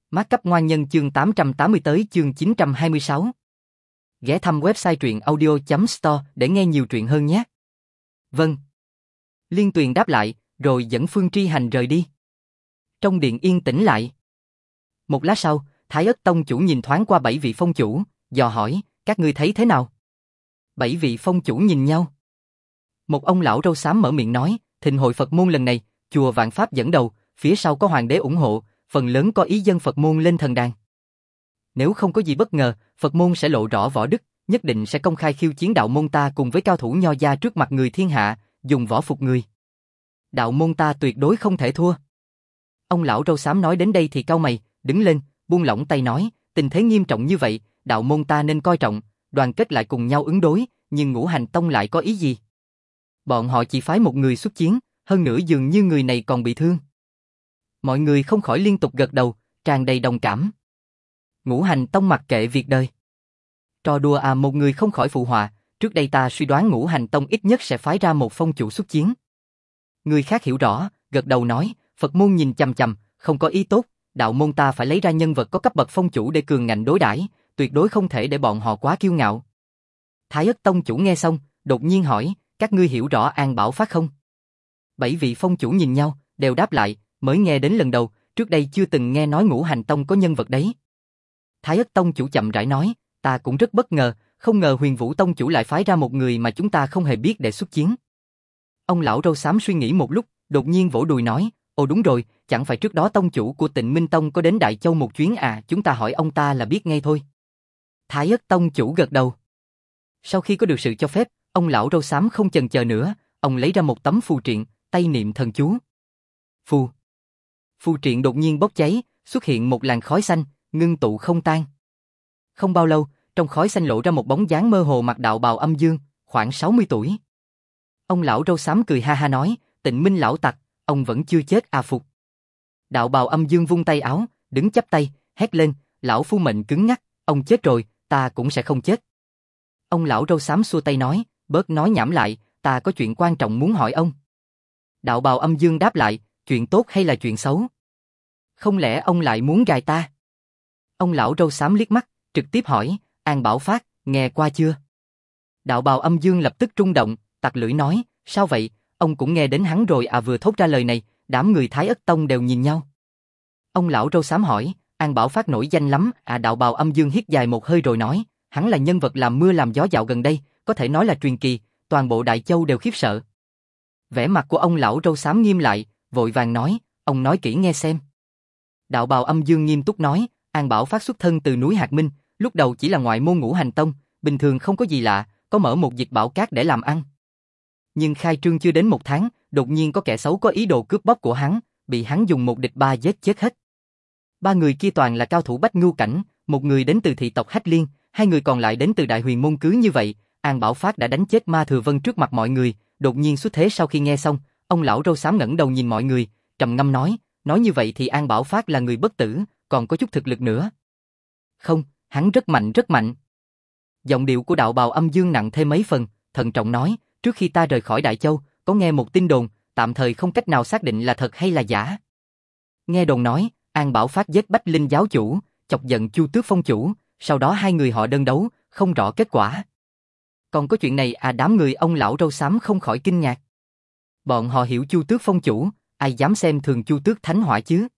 Mát cấp ngoan nhân chương 880 tới chương 926. Ghé thăm website truyện audio.store để nghe nhiều truyện hơn nhé. Vâng. Liên Tuyền đáp lại, rồi dẫn Phương Tri Hành rời đi. Trong điện yên tĩnh lại. Một lát sau, Thái Ất Tông chủ nhìn thoáng qua 7 vị phong chủ, dò hỏi, các ngươi thấy thế nào? 7 vị phong chủ nhìn nhau. Một ông lão râu xám mở miệng nói, thịnh hội Phật môn lần này, chùa Vạn Pháp dẫn đầu, phía sau có hoàng đế ủng hộ, phần lớn có ý dân Phật môn lên thần đàn. Nếu không có gì bất ngờ, Phật môn sẽ lộ rõ võ đức, nhất định sẽ công khai khiêu chiến đạo môn ta cùng với cao thủ nho gia trước mặt người thiên hạ, dùng võ phục người. Đạo môn ta tuyệt đối không thể thua. Ông lão râu xám nói đến đây thì cau mày, đứng lên, buông lỏng tay nói, tình thế nghiêm trọng như vậy, đạo môn ta nên coi trọng, đoàn kết lại cùng nhau ứng đối, nhưng Ngũ Hành Tông lại có ý gì? Bọn họ chỉ phái một người xuất chiến, hơn nữa dường như người này còn bị thương. Mọi người không khỏi liên tục gật đầu, tràn đầy đồng cảm. Ngũ Hành Tông mặc kệ việc đời. Trò đùa à, một người không khỏi phụ họa, trước đây ta suy đoán Ngũ Hành Tông ít nhất sẽ phái ra một phong chủ xuất chiến. Người khác hiểu rõ, gật đầu nói, Phật môn nhìn chằm chằm, không có ý tốt, đạo môn ta phải lấy ra nhân vật có cấp bậc phong chủ để cường ngạnh đối đãi, tuyệt đối không thể để bọn họ quá kiêu ngạo. Thái Ất Tông chủ nghe xong, đột nhiên hỏi, các ngươi hiểu rõ An Bảo Phát không? 7 vị phong chủ nhìn nhau, đều đáp lại, mới nghe đến lần đầu, trước đây chưa từng nghe nói Ngũ Hành Tông có nhân vật đấy. Thái Ất Tông chủ chậm rãi nói, ta cũng rất bất ngờ, không ngờ Huyền Vũ Tông chủ lại phái ra một người mà chúng ta không hề biết để xuất chiến. Ông lão râu xám suy nghĩ một lúc, đột nhiên vỗ đùi nói, ồ đúng rồi, chẳng phải trước đó tông chủ của Tịnh Minh Tông có đến Đại Châu một chuyến à, chúng ta hỏi ông ta là biết ngay thôi. Thái Ất Tông chủ gật đầu. Sau khi có được sự cho phép, ông lão râu xám không chần chờ nữa, ông lấy ra một tấm phù triện, tay niệm thần chú. Phù triện đột nhiên bốc cháy, xuất hiện một làn khói xanh, ngưng tụ không tan. Không bao lâu, trong khói xanh lộ ra một bóng dáng mơ hồ mặc đạo bào âm dương, khoảng 60 tuổi. Ông lão râu xám cười ha ha nói, Tịnh Minh lão tặc, ông vẫn chưa chết à phục. Đạo bào âm dương vung tay áo, đứng chắp tay, hét lên, lão phu mệnh cứng ngắc, ông chết rồi, ta cũng sẽ không chết. Ông lão râu xám xua tay nói, bớt nói nhảm lại, ta có chuyện quan trọng muốn hỏi ông. Đạo bào âm dương đáp lại, chuyện tốt hay là chuyện xấu? Không lẽ ông lại muốn gài ta? Ông lão râu xám liếc mắt, trực tiếp hỏi, An Bảo Phát, nghe qua chưa? Đạo bào âm dương lập tức rung động, tặc lưỡi nói, sao vậy, ông cũng nghe đến hắn rồi à? Vừa thốt ra lời này, đám người Thái Ất Tông đều nhìn nhau. Ông lão râu xám hỏi, An Bảo Phát nổi danh lắm à? Đạo bào âm dương hít dài một hơi rồi nói, hắn là nhân vật làm mưa làm gió dạo gần đây, có thể nói là truyền kỳ, toàn bộ Đại Châu đều khiếp sợ. Vẻ mặt của ông lão râu xám nghiêm lại, vội vàng nói, ông nói kỹ nghe xem. Đạo bào âm dương nghiêm túc nói, An Bảo Phát xuất thân từ núi Hạt Minh, lúc đầu chỉ là ngoại môn Ngũ Hành Tông, bình thường không có gì lạ, có mở một dịch bảo cát để làm ăn. Nhưng khai trương chưa đến 1 tháng, đột nhiên có kẻ xấu có ý đồ cướp bóc của hắn, bị hắn dùng 1 địch 3 giết chết hết. 3 người kia toàn là cao thủ Bách Ngưu cảnh, 1 người đến từ thị tộc Hách Liên, 2 người còn lại đến từ Đại Huyền môn. Cứ như vậy, An Bảo Phát đã đánh chết Ma Thừa Vân trước mặt mọi người, đột nhiên xuất thế. Sau khi nghe xong, ông lão râu xám ngẩng đầu nhìn mọi người, trầm ngâm nói như vậy thì An Bảo Phát là người bất tử, còn có chút thực lực nữa. Không, hắn rất mạnh rất mạnh. Giọng điệu của đạo bào âm dương nặng thêm mấy phần, thận trọng nói, trước khi ta rời khỏi Đại Châu, có nghe một tin đồn, tạm thời không cách nào xác định là thật hay là giả. Nghe đồn nói, An Bảo Phát giết Bách Linh giáo chủ, chọc giận Chu Tước phong chủ, sau đó 2 người họ đơn đấu, không rõ kết quả. Còn có chuyện này à? Đám người ông lão râu xám không khỏi kinh ngạc. Bọn họ hiểu Chu Tước phong chủ, ai dám xem thường Chu Tước thánh hỏa chứ?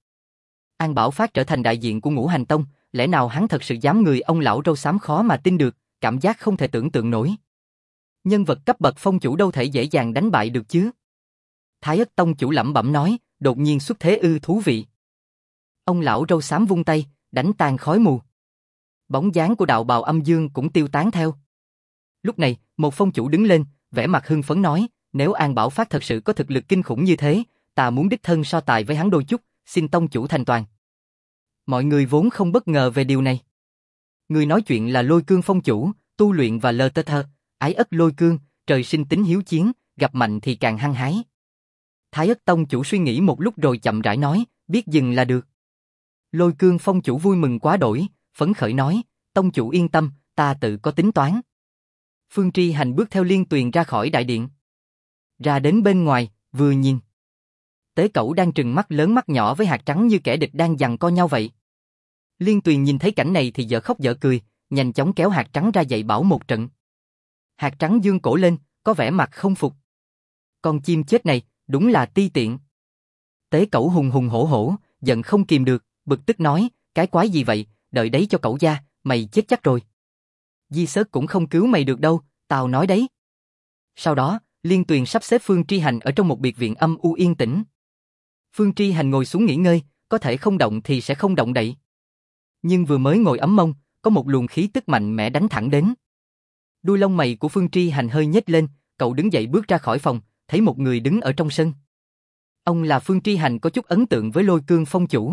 An Bảo Phát trở thành đại diện của Ngũ Hành Tông, lẽ nào hắn thật sự dám? Người ông lão râu xám khó mà tin được, cảm giác không thể tưởng tượng nổi. Nhân vật cấp bậc phong chủ đâu thể dễ dàng đánh bại được chứ? Thái Ất Tông chủ lẩm bẩm nói, đột nhiên xuất thế ư? Thú vị. Ông lão râu xám vung tay, đánh tan khói mù. Bóng dáng của đạo bào âm dương cũng tiêu tán theo. Lúc này, một phong chủ đứng lên, vẻ mặt hưng phấn nói, nếu An Bảo Phát thật sự có thực lực kinh khủng như thế, ta muốn đích thân so tài với hắn đôi chút, xin tông chủ thành toàn. Mọi người vốn không bất ngờ về điều này. Người nói chuyện là Lôi Cương phong chủ, tu luyện và lơ tơ thơ, ái ất lôi cương, trời sinh tính hiếu chiến, gặp mạnh thì càng hăng hái. Thái Ất Tông chủ suy nghĩ một lúc rồi chậm rãi nói, biết dừng là được. Lôi Cương phong chủ vui mừng quá đổi, phấn khởi nói, tông chủ yên tâm, ta tự có tính toán. Phương Tri Hành bước theo Liên Tuyền ra khỏi đại điện. Ra đến bên ngoài, vừa nhìn. Tế Cẩu đang trừng mắt lớn mắt nhỏ với hạt trắng như kẻ địch đang giằng co nhau vậy. Liên Tuyền nhìn thấy cảnh này thì dở khóc dở cười, nhanh chóng kéo hạt trắng ra dạy bảo một trận. Hạt trắng dương cổ lên, có vẻ mặt không phục. Con chim chết này, đúng là ti tiện. Tế Cẩu hùng hùng hổ hổ, giận không kìm được, bực tức nói, cái quái gì vậy, đợi đấy cho cẩu gia, mày chết chắc rồi. Di Sớt cũng không cứu mày được đâu, tao nói đấy. Sau đó, Liên Tuyền sắp xếp Phương Tri Hành ở trong một biệt viện âm u yên tĩnh. Phương Tri Hành ngồi xuống nghỉ ngơi, có thể không động thì sẽ không động đậy. Nhưng vừa mới ngồi ấm mông, có một luồng khí tức mạnh mẽ đánh thẳng đến. Đuôi lông mày của Phương Tri Hành hơi nhếch lên, cậu đứng dậy bước ra khỏi phòng, thấy một người đứng ở trong sân. Ông là Phương Tri Hành có chút ấn tượng với Lôi Cương Phong chủ.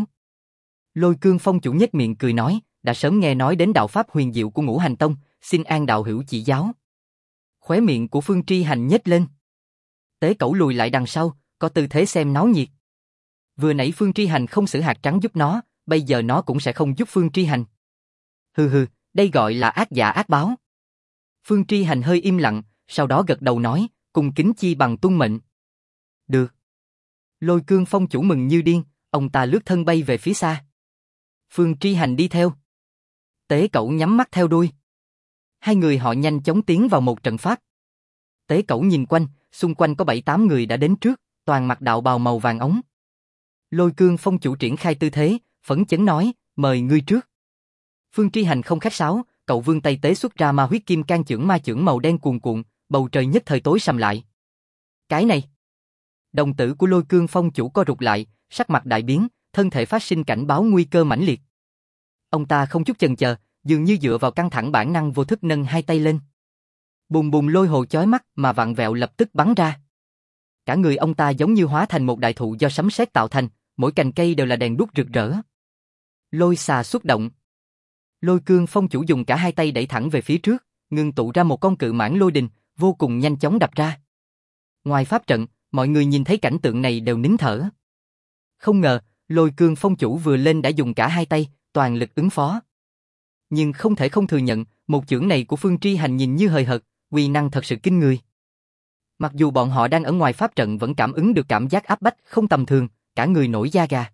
Lôi Cương Phong chủ nhếch miệng cười nói, đã sớm nghe nói đến đạo pháp huyền diệu của Ngũ Hành Tông, xin An đạo hữu chỉ giáo. Khóe miệng của Phương Tri Hành nhếch lên. Tế Cẩu lùi lại đằng sau, có tư thế xem náo nhiệt. Vừa nãy Phương Tri Hành không xử hạt trắng giúp nó, bây giờ nó cũng sẽ không giúp Phương Tri Hành. Hừ hừ, đây gọi là ác dạ ác báo. Phương Tri Hành hơi im lặng, sau đó gật đầu nói, cùng kính chi bằng tuân mệnh. Được. Lôi Cương Phong chủ mừng như điên, ông ta lướt thân bay về phía xa. Phương Tri Hành đi theo. Tế Cẩu nhắm mắt theo đuôi. Hai người họ nhanh chóng tiến vào một trận pháp. Tế Cẩu nhìn quanh, xung quanh có 7-8 người đã đến trước, toàn mặc đạo bào màu vàng ống. Lôi Cương Phong chủ triển khai tư thế, phấn chấn nói, mời ngươi trước. Phương Tri Hành không khách sáo, cậu vươn tay tế xuất ra ma huyết kim can chưởng ma chưởng màu đen cuồn cuộn, bầu trời nhất thời tối sầm lại. Cái này. Đồng tử của Lôi Cương Phong chủ co rụt lại, sắc mặt đại biến, thân thể phát sinh cảnh báo nguy cơ mãnh liệt. Ông ta không chút chần chờ, dường như dựa vào căng thẳng bản năng vô thức nâng hai tay lên. Bùng bùng lôi hồ chói mắt mà vặn vẹo lập tức bắn ra. Cả người ông ta giống như hóa thành một đại thụ do sấm sét tạo thành, mỗi cành cây đều là đèn đuốc rực rỡ. Lôi xà xuất động. Lôi Cương Phong chủ dùng cả hai tay đẩy thẳng về phía trước, ngưng tụ ra một con cự mãng lôi đình, vô cùng nhanh chóng đập ra. Ngoài pháp trận, mọi người nhìn thấy cảnh tượng này đều nín thở. Không ngờ, Lôi Cương Phong chủ vừa lên đã dùng cả hai tay, toàn lực ứng phó. Nhưng không thể không thừa nhận, một chưởng này của Phương Tri Hành nhìn như hời hợt, uy năng thật sự kinh người. Mặc dù bọn họ đang ở ngoài pháp trận vẫn cảm ứng được cảm giác áp bách không tầm thường, cả người nổi da gà.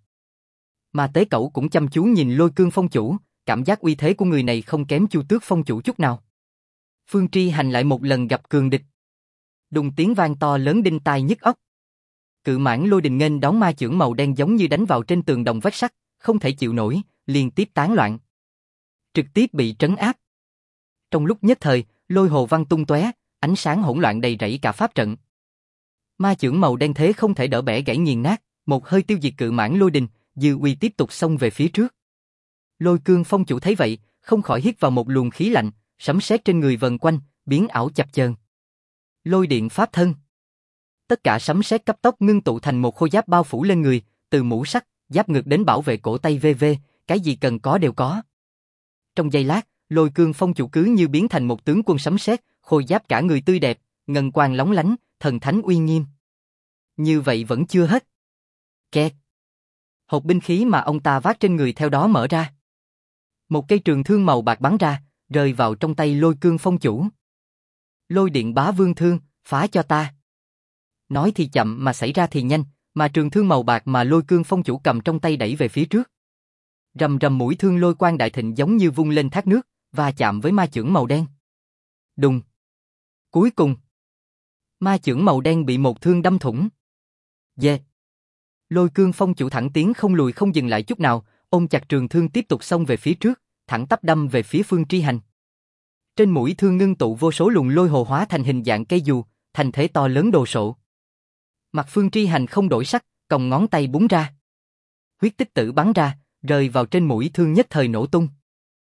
Mà Tế Cẩu cũng chăm chú nhìn Lôi Cương Phong chủ, cảm giác uy thế của người này không kém Chu Tước Phong chủ chút nào. Phương Tri Hành lại một lần gặp cường địch. Đùng tiếng vang to lớn đinh tai nhức óc. Cự mãng lôi đình nghênh đón ma chưởng màu đen giống như đánh vào trên tường đồng vách sắt, không thể chịu nổi, liên tiếp tán loạn. Trực tiếp bị trấn áp. Trong lúc nhất thời, lôi hồ văng tung tóe, ánh sáng hỗn loạn đầy rẫy cả pháp trận. Ma chưởng màu đen thế không thể đỡ bẻ gãy nghiền nát, một hơi tiêu diệt cự mãng lôi đình, dư uy tiếp tục xông về phía trước. Lôi Cương Phong chủ thấy vậy, không khỏi hít vào một luồng khí lạnh, sấm sét trên người vần quanh, biến ảo chập chờn. Lôi điện pháp thân. Tất cả sấm sét cấp tốc ngưng tụ thành một khôi giáp bao phủ lên người, từ mũ sắt, giáp ngực đến bảo vệ cổ tay v.v, cái gì cần có đều có. Trong giây lát, Lôi Cương Phong chủ cứ như biến thành một tướng quân sấm sét, khôi giáp cả người tươi đẹp, ngân quang lóng lánh, thần thánh uy nghiêm. Như vậy vẫn chưa hết. Kẹt. Hộp binh khí mà ông ta vác trên người theo đó mở ra. Một cây trường thương màu bạc bắn ra, rơi vào trong tay Lôi Cương Phong chủ. Lôi điện bá vương thương, phá cho ta. Nói thì chậm mà xảy ra thì nhanh, mà trường thương màu bạc mà Lôi Cương Phong chủ cầm trong tay đẩy về phía trước. Rầm rầm mũi thương lôi quang đại thịnh giống như vung lên thác nước, và chạm với ma chưởng màu đen. Đùng. Cuối cùng, ma chưởng màu đen bị một thương đâm thủng. Yeah. Lôi Cương Phong chủ thẳng tiến không lùi không dừng lại chút nào, ôm chặt trường thương tiếp tục xông về phía trước, thẳng tắp đâm về phía Phương Tri Hành. Trên mũi thương ngưng tụ vô số luồng lôi hồ hóa thành hình dạng cây dù, thành thế to lớn đồ sộ. Mặt Phương Tri Hành không đổi sắc, còng ngón tay búng ra. Huyết tích tử bắn ra, rơi vào trên mũi thương nhất thời nổ tung.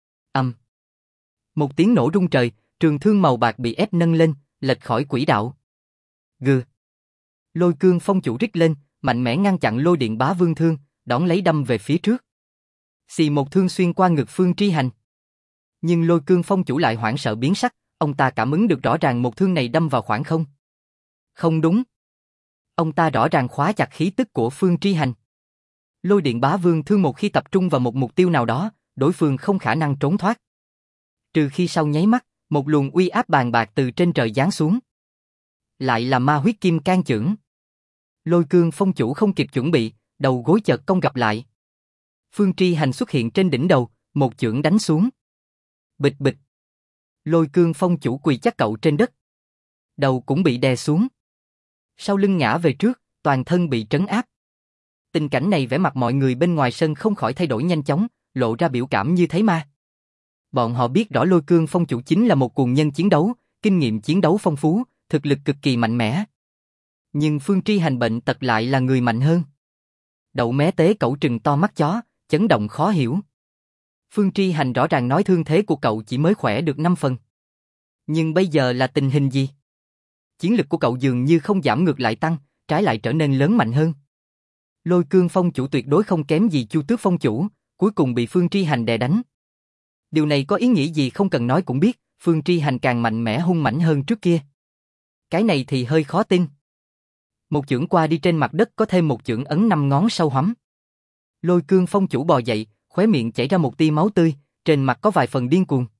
Một tiếng nổ rung trời, trường thương màu bạc bị ép nâng lên, lệch khỏi quỹ đạo. Gừ. Lôi Cương Phong chủ rít lên, mạnh mẽ ngăn chặn lôi điện bá vương thương, đón lấy đâm về phía trước. Xì một thương xuyên qua ngực Phương Tri Hành. Nhưng Lôi Cương Phong chủ lại hoảng sợ biến sắc, ông ta cảm ứng được rõ ràng một thương này đâm vào khoảng không. Không đúng. Ông ta rõ ràng khóa chặt khí tức của Phương Tri Hành. Lôi điện bá vương thương một khi tập trung vào một mục tiêu nào đó, đối phương không khả năng trốn thoát. Trừ khi sau nháy mắt, một luồng uy áp bàn bạc từ trên trời giáng xuống. Lại là ma huyết kim can chưởng. Lôi Cương Phong chủ không kịp chuẩn bị, đầu gối chợt cong gập lại. Phương Tri Hành xuất hiện trên đỉnh đầu, một chưởng đánh xuống. Bịch bịch. Lôi Cương Phong chủ quỳ chắc cậu trên đất. Đầu cũng bị đè xuống. Sau lưng ngã về trước, toàn thân bị trấn áp. Tình cảnh này vẻ mặt mọi người bên ngoài sân không khỏi thay đổi nhanh chóng, lộ ra biểu cảm như thấy ma. Bọn họ biết rõ Lôi Cương Phong chủ chính là một cuồng nhân chiến đấu, kinh nghiệm chiến đấu phong phú, thực lực cực kỳ mạnh mẽ. Nhưng Phương Tri Hành bệnh tật lại là người mạnh hơn. Đậu mé tế cậu trừng to mắt chó, chấn động khó hiểu. Phương Tri Hành rõ ràng nói thương thế của cậu chỉ mới khỏe được 5 phần. Nhưng bây giờ là tình hình gì? Chiến lực của cậu dường như không giảm ngược lại tăng, trái lại trở nên lớn mạnh hơn. Lôi Cương Phong chủ tuyệt đối không kém gì Chu Tước Phong chủ, cuối cùng bị Phương Tri Hành đè đánh. Điều này có ý nghĩa gì không cần nói cũng biết, Phương Tri Hành càng mạnh mẽ hung mãnh hơn trước kia. Cái này thì hơi khó tin. Một chưởng qua đi trên mặt đất có thêm một chưởng ấn 5 ngón sâu hoắm. Lôi Cương Phong chủ bò dậy, khóe miệng chảy ra một tia máu tươi, trên mặt có vài phần điên cuồng.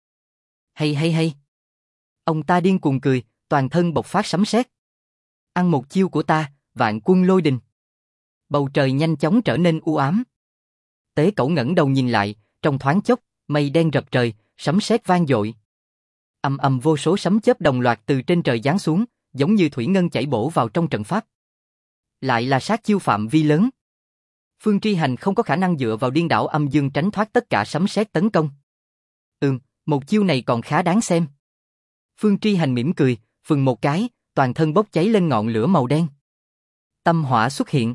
Hay. Ông ta điên cuồng cười, toàn thân bộc phát sấm sét. Ăn một chiêu của ta, vạn quân lôi đình. Bầu trời nhanh chóng trở nên u ám. Tế Cẩu ngẩng đầu nhìn lại, trong thoáng chốc, mây đen rập trời, sấm sét vang dội. Ầm ầm vô số sấm chớp đồng loạt từ trên trời giáng xuống, giống như thủy ngân chảy bổ vào trong trận pháp. Lại là sát chiêu phạm vi lớn. Phương Tri Hành không có khả năng dựa vào điên đảo âm dương tránh thoát tất cả sấm sét tấn công. Một chiêu này còn khá đáng xem. Phương Tri Hành mỉm cười, phừng một cái, toàn thân bốc cháy lên ngọn lửa màu đen. Tâm hỏa xuất hiện.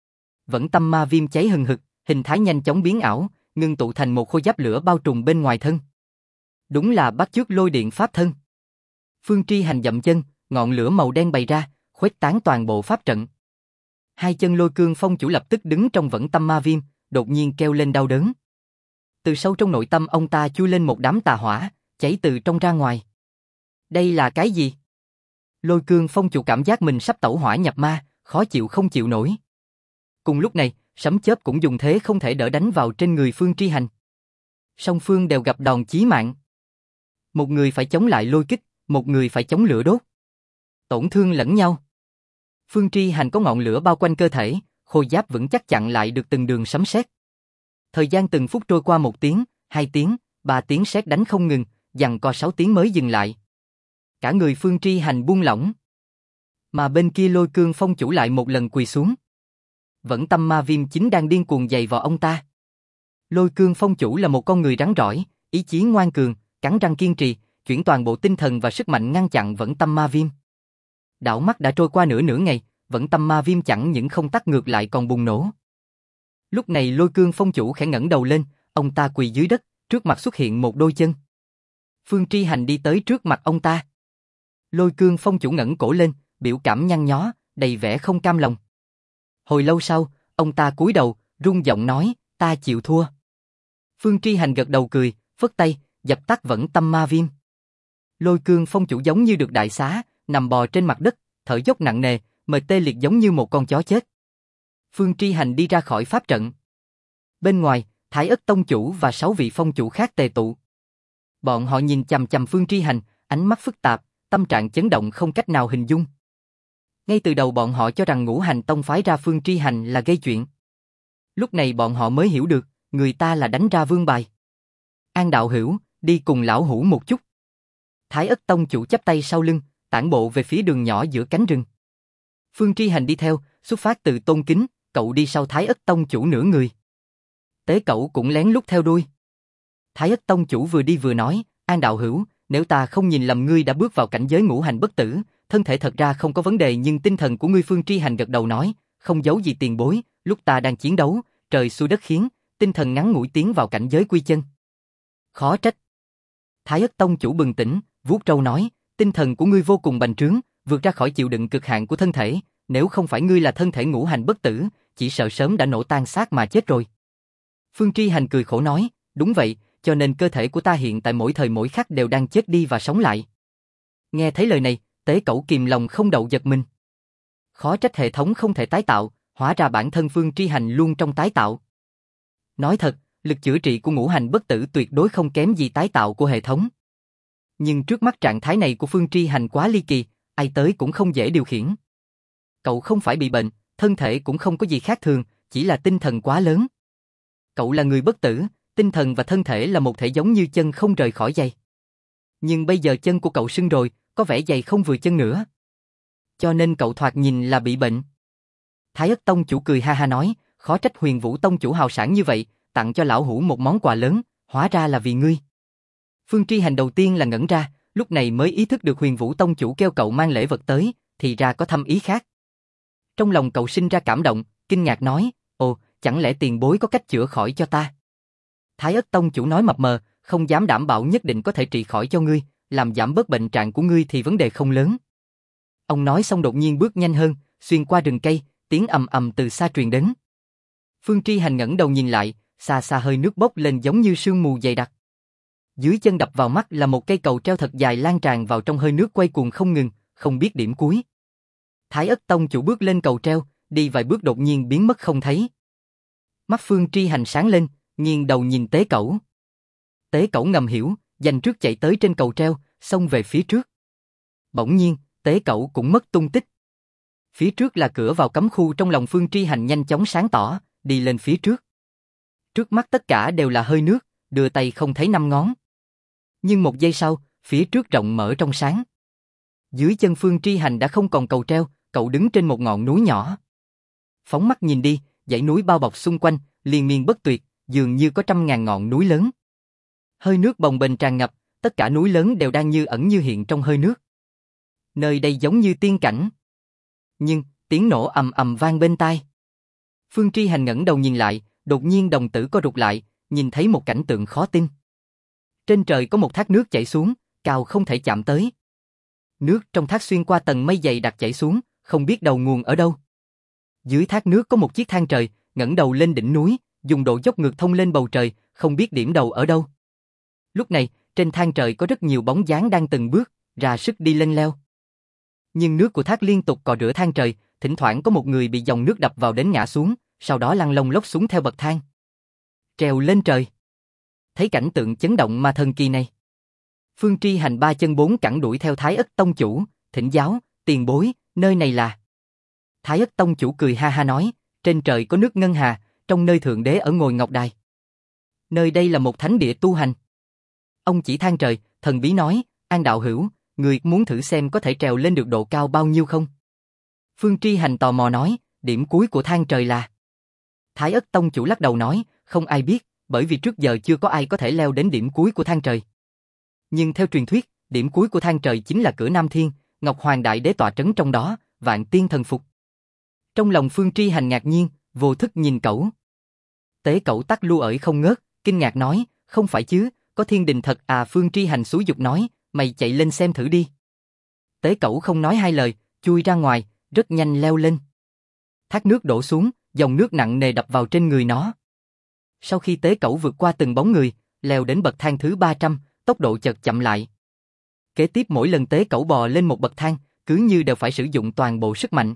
Vẫn tâm ma viêm cháy hừng hực, hình thái nhanh chóng biến ảo, ngưng tụ thành một khối giáp lửa bao trùm bên ngoài thân. Đúng là bắt chước lôi điện pháp thân. Phương Tri Hành dậm chân, ngọn lửa màu đen bày ra, khuếch tán toàn bộ pháp trận. Hai chân Lôi Cương Phong chủ lập tức đứng trong vẫn tâm ma viêm, đột nhiên kêu lên đau đớn. Từ sâu trong nội tâm ông ta chui lên một đám tà hỏa, cháy từ trong ra ngoài. Đây là cái gì? Lôi Cương Phong chủ cảm giác mình sắp tẩu hỏa nhập ma, khó chịu không chịu nổi. Cùng lúc này, sấm chớp cũng dùng thế không thể đỡ đánh vào trên người Phương Tri Hành. Song phương đều gặp đòn chí mạng. Một người phải chống lại lôi kích, một người phải chống lửa đốt. Tổn thương lẫn nhau. Phương Tri Hành có ngọn lửa bao quanh cơ thể, khôi giáp vững chắc chặn lại được từng đường sấm sét. Thời gian từng phút trôi qua 1 tiếng, 2 tiếng, 3 tiếng sét đánh không ngừng, giằng co 6 tiếng mới dừng lại. Cả người Phương Tri Hành buông lỏng. Mà bên kia Lôi Cương Phong chủ lại một lần quỳ xuống. Vẫn tâm ma viêm chính đang điên cuồng giày vào ông ta. Lôi Cương Phong chủ là một con người rắn rỏi, ý chí ngoan cường, cắn răng kiên trì, chuyển toàn bộ tinh thần và sức mạnh ngăn chặn vẫn tâm ma viêm. Đảo mắt đã trôi qua nửa ngày, vẫn tâm ma viêm chẳng những không tắt ngược lại còn bùng nổ. Lúc này Lôi Cương Phong chủ khẽ ngẩng đầu lên, ông ta quỳ dưới đất, trước mặt xuất hiện một đôi chân. Phương Tri Hành đi tới trước mặt ông ta. Lôi Cương Phong chủ ngẩng cổ lên, biểu cảm nhăn nhó, đầy vẻ không cam lòng. Hồi lâu sau, ông ta cúi đầu, run giọng nói, ta chịu thua. Phương Tri Hành gật đầu cười, phất tay, dập tắt vẫn tâm ma viêm. Lôi Cương Phong chủ giống như được đại xá, nằm bò trên mặt đất, thở dốc nặng nề, mệt tê liệt giống như một con chó chết. Phương Tri Hành đi ra khỏi pháp trận. Bên ngoài, Thái Ất Tông chủ và 6 vị phong chủ khác tề tụ. Bọn họ nhìn chằm chằm Phương Tri Hành, ánh mắt phức tạp, tâm trạng chấn động không cách nào hình dung. Ngay từ đầu bọn họ cho rằng Ngũ Hành Tông phái ra Phương Tri Hành là gây chuyện. Lúc này bọn họ mới hiểu được, người ta là đánh ra vương bài. An đạo hữu, đi cùng lão hủ một chút. Thái Ất Tông chủ chắp tay sau lưng, tản bộ về phía đường nhỏ giữa cánh rừng. Phương Tri Hành đi theo, xuất phát từ tôn kính, cậu đi sau Thái Ất Tông chủ nửa người. Tế Cẩu cũng lén lút theo đuôi. Thái Ất Tông chủ vừa đi vừa nói, An đạo hữu, nếu ta không nhìn lầm ngươi đã bước vào cảnh giới ngũ hành bất tử, thân thể thật ra không có vấn đề nhưng tinh thần của ngươi. Phương Tri Hành gật đầu nói, không giấu gì tiền bối, lúc ta đang chiến đấu, trời xui đất khiến, tinh thần ngắn ngủi tiến vào cảnh giới quy chân. Khó trách. Thái Ất Tông chủ bừng tỉnh, vuốt râu nói, tinh thần của ngươi vô cùng bành trướng, vượt ra khỏi chịu đựng cực hạn của thân thể, nếu không phải ngươi là thân thể ngũ hành bất tử, chỉ sợ sớm đã nổ tan xác mà chết rồi. Phương Tri Hành cười khổ nói, đúng vậy, cho nên cơ thể của ta hiện tại mỗi thời mỗi khắc đều đang chết đi và sống lại. Nghe thấy lời này, Tế Cẩu kìm lòng không đậu giật mình. Khó trách hệ thống không thể tái tạo, hóa ra bản thân Phương Tri Hành luôn trong tái tạo. Nói thật, lực chữa trị của ngũ hành bất tử tuyệt đối không kém gì tái tạo của hệ thống. Nhưng trước mắt trạng thái này của Phương Tri Hành quá ly kỳ, ai tới cũng không dễ điều khiển. Cậu không phải bị bệnh, thân thể cũng không có gì khác thường, chỉ là tinh thần quá lớn. Cậu là người bất tử, tinh thần và thân thể là một thể giống như chân không rời khỏi giày. Nhưng bây giờ chân của cậu sưng rồi, có vẻ giày không vừa chân nữa. Cho nên cậu thoạt nhìn là bị bệnh. Thái Ất Tông chủ cười ha ha nói, khó trách Huyền Vũ Tông chủ hào sảng như vậy, tặng cho lão hủ một món quà lớn, hóa ra là vì ngươi. Phương Tri Hành đầu tiên là ngẩn ra, lúc này mới ý thức được Huyền Vũ Tông chủ kêu cậu mang lễ vật tới, thì ra có thâm ý khác. Trong lòng cậu sinh ra cảm động, kinh ngạc nói, ồ, chẳng lẽ tiền bối có cách chữa khỏi cho ta? Thái Ất Tông chủ nói mập mờ, không dám đảm bảo nhất định có thể trị khỏi cho ngươi, làm giảm bớt bệnh trạng của ngươi thì vấn đề không lớn. Ông nói xong đột nhiên bước nhanh hơn, xuyên qua rừng cây, tiếng ầm ầm từ xa truyền đến. Phương Tri Hành ngẩng đầu nhìn lại, xa xa hơi nước bốc lên giống như sương mù dày đặc. Dưới chân đập vào mắt là một cây cầu treo thật dài lan tràn vào trong hơi nước quay cuồng không ngừng, không biết điểm cuối. Thái Ất Tông chủ bước lên cầu treo, đi vài bước đột nhiên biến mất không thấy. Mắt Phương Tri Hành sáng lên, nghiêng đầu nhìn Tế Cẩu. Tế Cẩu ngầm hiểu, giành trước chạy tới trên cầu treo, xông về phía trước. Bỗng nhiên, Tế Cẩu cũng mất tung tích. Phía trước là cửa vào cấm khu, trong lòng Phương Tri Hành nhanh chóng sáng tỏ, đi lên phía trước. Trước mắt tất cả đều là hơi nước, đưa tay không thấy năm ngón. Nhưng một giây sau, phía trước rộng mở trong sáng. Dưới chân Phương Tri Hành đã không còn cầu treo, cậu đứng trên một ngọn núi nhỏ. Phóng mắt nhìn đi, dãy núi bao bọc xung quanh, liên miên bất tuyệt, dường như có trăm ngàn ngọn núi lớn. Hơi nước bồng bềnh tràn ngập, tất cả núi lớn đều đang như ẩn như hiện trong hơi nước. Nơi đây giống như tiên cảnh. Nhưng, tiếng nổ ầm ầm vang bên tai. Phương Tri Hành ngẩng đầu nhìn lại, đột nhiên đồng tử co rụt lại, nhìn thấy một cảnh tượng khó tin. Trên trời có một thác nước chảy xuống, cao không thể chạm tới. Nước trong thác xuyên qua tầng mây dày đặc chảy xuống, không biết đầu nguồn ở đâu. Dưới thác nước có một chiếc thang trời, ngẩng đầu lên đỉnh núi, dùng độ dốc ngược thông lên bầu trời, không biết điểm đầu ở đâu. Lúc này, trên thang trời có rất nhiều bóng dáng đang từng bước, ra sức đi lên leo. Nhưng nước của thác liên tục cọ rửa thang trời, thỉnh thoảng có một người bị dòng nước đập vào đến ngã xuống, sau đó lăn lông lốc xuống theo bậc thang. Trèo lên trời. Thấy cảnh tượng chấn động mà thần kỳ này, Phương Tri Hành ba chân bốn cẳng đuổi theo Thái Ất Tông chủ, thỉnh giáo, tiền bối, nơi này là... Thái Ất Tông chủ cười ha ha nói, trên trời có nước ngân hà, trong nơi thượng đế ở ngồi ngọc đài. Nơi đây là một thánh địa tu hành. Ông chỉ thang trời, thần bí nói, An đạo hữu, người muốn thử xem có thể trèo lên được độ cao bao nhiêu không? Phương Tri Hành tò mò nói, điểm cuối của thang trời là... Thái Ất Tông chủ lắc đầu nói, không ai biết, bởi vì trước giờ chưa có ai có thể leo đến điểm cuối của thang trời. Nhưng theo truyền thuyết, điểm cuối của thang trời chính là cửa Nam Thiên, Ngọc Hoàng Đại Đế tọa trấn trong đó, vạn tiên thần phục. Trong lòng Phương Tri Hành ngạc nhiên, vô thức nhìn cẩu. Tế Cẩu tắc lu ởi không ngớt, kinh ngạc nói, không phải chứ, có thiên đình thật à? Phương Tri Hành xúi giục nói, mày chạy lên xem thử đi. Tế Cẩu không nói hai lời, chui ra ngoài, rất nhanh leo lên. Thác nước đổ xuống, dòng nước nặng nề đập vào trên người nó. Sau khi Tế Cẩu vượt qua từng bóng người, leo đến bậc thang thứ 300, tốc độ chợt chậm lại. Kế tiếp mỗi lần Tế Cẩu bò lên một bậc thang, cứ như đều phải sử dụng toàn bộ sức mạnh.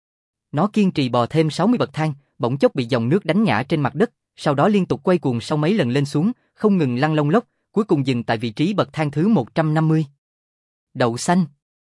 Nó kiên trì bò thêm 60 bậc thang, bỗng chốc bị dòng nước đánh ngã trên mặt đất, sau đó liên tục quay cuồng sau mấy lần lên xuống, không ngừng lăn lông lốc, cuối cùng dừng tại vị trí bậc thang thứ 150. Đậu xanh.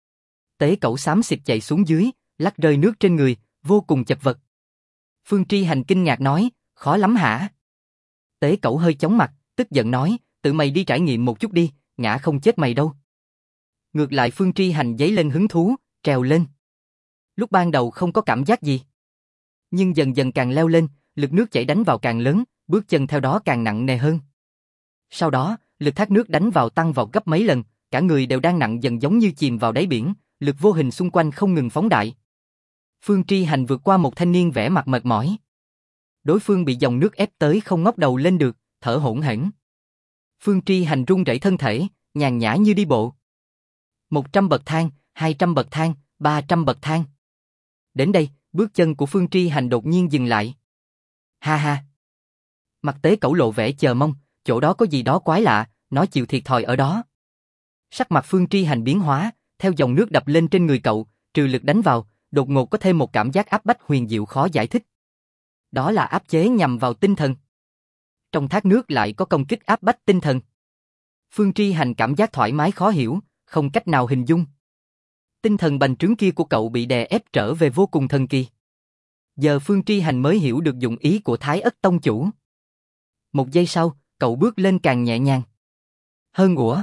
Tế Cẩu xám xịt chạy xuống dưới, lắc rơi nước trên người, vô cùng chật vật. Phương Tri Hành kinh ngạc nói, khó lắm hả? Tế Cẩu hơi chóng mặt, tức giận nói, tự mày đi trải nghiệm một chút đi, ngã không chết mày đâu. Ngược lại Phương Tri Hành dấy lên hứng thú, trèo lên. Lúc ban đầu không có cảm giác gì. Nhưng dần dần càng leo lên, lực nước chảy đánh vào càng lớn, bước chân theo đó càng nặng nề hơn. Sau đó, lực thác nước đánh vào tăng vào gấp mấy lần, cả người đều đang nặng dần giống như chìm vào đáy biển, lực vô hình xung quanh không ngừng phóng đại. Phương Tri Hành vượt qua một thanh niên vẻ mặt mệt mỏi. Đối phương bị dòng nước ép tới không ngóc đầu lên được, thở hổn hển. Phương Tri Hành run rẩy thân thể, nhàn nhã như đi bộ. 100 bậc thang, 200 bậc thang, 300 bậc thang. Đến đây, bước chân của Phương Tri Hành đột nhiên dừng lại. Ha ha. Mặt Tế Cẩu lộ vẻ chờ mong, chỗ đó có gì đó quái lạ, nó chịu thiệt thòi ở đó. Sắc mặt Phương Tri Hành biến hóa, theo dòng nước đập lên trên người cậu, trừ lực đánh vào, đột ngột có thêm một cảm giác áp bách huyền diệu khó giải thích. Đó là áp chế nhằm vào tinh thần. Trong thác nước lại có công kích áp bách tinh thần. Phương Tri Hành cảm giác thoải mái khó hiểu, không cách nào hình dung. Tinh thần bành trướng kia của cậu bị đè ép trở về vô cùng thần kỳ. Giờ Phương Tri Hành mới hiểu được dụng ý của Thái Ất Tông chủ. Một giây sau, cậu cậu bước lên càng nhẹ nhàng. Hơn ủa.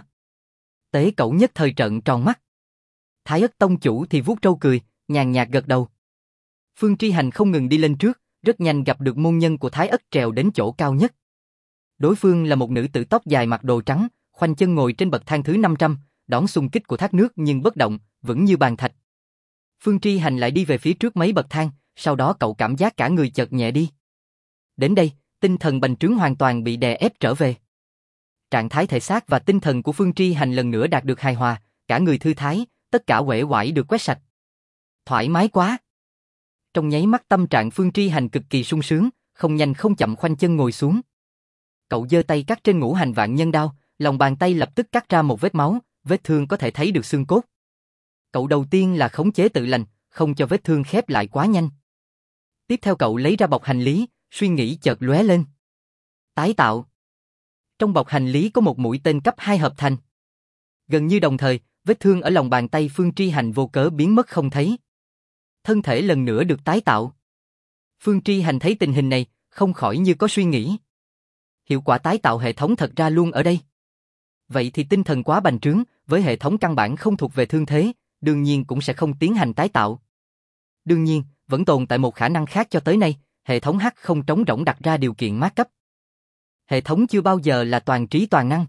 Tế cậu nhất thời trợn tròn mắt. Thái Ất tông chủ thì vuốt râu cười, nhàn nhạt gật đầu. Phương Tri Hành không ngừng đi lên trước, rất nhanh gặp được môn nhân của Thái Ất trèo đến chỗ cao nhất. Đối phương là một nữ tử tóc dài mặc đồ trắng, khoanh chân ngồi trên bậc thang thứ 500, đón xung kích của thác nước nhưng bất động, vững như bàn thạch. Phương Tri Hành lại đi về phía trước mấy bậc thang, sau đó cậu cảm giác cả người chợt nhẹ đi. Đến đây, tinh thần bành trướng hoàn toàn bị đè ép trở về. Trạng thái thể xác và tinh thần của Phương Tri Hành lần nữa đạt được hài hòa, cả người thư thái, tất cả uể oải được quét sạch. Thoải mái quá. Trong nháy mắt tâm trạng Phương Tri Hành cực kỳ sung sướng, không nhanh không chậm khoanh chân ngồi xuống. Cậu giơ tay cắt trên ngũ hành vạn nhân đao, lòng bàn tay lập tức cắt ra một vết máu, vết thương có thể thấy được xương cốt. Cậu đầu tiên là khống chế tự lành, không cho vết thương khép lại quá nhanh. Tiếp theo cậu lấy ra bọc hành lý, suy nghĩ chợt lóe lên. Tái tạo. Trong bọc hành lý có một mũi tên cấp 2 hợp thành. Gần như đồng thời, vết thương ở lòng bàn tay Phương Tri Hành vô cớ biến mất không thấy. Thân thể lần nữa được tái tạo. Phương Tri Hành thấy tình hình này, không khỏi như có suy nghĩ. Hiệu quả tái tạo hệ thống thật ra luôn ở đây. Vậy thì tinh thần quá bành trướng, với hệ thống căn bản không thuộc về thương thế, đương nhiên cũng sẽ không tiến hành tái tạo. Đương nhiên, vẫn tồn tại một khả năng khác cho tới nay, hệ thống H không trống rỗng đặt ra điều kiện mát cấp. Hệ thống chưa bao giờ là toàn trí toàn năng.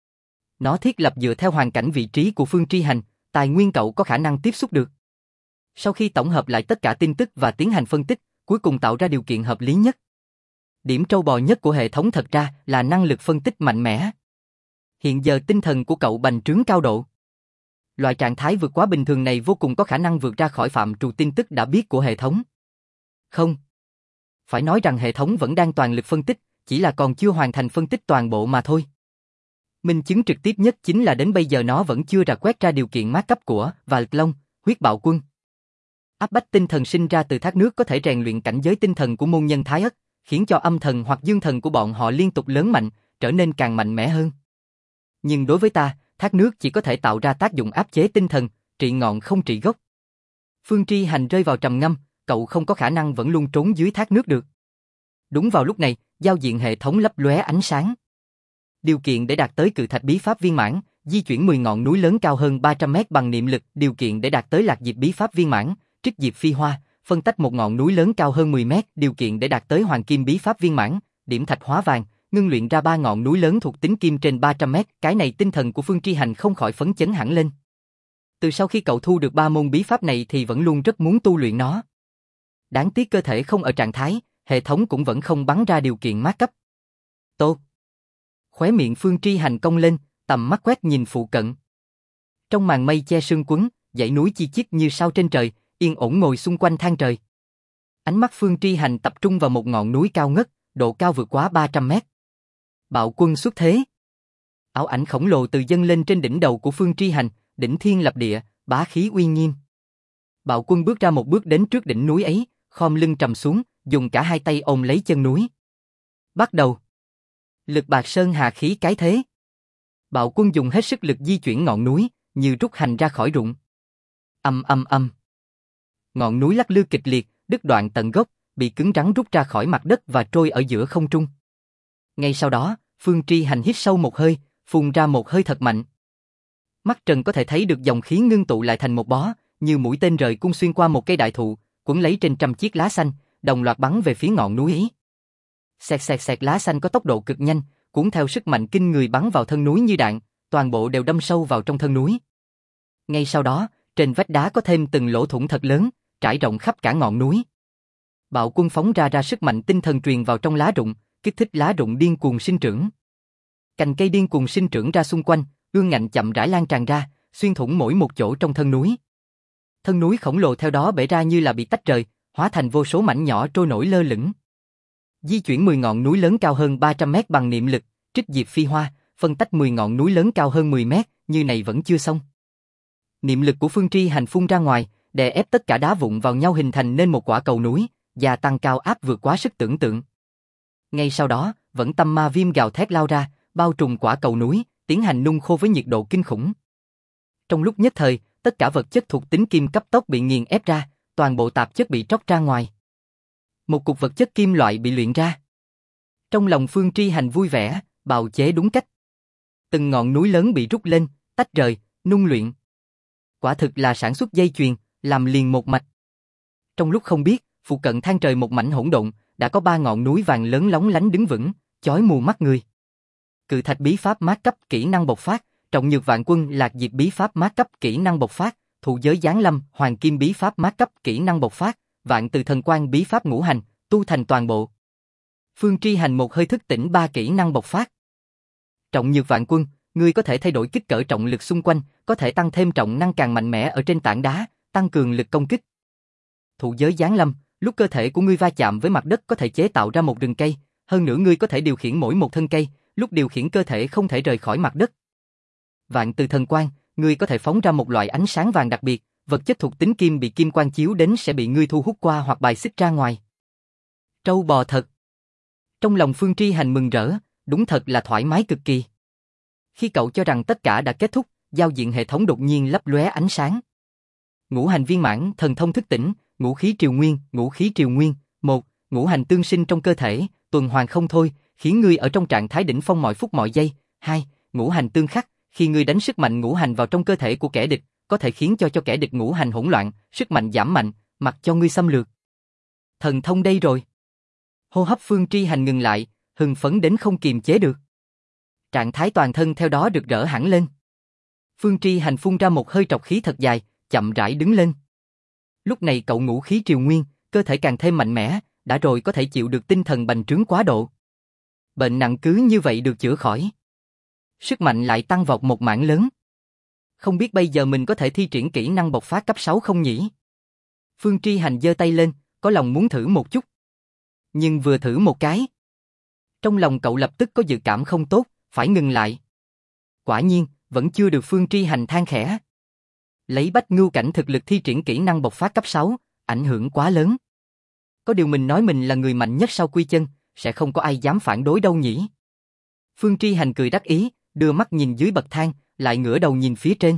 Nó thiết lập dựa theo hoàn cảnh vị trí của Phương Tri Hành, tài nguyên cậu có khả năng tiếp xúc được. Sau khi tổng hợp lại tất cả tin tức và tiến hành phân tích, cuối cùng tạo ra điều kiện hợp lý nhất. Điểm trâu bò nhất của hệ thống thật ra là năng lực phân tích mạnh mẽ. Hiện giờ tinh thần của cậu bành trướng cao độ. Loại trạng thái vượt quá bình thường này vô cùng có khả năng vượt ra khỏi phạm trù tin tức đã biết của hệ thống. Không. Phải nói rằng hệ thống vẫn đang toàn lực phân tích, chỉ là còn chưa hoàn thành phân tích toàn bộ mà thôi. Minh chứng trực tiếp nhất chính là đến bây giờ nó vẫn chưa rà quét ra điều kiện mát cấp của và Lực Long, Huyết Bạo Quân. Áp bách tinh thần sinh ra từ thác nước có thể rèn luyện cảnh giới tinh thần của môn nhân Thái Ất, khiến cho âm thần hoặc dương thần của bọn họ liên tục lớn mạnh, trở nên càng mạnh mẽ hơn. Nhưng đối với ta, thác nước chỉ có thể tạo ra tác dụng áp chế tinh thần, trị ngọn không trị gốc. Phương Tri Hành rơi vào trầm ngâm, cậu không có khả năng vẫn luôn trốn dưới thác nước được. Đúng vào lúc này, giao diện hệ thống lấp lóe ánh sáng. Điều kiện để đạt tới cự thạch bí pháp viên mãn, di chuyển 10 ngọn núi lớn cao hơn 300 mét bằng niệm lực. Điều kiện để đạt tới lạc diệp bí pháp viên mãn, trích diệp phi hoa, phân tách một ngọn núi lớn cao hơn 10 mét. Điều kiện để đạt tới hoàng kim bí pháp viên mãn, điểm thạch hóa vàng, ngưng luyện ra 3 ngọn núi lớn thuộc tính kim trên 300 mét. Cái này tinh thần của Phương Tri Hành không khỏi phấn chấn hẳn lên. Từ sau khi cậu thu được 3 môn bí pháp này thì vẫn luôn rất muốn tu luyện nó. Đáng tiếc cơ thể không ở trạng thái, hệ thống cũng vẫn không bắn ra điều kiện mát cấp. Tốt. Khóe miệng Phương Tri Hành cong lên, tầm mắt quét nhìn phụ cận. Trong màn mây che sương quấn, dãy núi chi chít như sao trên trời, yên ổn ngồi xung quanh than trời. Ánh mắt Phương Tri Hành tập trung vào một ngọn núi cao ngất, độ cao vượt quá 300 mét. Bạo quân xuất thế. Ảo ảnh khổng lồ từ dâng lên trên đỉnh đầu của Phương Tri Hành, đỉnh thiên lập địa, bá khí uy nghiêm. Bạo quân bước ra một bước đến trước đỉnh núi ấy, khom lưng trầm xuống, dùng cả hai tay ôm lấy chân núi. Bắt đầu. Lực bạc sơn hà khí cái thế. Bạo quân dùng hết sức lực di chuyển ngọn núi, như rút hành ra khỏi rụng. Âm âm âm. Ngọn núi lắc lư kịch liệt, đứt đoạn tận gốc, bị cứng rắn rút ra khỏi mặt đất và trôi ở giữa không trung. Ngay sau đó, Phương Tri Hành hít sâu một hơi, phun ra một hơi thật mạnh. Mắt trần có thể thấy được dòng khí ngưng tụ lại thành một bó, như mũi tên rời cung xuyên qua một cây đại thụ, quấn lấy trên trăm chiếc lá xanh, đồng loạt bắn về phía ngọn núi ấy. Xẹt xẹt xẹt, lá xanh có tốc độ cực nhanh, cuốn theo sức mạnh kinh người bắn vào thân núi như đạn, toàn bộ đều đâm sâu vào trong thân núi. Ngay sau đó, trên vách đá có thêm từng lỗ thủng thật lớn, trải rộng khắp cả ngọn núi. Bạo quân phóng ra sức mạnh tinh thần truyền vào trong lá rụng, kích thích lá rụng điên cuồng sinh trưởng. Cành cây điên cuồng sinh trưởng ra xung quanh, ương ngạnh chậm rãi lan tràn ra, xuyên thủng mỗi một chỗ trong thân núi. Thân núi khổng lồ theo đó bể ra như là bị tách rời, hóa thành vô số mảnh nhỏ trôi nổi lơ lửng. Di chuyển 10 ngọn núi lớn cao hơn 300 mét bằng niệm lực, trích diệp phi hoa, phân tách 10 ngọn núi lớn cao hơn 10 mét, như này vẫn chưa xong. Niệm lực của Phương Tri Hành phun ra ngoài, đè ép tất cả đá vụn vào nhau hình thành nên một quả cầu núi, gia tăng cao áp vượt quá sức tưởng tượng. Ngay sau đó, vẫn tâm ma viêm gào thét lao ra, bao trùm quả cầu núi, tiến hành nung khô với nhiệt độ kinh khủng. Trong lúc nhất thời, tất cả vật chất thuộc tính kim cấp tốc bị nghiền ép ra, toàn bộ tạp chất bị tróc ra ngoài. Một cục vật chất kim loại bị luyện ra. Trong lòng Phương Tri Hành vui vẻ, bào chế đúng cách. Từng ngọn núi lớn bị rút lên, tách rời, nung luyện. Quả thực là sản xuất dây chuyền, làm liền một mạch. Trong lúc không biết, phụ cận than trời một mảnh hỗn độn, đã có 3 ngọn núi vàng lớn lóng lánh đứng vững, chói mù mắt người. Cự thạch bí pháp mát cấp kỹ năng bộc phát, trọng nhược vạn quân lạc diệp bí pháp mát cấp kỹ năng bộc phát, thụ giới giáng lâm hoàng kim bí pháp mát cấp kỹ năng bộc phát, vạn từ thần quang bí pháp ngũ hành, tu thành toàn bộ. Phương Tri Hành một hơi thức tỉnh 3 kỹ năng bộc phát. Trọng nhược vạn quân, ngươi có thể thay đổi kích cỡ trọng lực xung quanh, có thể tăng thêm trọng năng càng mạnh mẽ ở trên tảng đá, tăng cường lực công kích. Thụ giới giáng lâm, lúc cơ thể của ngươi va chạm với mặt đất có thể chế tạo ra một rừng cây, hơn nữa ngươi có thể điều khiển mỗi một thân cây, lúc điều khiển cơ thể không thể rời khỏi mặt đất. Vạn từ thần quang, ngươi có thể phóng ra một loại ánh sáng vàng đặc biệt, vật chất thuộc tính kim bị kim quang chiếu đến sẽ bị ngươi thu hút qua hoặc bài xích ra ngoài. Trâu bò thật. Trong lòng Phương Tri Hành mừng rỡ, đúng thật là thoải mái cực kỳ. Khi cậu cho rằng tất cả đã kết thúc, giao diện hệ thống đột nhiên lấp lóe ánh sáng. Ngũ hành viên mãn, thần thông thức tỉnh, ngũ khí triều nguyên, ngũ khí triều nguyên, 1, ngũ hành tương sinh trong cơ thể, tuần hoàn không thôi, khiến ngươi ở trong trạng thái đỉnh phong mọi phút mọi giây. 2, ngũ hành tương khắc, khi ngươi đánh sức mạnh ngũ hành vào trong cơ thể của kẻ địch, có thể khiến cho kẻ địch ngũ hành hỗn loạn, sức mạnh giảm mạnh, mặc cho ngươi xâm lược. Thần thông đây rồi. Hô hấp Phương Tri Hành ngừng lại, hưng phấn đến không kiềm chế được. Trạng thái toàn thân theo đó rực rỡ hẳn lên. Phương Tri Hành phun ra một hơi trọc khí thật dài, chậm rãi đứng lên. Lúc này cậu ngũ khí triều nguyên, cơ thể càng thêm mạnh mẽ, đã rồi có thể chịu được tinh thần bành trướng quá độ. Bệnh nặng cứ như vậy được chữa khỏi. Sức mạnh lại tăng vọt một mảng lớn. Không biết bây giờ mình có thể thi triển kỹ năng bộc phát cấp 6 không nhỉ? Phương Tri Hành giơ tay lên, có lòng muốn thử một chút. Nhưng vừa thử một cái, trong lòng cậu lập tức có dự cảm không tốt, phải ngừng lại. Quả nhiên, vẫn chưa được Phương Tri Hành than khẽ. Lấy bách ngưu cảnh thực lực thi triển kỹ năng bộc phát cấp 6, ảnh hưởng quá lớn. Có điều mình nói mình là người mạnh nhất sau Quy Chân, sẽ không có ai dám phản đối đâu nhỉ. Phương Tri Hành cười đắc ý, đưa mắt nhìn dưới bậc thang, lại ngửa đầu nhìn phía trên.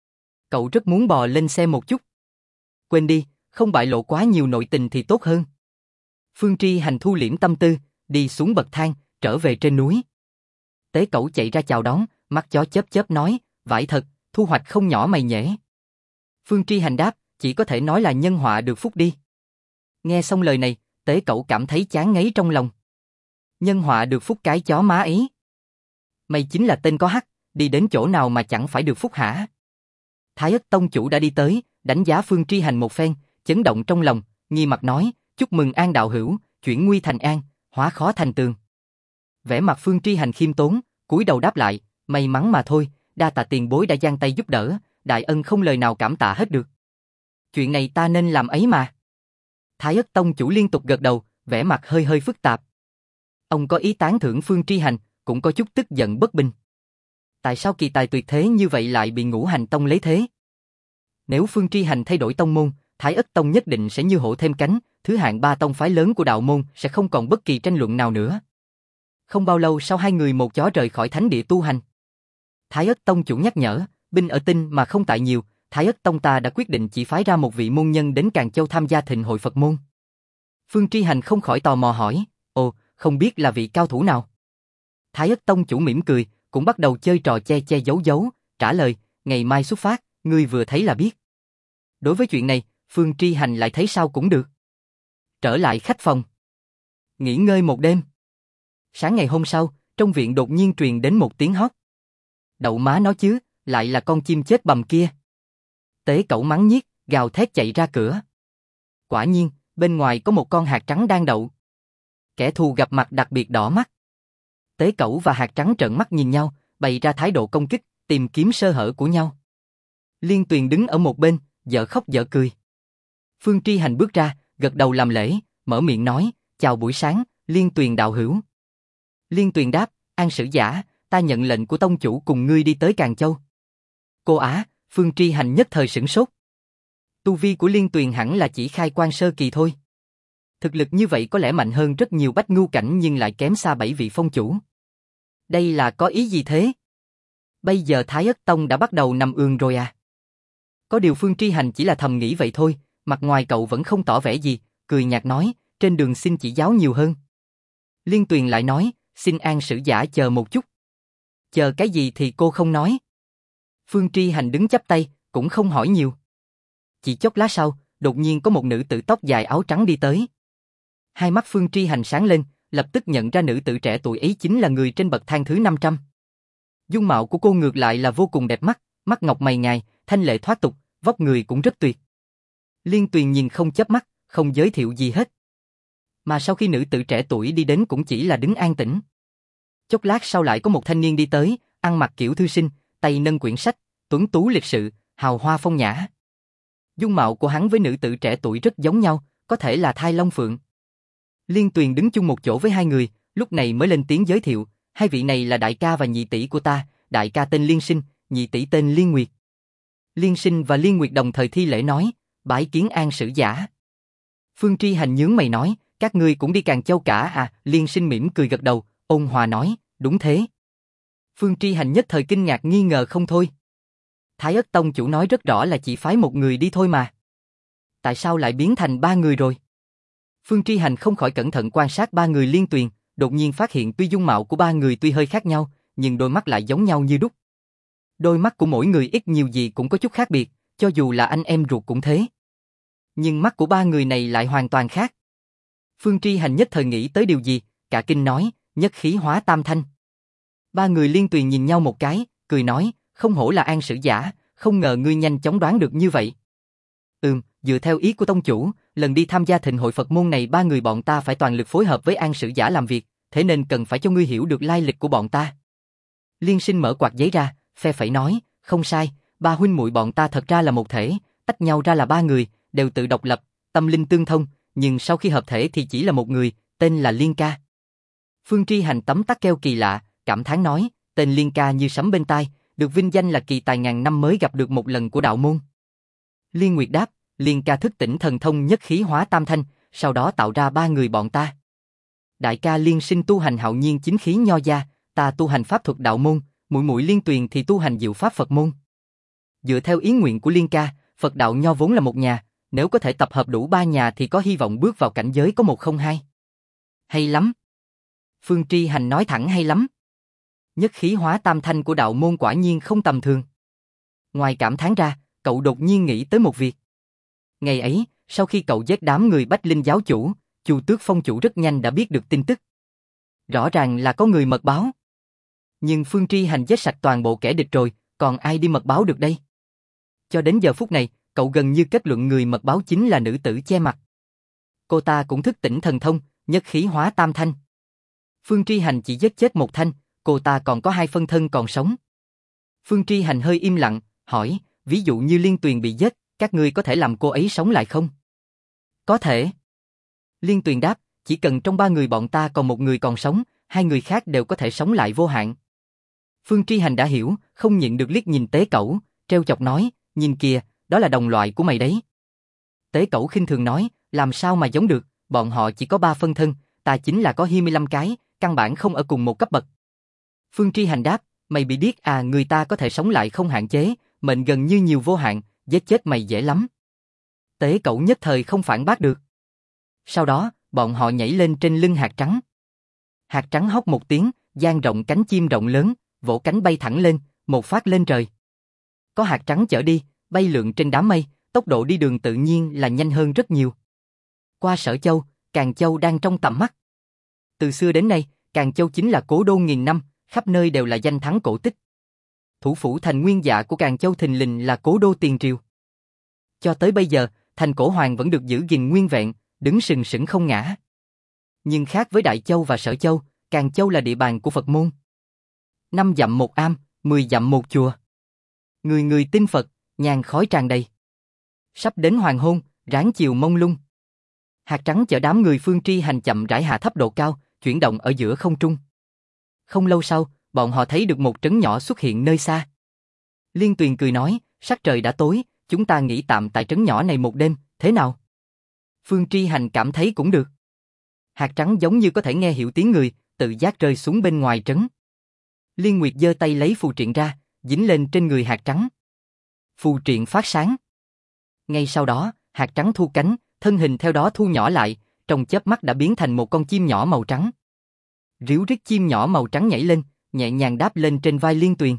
Cậu rất muốn bò lên xe một chút. Quên đi, không bại lộ quá nhiều nội tình thì tốt hơn. Phương Tri Hành thu liễm tâm tư, đi xuống bậc thang, trở về trên núi. Tế Cẩu chạy ra chào đón, mắt chó chớp chớp nói, vãi thật, thu hoạch không nhỏ mày nhễ. Phương Tri Hành đáp, chỉ có thể nói là nhân họa được phúc đi. Nghe xong lời này, Tế Cẩu cảm thấy chán ngấy trong lòng. Nhân họa được phúc cái chó má ấy. Mày chính là tên có hắc, đi đến chỗ nào mà chẳng phải được phúc hả? Thái Ất Tông chủ đã đi tới, đánh giá Phương Tri Hành một phen, chấn động trong lòng, nghi mặt nói, chúc mừng An đạo hữu, chuyển nguy thành an, hóa khó thành tường. Vẻ mặt Phương Tri Hành khiêm tốn, cúi đầu đáp lại, may mắn mà thôi, đa tạ tiền bối đã giang tay giúp đỡ, đại ân không lời nào cảm tạ hết được. Chuyện này ta nên làm ấy mà. Thái Ất Tông chủ liên tục gật đầu, vẻ mặt hơi hơi phức tạp. Ông có ý tán thưởng Phương Tri Hành, cũng có chút tức giận bất bình. Tại sao kỳ tài tuyệt thế như vậy lại bị Ngũ Hành Tông lấy thế? Nếu Phương Tri Hành thay đổi tông môn, Thái Ất Tông nhất định sẽ như hổ thêm cánh, thứ hạng 3 tông phái lớn của đạo môn sẽ không còn bất kỳ tranh luận nào nữa. Không bao lâu sau hai người một chó rời khỏi thánh địa tu hành. Thái Ất Tông chủ nhắc nhở, binh ở tinh mà không tại nhiều, Thái Ất Tông ta đã quyết định chỉ phái ra một vị môn nhân đến Càn Châu tham gia thịnh hội Phật môn. Phương Tri Hành không khỏi tò mò hỏi, ồ, không biết là vị cao thủ nào? Thái Ất Tông chủ mỉm cười, cũng bắt đầu chơi trò che che giấu giấu, trả lời, ngày mai xuất phát, ngươi vừa thấy là biết. Đối với chuyện này, Phương Tri Hành lại thấy sao cũng được. Trở lại khách phòng, nghỉ ngơi một đêm. Sáng ngày hôm sau, trong viện đột nhiên truyền đến một tiếng hót. Đậu má nó chứ, lại là con chim chết bầm kia. Tế Cẩu mắng nhiếc, gào thét chạy ra cửa. Quả nhiên, bên ngoài có một con hạt trắng đang đậu. Kẻ thù gặp mặt đặc biệt đỏ mắt. Tế Cẩu và hạt trắng trợn mắt nhìn nhau, bày ra thái độ công kích, tìm kiếm sơ hở của nhau. Liên Tuyền đứng ở một bên, dở khóc dở cười. Phương Tri Hành bước ra, gật đầu làm lễ, mở miệng nói, chào buổi sáng, Liên Tuyền đạo hữu. Liên Tuyền đáp, An sử giả, ta nhận lệnh của tông chủ cùng ngươi đi tới Càn Châu. Cô Á, Phương Tri Hành nhất thời sửng sốt. Tu vi của Liên Tuyền hẳn là chỉ khai quan sơ kỳ thôi. Thực lực như vậy có lẽ mạnh hơn rất nhiều bách ngưu cảnh nhưng lại kém xa 7 vị phong chủ. Đây là có ý gì thế? Bây giờ Thái Ất Tông đã bắt đầu nằm ườn rồi à? Có điều Phương Tri Hành chỉ là thầm nghĩ vậy thôi, mặt ngoài cậu vẫn không tỏ vẻ gì, cười nhạt nói, trên đường xin chỉ giáo nhiều hơn. Liên Tuyền lại nói, xin An Sử Giả chờ một chút. Chờ cái gì thì cô không nói. Phương Tri Hành đứng chắp tay, cũng không hỏi nhiều. Chỉ chốc lát sau, đột nhiên có một nữ tử tóc dài áo trắng đi tới. Hai mắt Phương Tri Hành sáng lên, lập tức nhận ra nữ tử trẻ tuổi ấy chính là người trên bậc thang thứ 500. Dung mạo của cô ngược lại là vô cùng đẹp mắt, mắt ngọc mày ngài, thanh lệ thoát tục, vóc người cũng rất tuyệt. Liên Tuyền nhìn không chớp mắt, không giới thiệu gì hết. Mà sau khi nữ tử trẻ tuổi đi đến cũng chỉ là đứng an tĩnh. Chốc lát sau lại có một thanh niên đi tới, ăn mặc kiểu thư sinh, tay nâng quyển sách, tuấn tú lịch sự, hào hoa phong nhã. Dung mạo của hắn với nữ tử trẻ tuổi rất giống nhau, có thể là thai long phượng. Liên Tuyền đứng chung một chỗ với hai người, lúc này mới lên tiếng giới thiệu, hai vị này là đại ca và nhị tỷ của ta, đại ca tên Liên Sinh, nhị tỷ tên Liên Nguyệt. Liên Sinh và Liên Nguyệt đồng thời thi lễ nói, bái kiến An Sử Giả. Phương Tri Hành nhướng mày nói, các ngươi cũng đi Càn Châu cả à? Liên Sinh mỉm cười gật đầu, ôn hòa nói, đúng thế. Phương Tri Hành nhất thời kinh ngạc nghi ngờ không thôi. Thái Ất Tông chủ nói rất rõ là chỉ phái một người đi thôi mà. Tại sao lại biến thành ba người rồi? Phương Tri Hành không khỏi cẩn thận quan sát ba người Liên Tuyền, đột nhiên phát hiện tuy dung mạo của ba người tuy hơi khác nhau, nhưng đôi mắt lại giống nhau như đúc. Đôi mắt của mỗi người ít nhiều gì cũng có chút khác biệt, cho dù là anh em ruột cũng thế. Nhưng mắt của ba người này lại hoàn toàn khác. Phương Tri Hành nhất thời nghĩ tới điều gì, cả kinh nói, nhất khí hóa tam thanh. Ba người Liên Tuyền nhìn nhau một cái, cười nói, không hổ là An Sử Giả, không ngờ ngươi nhanh chóng đoán được như vậy. Dựa theo ý của tông chủ, lần đi tham gia thịnh hội Phật môn này ba người bọn ta phải toàn lực phối hợp với An Sử Giả làm việc, thế nên cần phải cho ngươi hiểu được lai lịch của bọn ta. Liên Sinh mở quạt giấy ra, phe phẩy nói, không sai, ba huynh muội bọn ta thật ra là một thể, tách nhau ra là ba người, đều tự độc lập, tâm linh tương thông, nhưng sau khi hợp thể thì chỉ là một người, tên là Liên Ca. Phương Tri Hành tấm tắc keo kỳ lạ, cảm thán nói, tên Liên Ca như sấm bên tai, được vinh danh là kỳ tài ngàn năm mới gặp được một lần của đạo môn. Liên Nguyệt đáp, Liên Ca thức tỉnh thần thông nhất khí hóa tam thanh, sau đó tạo ra ba người bọn ta. Đại ca Liên Sinh tu hành hạo nhiên chính khí nho gia, ta tu hành pháp thuật đạo môn, muội muội Liên Tuyền thì tu hành diệu pháp Phật môn. Dựa theo ý nguyện của Liên Ca, Phật đạo nho vốn là một nhà, nếu có thể tập hợp đủ ba nhà thì có hy vọng bước vào cảnh giới có một không hai. Hay lắm. Phương Tri Hành nói thẳng hay lắm. Nhất khí hóa tam thanh của đạo môn quả nhiên không tầm thường. Ngoài cảm thán ra, cậu đột nhiên nghĩ tới một việc. Ngày ấy, sau khi cậu giết đám người Bách Linh giáo chủ, Chu Tước Phong chủ rất nhanh đã biết được tin tức. Rõ ràng là có người mật báo. Nhưng Phương Tri Hành giết sạch toàn bộ kẻ địch rồi, còn ai đi mật báo được đây? Cho đến giờ phút này, cậu gần như kết luận người mật báo chính là nữ tử che mặt. Cô ta cũng thức tỉnh thần thông, nhất khí hóa tam thanh. Phương Tri Hành chỉ giết chết một thanh, cô ta còn có hai phân thân còn sống. Phương Tri Hành hơi im lặng, hỏi, ví dụ như Liên Tuyền bị giết, các ngươi có thể làm cô ấy sống lại không? Có thể. Liên Tuyền đáp, chỉ cần trong ba người bọn ta còn một người còn sống, hai người khác đều có thể sống lại vô hạn. Phương Tri Hành đã hiểu, không nhịn được liếc nhìn Tế Cẩu, trêu chọc nói, nhìn kìa, đó là đồng loại của mày đấy. Tế Cẩu khinh thường nói, làm sao mà giống được, bọn họ chỉ có 3 phân thân, ta chính là có 25 cái, căn bản không ở cùng một cấp bậc. Phương Tri Hành đáp, mày bị điếc à, người ta có thể sống lại không hạn chế, mệnh gần như nhiều vô hạn, giết chết mày dễ lắm. Tế Cẩu nhất thời không phản bác được. Sau đó, bọn họ nhảy lên trên lưng hạt trắng. Hạt trắng hót một tiếng, dang rộng cánh chim rộng lớn, vỗ cánh bay thẳng lên, một phát lên trời. Có hạt trắng chở đi, bay lượn trên đám mây, tốc độ đi đường tự nhiên là nhanh hơn rất nhiều. Qua Sở Châu, Càn Châu đang trong tầm mắt. Từ xưa đến nay, Càn Châu chính là cố đô nghìn năm, khắp nơi đều là danh thắng cổ tích. Thủ phủ thành Nguyên Dạ của Càn Châu thình lình là cố đô tiền triều. Cho tới bây giờ, thành Cổ Hoàng vẫn được giữ gìn nguyên vẹn, đứng sừng sững không ngã. Nhưng khác với Đại Châu và Sở Châu, Càn Châu là địa bàn của Phật môn. 5 dặm một am, 10 dặm một chùa. Người người tin Phật, nhàn khói tràn đầy. Sắp đến hoàng hôn, ráng chiều mông lung. Hạt trắng chở đám người Phương Tri Hành chậm rãi hạ thấp độ cao, chuyển động ở giữa không trung. Không lâu sau, bọn họ thấy được một trấn nhỏ xuất hiện nơi xa. Liên Tuyền cười nói, sắc trời đã tối, chúng ta nghỉ tạm tại trấn nhỏ này một đêm, thế nào? Phương Tri Hành cảm thấy cũng được. Hạt trắng giống như có thể nghe hiểu tiếng người, tự giác rơi xuống bên ngoài trấn. Liên Nguyệt giơ tay lấy phù triện ra, dính lên trên người hạt trắng. Phù triện phát sáng. Ngay sau đó, hạt trắng thu cánh, thân hình theo đó thu nhỏ lại, trong chớp mắt đã biến thành một con chim nhỏ màu trắng. Ríu rít chim nhỏ màu trắng nhảy lên, nhẹ nhàng đáp lên trên vai Liên Tuyền.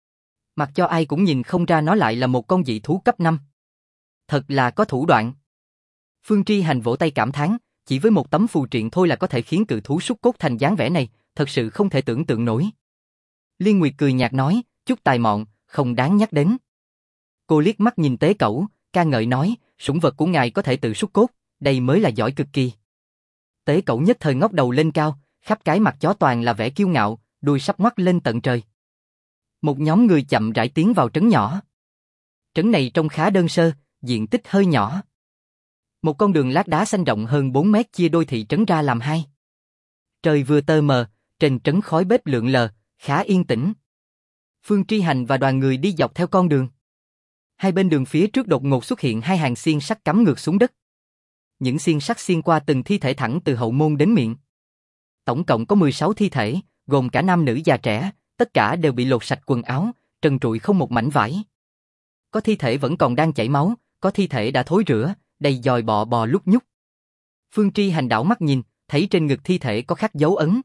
Mặc cho ai cũng nhìn không ra nó lại là một con dị thú cấp 5. Thật là có thủ đoạn. Phương Tri Hành vỗ tay cảm thán, chỉ với một tấm phù triện thôi là có thể khiến cự thú súc cốt thành dáng vẻ này, thật sự không thể tưởng tượng nổi. Liên Nguyệt cười nhạt nói, chút tài mọn, không đáng nhắc đến. Cô liếc mắt nhìn Tế Cẩu, ca ngợi nói, sủng vật của ngài có thể tự súc cốt, đây mới là giỏi cực kỳ. Tế Cẩu nhất thời ngóc đầu lên cao, khắp cái mặt chó toàn là vẻ kiêu ngạo, đuôi sắp ngoắt lên tận trời. Một nhóm người chậm rãi tiến vào trấn nhỏ. Trấn này trông khá đơn sơ, diện tích hơi nhỏ. Một con đường lát đá xanh rộng hơn 4 mét chia đôi thị trấn ra làm hai. Trời vừa tơ mờ, trên trấn khói bếp lượn lờ, khá yên tĩnh. Phương Tri Hành và đoàn người đi dọc theo con đường. Hai bên đường phía trước đột ngột xuất hiện hai hàng xiên sắt cắm ngược xuống đất. Những xiên sắt xiên qua từng thi thể thẳng từ hậu môn đến miệng. Tổng cộng có 16 thi thể, gồm cả nam nữ già trẻ, tất cả đều bị lột sạch quần áo, trần trụi không một mảnh vải. Có thi thể vẫn còn đang chảy máu, có thi thể đã thối rữa, đầy dòi bò bò lúc nhúc. Phương Tri Hành đảo mắt nhìn, thấy trên ngực thi thể có khắc dấu ấn.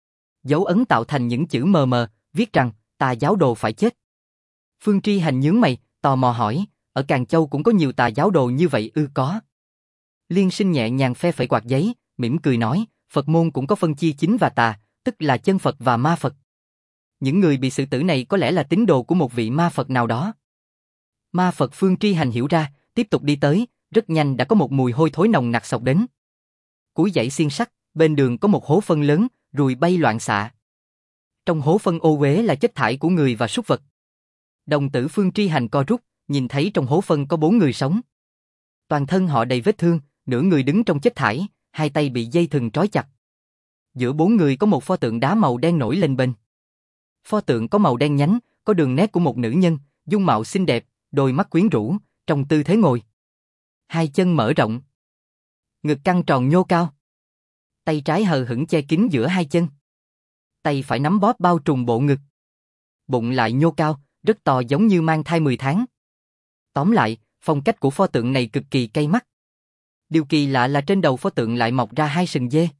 Dấu ấn tạo thành những chữ mờ mờ, viết rằng, tà giáo đồ phải chết. Phương Tri Hành nhướng mày, tò mò hỏi, ở Càn Châu cũng có nhiều tà giáo đồ như vậy ư? Có. Liên Sinh nhẹ nhàng phe phẩy quạt giấy, mỉm cười nói, Phật môn cũng có phân chia chính và tà, tức là chân Phật và ma Phật. Những người bị xử tử này có lẽ là tín đồ của một vị ma Phật nào đó. Ma Phật. Phương Tri Hành hiểu ra, tiếp tục đi tới, rất nhanh đã có một mùi hôi thối nồng nặc xộc đến. Cuối dãy xiên sắt, bên đường có một hố phân lớn, ruồi bay loạn xạ. Trong hố phân ô uế là chất thải của người và súc vật. Đồng tử Phương Tri Hành co rút, nhìn thấy trong hố phân có 4 người sống. Toàn thân họ đầy vết thương, nửa người đứng trong chất thải, hai tay bị dây thừng trói chặt. Giữa 4 người có một pho tượng đá màu đen nổi lên bên. Pho tượng có màu đen nhánh, có đường nét của một nữ nhân, dung mạo xinh đẹp, đôi mắt quyến rũ, trong tư thế ngồi. Hai chân mở rộng, ngực căng tròn nhô cao. Tay trái hờ hững che kín giữa hai chân. Tay phải nắm bóp bao trùm bộ ngực. Bụng lại nhô cao, rất to giống như mang thai 10 tháng. Tóm lại, phong cách của pho tượng này cực kỳ cay mắt. Điều kỳ lạ là trên đầu pho tượng lại mọc ra 2 sừng dê.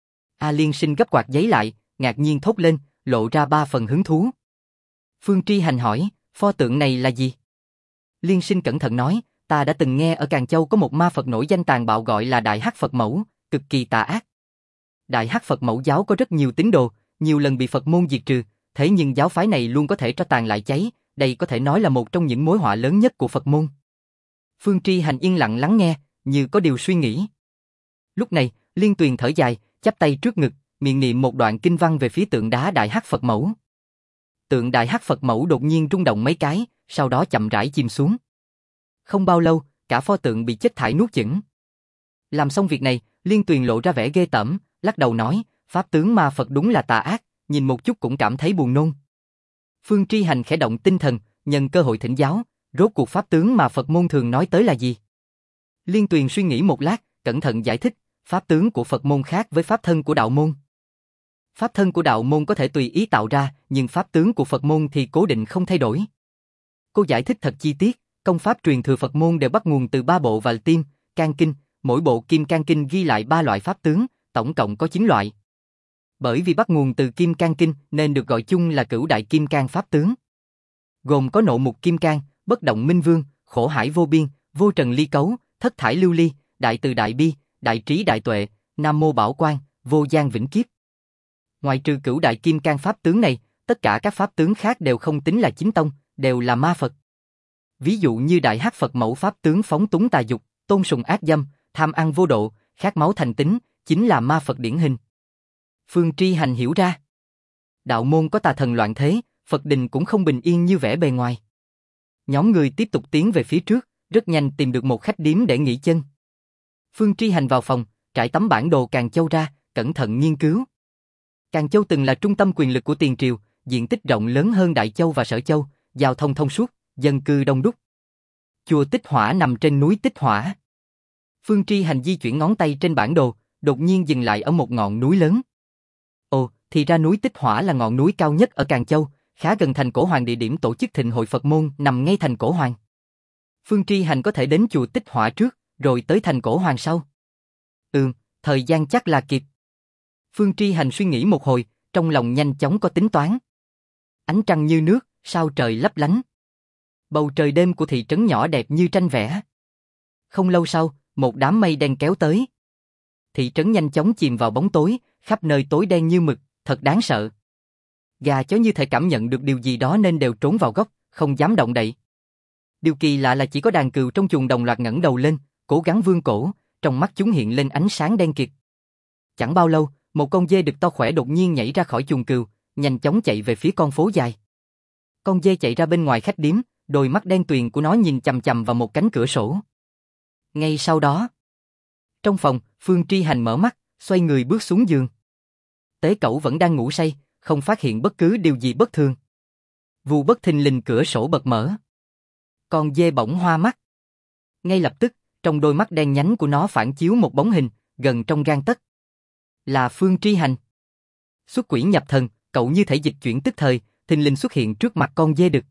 Liên Sinh gấp quạt giấy lại, ngạc nhiên thốt lên, lộ ra 3 phần hứng thú. Phương Tri Hành hỏi, pho tượng này là gì? Liên Sinh cẩn thận nói, ta đã từng nghe ở Càn Châu có một ma Phật nổi danh tàn bạo gọi là Đại Hắc Phật Mẫu, cực kỳ tà ác. Đại Hắc Phật Mẫu giáo có rất nhiều tín đồ, nhiều lần bị Phật môn diệt trừ, thế nhưng giáo phái này luôn có thể tro tàn lại cháy, đây có thể nói là một trong những mối họa lớn nhất của Phật môn. Phương Tri Hành yên lặng lắng nghe, như có điều suy nghĩ. Lúc này, Liên Tuyền thở dài, chắp tay trước ngực, miệng niệm một đoạn kinh văn về phía tượng đá Đại Hắc Phật Mẫu. Tượng Đại Hắc Phật Mẫu đột nhiên rung động mấy cái, sau đó chậm rãi chìm xuống. Không bao lâu, cả pho tượng bị chất thải nuốt chửng. Làm xong việc này, Liên Tuyền lộ ra vẻ ghê tởm, lắc đầu nói, pháp tướng ma Phật đúng là tà ác, nhìn một chút cũng cảm thấy buồn nôn. Phương Tri Hành khẽ động tinh thần, nhân cơ hội thỉnh giáo, rốt cuộc pháp tướng mà Phật môn thường nói tới là gì? Liên Tuyền suy nghĩ một lát, cẩn thận giải thích, pháp tướng của Phật môn khác với pháp thân của đạo môn. Pháp thân của đạo môn có thể tùy ý tạo ra, nhưng pháp tướng của Phật môn thì cố định không thay đổi. Cô giải thích thật chi tiết, công pháp truyền thừa Phật môn đều bắt nguồn từ 3 bộ và Kim Cang Kinh, mỗi bộ Kim Cang Kinh ghi lại 3 loại pháp tướng, tổng cộng có 9 loại. Bởi vì bắt nguồn từ Kim Cang Kinh nên được gọi chung là Cửu Đại Kim Cang pháp tướng. Gồm có Nộ Mục Kim Cang, Bất Động Minh Vương, Khổ Hải Vô Biên, Vô Trần Ly Cấu, Thất Thải Lưu Ly, Đại Từ Đại Bi, Đại Trí Đại Tuệ, Nam Mô Bảo Quan, Vô Gian Vĩnh Kiếp. Ngoài trừ Cửu Đại Kim Cang pháp tướng này, tất cả các pháp tướng khác đều không tính là chính tông, đều là ma Phật. Ví dụ như Đại Hắc Phật Mẫu pháp tướng phóng túng tà dục, tôn sùng ác dâm, tham ăn vô độ, khát máu thành tính, chính là ma Phật điển hình. Phương Tri Hành hiểu ra. Đạo môn có tà thần loạn thế, Phật đình cũng không bình yên như vẻ bề ngoài. Nhóm người tiếp tục tiến về phía trước, rất nhanh tìm được một khách điếm để nghỉ chân. Phương Tri Hành vào phòng, trải tấm bản đồ Càn Châu ra, cẩn thận nghiên cứu. Càn Châu từng là trung tâm quyền lực của Tiền Triều, diện tích rộng lớn hơn Đại Châu và Sở Châu, giao thông thông suốt, dân cư đông đúc. Chùa Tích Hỏa nằm trên núi Tích Hỏa. Phương Tri Hành di chuyển ngón tay trên bản đồ, đột nhiên dừng lại ở một ngọn núi lớn. Ồ, thì ra núi Tích Hỏa là ngọn núi cao nhất ở Càn Châu, khá gần thành Cổ Hoàng, địa điểm tổ chức thịnh hội Phật môn nằm ngay thành Cổ Hoàng. Phương Tri Hành có thể đến chùa Tích Hỏa trước, rồi tới thành Cổ Hoàng sau. Thời gian chắc là kịp. Phương Tri Hành suy nghĩ một hồi, trong lòng nhanh chóng có tính toán. Ánh trăng như nước, sao trời lấp lánh. Bầu trời đêm của thị trấn nhỏ đẹp như tranh vẽ. Không lâu sau, một đám mây đen kéo tới. Thị trấn nhanh chóng chìm vào bóng tối, khắp nơi tối đen như mực, thật đáng sợ. Gà chó như thể cảm nhận được điều gì đó nên đều trốn vào góc, không dám động đậy. Điều kỳ lạ là chỉ có đàn cừu trong chuồng đồng loạt ngẩng đầu lên, cố gắng vươn cổ, trong mắt chúng hiện lên ánh sáng đen kịt. Chẳng bao lâu, một con dê đực to khỏe đột nhiên nhảy ra khỏi chuồng cừu, nhanh chóng chạy về phía con phố dài. Con dê chạy ra bên ngoài khách điếm, đôi mắt đen tuyền của nó nhìn chằm chằm vào một cánh cửa sổ. Ngay sau đó, trong phòng, Phương Tri Hành mở mắt, xoay người bước xuống giường. Tế Cẩu vẫn đang ngủ say, không phát hiện bất cứ điều gì bất thường. Vù bất thình lình cửa sổ bật mở. Con dê bỗng hoa mắt. Ngay lập tức, trong đôi mắt đen nhánh của nó phản chiếu một bóng hình, gần trong gang tấc. Là Phương Tri Hành. Xuất quỷ nhập thần, cậu như thể dịch chuyển tức thời, thình lình xuất hiện trước mặt con dê đực.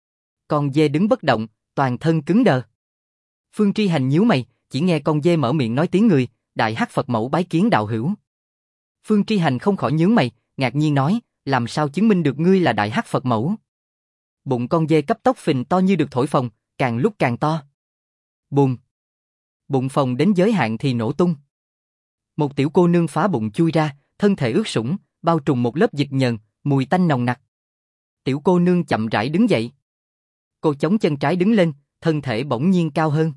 Con dê đứng bất động, toàn thân cứng đờ. Phương Tri Hành nhíu mày, chỉ nghe con dê mở miệng nói tiếng người, Đại Hắc Phật Mẫu bái kiến đạo hữu. Phương Tri Hành không khỏi nhướng mày, ngạc nhiên nói, làm sao chứng minh được ngươi là Đại Hắc Phật Mẫu? Bụng con dê cấp tốc phình to như được thổi phồng, càng lúc càng to. Bùm! Bụng phồng đến giới hạn thì nổ tung. Một tiểu cô nương phá bụng chui ra, thân thể ướt sũng, bao trùm một lớp dịch nhờn, mùi tanh nồng nặc. Tiểu cô nương chậm rãi đứng dậy. Cô chống chân trái đứng lên, thân thể bỗng nhiên cao hơn.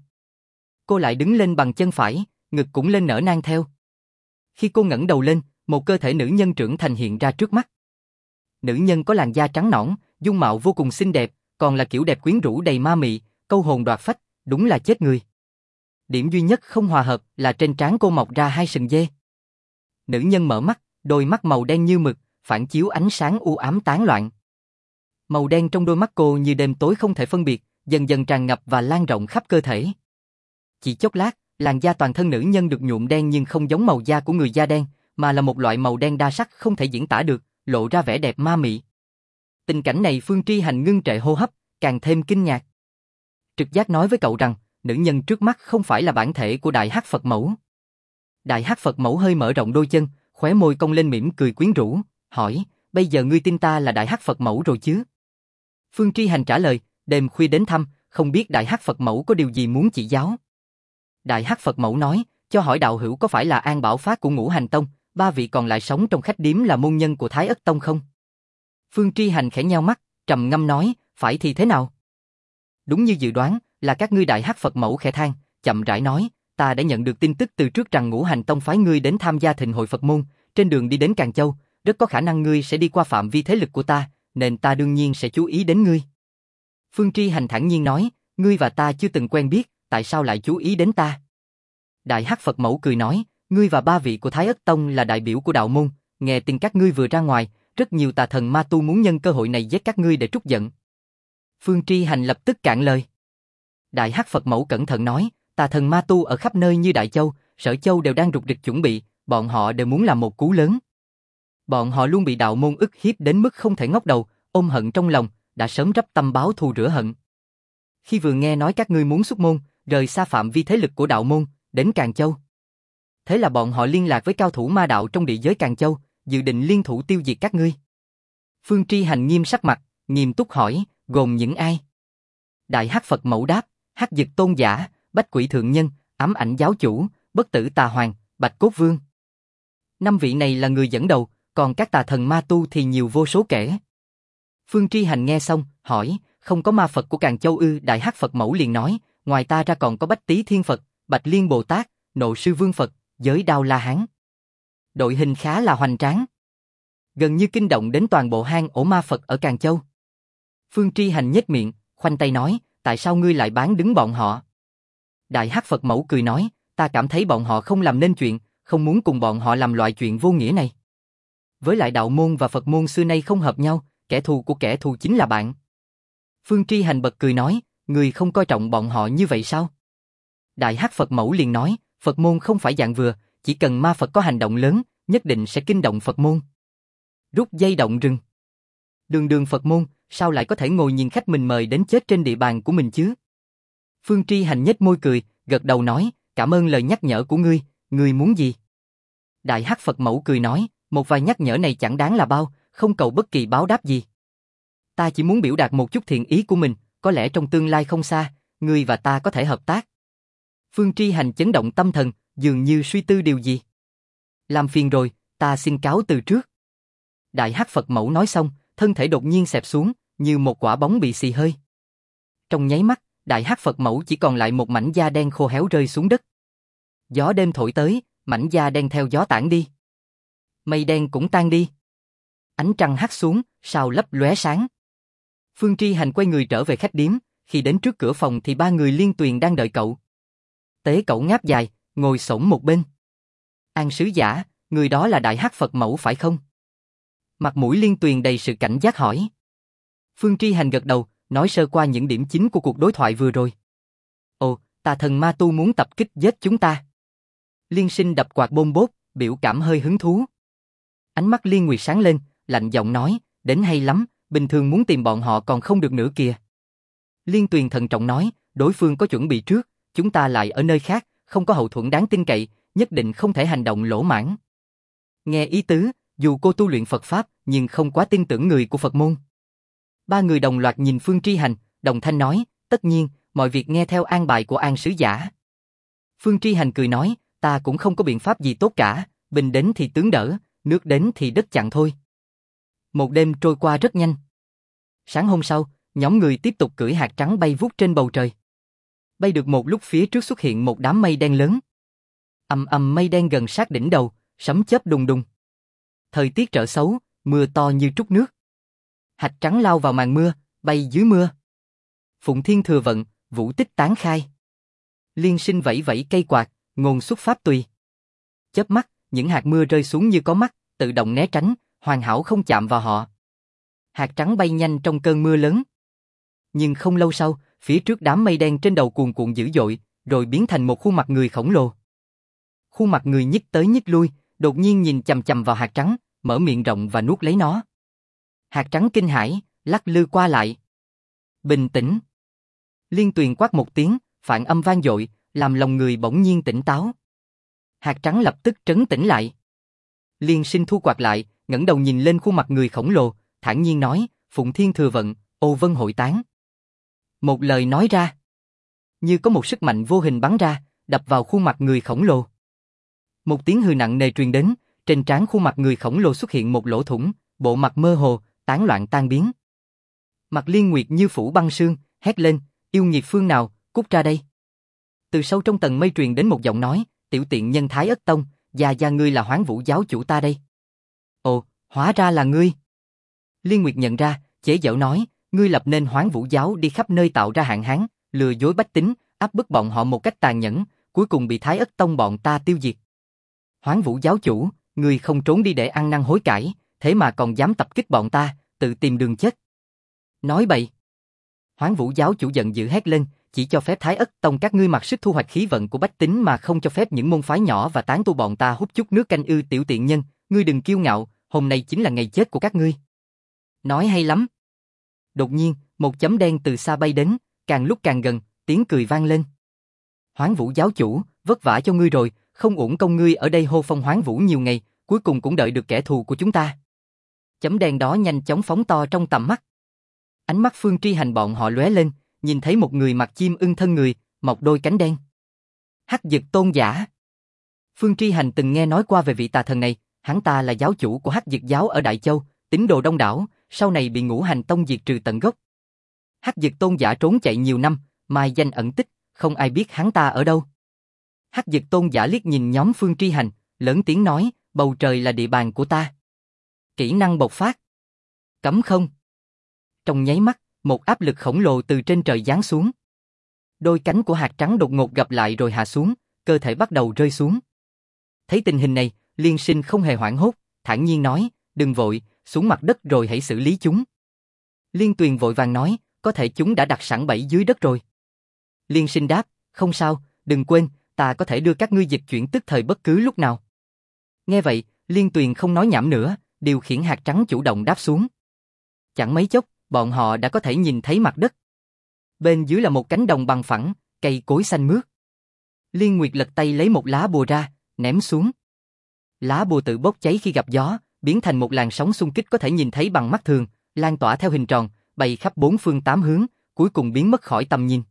Cô lại đứng lên bằng chân phải, ngực cũng lên nở nang theo. Khi cô ngẩng đầu lên, một cơ thể nữ nhân trưởng thành hiện ra trước mắt. Nữ nhân có làn da trắng nõn, dung mạo vô cùng xinh đẹp, còn là kiểu đẹp quyến rũ đầy ma mị, câu hồn đoạt phách, đúng là chết người. Điểm duy nhất không hòa hợp là trên trán cô mọc ra hai sừng dê. Nữ nhân mở mắt, đôi mắt màu đen như mực, phản chiếu ánh sáng u ám tán loạn. Màu đen trong đôi mắt cô như đêm tối không thể phân biệt, dần dần tràn ngập và lan rộng khắp cơ thể. Chỉ chốc lát, làn da toàn thân nữ nhân được nhuộm đen nhưng không giống màu da của người da đen, mà là một loại màu đen đa sắc không thể diễn tả được, lộ ra vẻ đẹp ma mị. Tình cảnh này Phương Tri Hành ngưng trệ hô hấp, càng thêm kinh ngạc. Trực giác nói với cậu rằng, nữ nhân trước mắt không phải là bản thể của Đại Hắc Phật Mẫu. Đại Hắc Phật Mẫu hơi mở rộng đôi chân, khóe môi cong lên mỉm cười quyến rũ, hỏi, bây giờ ngươi tin ta là Đại Hắc Phật Mẫu rồi chứ? Phương Tri Hành trả lời, đêm khuya đến thăm, không biết Đại Hắc Phật Mẫu có điều gì muốn chỉ giáo. Đại Hắc Phật Mẫu nói, cho hỏi đạo hữu có phải là An Bảo Phát của Ngũ Hành Tông, ba vị còn lại sống trong khách điếm là môn nhân của Thái Ất Tông không? Phương Tri Hành khẽ nheo mắt, trầm ngâm nói, phải thì thế nào? Đúng như dự đoán, là các ngươi. Đại Hắc Phật Mẫu khẽ than, chậm rãi nói, ta đã nhận được tin tức từ trước rằng Ngũ Hành Tông phái ngươi đến tham gia thịnh hội Phật môn, trên đường đi đến Càn Châu, rất có khả năng ngươi sẽ đi qua phạm vi thế lực của ta, nên ta đương nhiên sẽ chú ý đến ngươi. Phương Tri Hành thản nhiên nói, ngươi và ta chưa từng quen biết, tại sao lại chú ý đến ta? Đại Hắc Phật Mẫu cười nói, ngươi và ba vị của Thái Ất Tông là đại biểu của đạo môn, nghe tin các ngươi vừa ra ngoài, rất nhiều tà thần ma tu muốn nhân cơ hội này giết các ngươi để trút giận. Phương Tri Hành lập tức cạn lời. Đại Hắc Phật Mẫu cẩn thận nói, tà thần ma tu ở khắp nơi như Đại Châu, Sở Châu đều đang rục rịch chuẩn bị, bọn họ đều muốn làm một cú lớn. Bọn họ luôn bị đạo môn ức hiếp đến mức không thể ngóc đầu, ôm hận trong lòng, đã sớm rắp tâm báo thù rửa hận. Khi vừa nghe nói các ngươi muốn xuất môn, rời xa phạm vi thế lực của đạo môn, đến Càn Châu. Thế là bọn họ liên lạc với cao thủ ma đạo trong địa giới Càn Châu, dự định liên thủ tiêu diệt các ngươi. Phương Tri Hành nghiêm sắc mặt, nghiêm túc hỏi, gồm những ai? Đại Hắc Phật Mẫu đáp, Hắc Dực Tôn Giả, Bách Quỷ Thượng Nhân, Ám Ảnh Giáo Chủ, Bất Tử Tà Hoàng, Bạch Cốt Vương. 5 vị này là người dẫn đầu, còn các tà thần ma tu thì nhiều vô số kể. Phương Tri Hành nghe xong, hỏi, không có ma Phật của Càn Châu ư? Đại Hắc Phật Mẫu liền nói, ngoài ta ra còn có Bách Tý Thiên Phật, Bạch Liên Bồ Tát, Nộ Sư Vương Phật, Giới Đao La Hán. Đội hình khá là hoành tráng, gần như kinh động đến toàn bộ hang ổ ma Phật ở Càn Châu. Phương Tri Hành nhếch miệng, khoanh tay nói, tại sao ngươi lại bán đứng bọn họ? Đại Hắc Phật Mẫu cười nói, ta cảm thấy bọn họ không làm nên chuyện, không muốn cùng bọn họ làm loại chuyện vô nghĩa này. Với lại đạo môn và Phật môn xưa nay không hợp nhau, kẻ thù của kẻ thù chính là bạn. Phương Tri Hành bật cười nói, ngươi không coi trọng bọn họ như vậy sao? Đại Hắc Phật Mẫu liền nói, Phật môn không phải dạng vừa, chỉ cần ma Phật có hành động lớn, nhất định sẽ kinh động Phật môn. Rút dây động rừng. Đường đường Phật môn, sao lại có thể ngồi nhìn khách mình mời đến chết trên địa bàn của mình chứ? Phương Tri Hành nhếch môi cười, gật đầu nói, cảm ơn lời nhắc nhở của ngươi, ngươi muốn gì? Đại Hắc Phật Mẫu cười nói, một vài nhắc nhở này chẳng đáng là bao, không cầu bất kỳ báo đáp gì. Ta chỉ muốn biểu đạt một chút thiện ý của mình, có lẽ trong tương lai không xa, ngươi và ta có thể hợp tác. Phương Tri Hành chấn động tâm thần, dường như suy tư điều gì. Làm phiền rồi, ta xin cáo từ trước. Đại Hắc Phật Mẫu nói xong, thân thể đột nhiên xẹp xuống, như một quả bóng bị xì hơi. Trong nháy mắt, Đại Hắc Phật Mẫu chỉ còn lại một mảnh da đen khô héo rơi xuống đất. Gió đêm thổi tới, mảnh da đen theo gió tản đi. Mây đen cũng tan đi. Ánh trăng hắt xuống, sao lấp lóe sáng. Phương Tri Hành quay người trở về khách điếm, khi đến trước cửa phòng thì ba người Liên Tuyền đang đợi cậu. Tế Cẩu ngáp dài, ngồi xổm một bên. An sứ giả, người đó là Đại Hắc Phật Mẫu phải không? Mặt mũi Liên Tuyền đầy sự cảnh giác hỏi. Phương Tri Hành gật đầu, nói sơ qua những điểm chính của cuộc đối thoại vừa rồi. Ồ, tà thần ma tu muốn tập kích giết chúng ta. Liên Sinh đập quạt bôm bốp, biểu cảm hơi hứng thú. Ánh mắt Liên Nguyệt sáng lên, lạnh giọng nói, đến hay lắm, bình thường muốn tìm bọn họ còn không được nữa kìa. Liên Tuyền thận trọng nói, đối phương có chuẩn bị trước, chúng ta lại ở nơi khác, không có hậu thuẫn đáng tin cậy, nhất định không thể hành động lỗ mãng. Nghe ý tứ, dù cô tu luyện Phật Pháp, nhưng không quá tin tưởng người của Phật môn. Ba người đồng loạt nhìn Phương Tri Hành, đồng thanh nói, tất nhiên, mọi việc nghe theo an bài của An sứ giả. Phương Tri Hành cười nói, ta cũng không có biện pháp gì tốt cả, bình đến thì tướng đỡ, nước đến thì đất chặn thôi. Một đêm trôi qua rất nhanh. Sáng hôm sau, nhóm người tiếp tục cưỡi hạt trắng bay vút trên bầu trời. Bay được một lúc phía trước xuất hiện một đám mây đen lớn. Ầm ầm mây đen gần sát đỉnh đầu, sấm chớp đùng đùng. Thời tiết trở xấu, mưa to như trút nước. Hạt trắng lao vào màn mưa, bay dưới mưa. Phụng Thiên thừa vận, vũ tích tán khai. Liên Sinh vẫy vẫy cây quạt, ngôn xuất pháp tùy. Chớp mắt, những hạt mưa rơi xuống như có mắt, tự động né tránh, hoàn hảo không chạm vào họ. Hạt trắng bay nhanh trong cơn mưa lớn. Nhưng không lâu sau, phía trước đám mây đen trên đầu cuồn cuộn dữ dội, rồi biến thành một khuôn mặt người khổng lồ. Khuôn mặt người nhích tới nhích lui, đột nhiên nhìn chằm chằm vào hạt trắng, mở miệng rộng và nuốt lấy nó. Hạt trắng kinh hãi, lắc lư qua lại. Bình tĩnh. Liên Tuyền quát một tiếng, phản âm vang dội, làm lòng người bỗng nhiên tỉnh táo. Hạt trắng lập tức trấn tĩnh lại. Liên Sinh thu quạt lại, ngẩng đầu nhìn lên khuôn mặt người khổng lồ, thản nhiên nói, Phụng Thiên thừa vận, ô vân hội tán. Một lời nói ra, như có một sức mạnh vô hình bắn ra, đập vào khuôn mặt người khổng lồ. Một tiếng hừ nặng nề truyền đến, trên trán khuôn mặt người khổng lồ xuất hiện một lỗ thủng, bộ mặt mơ hồ, tán loạn tan biến. Mặt Liên Nguyệt như phủ băng sương, hét lên, yêu nghiệt phương nào, cút ra đây. Từ sâu trong tầng mây truyền đến một giọng nói, tiểu tiện nhân Thái Ất Tông, gia ngươi là Hoán Vũ giáo chủ ta đây. Ồ, hóa ra là ngươi. Liên Nguyệt nhận ra, chế giễu nói, ngươi lập nên Hoán Vũ giáo đi khắp nơi tạo ra hạn hán, lừa dối bách tính, áp bức bọn họ một cách tàn nhẫn, cuối cùng bị Thái Ất Tông bọn ta tiêu diệt. Hoán Vũ giáo chủ, ngươi không trốn đi để ăn năn hối cải, thế mà còn dám tập kích bọn ta, tự tìm đường chết. Nói bậy. Hoán Vũ giáo chủ giận dữ hét lên, chỉ cho phép Thái Ất Tông các ngươi mặc sức thu hoạch khí vận của bách tính mà không cho phép những môn phái nhỏ và tán tu bọn ta hút chút nước canh ư. Tiểu tiện nhân, ngươi đừng kiêu ngạo, hôm nay chính là ngày chết của các ngươi. Nói hay lắm. Đột nhiên, một chấm đen từ xa bay đến, càng lúc càng gần, tiếng cười vang lên. Hoán Vũ giáo chủ, vất vả cho ngươi rồi, không uổng công ngươi ở đây hô phong Hoán Vũ nhiều ngày, cuối cùng cũng đợi được kẻ thù của chúng ta. Chấm đen đó nhanh chóng phóng to trong tầm mắt. Ánh mắt Phương Tri Hành bọn họ lóe lên, nhìn thấy một người mặc chim ưng thân người, mọc đôi cánh đen. Hắc Dực tôn giả. Phương Tri Hành từng nghe nói qua về vị tà thần này, hắn ta là giáo chủ của Hắc Dực giáo ở Đại Châu, tín đồ đông đảo, sau này bị Ngũ Hành Tông diệt trừ tận gốc. Hắc Dực tôn giả trốn chạy nhiều năm, mai danh ẩn tích, không ai biết hắn ta ở đâu. Hắc Dực tôn giả liếc nhìn nhóm Phương Tri Hành, lớn tiếng nói, bầu trời là địa bàn của ta. Kỹ năng bộc phát. Cấm không. Trong nháy mắt, một áp lực khổng lồ từ trên trời giáng xuống. Đôi cánh của hạt trắng đột ngột gập lại rồi hạ xuống, cơ thể bắt đầu rơi xuống. Thấy tình hình này, Liên Sinh không hề hoảng hốt, thản nhiên nói, đừng vội, xuống mặt đất rồi hãy xử lý chúng. Liên Tuyền vội vàng nói, có thể chúng đã đặt sẵn bẫy dưới đất rồi. Liên Sinh đáp, không sao, đừng quên, ta có thể đưa các ngươi dịch chuyển tức thời bất cứ lúc nào. Nghe vậy, Liên Tuyền không nói nhảm nữa, điều khiển hạt trắng chủ động đáp xuống. Chẳng mấy chốc, bọn họ đã có thể nhìn thấy mặt đất. Bên dưới là một cánh đồng bằng phẳng, cây cối xanh mướt. Liên Nguyệt lật tay lấy một lá bùa ra, ném xuống. Lá bùa tự bốc cháy khi gặp gió, biến thành một làn sóng xung kích có thể nhìn thấy bằng mắt thường, lan tỏa theo hình tròn, bay khắp bốn phương tám hướng, cuối cùng biến mất khỏi tầm nhìn.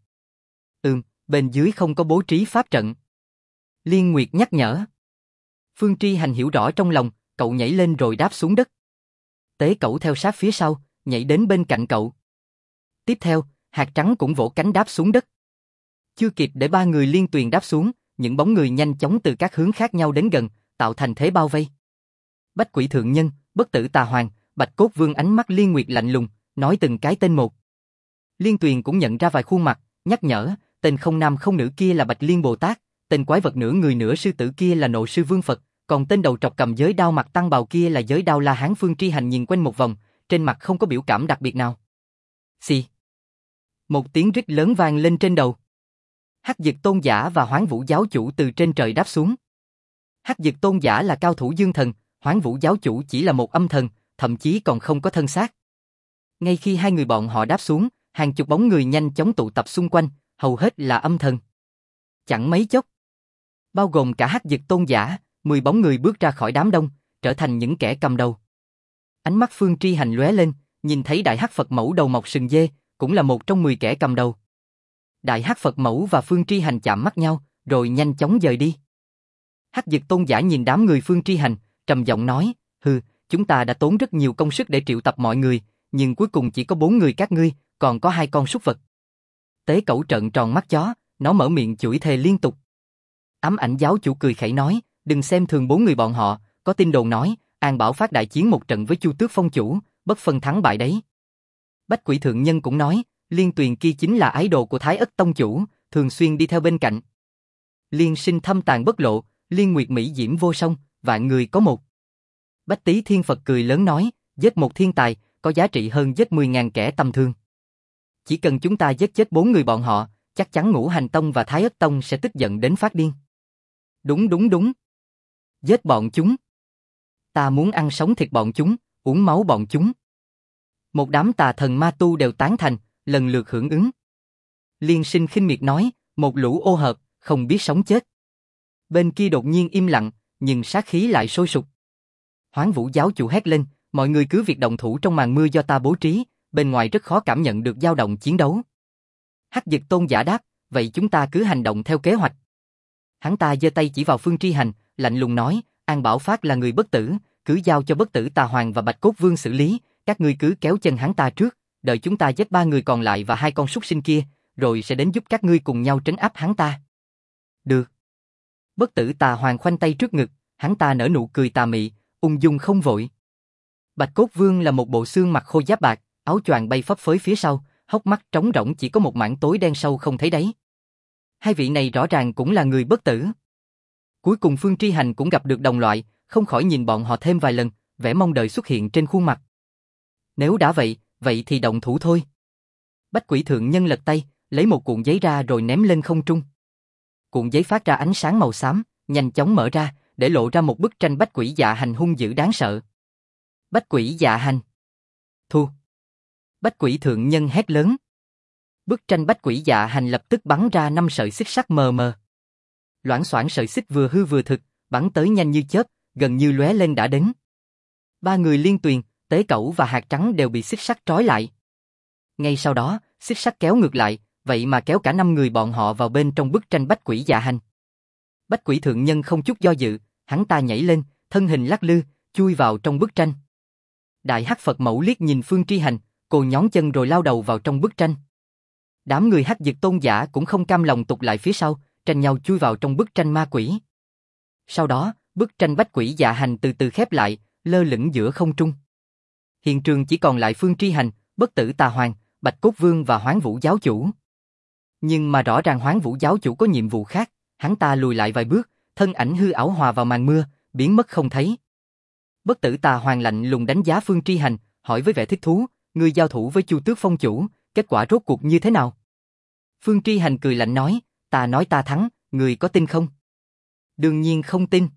Bên dưới không có bố trí pháp trận. Liên Nguyệt nhắc nhở. Phương Tri Hành hiểu rõ trong lòng, cậu nhảy lên rồi đáp xuống đất. Tế Cẩu theo sát phía sau, nhảy đến bên cạnh cậu. Tiếp theo, Hạt Trắng cũng vỗ cánh đáp xuống đất. Chưa kịp để ba người Liên Tuyền đáp xuống, những bóng người nhanh chóng từ các hướng khác nhau đến gần, tạo thành thế bao vây. Bách Quỷ Thượng Nhân, Bất Tử Tà Hoàng, Bạch Cốt Vương ánh mắt Liên Nguyệt lạnh lùng, nói từng cái tên một. Liên Tuyền cũng nhận ra vài khuôn mặt, nhắc nhở, tên không nam không nữ kia là Bạch Liên Bồ Tát, tên quái vật nửa người nửa sư tử kia là Nộ Sư Vương Phật, còn tên đầu trọc cầm giới đao mặt tăng bào kia là Giới Đao La Hán. Phương Tri Hành nhìn quanh một vòng, trên mặt không có biểu cảm đặc biệt nào. Xì. Một tiếng rít lớn vang lên trên đầu. Hắc Dực Tôn Giả và Hoán Vũ Giáo Chủ từ trên trời đáp xuống. Hắc Dực Tôn Giả là cao thủ dương thần, Hoán Vũ Giáo Chủ chỉ là một âm thần, thậm chí còn không có thân xác. Ngay khi hai người bọn họ đáp xuống, hàng chục bóng người nhanh chóng tụ tập xung quanh, hầu hết là âm thần. Chẳng mấy chốc, bao gồm cả Hắc Dực Tôn Giả, 10 bóng người bước ra khỏi đám đông, trở thành những kẻ cầm đầu. Ánh mắt Phương Tri Hành lóe lên, nhìn thấy Đại Hắc Phật Mẫu đầu mọc sừng dê, cũng là một trong 10 kẻ cầm đầu. Đại Hắc Phật Mẫu và Phương Tri Hành chạm mắt nhau, rồi nhanh chóng dời đi. Hắc Dực Tôn Giả nhìn đám người Phương Tri Hành, trầm giọng nói, chúng ta đã tốn rất nhiều công sức để triệu tập mọi người, nhưng cuối cùng chỉ có 4 người các ngươi, còn có 2 con súc vật. Tế Cẩu trợn tròn mắt chó, nó mở miệng chửi thề liên tục. Ám Ảnh Giáo Chủ cười khẩy nói, đừng xem thường 4 người bọn họ, có tin đồn nói, An Bảo phát đại chiến một trận với Chu Tước Phong Chủ, bất phân thắng bại đấy. Bách Quỷ Thượng Nhân cũng nói, Liên Tuyền kia chính là ái đồ của Thái Ất Tông Chủ, thường xuyên đi theo bên cạnh. Liên Sinh thâm tàn bất lộ, Liên Nguyệt mỹ diễm vô song, vạn người có một. Bách Tý Thiên Phật cười lớn nói, giết một thiên tài, có giá trị hơn giết 10.000 kẻ tầm thường. Chỉ cần chúng ta giết chết 4 người bọn họ, chắc chắn Ngũ Hành Tông và Thái Ất Tông sẽ tức giận đến phát điên. Đúng. Giết bọn chúng. Ta muốn ăn sống thịt bọn chúng, uống máu bọn chúng. Một đám tà thần ma tu đều tán thành, lần lượt hưởng ứng. Liên Sinh khinh miệt nói, một lũ ô hợp, không biết sống chết. Bên kia đột nhiên im lặng, nhưng sát khí lại sôi sục. Hoán Vũ Giáo Chủ hét lên, mọi người cứ việc động thủ trong màn mưa do ta bố trí, bên ngoài rất khó cảm nhận được dao động chiến đấu. Hắc Dực Tôn Giả đáp, vậy chúng ta cứ hành động theo kế hoạch. Hắn ta giơ tay chỉ vào Phương Tri Hành, lạnh lùng nói, An Bảo Phát là người bất tử, cứ giao cho Bất Tử Tà Hoàng và Bạch Cốt Vương xử lý, các ngươi cứ kéo chân hắn ta trước, đợi chúng ta giết 3 người còn lại và 2 con súc sinh kia, rồi sẽ đến giúp các ngươi cùng nhau trấn áp hắn ta. Được. Bất Tử Tà Hoàng khoanh tay trước ngực, hắn ta nở nụ cười tà mị, ung dung không vội. Bạch Cốt Vương là một bộ xương mặc khôi giáp bạc, áo choàng bay phấp phới phía sau, hốc mắt trống rỗng chỉ có một mảng tối đen sâu không thấy đáy. Hai vị này rõ ràng cũng là người bất tử. Cuối cùng Phương Tri Hành cũng gặp được đồng loại, không khỏi nhìn bọn họ thêm vài lần, vẻ mong đợi xuất hiện trên khuôn mặt. Nếu đã vậy thì động thủ thôi. Bách Quỷ Thượng Nhân lật tay, lấy một cuộn giấy ra rồi ném lên không trung. Cuộn giấy phát ra ánh sáng màu xám, nhanh chóng mở ra, để lộ ra một bức tranh Bách Quỷ Dạ Hành hung dữ đáng sợ. Bách Quỷ Dạ Hành. Thu. Bách Quỷ Thượng Nhân hét lớn. Bức tranh Bách Quỷ Dạ Hành lập tức bắn ra 5 sợi xích sắt mờ mờ. Loảng xoảng sợi xích vừa hư vừa thực, bắn tới nhanh như chớp, gần như lóe lên đã đến. 3 người Liên Tuyền, Tế Cẩu và Hạt Trắng đều bị xích sắt trói lại. Ngay sau đó, xích sắt kéo ngược lại, vậy mà kéo cả 5 người bọn họ vào bên trong bức tranh Bách Quỷ Dạ Hành. Bách Quỷ Thượng Nhân không chút do dự, hắn ta nhảy lên, thân hình lắc lư, chui vào trong bức tranh. Đại Hắc Phật Mẫu liếc nhìn Phương Tri Hành, cô nhón chân rồi lao đầu vào trong bức tranh. Đám người Hắc Dực Tôn Giả cũng không cam lòng tụt lại phía sau, tranh nhau chui vào trong bức tranh ma quỷ. Sau đó, bức tranh Bách Quỷ Dạ Hành từ từ khép lại, lơ lửng giữa không trung. Hiện trường chỉ còn lại Phương Tri Hành, Bất Tử Tà Hoàng, Bạch Cốt Vương và Hoán Vũ Giáo Chủ. Nhưng mà rõ ràng Hoán Vũ Giáo Chủ có nhiệm vụ khác, hắn ta lùi lại vài bước, thân ảnh hư ảo hòa vào màn mưa, biến mất không thấy. Bất Tử Tà Hoàng lạnh lùng đánh giá Phương Tri Hành, hỏi với vẻ thích thú, người giao thủ với Chu Tước Phong Chủ, kết quả rốt cuộc như thế nào? Phương Tri Hành cười lạnh nói, ta nói ta thắng, người có tin không? Đương nhiên không tin.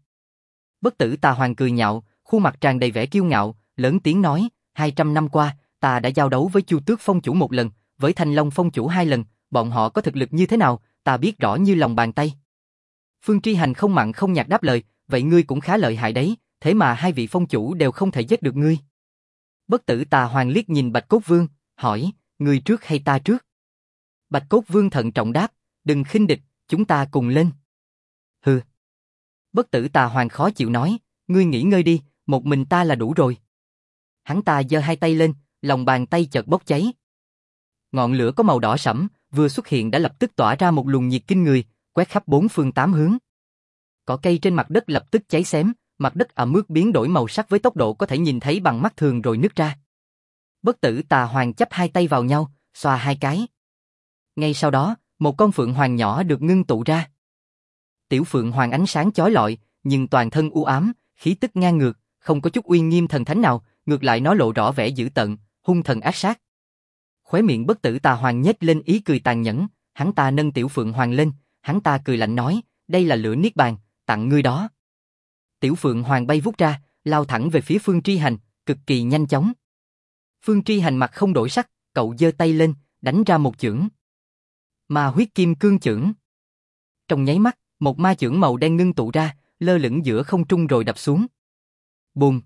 Bất Tử Tà Hoàng cười nhạo, khuôn mặt tràn đầy vẻ kiêu ngạo, lớn tiếng nói, 200 năm qua, ta đã giao đấu với Chu Tước Phong Chủ 1 lần, với Thanh Long Phong Chủ 2 lần, bọn họ có thực lực như thế nào, ta biết rõ như lòng bàn tay. Phương Tri Hành không mặn không nhạt đáp lời, vậy ngươi cũng khá lợi hại đấy, thế mà hai vị phong chủ đều không thể giết được ngươi. Bất tử Tà Hoàng liếc nhìn Bạch Cốt Vương, hỏi, ngươi trước hay ta trước? Bạch Cốt Vương thận trọng đáp, đừng khinh địch, chúng ta cùng lên. Hừ. Bất tử Tà Hoàng khó chịu nói, ngươi nghỉ ngơi đi, một mình ta là đủ rồi. Hắn ta giơ hai tay lên, lòng bàn tay chợt bốc cháy. Ngọn lửa có màu đỏ sẫm, vừa xuất hiện đã lập tức tỏa ra một luồng nhiệt kinh người, quét khắp bốn phương tám hướng. Cỏ cây trên mặt đất lập tức cháy xém, mặt đất ẩm ướt biến đổi màu sắc với tốc độ có thể nhìn thấy bằng mắt thường rồi nứt ra. Bất tử Tà Hoàng chắp hai tay vào nhau, xoa hai cái. Ngay sau đó, một con phượng hoàng nhỏ được ngưng tụ ra. Tiểu phượng hoàng ánh sáng chói lọi, nhưng toàn thân u ám, khí tức ngang ngược, không có chút uy nghiêm thần thánh nào, ngược lại nó lộ rõ vẻ dữ tợn, hung thần ác sát. Khóe miệng Bất tử Tà Hoàng nhếch lên ý cười tàn nhẫn, hắn ta nâng tiểu phượng hoàng lên, hắn ta cười lạnh nói, đây là lửa niết bàn, tặng ngươi đó. Tiểu phượng hoàng bay vút ra, lao thẳng về phía Phương Tri Hành, cực kỳ nhanh chóng. Phương Tri Hành mặt không đổi sắc, cậu giơ tay lên, đánh ra một chưởng. Ma huyết kim cương chưởng. Trong nháy mắt, một ma chưởng màu đen ngưng tụ ra, lơ lửng giữa không trung rồi đập xuống. Bùm.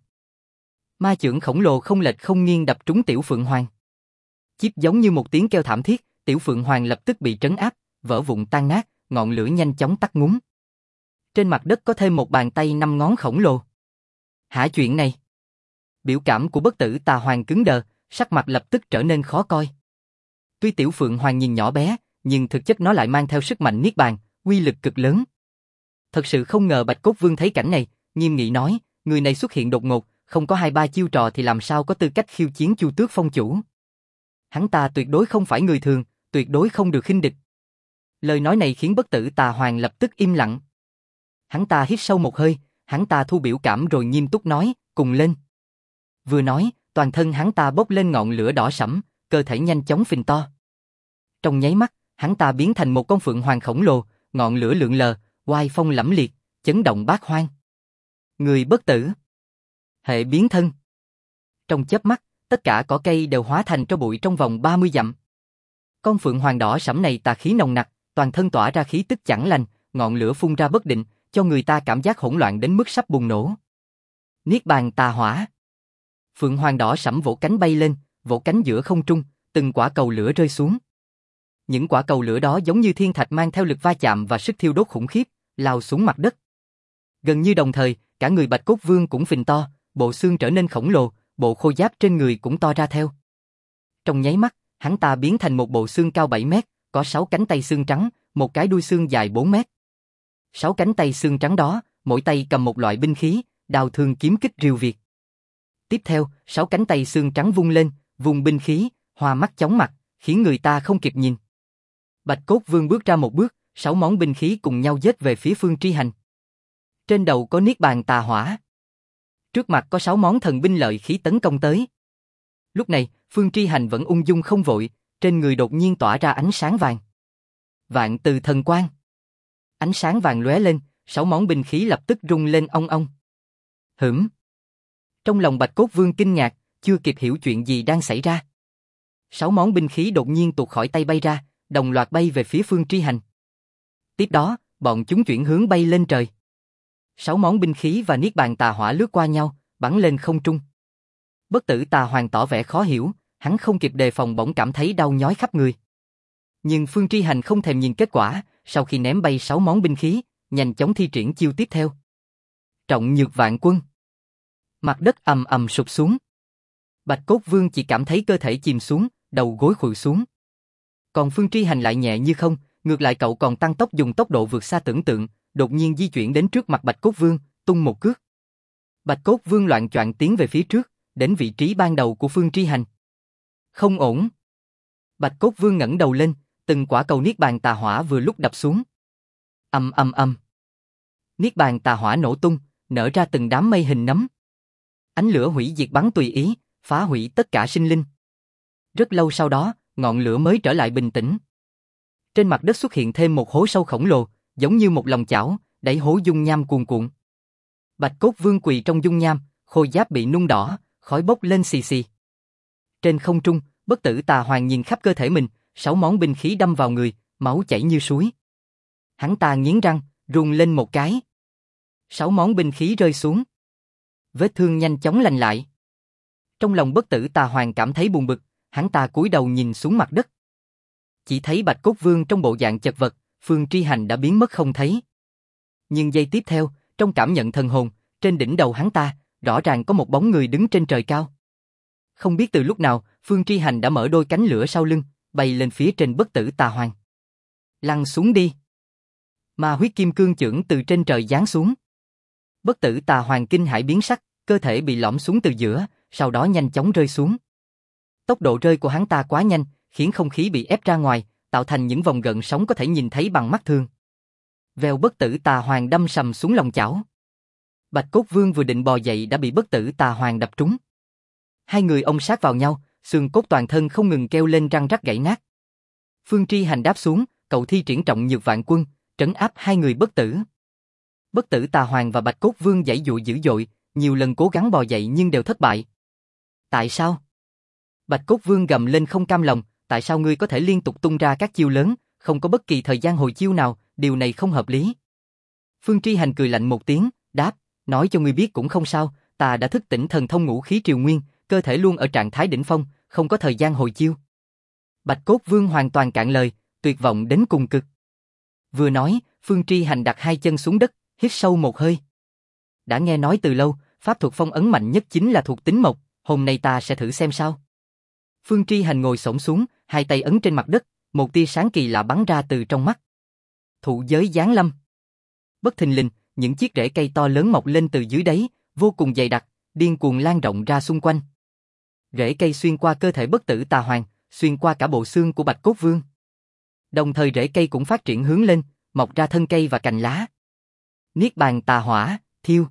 Ma chưởng khổng lồ không lệch không nghiêng đập trúng tiểu phượng hoàng. Chíp giống như một tiếng kêu thảm thiết, tiểu phượng hoàng lập tức bị trấn áp, vỡ vụn tan nát, ngọn lửa nhanh chóng tắt ngúm. Trên mặt đất có thêm một bàn tay 5 ngón khổng lồ. Hả chuyện này? Biểu cảm của Bất tử Tà Hoàng cứng đờ, sắc mặt lập tức trở nên khó coi. Tuy tiểu phượng hoàng nhìn nhỏ bé, nhưng thực chất nó lại mang theo sức mạnh niết bàn, uy lực cực lớn. Thật sự không ngờ Bạch Cốt Vương thấy cảnh này, nghiêm nghị nói, người này xuất hiện đột ngột, không có 2-3 chiêu trò thì làm sao có tư cách khiêu chiến Chu Tước Phong chủ. Hắn ta tuyệt đối không phải người thường, tuyệt đối không được khinh địch. Lời nói này khiến Bất tử Tà Hoàng lập tức im lặng. Hắn ta hít sâu một hơi, hắn ta thu biểu cảm rồi nghiêm túc nói, cùng lên. Vừa nói, toàn thân hắn ta bốc lên ngọn lửa đỏ sẫm, cơ thể nhanh chóng phình to. Trong nháy mắt, hắn ta biến thành một con phượng hoàng khổng lồ, ngọn lửa lượn lờ, oai phong lẫm liệt, chấn động bát hoang. Người bất tử. Hệ biến thân. Trong chớp mắt, tất cả cỏ cây đều hóa thành tro bụi trong vòng 30 dặm. Con phượng hoàng đỏ sẫm này tà khí nồng nặc, toàn thân tỏa ra khí tức chẳng lành, ngọn lửa phun ra bất định, cho người ta cảm giác hỗn loạn đến mức sắp bùng nổ. Niết bàn tà hỏa. Phượng hoàng đỏ sẫm vỗ cánh bay lên, vỗ cánh giữa không trung, từng quả cầu lửa rơi xuống. Những quả cầu lửa đó giống như thiên thạch mang theo lực va chạm và sức thiêu đốt khủng khiếp, lao xuống mặt đất. Gần như đồng thời, cả người Bạch Cốt Vương cũng phình to, bộ xương trở nên khổng lồ, bộ khôi giáp trên người cũng to ra theo. Trong nháy mắt, hắn ta biến thành một bộ xương cao 7 mét, có 6 cánh tay xương trắng, một cái đuôi xương dài 4 mét. 6 cánh tay xương trắng đó, mỗi tay cầm một loại binh khí, đao thương kiếm kích rìu việt. Tiếp theo, 6 cánh tay xương trắng vung lên, vùng binh khí, hoa mắt chóng mặt, khiến người ta không kịp nhìn. Bạch Cốt Vương bước ra một bước, 6 món binh khí cùng nhau giết về phía Phương Tri Hành. Trên đầu có niết bàn tà hỏa. Trước mặt có 6 món thần binh lợi khí tấn công tới. Lúc này, Phương Tri Hành vẫn ung dung không vội, trên người đột nhiên tỏa ra ánh sáng vàng. Vạn từ thần quang. Ánh sáng vàng lóe lên, 6 món binh khí lập tức rung lên ong ong. Hửm. Trong lòng Bạch Cốt Vương kinh ngạc, chưa kịp hiểu chuyện gì đang xảy ra. 6 món binh khí đột nhiên tuột khỏi tay bay ra, đồng loạt bay về phía Phương Tri Hành. Tiếp đó, bọn chúng chuyển hướng bay lên trời. 6 món binh khí và niết bàn tà hỏa lướt qua nhau, bắn lên không trung. Bất tử Tà Hoàng tỏ vẻ khó hiểu, hắn không kịp đề phòng bỗng cảm thấy đau nhói khắp người. Nhưng Phương Tri Hành không thèm nhìn kết quả, sau khi ném bay 6 món binh khí, nhanh chóng thi triển chiêu tiếp theo. Trọng nhược vạn quân. Mặt đất ầm ầm sụp xuống. Bạch Cốt Vương chỉ cảm thấy cơ thể chìm xuống, đầu gối khuỵu xuống. Còn Phương Tri Hành lại nhẹ như không, ngược lại cậu còn tăng tốc dùng tốc độ vượt xa tưởng tượng, đột nhiên di chuyển đến trước mặt Bạch Cốt Vương, tung một cước. Bạch Cốt Vương loạng choạng tiến về phía trước, đến vị trí ban đầu của Phương Tri Hành. Không ổn. Bạch Cốt Vương ngẩng đầu lên, từng quả cầu niết bàn tà hỏa vừa lúc đập xuống. Ầm ầm ầm. Niết bàn tà hỏa nổ tung, nở ra từng đám mây hình nấm. Ánh lửa hủy diệt bắn tùy ý, phá hủy tất cả sinh linh. Rất lâu sau đó, ngọn lửa mới trở lại bình tĩnh. Trên mặt đất xuất hiện thêm một hố sâu khổng lồ, giống như một lòng chảo, đẩy hố dung nham cuồn cuộn. Bạch Cốt Vương quỳ trong dung nham, khôi giáp bị nung đỏ, khói bốc lên xì xì. Trên không trung, Bất tử Tà Hoàng nhìn khắp cơ thể mình, 6 món binh khí đâm vào người, máu chảy như suối. Hắn ta nghiến răng, rung lên một cái. 6 món binh khí rơi xuống. Vết thương nhanh chóng lành lại. Trong lòng Bất Tử Tà Hoàng cảm thấy buồn bực, hắn ta cúi đầu nhìn xuống mặt đất. Chỉ thấy Bạch Cốt Vương trong bộ dạng chật vật, Phương Tri Hành đã biến mất không thấy. Nhưng giây tiếp theo, trong cảm nhận thần hồn, trên đỉnh đầu hắn ta, rõ ràng có một bóng người đứng trên trời cao. Không biết từ lúc nào, Phương Tri Hành đã mở đôi cánh lửa sau lưng, bay lên phía trên Bất Tử Tà Hoàng. Lăn xuống đi. Ma huyết kim cương chưởng từ trên trời giáng xuống. Bất Tử Tà Hoàng kinh hãi biến sắc, cơ thể bị lõm xuống từ giữa, sau đó nhanh chóng rơi xuống. Tốc độ rơi của hắn ta quá nhanh, khiến không khí bị ép ra ngoài, tạo thành những vòng gợn sóng có thể nhìn thấy bằng mắt thường. Vèo, Bất Tử Tà Hoàng đâm sầm xuống lòng chảo. Bạch Cốt Vương vừa định bò dậy đã bị Bất Tử Tà Hoàng đập trúng. Hai người ôm sát vào nhau, xương cốt toàn thân không ngừng kêu lên răng rắc gãy nát. Phương Tri Hành đáp xuống, cậu thi triển Trọng Nhược Vạn Quân, trấn áp hai người bất tử. Bất Tử Tà Hoàng và Bạch Cốt Vương giãy giụa dữ dội, nhiều lần cố gắng bò dậy nhưng đều thất bại. Tại sao? Bạch Cốt Vương gầm lên không cam lòng, tại sao ngươi có thể liên tục tung ra các chiêu lớn, không có bất kỳ thời gian hồi chiêu nào, điều này không hợp lý. Phương Tri Hành cười lạnh một tiếng, đáp, nói cho ngươi biết cũng không sao, ta đã thức tỉnh thần thông ngũ khí triều nguyên, cơ thể luôn ở trạng thái đỉnh phong, không có thời gian hồi chiêu. Bạch Cốt Vương hoàn toàn cạn lời, tuyệt vọng đến cùng cực. Vừa nói, Phương Tri Hành đặt hai chân xuống đất, hít sâu một hơi. Đã nghe nói từ lâu, pháp thuật phong ấn mạnh nhất chính là thuộc tính mộc, hôm nay ta sẽ thử xem sao. Phương Tri Hành ngồi xổm xuống, hai tay ấn trên mặt đất, một tia sáng kỳ lạ bắn ra từ trong mắt. Thụ giới giáng lâm. Bất thình lình, những chiếc rễ cây to lớn mọc lên từ dưới đáy, vô cùng dày đặc, điên cuồng lan rộng ra xung quanh. Rễ cây xuyên qua cơ thể Bất Tử Tà Hoàng, xuyên qua cả bộ xương của Bạch Cốt Vương. Đồng thời rễ cây cũng phát triển hướng lên, mọc ra thân cây và cành lá. Niết bàn tà hỏa, thiêu.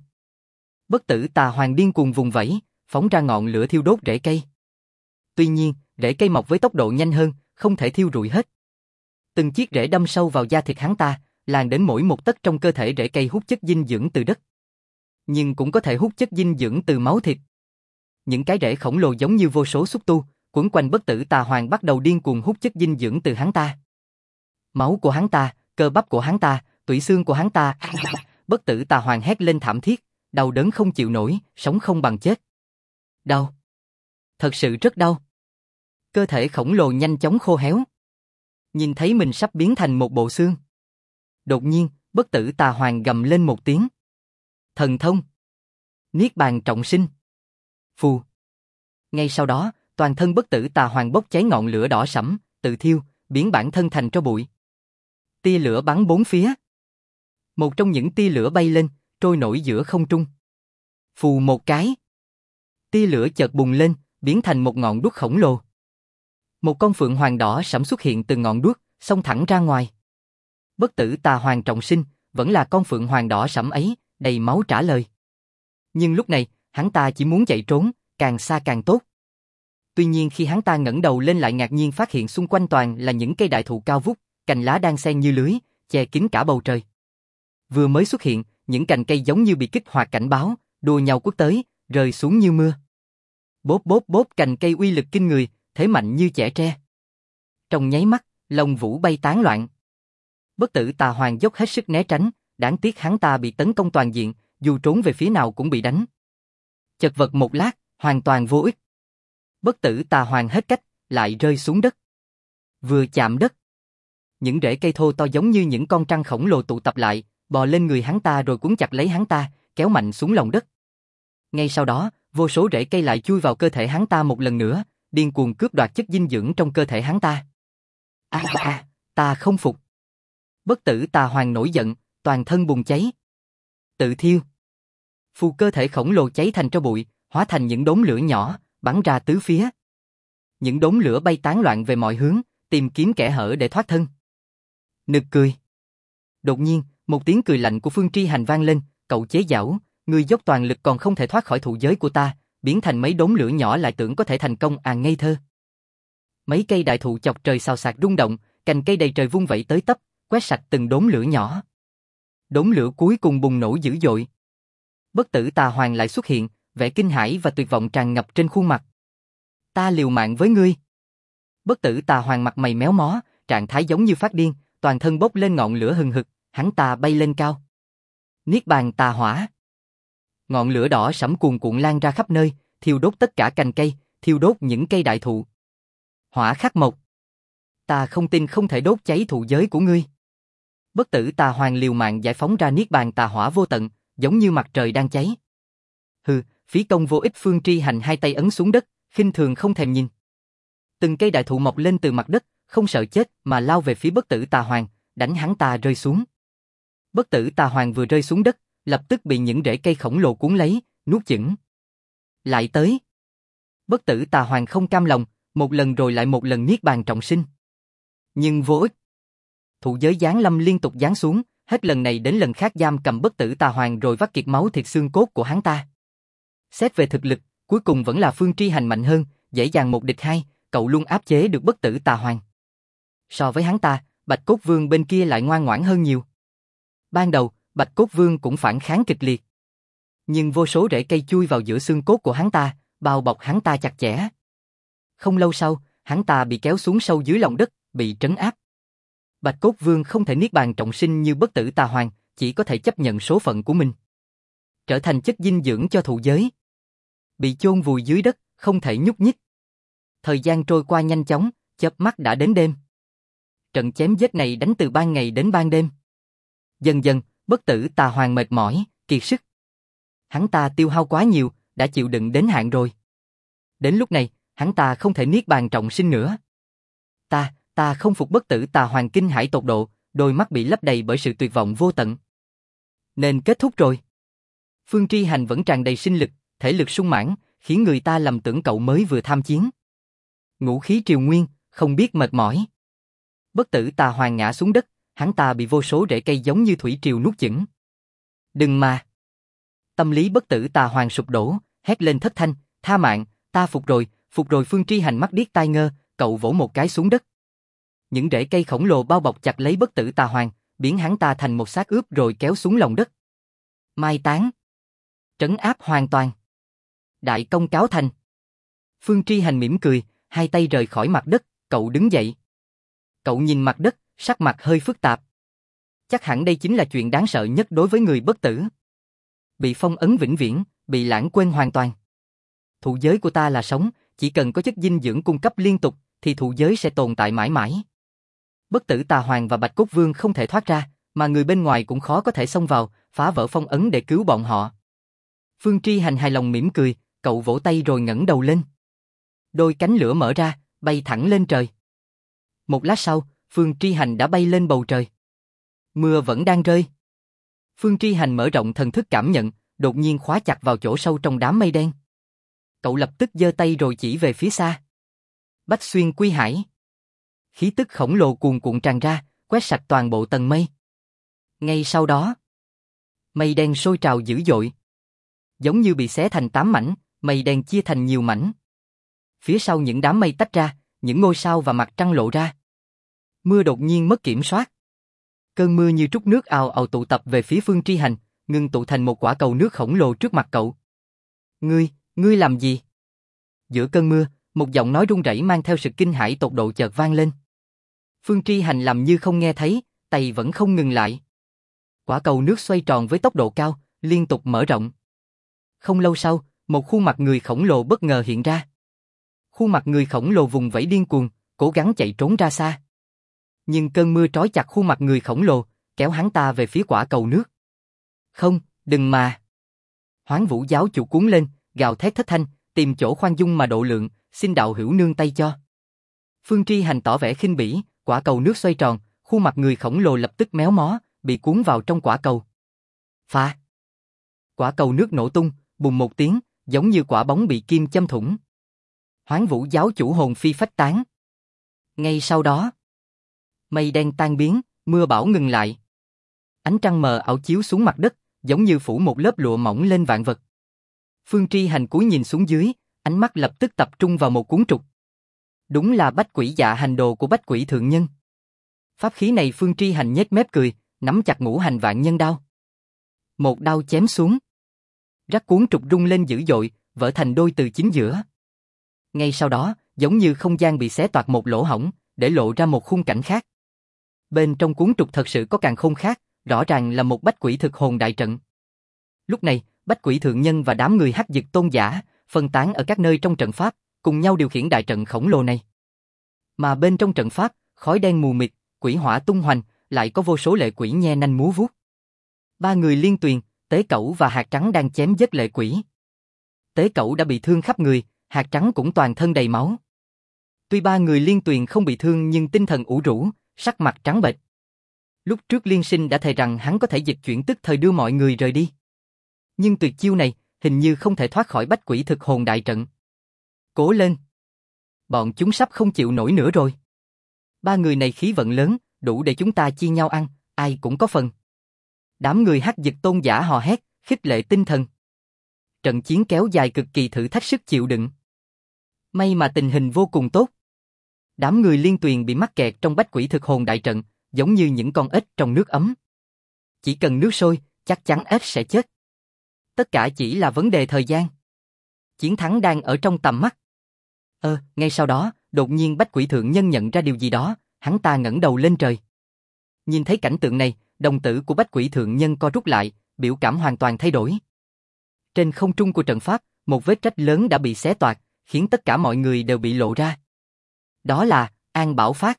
Bất Tử Tà Hoàng điên cuồng vùng vẫy, phóng ra ngọn lửa thiêu đốt rễ cây. Tuy nhiên, rễ cây mọc với tốc độ nhanh hơn, không thể thiêu rụi hết. Từng chiếc rễ đâm sâu vào da thịt hắn ta, lan đến mỗi một tấc trong cơ thể rễ cây hút chất dinh dưỡng từ đất. Nhưng cũng có thể hút chất dinh dưỡng từ máu thịt. Những cái rễ khổng lồ giống như vô số xúc tu, quấn quanh Bất Tử Tà Hoàng bắt đầu điên cuồng hút chất dinh dưỡng từ hắn ta. Máu của hắn ta, cơ bắp của hắn ta, tủy xương của hắn ta. Bất Tử Tà Hoàng hét lên thảm thiết, đau đớn không chịu nổi, sống không bằng chết. Đau. Thật sự rất đau. Cơ thể khổng lồ nhanh chóng khô héo. Nhìn thấy mình sắp biến thành một bộ xương. Đột nhiên, Bất Tử Tà Hoàng gầm lên một tiếng. Thần thông. Niết bàn trọng sinh. Phù. Ngay sau đó, toàn thân Bất Tử Tà Hoàng bốc cháy ngọn lửa đỏ sẫm, tự thiêu, biến bản thân thành tro bụi. Tia lửa bắn bốn phía. Một trong những tia lửa bay lên, trôi nổi giữa không trung. Phù một cái. Tia lửa chợt bùng lên, biến thành một ngọn đuốc khổng lồ. Một con phượng hoàng đỏ sẫm xuất hiện từ ngọn đuốc, xông thẳng ra ngoài. Bất Tử Tà Hoàng trọng sinh, vẫn là con phượng hoàng đỏ sẫm ấy, đầy máu trả lời. Nhưng lúc này, hắn ta chỉ muốn chạy trốn, càng xa càng tốt. Tuy nhiên khi hắn ta ngẩng đầu lên lại ngạc nhiên phát hiện xung quanh toàn là những cây đại thụ cao vút, cành lá đan xen như lưới, che kín cả bầu trời. Vừa mới xuất hiện, những cành cây giống như bị kích hoạt cảnh báo, đua nhau quất tới, rơi xuống như mưa. Bốp bốp bốp, cành cây uy lực kinh người, thế mạnh như chẻ tre. Trong nháy mắt, lông vũ bay tán loạn. Bất Tử Tà Hoàng dốc hết sức né tránh, đáng tiếc hắn ta bị tấn công toàn diện, dù trốn về phía nào cũng bị đánh. Chật vật một lát, hoàn toàn vô ích. Bất Tử Tà Hoàng hết cách, lại rơi xuống đất. Vừa chạm đất, những rễ cây thô to giống như những con trăng khổng lồ tụ tập lại, bò lên người hắn ta rồi cuốn chặt lấy hắn ta, kéo mạnh xuống lòng đất. Ngay sau đó, vô số rễ cây lại chui vào cơ thể hắn ta một lần nữa, điên cuồng cướp đoạt chất dinh dưỡng trong cơ thể hắn ta. Ta không phục. Bất Tử Tà Hoàng nổi giận, toàn thân bùng cháy. Tự thiêu. Phù cơ thể khổng lồ cháy thành tro bụi, hóa thành những đốm lửa nhỏ, bắn ra tứ phía. Những đốm lửa bay tán loạn về mọi hướng, tìm kiếm kẽ hở để thoát thân. Nực cười. Đột nhiên, một tiếng cười lạnh của Phương Tri Hành vang lên, cậu chế giễu, ngươi dốc toàn lực còn không thể thoát khỏi thụ giới của ta, biến thành mấy đốm lửa nhỏ lại tưởng có thể thành công à, ngây thơ. Mấy cây đại thụ chọc trời xào xạc rung động, cành cây đầy trời vung vẩy tới tấp, quét sạch từng đốm lửa nhỏ. Đốm lửa cuối cùng bùng nổ dữ dội. Bất Tử Tà Hoàng lại xuất hiện, vẻ kinh hãi và tuyệt vọng tràn ngập trên khuôn mặt. Ta liều mạng với ngươi. Bất Tử Tà Hoàng mặt mày méo mó, trạng thái giống như phát điên, toàn thân bốc lên ngọn lửa hừng hực, hắn ta bay lên cao. Niết bàn tà hỏa. Ngọn lửa đỏ sẫm cuồn cuộn lan ra khắp nơi, thiêu đốt tất cả cành cây, thiêu đốt những cây đại thụ. Hỏa khắc mộc. Ta không tin không thể đốt cháy thụ giới của ngươi. Bất tử tà hoàng liều mạng giải phóng ra niết bàn tà hỏa vô tận, giống như mặt trời đang cháy. Hừ, phí công vô ích. Phương Tri Hành hai tay ấn xuống đất, khinh thường không thèm nhìn. Từng cây đại thụ mọc lên từ mặt đất, không sợ chết mà lao về phía bất tử tà hoàng, đánh hắn ta rơi xuống. Bất tử tà hoàng vừa rơi xuống đất, lập tức bị những rễ cây khổng lồ cuốn lấy, nuốt chửng. Lại tới. Bất tử tà hoàng không cam lòng, một lần rồi lại một lần niết bàn trọng sinh. Nhưng vô ích. Thụ giới giáng lâm liên tục giáng xuống, hết lần này đến lần khác giam cầm bất tử tà hoàng rồi vắt kiệt máu thịt xương cốt của hắn ta. Xét về thực lực, cuối cùng vẫn là Phương Tri Hành mạnh hơn, dễ dàng một địch hai, cậu luôn áp chế được bất tử tà hoàng. So với hắn ta, Bạch Cốt Vương bên kia lại ngoan ngoãn hơn nhiều. Ban đầu, Bạch Cốt Vương cũng phản kháng kịch liệt. Nhưng vô số rễ cây chui vào giữa xương cốt của hắn ta, bao bọc hắn ta chặt chẽ. Không lâu sau, hắn ta bị kéo xuống sâu dưới lòng đất, bị trấn áp. Bạch Cốt Vương không thể niết bàn trọng sinh như bất tử tà hoàng, chỉ có thể chấp nhận số phận của mình. Trở thành chất dinh dưỡng cho thụ giới. Bị chôn vùi dưới đất, không thể nhúc nhích. Thời gian trôi qua nhanh chóng, chớp mắt đã đến đêm. Trận chém giết này đánh từ ban ngày đến ban đêm. Dần dần, bất tử tà hoàng mệt mỏi, kiệt sức. Hắn ta tiêu hao quá nhiều, đã chịu đựng đến hạn rồi. Đến lúc này, hắn ta không thể niết bàn trọng sinh nữa. Ta không phục. Bất tử tà hoàng kinh hãi tột độ, đôi mắt bị lấp đầy bởi sự tuyệt vọng vô tận. Nên kết thúc rồi. Phương Tri Hành vẫn tràn đầy sinh lực, thể lực sung mãn, khiến người ta lầm tưởng cậu mới vừa tham chiến. Ngũ khí triều nguyên, không biết mệt mỏi. Bất tử tà hoàng ngã xuống đất, hắn ta bị vô số rễ cây giống như thủy triều nuốt chửng. Đừng mà. Tâm lý bất tử tà hoàng sụp đổ, hét lên thất thanh, tha mạng, ta phục rồi. Phương Tri Hành mắt điếc tai ngơ, cậu vỗ một cái xuống đất. Những rễ cây khổng lồ bao bọc chặt lấy bất tử tà hoàng, biến hắn ta thành một xác ướp rồi kéo xuống lòng đất. Mai táng. Trấn áp hoàn toàn. Đại công cáo thành. Phương Tri Hành mỉm cười, hai tay rời khỏi mặt đất, cậu đứng dậy. Cậu nhìn mặt đất, sắc mặt hơi phức tạp. Chắc hẳn đây chính là chuyện đáng sợ nhất đối với người bất tử. Bị phong ấn vĩnh viễn, bị lãng quên hoàn toàn. Thụ giới của ta là sống, chỉ cần có chất dinh dưỡng cung cấp liên tục, thì thụ giới sẽ tồn tại mãi mãi. Bất tử tà hoàng và Bạch Cốt Vương không thể thoát ra, mà người bên ngoài cũng khó có thể xông vào, phá vỡ phong ấn để cứu bọn họ. Phương Tri Hành hài lòng mỉm cười, cậu vỗ tay rồi ngẩng đầu lên. Đôi cánh lửa mở ra, bay thẳng lên trời. Một lát sau, Phương Tri Hành đã bay lên bầu trời. Mưa vẫn đang rơi. Phương Tri Hành mở rộng thần thức cảm nhận, đột nhiên khóa chặt vào chỗ sâu trong đám mây đen. Cậu lập tức giơ tay rồi chỉ về phía xa. Bách Xuyên Quy Hải. Khí tức khổng lồ cuồn cuộn tràn ra, quét sạch toàn bộ tầng mây. Ngay sau đó, mây đen sôi trào dữ dội. Giống như bị xé thành 8 mảnh, mây đen chia thành nhiều mảnh. Phía sau những đám mây tách ra, những ngôi sao và mặt trăng lộ ra. Mưa đột nhiên mất kiểm soát. Cơn mưa như trút nước ào ào tụ tập về phía Phương Tri Hành, ngưng tụ thành một quả cầu nước khổng lồ trước mặt cậu. Ngươi làm gì? Giữa cơn mưa, một giọng nói run rẩy mang theo sự kinh hãi tột độ chợt vang lên. Phương Tri Hành làm như không nghe thấy, tay vẫn không ngừng lại. Quả cầu nước xoay tròn với tốc độ cao, liên tục mở rộng. Không lâu sau, một khuôn mặt người khổng lồ bất ngờ hiện ra. Khuôn mặt người khổng lồ vùng vẫy điên cuồng, cố gắng chạy trốn ra xa. Nhưng cơn mưa trói chặt khuôn mặt người khổng lồ, kéo hắn ta về phía quả cầu nước. Không, đừng mà. Hoán Vũ giáo chủ cuốn lên, gào thét thất thanh, tìm chỗ khoan dung mà độ lượng, xin đạo hữu nương tay cho. Phương Tri Hành tỏ vẻ khinh bỉ, quả cầu nước xoay tròn, khuôn mặt người khổng lồ lập tức méo mó, bị cuốn vào trong quả cầu. Phá! Quả cầu nước nổ tung, bùng một tiếng, giống như quả bóng bị kim châm thủng. Hoán Vũ giáo chủ hồn phi phách tán. Ngay sau đó, mây đen tan biến, mưa bão ngừng lại. Ánh trăng mờ ảo chiếu xuống mặt đất, giống như phủ một lớp lụa mỏng lên vạn vật. Phương Tri Hành cúi nhìn xuống dưới, ánh mắt lập tức tập trung vào một cuốn trục. Đúng là Bách Quỷ Dạ Hành Đồ của Bách Quỷ Thượng Nhân. Pháp khí này Phương Tri Hành nhếch mép cười, nắm chặt Ngũ Hành Vạn Nhân đao. Một đao chém xuống. Rắc cuốn trục rung lên dữ dội, vỡ thành đôi từ chính giữa. Ngay sau đó, giống như không gian bị xé toạc một lỗ hổng, để lộ ra một khung cảnh khác. Bên trong cuốn trục thật sự có càn khôn khác, rõ ràng là một bách quỷ thực hồn đại trận. Lúc này, bách quỷ thượng nhân và đám người Hắc Dực tôn giả, phân tán ở các nơi trong trận pháp, cùng nhau điều khiển đại trận khổng lồ này. Mà bên trong trận pháp, khói đen mù mịt, quỷ hỏa tung hoành, lại có vô số lệ quỷ nhe nanh múa vuốt. Ba người Liên Tuyền, Tế Cẩu và Hạt Trắng đang chém giết lệ quỷ. Tế Cẩu đã bị thương khắp người, Hạt Trắng cũng toàn thân đầy máu. Tuy ba người Liên Tuyền không bị thương nhưng tinh thần ủ rũ, sắc mặt trắng bệch. Lúc trước Liên Sinh đã thề rằng hắn có thể dịch chuyển tức thời đưa mọi người rời đi. Nhưng tuyệt chiêu này, hình như không thể thoát khỏi bách quỷ thực hồn đại trận. Cố lên! Bọn chúng sắp không chịu nổi nữa rồi. Ba người này khí vận lớn, đủ để chúng ta chia nhau ăn, ai cũng có phần. Đám người Hắc Dực tôn giả hò hét, khích lệ tinh thần. Trận chiến kéo dài cực kỳ thử thách sức chịu đựng. May mà tình hình vô cùng tốt. Đám người Liên Tuyền bị mắc kẹt trong bách quỷ thực hồn đại trận, giống như những con ếch trong nước ấm. Chỉ cần nước sôi, chắc chắn ếch sẽ chết. Tất cả chỉ là vấn đề thời gian. Chiến thắng đang ở trong tầm mắt. Ngay sau đó, đột nhiên bách quỷ thượng nhân nhận ra điều gì đó, hắn ta ngẩng đầu lên trời. Nhìn thấy cảnh tượng này, đồng tử của bách quỷ thượng nhân co rút lại, biểu cảm hoàn toàn thay đổi. Trên không trung của trận pháp, một vết rách lớn đã bị xé toạc, khiến tất cả mọi người đều bị lộ ra. Đó là An Bảo Phát.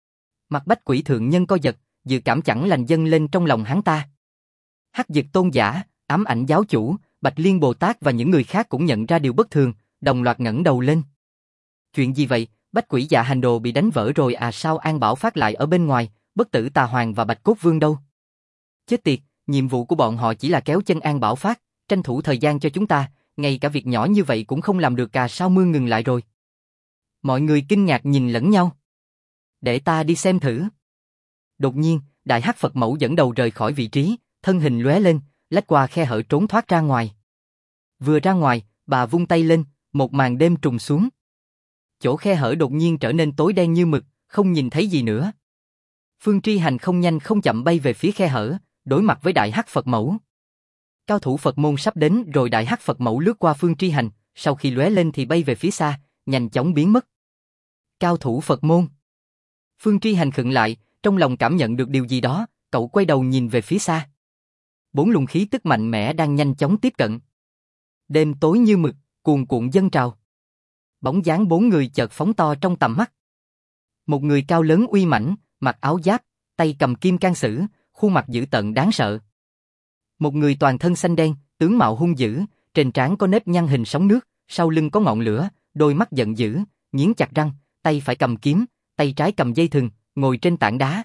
Mặt bách quỷ thượng nhân co giật, dự cảm chẳng lành dâng lên trong lòng hắn ta. Hắc Dực tôn giả, Ám Ảnh giáo chủ, Bạch Liên Bồ Tát và những người khác cũng nhận ra điều bất thường, đồng loạt ngẩng đầu lên. Chuyện gì vậy? Bách quỷ dạ hành đồ bị đánh vỡ rồi à? Sao An Bảo Phát lại ở bên ngoài? Bất Tử Tà Hoàng và Bạch Cốt Vương đâu? Chết tiệt, nhiệm vụ của bọn họ chỉ là kéo chân An Bảo Phát, tranh thủ thời gian cho chúng ta, ngay cả việc nhỏ như vậy cũng không làm được à? Sao mưa ngừng lại rồi? Mọi người kinh ngạc nhìn lẫn nhau. Để ta đi xem thử. Đột nhiên, Đại Hắc Phật Mẫu dẫn đầu rời khỏi vị trí, thân hình lóe lên, lách qua khe hở trốn thoát ra ngoài. Vừa ra ngoài, bà vung tay lên, một màn đêm trùng xuống. Chỗ khe hở đột nhiên trở nên tối đen như mực, không nhìn thấy gì nữa. Phương Tri Hành không nhanh không chậm bay về phía khe hở, đối mặt với Đại Hắc Phật Mẫu. Cao thủ Phật môn sắp đến rồi. Đại Hắc Phật Mẫu lướt qua Phương Tri Hành, sau khi lóe lên thì bay về phía xa, nhanh chóng biến mất. Cao thủ Phật môn. Phương Tri Hành khựng lại, trong lòng cảm nhận được điều gì đó, cậu quay đầu nhìn về phía xa. 4 luồng khí tức mạnh mẽ đang nhanh chóng tiếp cận. Đêm tối như mực, cuồn cuộn dâng trào. Bóng dáng 4 người chợt phóng to trong tầm mắt. Một người cao lớn uy mãnh, mặc áo giáp, tay cầm kim can sử, khuôn mặt dữ tợn đáng sợ. Một người toàn thân xanh đen, tướng mạo hung dữ, trên trán có nếp nhăn hình sóng nước, sau lưng có ngọn lửa, đôi mắt giận dữ, nghiến chặt răng, tay phải cầm kiếm, tay trái cầm dây thừng, ngồi trên tảng đá.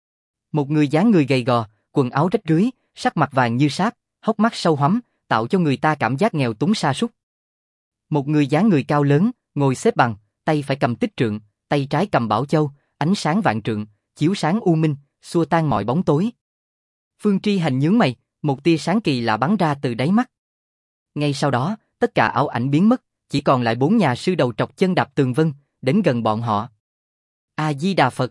Một người dáng người gầy gò, quần áo rách rưới, sắc mặt vàng như sáp, hốc mắt sâu hoắm, tạo cho người ta cảm giác nghèo túng sa sút. Một người dáng người cao lớn, ngồi xếp bằng, tay phải cầm tích trượng, tay trái cầm bảo châu, ánh sáng vạn trượng, chiếu sáng u minh, xua tan mọi bóng tối. Phương Tri Hành nhướng mày, một tia sáng kỳ lạ bắn ra từ đáy mắt. Ngay sau đó, tất cả ảo ảnh biến mất, chỉ còn lại 4 nhà sư đầu trọc chân đạp tường vân, đến gần bọn họ. A Di Đà Phật.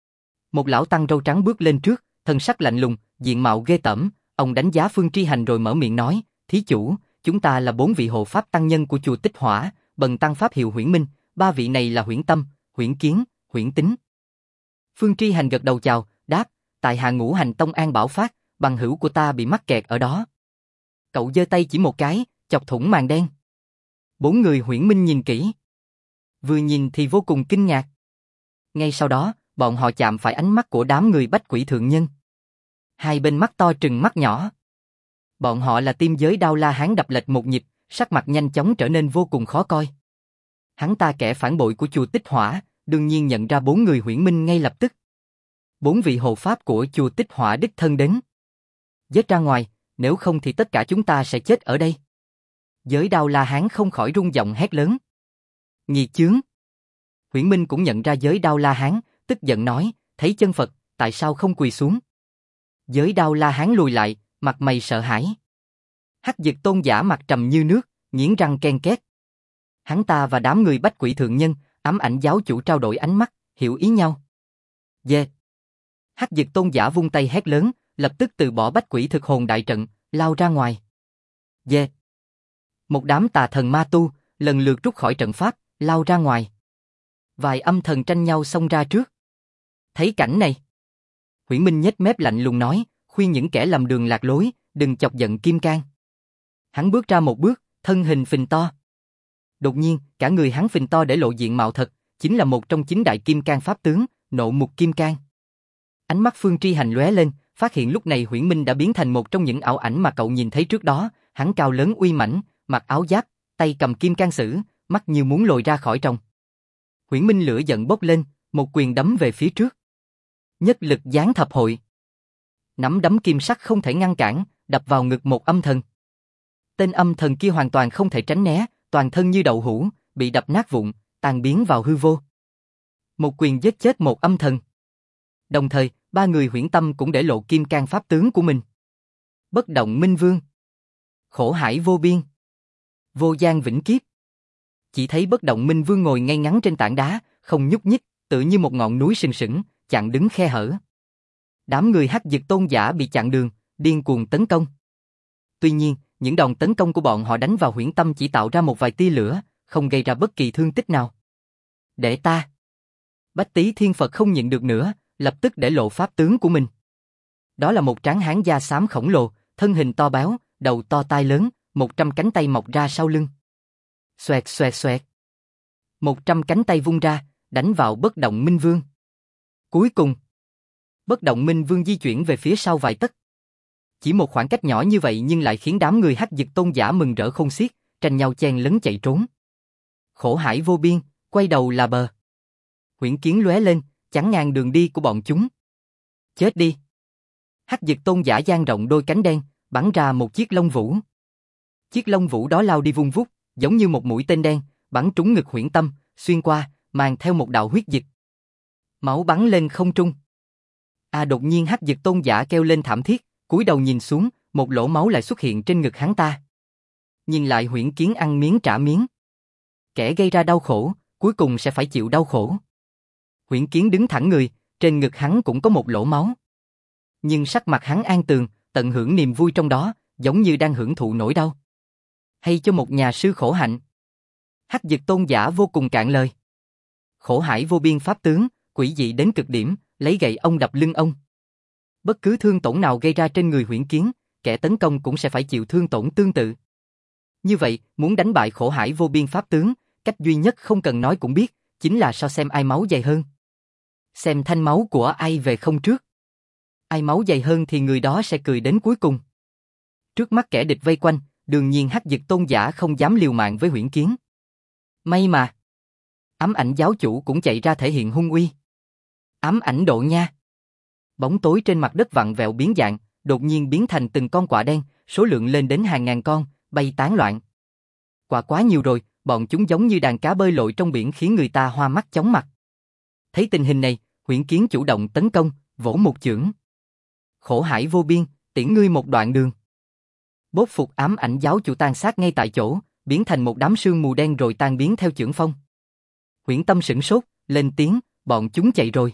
Một lão tăng râu trắng bước lên trước, thân sắc lạnh lùng, diện mạo ghê tởm, ông đánh giá Phương Tri Hành rồi mở miệng nói: "Thí chủ, chúng ta là 4 vị hộ pháp tăng nhân của chùa Tích Hỏa, bần tăng pháp hiệu Huyễn Minh, 3 vị này là Huyễn Tâm, Huyễn Kiến, Huyễn Tính." Phương Tri Hành gật đầu chào, đáp: "Tại hạ Ngũ Hành Tông An Bảo Phát, bằng hữu của ta bị mắc kẹt ở đó." Cậu giơ tay chỉ một cái, chọc thủng màn đen. 4 người Huyễn Minh nhìn kỹ. Vừa nhìn thì vô cùng kinh ngạc. Ngay sau đó, bọn họ chạm phải ánh mắt của đám người bách quỷ thượng nhân. Hai bên mắt to trừng mắt nhỏ. Bọn họ là tim giới Đao La Hán đập lệch một nhịp, sắc mặt nhanh chóng trở nên vô cùng khó coi. Hắn ta kẻ phản bội của chùa Tích Hỏa, đương nhiên nhận ra 4 người Huyễn Minh ngay lập tức. 4 vị hộ pháp của chùa Tích Hỏa đích thân đến. Giết ra ngoài, nếu không thì tất cả chúng ta sẽ chết ở đây. Giới Đao La Hán không khỏi rung giọng hét lớn. Nghiệt chướng. Huyễn Minh cũng nhận ra giới Đao La Hán, tức giận nói: "Thấy chân Phật, tại sao không quỳ xuống?" Giới Đao La Hán lùi lại, mặt mày sợ hãi. Hắc Dực tôn giả mặt trầm như nước, nghiến răng ken két. Hắn ta và đám người bách quỷ thượng nhân, Ám Ảnh giáo chủ trao đổi ánh mắt, hiểu ý nhau. Dê. Hắc Dực tôn giả vung tay hét lớn, lập tức từ bỏ bách quỷ thực hồn đại trận, lao ra ngoài. Dê. Một đám tà thần ma tu, lần lượt rút khỏi trận pháp, lao ra ngoài. Vài âm thần tranh nhau xông ra trước. Thấy cảnh này, Huyễn Minh nhếch mép lạnh lùng nói: khuyên những kẻ lầm đường lạc lối, đừng chọc giận Kim Cang. Hắn bước ra một bước, thân hình phình to. Đột nhiên, cả người hắn phình to để lộ diện mạo thật, chính là một trong 9 đại Kim Cang pháp tướng, Nộ Mục Kim Cang. Ánh mắt Phương Tri Hành lóe lên, phát hiện lúc này Huyễn Minh đã biến thành một trong những ảo ảnh mà cậu nhìn thấy trước đó, hắn cao lớn uy mãnh, mặc áo giáp, tay cầm kim cang sử, mắt như muốn lồi ra khỏi tròng. Huyễn Minh lửa giận bốc lên, một quyền đấm về phía trước. Nhất lực giáng thập hội. Nắm đấm kim sắc không thể ngăn cản, đập vào ngực một âm thần. Tên âm thần kia hoàn toàn không thể tránh né, toàn thân như đậu hũ, bị đập nát vụn, tan biến vào hư vô. Một quyền giết chết một âm thần. Đồng thời, 3 người Huyễn Tâm cũng để lộ kim cang pháp tướng của mình. Bất động minh vương, khổ hải vô biên, vô gian vĩnh kiếp. Chỉ thấy bất động minh vương ngồi ngay ngắn trên tảng đá, không nhúc nhích, tự như một ngọn núi sừng sững, chặn đứng khe hở. Đám người Hắc Dực Tôn giả bị chặn đường, điên cuồng tấn công. Tuy nhiên, những đòn tấn công của bọn họ đánh vào Huyễn Tâm chỉ tạo ra một vài tia lửa, không gây ra bất kỳ thương tích nào. Để ta. Bách Tý Thiên Phật không nhịn được nữa, lập tức để lộ pháp tướng của mình. Đó là một tráng hán da xám khổng lồ, thân hình to béo, đầu to tai lớn, 100 cánh tay mọc ra sau lưng. Xoẹt xoẹt xoẹt. 100 cánh tay vung ra, đánh vào bất động minh vương. Cuối cùng, bất động minh vương di chuyển về phía sau vài tấc. Chỉ một khoảng cách nhỏ như vậy nhưng lại khiến đám người Hắc Dực Tôn giả mừng rỡ không xiết, tranh nhau chen lấn chạy trốn. Khổ hải vô biên, quay đầu là bờ. Huyễn kiếm lóe lên, chắn ngang đường đi của bọn chúng. Chết đi. Hắc Dực Tôn giả dang rộng đôi cánh đen, bắn ra một chiếc lông vũ. Chiếc lông vũ đó lao đi vung vút, giống như một mũi tên đen, bắn trúng ngực Huyễn Tâm, xuyên qua, mang theo một đạo huyết dịch. Máu bắn lên không trung. Đột nhiên Hắc Dực Tôn giả kêu lên thảm thiết, cúi đầu nhìn xuống, một lỗ máu lại xuất hiện trên ngực hắn ta. Nhìn lại Huyễn Kiếm ăn miếng trả miếng. Kẻ gây ra đau khổ, cuối cùng sẽ phải chịu đau khổ. Huyễn Kiếm đứng thẳng người, trên ngực hắn cũng có một lỗ máu. Nhưng sắc mặt hắn an tường, tận hưởng niềm vui trong đó, giống như đang hưởng thụ nỗi đau. Hay cho một nhà sư khổ hạnh. Hắc Dực Tôn giả vô cùng cạn lời. Khổ hải vô biên pháp tướng, quỷ dị đến cực điểm, lấy gậy ông đập lưng ông. Bất cứ thương tổn nào gây ra trên người Huyễn Kiếm, kẻ tấn công cũng sẽ phải chịu thương tổn tương tự. Như vậy, muốn đánh bại khổ hải vô biên pháp tướng, cách duy nhất không cần nói cũng biết, chính là so xem ai máu dày hơn. Xem thanh máu của ai về không trước. Ai máu dày hơn thì người đó sẽ cười đến cuối cùng. Trước mắt kẻ địch vây quanh, đương nhiên Hắc Dực Tôn giả không dám liều mạng với Huyễn Kiếm. May mà, Ám Ảnh giáo chủ cũng chạy ra thể hiện hung uy. Ám ảnh độ nha. Bóng tối trên mặt đất vặn vẹo biến dạng, đột nhiên biến thành từng con quạ đen, số lượng lên đến hàng ngàn con, bay tán loạn. Quạ quá nhiều rồi, bọn chúng giống như đàn cá bơi lội trong biển khiến người ta hoa mắt chóng mặt. Thấy tình hình này, Huyễn Kiếm chủ động tấn công, vỗ một chưởng. Khổ hải vô biên, tiễn ngươi một đoạn đường. Bốt phục Ám Ảnh giáo chủ tan xác ngay tại chỗ, biến thành một đám sương mù đen rồi tan biến theo chưởng phong. Huyễn Tâm sửng sốt, lên tiếng, bọn chúng chạy rồi.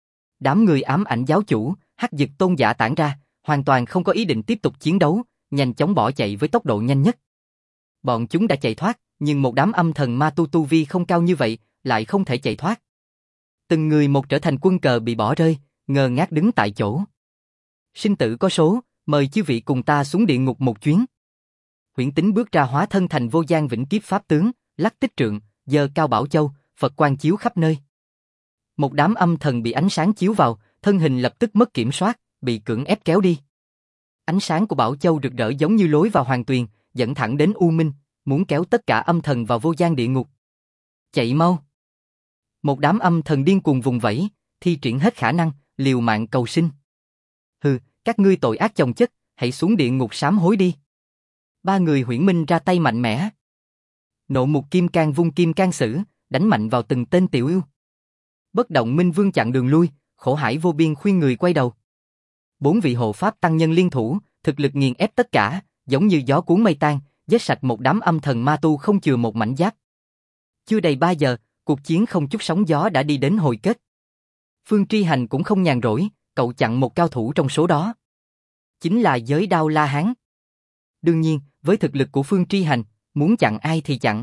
Đám người Ám Ảnh giáo chủ, Hắc Dực Tôn giả tản ra, hoàn toàn không có ý định tiếp tục chiến đấu, nhanh chóng bỏ chạy với tốc độ nhanh nhất. Bọn chúng đã chạy thoát, nhưng một đám âm thần ma tu vi không cao như vậy, lại không thể chạy thoát. Từng người một trở thành quân cờ bị bỏ rơi, ngơ ngác đứng tại chỗ. Sinh tử có số, mời chư vị cùng ta xuống địa ngục một chuyến. Huyễn Tính bước ra hóa thân thành vô gian vĩnh kiếp pháp tướng, lắc tích trượng, giơ cao bảo châu, Phật quang chiếu khắp nơi. Một đám âm thần bị ánh sáng chiếu vào, thân hình lập tức mất kiểm soát, bị cưỡng ép kéo đi. Ánh sáng của bảo châu rực rỡ giống như lối vào hoàng tuyền, dẫn thẳng đến U Minh, muốn kéo tất cả âm thần vào vô gian địa ngục. Chạy mau! Một đám âm thần điên cuồng vùng vẫy, thi triển hết khả năng, liều mạng cầu sinh. Hừ, các ngươi tội ác chồng chất, hãy xuống địa ngục sám hối đi. 3 người Huyễn Minh ra tay mạnh mẽ. Nộ Mục Kim Cang vung kim cang sử, đánh mạnh vào từng tên tiểu yêu. Bất động minh vương chặn đường lui, khổ hải vô biên khuyên người quay đầu. 4 vị hộ pháp tăng nhân liên thủ, thực lực nghiền ép tất cả, giống như gió cuốn mây tan, giết sạch một đám âm thần ma tu không chừa một mảnh giáp. Chưa đầy 3 giờ, cuộc chiến không chút sóng gió đã đi đến hồi kết. Phương Tri Hành cũng không nhàn rỗi, cậu chặn một cao thủ trong số đó. Chính là Giới Đao La Hán. Đương nhiên, với thực lực của Phương Tri Hành, muốn chặn ai thì chặn.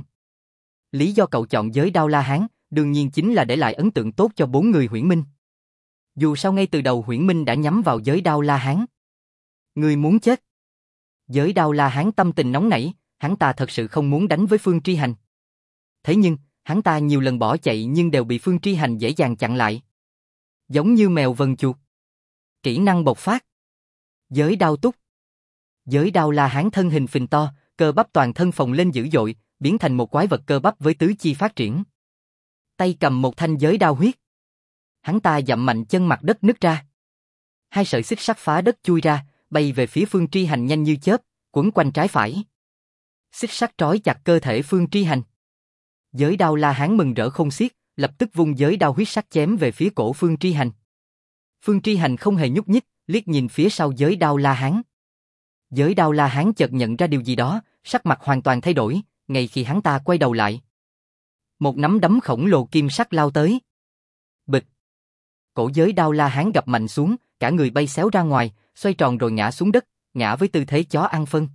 Lý do cậu chọn Giới Đao La Hán, đương nhiên chính là để lại ấn tượng tốt cho 4 người Huyễn Minh. Dù sao ngay từ đầu Huyễn Minh đã nhắm vào Giới Đao La Hán. Ngươi muốn chết. Giới Đao La Hán tâm tình nóng nảy, hắn ta thật sự không muốn đánh với Phương Tri Hành. Thế nhưng, hắn ta nhiều lần bỏ chạy nhưng đều bị Phương Tri Hành dễ dàng chặn lại. Giống như mèo vần chuột. Kỹ năng bộc phát. Giới đao túc. Giới Đao La Hán thân hình phình to, cơ bắp toàn thân phồng lên dữ dội, biến thành một quái vật cơ bắp với tứ chi phát triển. Tay cầm một thanh giới đao huyết. Hắn ta dậm mạnh chân, mặt đất nứt ra. Hai sợi xích sắt phá đất chui ra, bay về phía Phương Tri Hành nhanh như chớp, quấn quanh trái phải. Xích sắt trói chặt cơ thể Phương Tri Hành. Giới Đao La Hán mừng rỡ khôn xiết, lập tức vung giới đao huyết sắc chém về phía cổ Phương Tri Hành. Phương Tri Hành không hề nhúc nhích, liếc nhìn phía sau giới Đao La Hán. Giới Đao La Hán chợt nhận ra điều gì đó, sắc mặt hoàn toàn thay đổi, ngay khi hắn ta quay đầu lại. Một nắm đấm khổng lồ kim sắc lao tới. Bịch. Cổ giới Đao La Hán gập mạnh xuống, cả người bay xéo ra ngoài, xoay tròn rồi ngã xuống đất, ngã với tư thế chó ăn phân.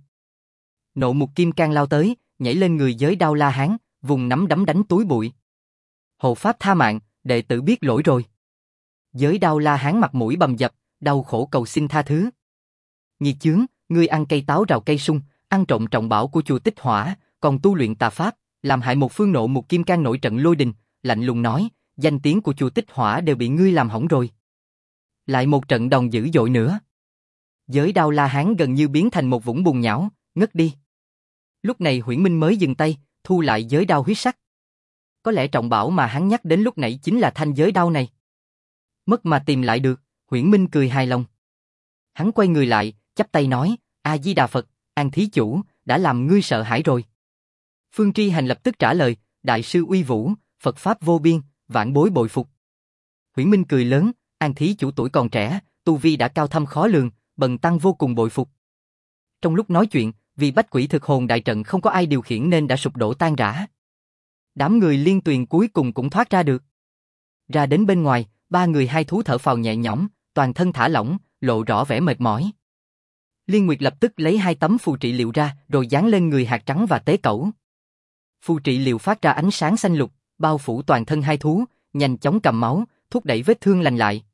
Nộ Mục Kim Cang lao tới, nhảy lên người giới Đao La Hán, vùng nắm đấm đánh túi bụi. Hộ pháp tha mạng, đệ tử biết lỗi rồi. Giới Đao La Hán mặt mũi bầm dập, đau khổ cầu xin tha thứ. Nghiệt chướng, ngươi ăn cây táo rào cây sung, ăn trộm trọng bảo của chùa Tích Hỏa, còn tu luyện tà pháp, làm hại một phương. Nộ Mục Kim Cang nổi trận lôi đình, lạnh lùng nói, danh tiếng của chùa Tích Hỏa đều bị ngươi làm hỏng rồi. Lại một trận đòn dữ dội nữa. Giới Đao La Hán gần như biến thành một vũng bùn nhão, ngất đi. Lúc này Huyễn Minh mới dừng tay, thu lại giới đao huyết sắc. Có lẽ trọng bảo mà hắn nhắc đến lúc nãy chính là thanh giới đao này. Mất mà tìm lại được, Huyễn Minh cười hài lòng. Hắn quay người lại, chắp tay nói, A Di Đà Phật, An thí chủ, đã làm ngươi sợ hãi rồi. Phương Tri Hành lập tức trả lời, đại sư uy vũ, Phật pháp vô biên, vạn bối bội phục. Huyễn Minh cười lớn, An thí chủ tuổi còn trẻ, tu vi đã cao thâm khó lường, bần tăng vô cùng bội phục. Trong lúc nói chuyện, vì bách quỷ thực hồn đại trận không có ai điều khiển nên đã sụp đổ tan rã. Đám người Liên Tuyền cuối cùng cũng thoát ra được. Ra đến bên ngoài, ba người hai thú thở phào nhẹ nhõm, toàn thân thả lỏng, lộ rõ vẻ mệt mỏi. Liên Nguyệt lập tức lấy 2 tấm phù trị liệu ra, rồi dán lên người hạt trắng và tế cẩu. Phù trị liệu phát ra ánh sáng xanh lục, bao phủ toàn thân hai thú, nhanh chóng cầm máu, thúc đẩy vết thương lành lại.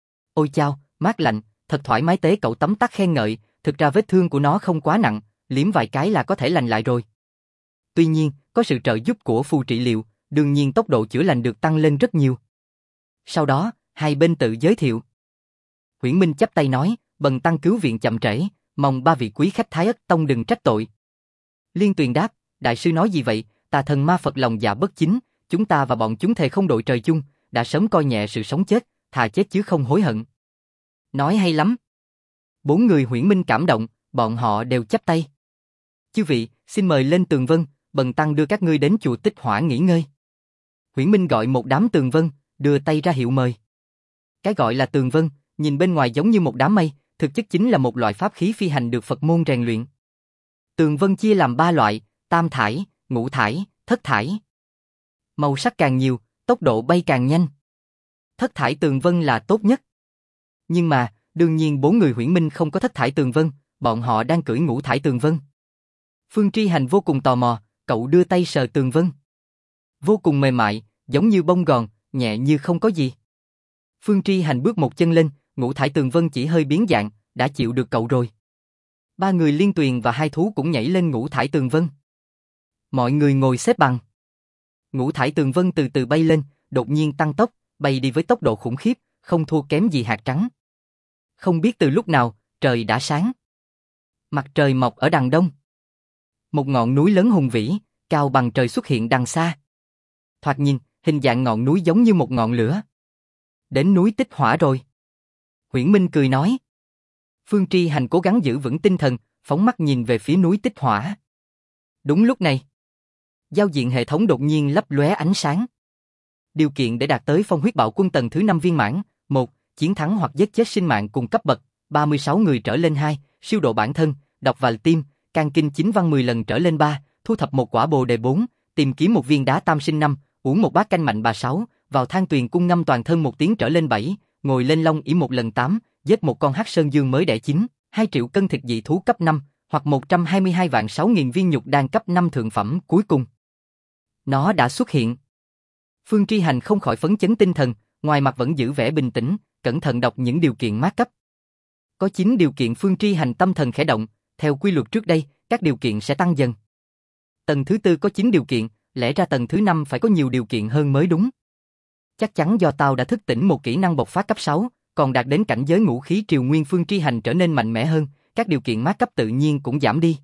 Ôi chao, mát lạnh, thật thoải mái. Tế cẩu tấm tắc khen ngợi, thực ra vết thương của nó không quá nặng, liếm vài cái là có thể lành lại rồi. Tuy nhiên, có sự trợ giúp của phù trị liệu, đương nhiên tốc độ chữa lành được tăng lên rất nhiều. Sau đó, hai bên tự giới thiệu. Huyễn Minh chắp tay nói, bần tăng cứu viện chậm trễ, mong ba vị quý khách Thái Ất Tông đừng trách tội. Liên Tuyền đáp, đại sư nói gì vậy, tà thần ma Phật lòng dạ bất chính, chúng ta và bọn chúng thề không đội trời chung, đã sớm coi nhẹ sự sống chết, thà chết chứ không hối hận. Nói hay lắm. 4 người Huyễn Minh cảm động, bọn họ đều chắp tay. Chư vị, xin mời lên tường vân, bần tăng đưa các ngươi đến chùa Tích Hỏa nghỉ ngơi. Huyễn Minh gọi một đám tường vân, đưa tay ra hiệu mời. Cái gọi là tường vân, nhìn bên ngoài giống như một đám mây, thực chất chính là một loại pháp khí phi hành được Phật môn rèn luyện. Tường vân chia làm 3 loại, tam thải, ngũ thải, thất thải. Màu sắc càng nhiều, tốc độ bay càng nhanh. Thất thải tường vân là tốt nhất. Nhưng mà, đương nhiên 4 người Huyễn Minh không có thất thải tường vân, bọn họ đang cưỡi ngũ thải tường vân. Phương Tri Hành vô cùng tò mò, cậu đưa tay sờ tường vân. Vô cùng mềm mại, giống như bông gòn, nhẹ như không có gì. Phương Tri Hành bước một chân lên, ngũ thải tường vân chỉ hơi biến dạng, đã chịu được cậu rồi. 3 người Liên Tuyền và hai thú cũng nhảy lên ngũ thải tường vân. Mọi người ngồi xếp bằng. Ngũ thải tường vân từ từ bay lên, đột nhiên tăng tốc, bay đi với tốc độ khủng khiếp, không thua kém gì hạt trắng. Không biết từ lúc nào, trời đã sáng. Mặt trời mọc ở đằng đông. Một ngọn núi lớn hùng vĩ, cao bằng trời xuất hiện đằng xa. Thoạt nhìn, hình dạng ngọn núi giống như một ngọn lửa. Đến núi Tích Hỏa rồi. Huyễn Minh cười nói. Phương Tri Hành cố gắng giữ vững tinh thần, phóng mắt nhìn về phía núi Tích Hỏa. Đúng lúc này, giao diện hệ thống đột nhiên lấp lóe ánh sáng. Điều kiện để đạt tới Phong Huyết Bạo Quân tầng thứ 5 viên mãn: 1. Chiến thắng hoặc giết chết sinh mạng cùng cấp bậc 36 người trở lên. 2. Siêu độ bản thân, đọc vào tim, can kinh 9 văn 10 lần trở lên. 3. Thu thập một quả bồ đề. 4. Tìm kiếm một viên đá tam sinh. 5. Uống một bát canh mạnh bà. 6. Vào than tuyền cung ngâm toàn thân 1 tiếng trở lên. 7. Ngồi lên long ỷ 1 lần. 8. Giết một con hắc sơn dương mới đẻ 9. 2 triệu cân thịt dị thú cấp 5, hoặc 122 vạn 6.000 viên nhục đan cấp 5 thượng phẩm. Cuối cùng, nó đã xuất hiện. Phương Tri Hành không khỏi phấn chấn tinh thần, ngoài mặt vẫn giữ vẻ bình tĩnh, cẩn thận đọc những điều kiện mát cấp. Có 9 điều kiện. Phương Tri Hành tâm thần khẽ động, theo quy luật trước đây, các điều kiện sẽ tăng dần. Tầng thứ 4 có 9 điều kiện, lẽ ra tầng thứ 5 phải có nhiều điều kiện hơn mới đúng. Chắc chắn do tao đã thức tỉnh một kỹ năng bộc phát cấp 6, còn đạt đến cảnh giới ngũ khí triều nguyên. Phương Tri Hành trở nên mạnh mẽ hơn, các điều kiện mát cấp tự nhiên cũng giảm đi.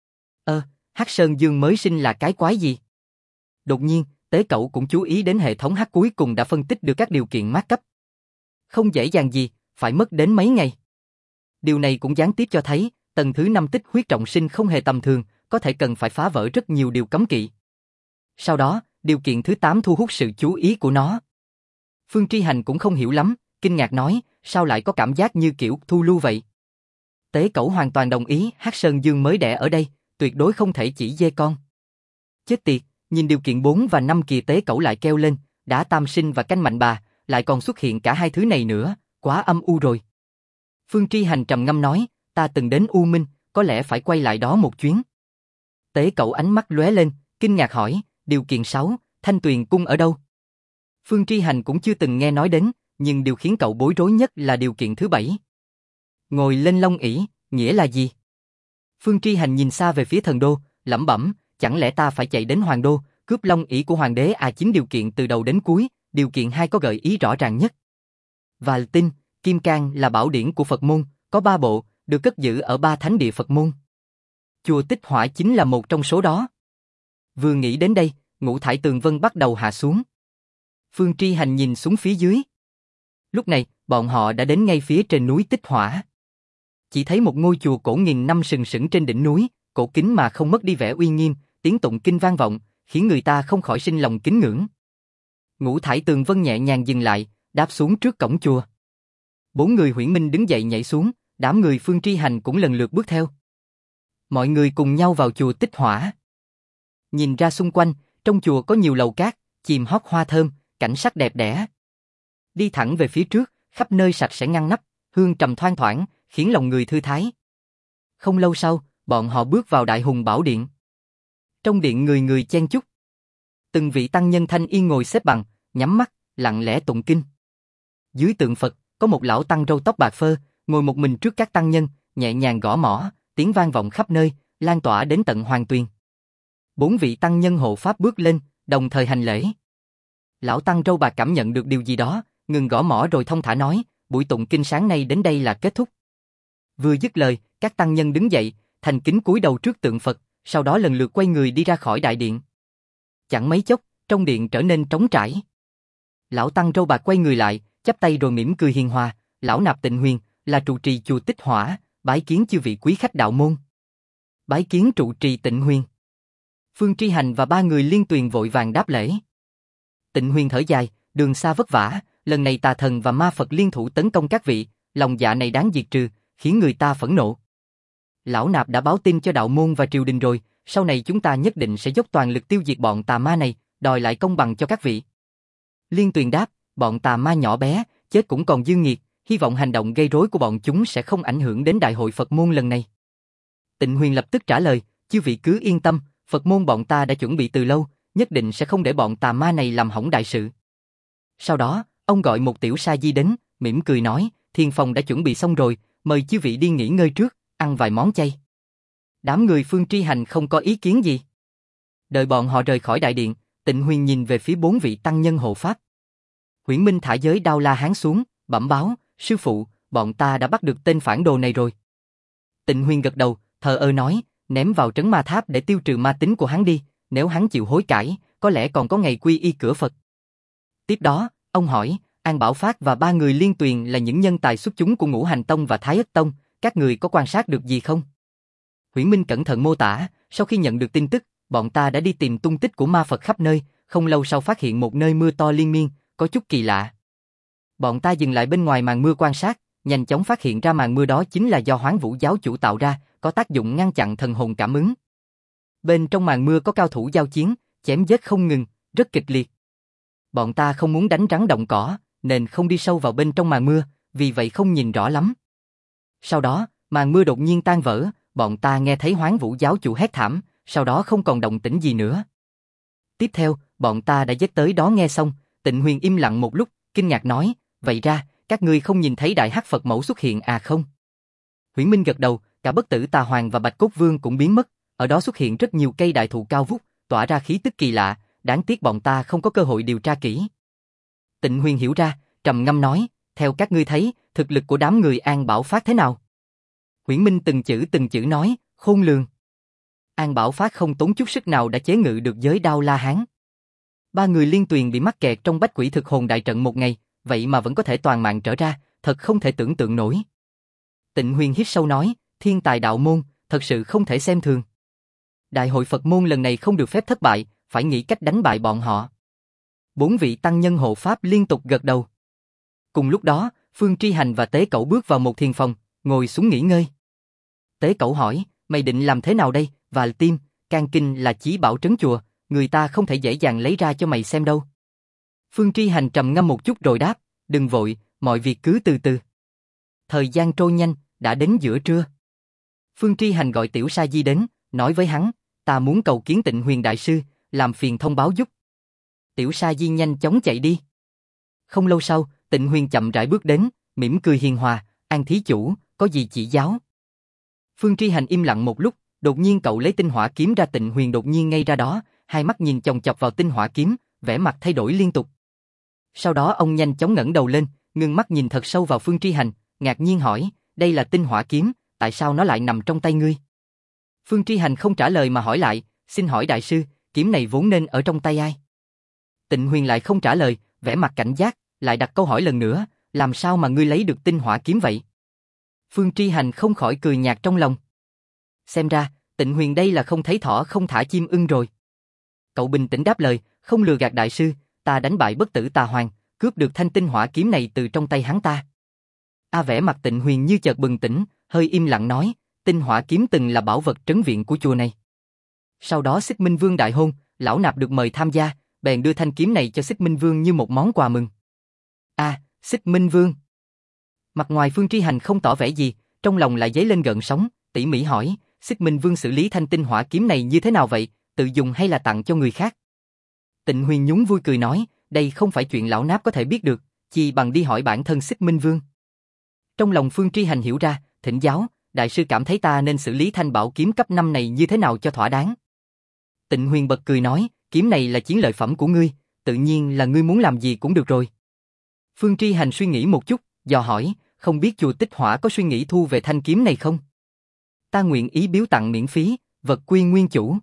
Hắc Sơn Dương mới sinh là cái quái gì? Đột nhiên, Tế Cẩu cũng chú ý đến hệ thống Hắc cuối cùng đã phân tích được các điều kiện mát cấp. Không dễ dàng gì, phải mất đến mấy ngày. Điều này cũng gián tiếp cho thấy, tầng thứ 5 tích huyết trọng sinh không hề tầm thường, có thể cần phải phá vỡ rất nhiều điều cấm kỵ. Sau đó, điều kiện thứ 8 thu hút sự chú ý của nó. Phương Tri Hành cũng không hiểu lắm, kinh ngạc nói, sao lại có cảm giác như kiểu thu lưu vậy? Tế Cẩu hoàn toàn đồng ý, Hắc Sơn Dương mới đẻ ở đây, tuyệt đối không thể chỉ dê con. Chết tiệt, nhìn điều kiện 4 và 5 kìa. Tế Cẩu lại kêu lên, đã tam sinh và canh mạnh bà, lại còn xuất hiện cả hai thứ này nữa, quá âm u rồi. Phương Tri Hành trầm ngâm nói, ta từng đến U Minh, có lẽ phải quay lại đó một chuyến. Tế Cẩu ánh mắt lóe lên, kinh ngạc hỏi, điều kiện 6, Thanh Tuyền Cung ở đâu? Phương Tri Hành cũng chưa từng nghe nói đến, nhưng điều khiến cậu bối rối nhất là điều kiện thứ 7. Ngồi lên long ỷ, nghĩa là gì? Phương Tri Hành nhìn xa về phía thần đô, lẩm bẩm, chẳng lẽ ta phải chạy đến hoàng đô, cướp long ỷ của hoàng đế à? 9 điều kiện từ đầu đến cuối, điều kiện 2 có gợi ý rõ ràng nhất. Và tin, Kim Cang là bảo điển của Phật môn, có 3 bộ, được cất giữ ở 3 thánh địa Phật môn. Chùa Tích Hỏa chính là một trong số đó. Vừa nghĩ đến đây, ngũ thải tường vân bắt đầu hạ xuống. Phương Tri Hành nhìn xuống phía dưới. Lúc này, bọn họ đã đến ngay phía trên núi Tích Hỏa. Chỉ thấy một ngôi chùa cổ nghìn năm sừng sững trên đỉnh núi, cổ kính mà không mất đi vẻ uy nghiêm, tiếng tụng kinh vang vọng, khiến người ta không khỏi sinh lòng kính ngưỡng. Ngũ thải tường vân nhẹ nhàng dừng lại, đáp xuống trước cổng chùa. 4 người Huyễn Minh đứng dậy nhảy xuống, đám người Phương Tri Hành cũng lần lượt bước theo. Mọi người cùng nhau vào chùa Tích Hỏa. Nhìn ra xung quanh, trong chùa có nhiều lầu cát, chìm hót hoa thơm, cảnh sắc đẹp đẽ. Đi thẳng về phía trước, khắp nơi sạch sẽ ngăn nắp, hương trầm thoang thoảng, khiến lòng người thư thái. Không lâu sau, bọn họ bước vào Đại Hùng Bảo Điện. Trong điện người người chen chúc. Từng vị tăng nhân thanh y ngồi xếp bằng, nhắm mắt, lặng lẽ tụng kinh. Dưới tượng Phật, có một lão tăng râu tóc bạc phơ, ngồi một mình trước các tăng nhân, nhẹ nhàng gõ mõ, tiếng vang vọng khắp nơi, lan tỏa đến tận Hoàng Tuyền. 4 vị tăng nhân hộ pháp bước lên, đồng thời hành lễ. Lão tăng râu bạc cảm nhận được điều gì đó, ngừng gõ mõ rồi thông thả nói, buổi tụng kinh sáng nay đến đây là kết thúc. Vừa dứt lời, các tăng nhân đứng dậy, thành kính cúi đầu trước tượng Phật, sau đó lần lượt quay người đi ra khỏi đại điện. Chẳng mấy chốc, trong điện trở nên trống trải. Lão tăng râu bạc quay người lại, chắp tay rồi mỉm cười hiền hòa, lão nạp Tịnh Huyền, là trụ trì chùa Tích Hỏa, bái kiến chư vị quý khách đạo môn. Bái kiến trụ trì Tịnh Huyền. Phương Tri Hành và 3 người Liên Tuyền vội vàng đáp lễ. Tịnh Huyền thở dài, đường xa vất vả, lần này tà thần và ma Phật liên thủ tấn công các vị, lòng dạ này đáng diệt trừ, khiến người ta phẫn nộ. Lão nạp đã báo tin cho đạo môn và triều đình rồi, sau này chúng ta nhất định sẽ dốc toàn lực tiêu diệt bọn tà ma này, đòi lại công bằng cho các vị. Liên Tuyền đáp, bọn tà ma nhỏ bé, chết cũng còn dư nghiệt, hy vọng hành động gây rối của bọn chúng sẽ không ảnh hưởng đến đại hội Phật môn lần này. Tịnh Huyền lập tức trả lời, chư vị cứ yên tâm, Phật môn bọn ta đã chuẩn bị từ lâu, nhất định sẽ không để bọn tà ma này làm hỏng đại sự. Sau đó, ông gọi một tiểu sa di đến, mỉm cười nói, thiền phòng đã chuẩn bị xong rồi, mời chư vị đi nghỉ ngơi trước, ăn vài món chay. Đám người Phương Tri Hành không có ý kiến gì. Đợi bọn họ rời khỏi đại điện, Tịnh Huyền nhìn về phía 4 vị tăng nhân hộ pháp. Huyễn Minh thả giới Đao La Hán xuống, bẩm báo, sư phụ, bọn ta đã bắt được tên phản đồ này rồi. Tịnh Huyền gật đầu, thờ ơ nói, ném vào trấn ma tháp để tiêu trừ ma tính của hắn đi, nếu hắn chịu hối cải, có lẽ còn có ngày quy y cửa Phật. Tiếp đó, ông hỏi, An Bảo Phát và 3 người Liên Tuyền là những nhân tài xuất chúng của Ngũ Hành Tông và Thái Ất Tông, các người có quan sát được gì không? Huyễn Minh cẩn thận mô tả, sau khi nhận được tin tức, bọn ta đã đi tìm tung tích của ma Phật khắp nơi, không lâu sau phát hiện một nơi mưa to liên miên, có chút kỳ lạ. Bọn ta dừng lại bên ngoài màn mưa quan sát, nhanh chóng phát hiện ra màn mưa đó chính là do Hoán Vũ giáo chủ tạo ra, có tác dụng ngăn chặn thần hồn cảm ứng. Bên trong màn mưa có cao thủ giao chiến, chém giết không ngừng, rất kịch liệt. Bọn ta không muốn đánh rắn động cỏ, nên không đi sâu vào bên trong màn mưa, vì vậy không nhìn rõ lắm. Sau đó, màn mưa đột nhiên tan vỡ, bọn ta nghe thấy Hoán Vũ giáo chủ hét thảm, sau đó không còn động tĩnh gì nữa. Tiếp theo, bọn ta đã giết tới đó. Nghe xong, Tịnh Huyền im lặng một lúc, kinh ngạc nói, vậy ra, các ngươi không nhìn thấy Đại Hắc Phật mẫu xuất hiện à không? Huyễn Minh gật đầu, cả Bất Tử Tà Hoàng và Bạch Cốt Vương cũng biến mất, ở đó xuất hiện rất nhiều cây đại thụ cao vút, tỏa ra khí tức kỳ lạ, đáng tiếc bọn ta không có cơ hội điều tra kỹ. Tịnh Huyền hiểu ra, trầm ngâm nói, theo các ngươi thấy, thực lực của đám người An Bảo Phát thế nào? Huyễn Minh từng chữ nói, khôn lường. An Bảo Phát không tốn chút sức nào đã chế ngự được giới đao La Hán. Ba người Liên Tuyền bị mắc kẹt trong bách quỷ thực hồn đại trận một ngày, vậy mà vẫn có thể toàn mạng trở ra, thật không thể tưởng tượng nổi. Tịnh Huyền hít sâu nói, thiên tài đạo môn, thật sự không thể xem thường. Đại hội Phật môn lần này không được phép thất bại, phải nghĩ cách đánh bại bọn họ. 4 vị tăng nhân hộ pháp liên tục gật đầu. Cùng lúc đó, Phương Tri Hành và Tế Cẩu bước vào một thiền phòng, ngồi xuống nghỉ ngơi. Tế Cẩu hỏi, mày định làm thế nào đây? Và tim, can kinh là chí bảo trấn chùa, người ta không thể dễ dàng lấy ra cho mày xem đâu. Phương Tri Hành trầm ngâm một chút rồi đáp, đừng vội, mọi việc cứ từ từ. Thời gian trôi nhanh, đã đến giữa trưa. Phương Tri Hành gọi Tiểu Sa Di đến, nói với hắn, ta muốn cầu kiến Tịnh Huyền Đại Sư, làm phiền thông báo giúp. Tiểu Sa Di nhanh chóng chạy đi. Không lâu sau, Tịnh Huyền chậm rãi bước đến, mỉm cười hiền hòa, An thí chủ, có gì chỉ giáo. Phương Tri Hành im lặng một lúc, đột nhiên cậu lấy tinh hỏa kiếm ra. Tịnh Huyền đột nhiên ngay ra đó, hai mắt nhìn chòng chọc vào tinh hỏa kiếm, vẻ mặt thay đổi liên tục. Sau đó ông nhanh chóng ngẩng đầu lên, ngưng mắt nhìn thật sâu vào Phương Tri Hành, ngạc nhiên hỏi, đây là tinh hỏa kiếm, tại sao nó lại nằm trong tay ngươi? Phương Tri Hành không trả lời mà hỏi lại, xin hỏi đại sư, kiếm này vốn nên ở trong tay ai? Tịnh Huyền lại không trả lời, vẻ mặt cảnh giác, lại đặt câu hỏi lần nữa, làm sao mà ngươi lấy được tinh hỏa kiếm vậy? Phương Tri Hành không khỏi cười nhạt trong lòng. Xem ra, Tịnh Huyền đây là không thấy thỏ không thả chim ưng rồi. Cậu bình tĩnh đáp lời, không lừa gạt đại sư, ta đánh bại Bất Tử Tà Hoàng, cướp được thanh tinh hỏa kiếm này từ trong tay hắn ta. Vẻ mặt Tịnh Huyền như chợt bừng tỉnh, hơi im lặng nói, tinh hỏa kiếm từng là bảo vật trấn viện của chùa này. Sau đó Xích Minh Vương đại hôn, lão nạp được mời tham gia, bèn đưa thanh kiếm này cho Xích Minh Vương như một món quà mừng. Xích Minh Vương. Mặt ngoài Phương Tri Hành không tỏ vẻ gì, trong lòng lại dấy lên gợn sóng, tỉ mỉ hỏi, Xích Minh Vương xử lý thanh tinh hỏa kiếm này như thế nào vậy, tự dùng hay là tặng cho người khác? Tịnh Huyền nhún vui cười nói, đây không phải chuyện lão náp có thể biết được, chi bằng đi hỏi bản thân Xích Minh Vương. Trong lòng Phương Tri Hành hiểu ra, thỉnh giáo, đại sư cảm thấy ta nên xử lý thanh bảo kiếm cấp 5 này như thế nào cho thỏa đáng? Tịnh Huyền bật cười nói, kiếm này là chiến lợi phẩm của ngươi, tự nhiên là ngươi muốn làm gì cũng được rồi. Phương Tri Hành suy nghĩ một chút, dò hỏi, không biết chùa Tích Hỏa có suy nghĩ thu về thanh kiếm này không? Ta nguyện ý biếu tặng miễn phí, vật quy nguyên chủ.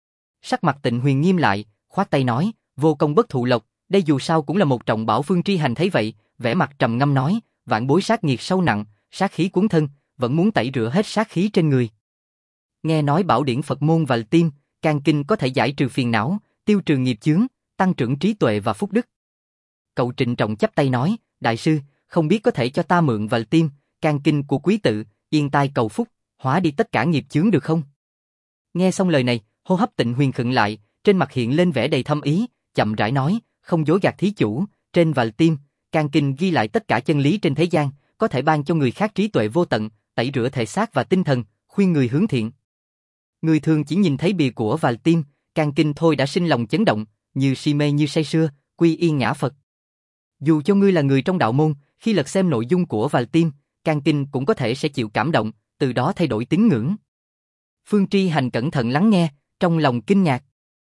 Sắc mặt Tịnh Huyền nghiêm lại, khoát tay nói, vô công bất thụ lộc, đây dù sao cũng là một trọng bảo. Phương Tri Hành thấy vậy, vẻ mặt trầm ngâm nói, vạn bối sát nghiệt sâu nặng, sát khí cuốn thân, vẫn muốn tẩy rửa hết sát khí trên người. Nghe nói bảo điển Phật môn và tim, can kinh có thể giải trừ phiền não, tiêu trừ nghiệp chướng, tăng trưởng trí tuệ và phúc đức. Cậu trịnh trọng chắp tay nói, đại sư, không biết có thể cho ta mượn và tim, can kinh của quý tự, yên tai cầu phúc, hóa đi tất cả nghiệp chướng được không? Nghe xong lời này, hô hấp Tịnh Huyền khựng lại, trên mặt hiện lên vẻ đầy thâm ý, chậm rãi nói, không dối gạt thí chủ, trên và tim, can kinh ghi lại tất cả chân lý trên thế gian, có thể ban cho người khác trí tuệ vô tận, tẩy rửa thể xác và tinh thần, khuyên người hướng thiện. Người thường chỉ nhìn thấy bìa của và tim, can kinh thôi đã sinh lòng chấn động, như si mê như say sưa, quy yên ngã Phật. Dù cho ngươi là người trong đạo môn, khi lật xem nội dung của và tim, can kinh cũng có thể sẽ chịu cảm động, từ đó thay đổi tín ngưỡng. Phương Tri Hành cẩn thận lắng nghe, trong lòng kinh ngạc.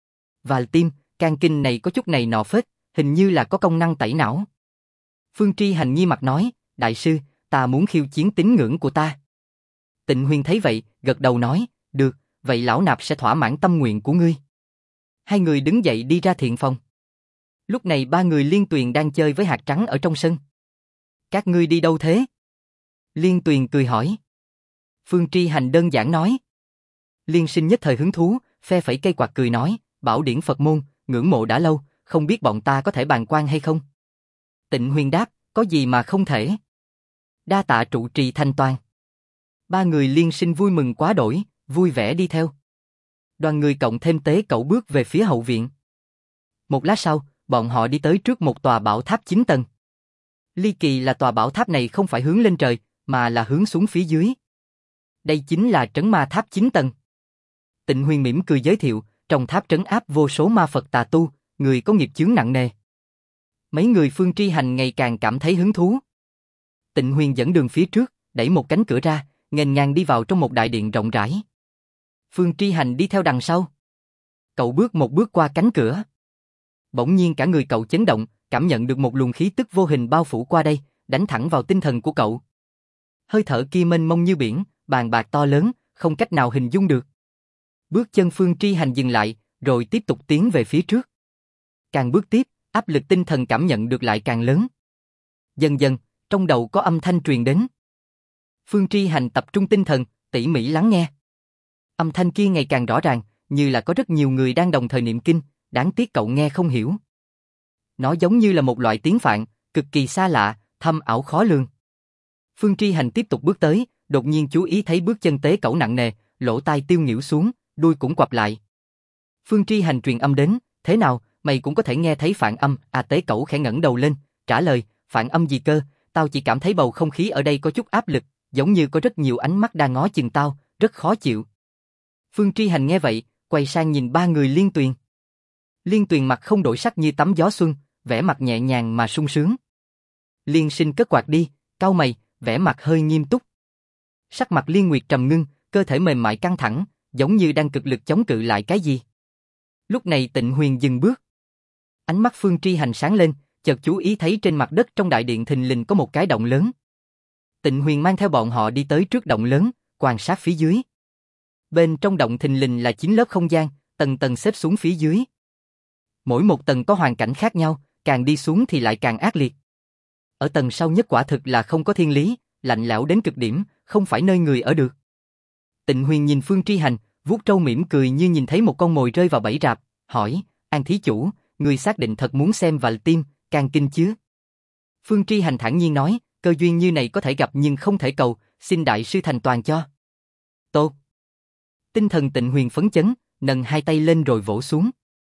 Và tim, can kinh này có chút này nọ phết, hình như là có công năng tẩy não. Phương Tri Hành nghi mặt nói, đại sư, ta muốn khiêu chiến tín ngưỡng của ta. Tịnh Huyền thấy vậy, gật đầu nói, được, vậy lão nạp sẽ thỏa mãn tâm nguyện của ngươi. Hai người đứng dậy đi ra thiện phòng. Lúc này ba người Liên Tuyền đang chơi với hạt trắng ở trong sân. Các ngươi đi đâu thế? Liên Tuyền cười hỏi. Phương Tri Hành đơn giản nói. Liên Sinh nhất thời hứng thú, phe phẩy cây quạt cười nói, bảo điển Phật môn, ngưỡng mộ đã lâu, không biết bọn ta có thể bàn quan hay không? Tịnh Huyền đáp, có gì mà không thể. Đa tạ trụ trì thanh toan. Ba người Liên Sinh vui mừng quá đổi, vui vẻ đi theo. Đoàn người cộng thêm Tế Cẩu bước về phía hậu viện. Một lát sau, bọn họ đi tới trước một tòa bảo tháp 9 tầng. Ly kỳ là tòa bảo tháp này không phải hướng lên trời, mà là hướng xuống phía dưới. Đây chính là trấn ma tháp 9 tầng. Tịnh Huyền mỉm cười giới thiệu, trong tháp trấn áp vô số ma Phật tà tu, người có nghiệp chướng nặng nề. Mấy người Phương Tri Hành ngày càng cảm thấy hứng thú. Tịnh Huyền dẫn đường phía trước, đẩy một cánh cửa ra, nghênh ngang đi vào trong một đại điện rộng rãi. Phương Tri Hành đi theo đằng sau. Cậu bước một bước qua cánh cửa. Bỗng nhiên cả người cậu chấn động, cảm nhận được một luồng khí tức vô hình bao phủ qua đây, đánh thẳng vào tinh thần của cậu. Hơi thở kia mênh mông như biển, bàn bạc to lớn, không cách nào hình dung được. Bước chân Phương Tri Hành dừng lại, rồi tiếp tục tiến về phía trước. Càng bước tiếp, áp lực tinh thần cảm nhận được lại càng lớn. Dần dần, trong đầu có âm thanh truyền đến. Phương Tri Hành tập trung tinh thần, tỉ mỉ lắng nghe. Âm thanh kia ngày càng rõ ràng, như là có rất nhiều người đang đồng thời niệm kinh, đáng tiếc cậu nghe không hiểu. Nó giống như là một loại tiếng Phạn, cực kỳ xa lạ, thâm ảo khó lường. Phương Tri Hành tiếp tục bước tới, đột nhiên chú ý thấy bước chân tế cẩu nặng nề, lỗ tai tiêu nghỉu xuống, đuôi cũng quặp lại. Phương Tri Hành truyền âm đến, thế nào, mày cũng có thể nghe thấy phản âm, tế cẩu khẽ ngẩng đầu lên, trả lời, phản âm gì cơ, tao chỉ cảm thấy bầu không khí ở đây có chút áp lực, giống như có rất nhiều ánh mắt đang ngó chừng tao, rất khó chịu. Phương Tri Hành nghe vậy, quay sang nhìn ba người Liên Tuyền. Liên Tuyền mặt không đổi sắc như tắm gió xuân, vẻ mặt nhẹ nhàng mà sung sướng. Liên Sinh cất quạt đi, cau mày, vẻ mặt hơi nghiêm túc. Sắc mặt Liên Nguyệt trầm ngưng, cơ thể mềm mại căng thẳng, giống như đang cực lực chống cự lại cái gì. Lúc này Tịnh Huyền dừng bước. Ánh mắt Phương Tri Hành sáng lên, chợt chú ý thấy trên mặt đất trong đại điện thình lình có một cái động lớn. Tịnh Huyền mang theo bọn họ đi tới trước động lớn, quan sát phía dưới. Bên trong động thình lình là 9 lớp không gian, tầng tầng xếp xuống phía dưới. Mỗi một tầng có hoàn cảnh khác nhau, càng đi xuống thì lại càng ác liệt. Ở tầng sau nhất quả thực là không có thiên lý, lạnh lẽo đến cực điểm, không phải nơi người ở được. Tịnh Huyền nhìn Phương Tri Hành, vuốt râu mỉm cười như nhìn thấy một con mồi rơi vào bẫy rạp, hỏi, An thí chủ, ngươi xác định thật muốn xem Vành Tim, Can Kinh chứ? Phương Tri Hành thản nhiên nói, cơ duyên như này có thể gặp nhưng không thể cầu, xin đại sư thành toàn cho. Tốt. Tinh thần Tịnh Huyền phấn chấn, nâng hai tay lên rồi vỗ xuống.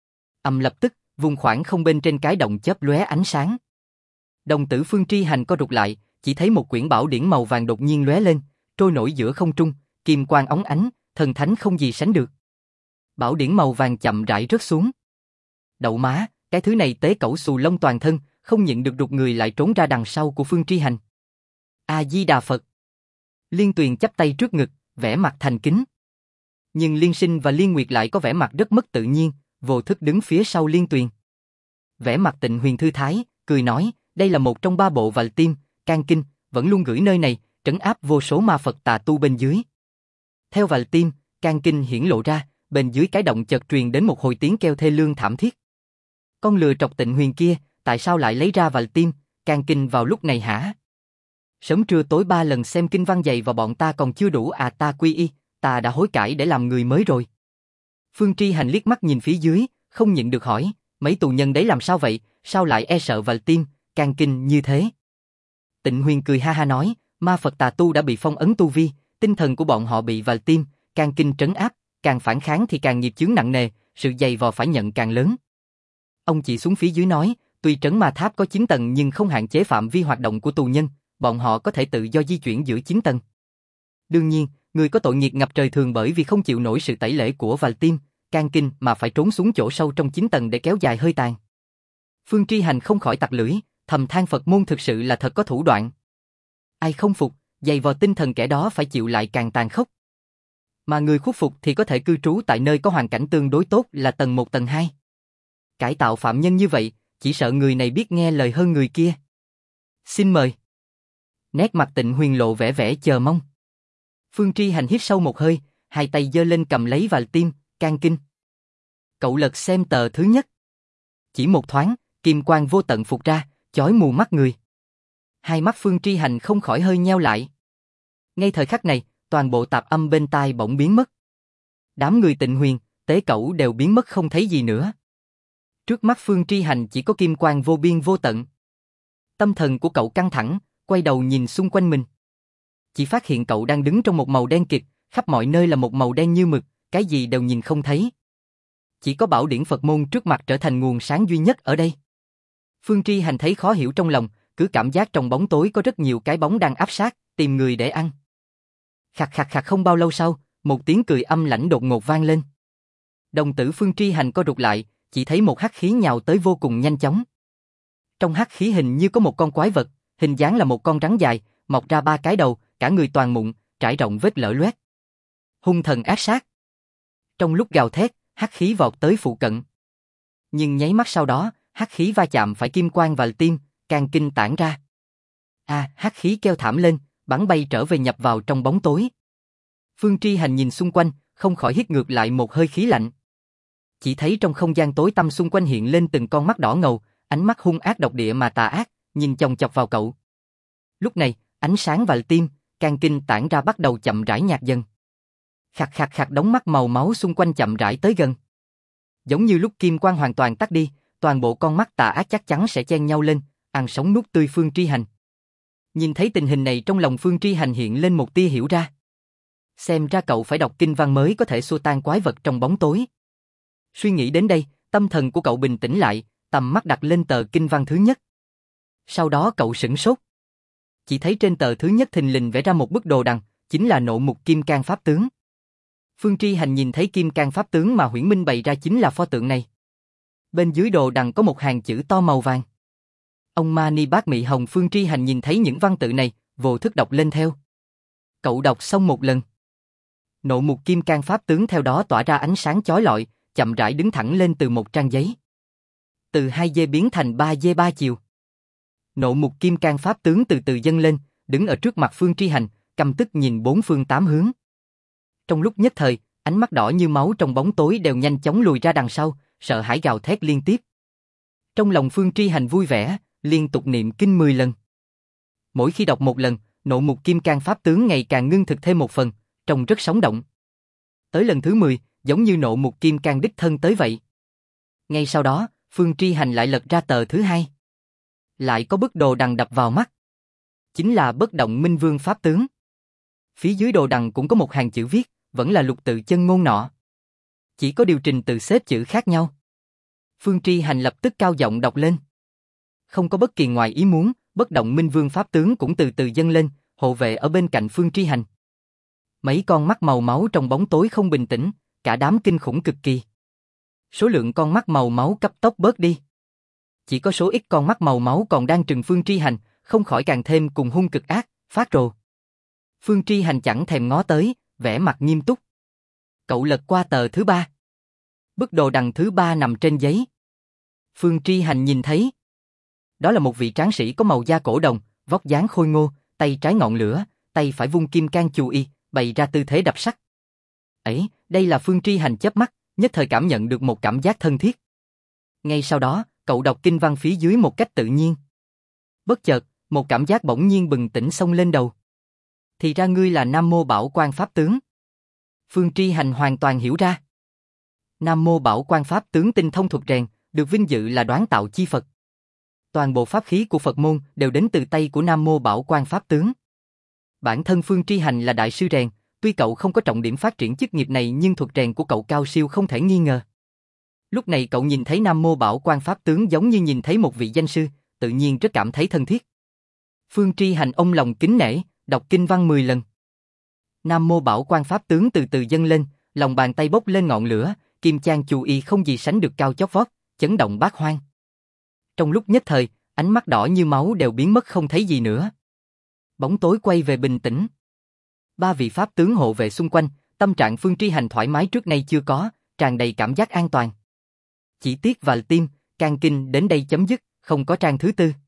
Lập tức, vùng khoảng không bên trên cái động chớp lóe ánh sáng. Đồng tử Phương Tri Hành co rụt lại, chỉ thấy một quyển bảo điển màu vàng đột nhiên lóe lên, trôi nổi giữa không trung, kim quang óng ánh, thần thánh không gì sánh được. Bảo điển màu vàng chậm rãi rớt xuống. Đậu má, cái thứ này tế cẩu xù lông toàn thân, không nhịn được rụt người lại trốn ra đằng sau của Phương Tri Hành. A Di Đà Phật. Liên Tuyền chắp tay trước ngực, vẻ mặt thành kính. Nhưng Liên Sinh và Liên Nguyệt lại có vẻ mặt rất mất tự nhiên, vô thức đứng phía sau Liên Tuyền. Vẻ mặt Tịnh Huyền thư thái, cười nói, đây là một trong 3 bộ Vành Tim, Can Kinh, vẫn luôn gửi nơi này, trấn áp vô số ma Phật tà tu bên dưới. Theo Vành Tim, Can Kinh hiển lộ ra, bên dưới cái động chợt truyền đến một hồi tiếng kêu thê lương thảm thiết. Con lừa trọc Tịnh Huyền kia, tại sao lại lấy ra Vành Tim, Can Kinh vào lúc này hả? Sớm trưa tối 3 lần xem kinh văn dày và bọn ta còn chưa đủ ta quy y, ta đã hối cải để làm người mới rồi. Phương Tri Hành liếc mắt nhìn phía dưới, không nhịn được hỏi, mấy tù nhân đấy làm sao vậy, sao lại e sợ Vành Tim, Can Kinh như thế? Tịnh Huyền cười ha ha nói, ma Phật tà tu đã bị phong ấn tu vi, tinh thần của bọn họ bị Vành Tim, Can Kinh trấn áp, càng phản kháng thì càng nghiệp chướng nặng nề, sự dày vò phải nhận càng lớn. Ông chỉ xuống phía dưới nói, tuy trấn ma tháp có 9 tầng nhưng không hạn chế phạm vi hoạt động của tù nhân, bọn họ có thể tự do di chuyển giữa 9 tầng. Đương nhiên, người có tội nghiệp ngập trời thường bởi vì không chịu nổi sự tẩy lễ của Vành Tim, Can Kinh mà phải trốn xuống chỗ sâu trong 9 tầng để kéo dài hơi tàn. Phương Tri Hành không khỏi tặc lưỡi, thầm than Phật môn thực sự là thật có thủ đoạn. Ai không phục, dày vò tinh thần kẻ đó phải chịu lại càng tàn khốc. Mà người khuất phục thì có thể cư trú tại nơi có hoàn cảnh tương đối tốt là tầng 1 tầng 2. Cải tạo phạm nhân như vậy, chỉ sợ người này biết nghe lời hơn người kia. Xin mời. Nét mặt Tịnh Huyền lộ vẻ vẻ chờ mong. Phương Tri Hành hít sâu một hơi, hai tay giơ lên cầm lấy Vành Tim, Can Kinh. Cậu lật xem tờ thứ nhất. Chỉ một thoáng, kim quang vô tận phụt ra, chói mù mắt người. Hai mắt Phương Tri Hành không khỏi hơi nheo lại. Ngay thời khắc này, toàn bộ tạp âm bên tai bỗng biến mất. Đám người Tịnh Huyền, tế cẩu đều biến mất không thấy gì nữa. Trước mắt Phương Tri Hành chỉ có kim quang vô biên vô tận. Tâm thần của cậu căng thẳng, quay đầu nhìn xung quanh mình. Chỉ phát hiện cậu đang đứng trong một màu đen kịt, khắp mọi nơi là một màu đen như mực, cái gì đều nhìn không thấy. Chỉ có bảo điển Phật môn trước mặt trở thành nguồn sáng duy nhất ở đây. Phương Tri Hành thấy khó hiểu trong lòng, cứ cảm giác trong bóng tối có rất nhiều cái bóng đang áp sát, tìm người để ăn. Khạc khạc khạc, không bao lâu sau, một tiếng cười âm lãnh đột ngột vang lên. Đồng tử Phương Tri Hành co rụt lại, chỉ thấy một hắc khí nhào tới vô cùng nhanh chóng. Trong hắc khí hình như có một con quái vật, hình dáng là một con rắn dài, mọc ra 3 cái đầu, cả người toàn mụn, trải rộng vết lở loét. Hung thần ác sát. Trong lúc gào thét, hắc khí vọt tới phụ cận. Nhưng nháy mắt sau đó, hắc khí va chạm phải kim quang vào tim, can kinh tản ra. Hắc khí kêu thảm lên, bắn bay trở về nhập vào trong bóng tối. Phương Tri Hành nhìn xung quanh, không khỏi hít ngược lại một hơi khí lạnh. Chỉ thấy trong không gian tối tăm xung quanh hiện lên từng con mắt đỏ ngầu, ánh mắt hung ác độc địa mà tà ác, nhìn chòng chọc vào cậu. Lúc này, ánh sáng vào tim, can kinh tản ra bắt đầu chậm rãi nhạt dần. Khạc khạc khạc, đống mắt màu máu xung quanh chậm rãi tới gần. Giống như lúc kim quang hoàn toàn tắt đi, toàn bộ con mắt tà ác chắc chắn sẽ chen nhau lên, ăn sống nuốt tươi Phương Tri Hành. Nhìn thấy tình hình này, trong lòng Phương Tri Hành hiện lên một tia hiểu ra. Xem ra cậu phải đọc kinh văn mới có thể xua tan quái vật trong bóng tối. Suy nghĩ đến đây, tâm thần của cậu bình tĩnh lại, tầm mắt đặt lên tờ kinh văn thứ nhất. Sau đó cậu sửng sốt. Chỉ thấy trên tờ thứ nhất thình lình vẽ ra một bức đồ đằng, chính là Nộ Mục Kim Cang Pháp Tướng. Phương Tri Hành nhìn thấy Kim Cang Pháp Tướng mà Huyễn Minh bày ra chính là pho tượng này. Bên dưới đồ đằng có một hàng chữ to màu vàng. Ông Mani Bát Mị Hồng. Phương Tri Hành nhìn thấy những văn tự này, vô thức đọc lên theo. Cậu đọc xong một lần. Nộ Mục Kim Cang Pháp Tướng theo đó tỏa ra ánh sáng chói lọi, chậm rãi đứng thẳng lên từ một trang giấy. Từ 2D biến thành 3D 3 chiều. Nộ Mục Kim Cang Pháp Tướng từ từ dâng lên, đứng ở trước mặt Phương Tri Hành, căm tức nhìn bốn phương tám hướng. Trong lúc nhất thời, ánh mắt đỏ như máu trong bóng tối đều nhanh chóng lùi ra đằng sau, sợ hãi gào thét liên tiếp. Trong lòng Phương Tri Hành vui vẻ, liên tục niệm kinh 10 lần. Mỗi khi đọc một lần, Nộ Mục Kim Cang Pháp Tướng ngày càng ngưng thực thêm một phần, trông rất sống động. Tới lần thứ 10, giống như Nộ Mục Kim Cang đích thân tới vậy. Ngay sau đó, Phương Tri Hành lại lật ra tờ thứ 2. Lại có bức đồ đằng đập vào mắt. Chính là Bất Động Minh Vương Pháp Tướng. Phía dưới đồ đằng cũng có một hàng chữ viết, vẫn là lục tự chân ngôn nọ. Chỉ có điều trình tự xếp chữ khác nhau. Phương Tri Hành lập tức cao giọng đọc lên. Không có bất kỳ ngoài ý muốn, Bất Động Minh Vương Pháp Tướng cũng từ từ dâng lên, hộ vệ ở bên cạnh Phương Tri Hành. Mấy con mắt màu máu trong bóng tối không bình tĩnh, cả đám kinh khủng cực kỳ. Số lượng con mắt màu máu cấp tốc bớt đi. Chỉ có số ít con mắt màu máu còn đang trừng Phương Tri Hành, không khỏi càng thêm cùng hung cực ác, phát rồ. Phương Tri Hành chẳng thèm ngó tới, vẻ mặt nghiêm túc. Cậu lật qua tờ thứ 3. Bức đồ đằng thứ 3 nằm trên giấy. Phương Tri Hành nhìn thấy. Đó là một vị tráng sĩ có màu da cổ đồng, vóc dáng khôi ngô, tay trái ngọn lửa, tay phải vung kim cang chù y, bày ra tư thế đập sắt. Ấy, đây là Phương Tri Hành chớp mắt, nhất thời cảm nhận được một cảm giác thân thiết. Ngay sau đó, cậu đọc kinh văn phía dưới một cách tự nhiên. Bất chợt, một cảm giác bỗng nhiên bừng tỉnh xông lên đầu. Thì ra ngươi là Nam Mô Bảo Quan Pháp Tướng. Phương Tri Hành hoàn toàn hiểu ra. Nam Mô Bảo Quan Pháp Tướng tinh thông thuật rèn, được vinh dự là đoán tạo chi Phật. Toàn bộ pháp khí của Phật môn đều đến từ tay của Nam Mô Bảo Quan Pháp Tướng. Bản thân Phương Tri Hành là đại sư rèn, tuy cậu không có trọng điểm phát triển chức nghiệp này nhưng thuật rèn của cậu cao siêu không thể nghi ngờ. Lúc này cậu nhìn thấy Nam Mô Bảo Quan Pháp Tướng giống như nhìn thấy một vị danh sư, tự nhiên rất cảm thấy thân thiết. Phương Tri Hành ôm lòng kính nể, đọc kinh văn 10 lần. Nam Mô Bảo Quan Pháp Tướng từ từ dâng lên, lòng bàn tay bốc lên ngọn lửa, kim chang chù y không gì sánh được cao chót vót, chấn động bát hoang. Trong lúc nhất thời, ánh mắt đỏ như máu đều biến mất không thấy gì nữa. Bóng tối quay về bình tĩnh. 3 vị pháp tướng hộ vệ xung quanh, tâm trạng Phương Tri Hành thoải mái trước nay chưa có, tràn đầy cảm giác an toàn. Chỉ tiếc và tim, can kinh đến đây chấm dứt, không có trang thứ 4.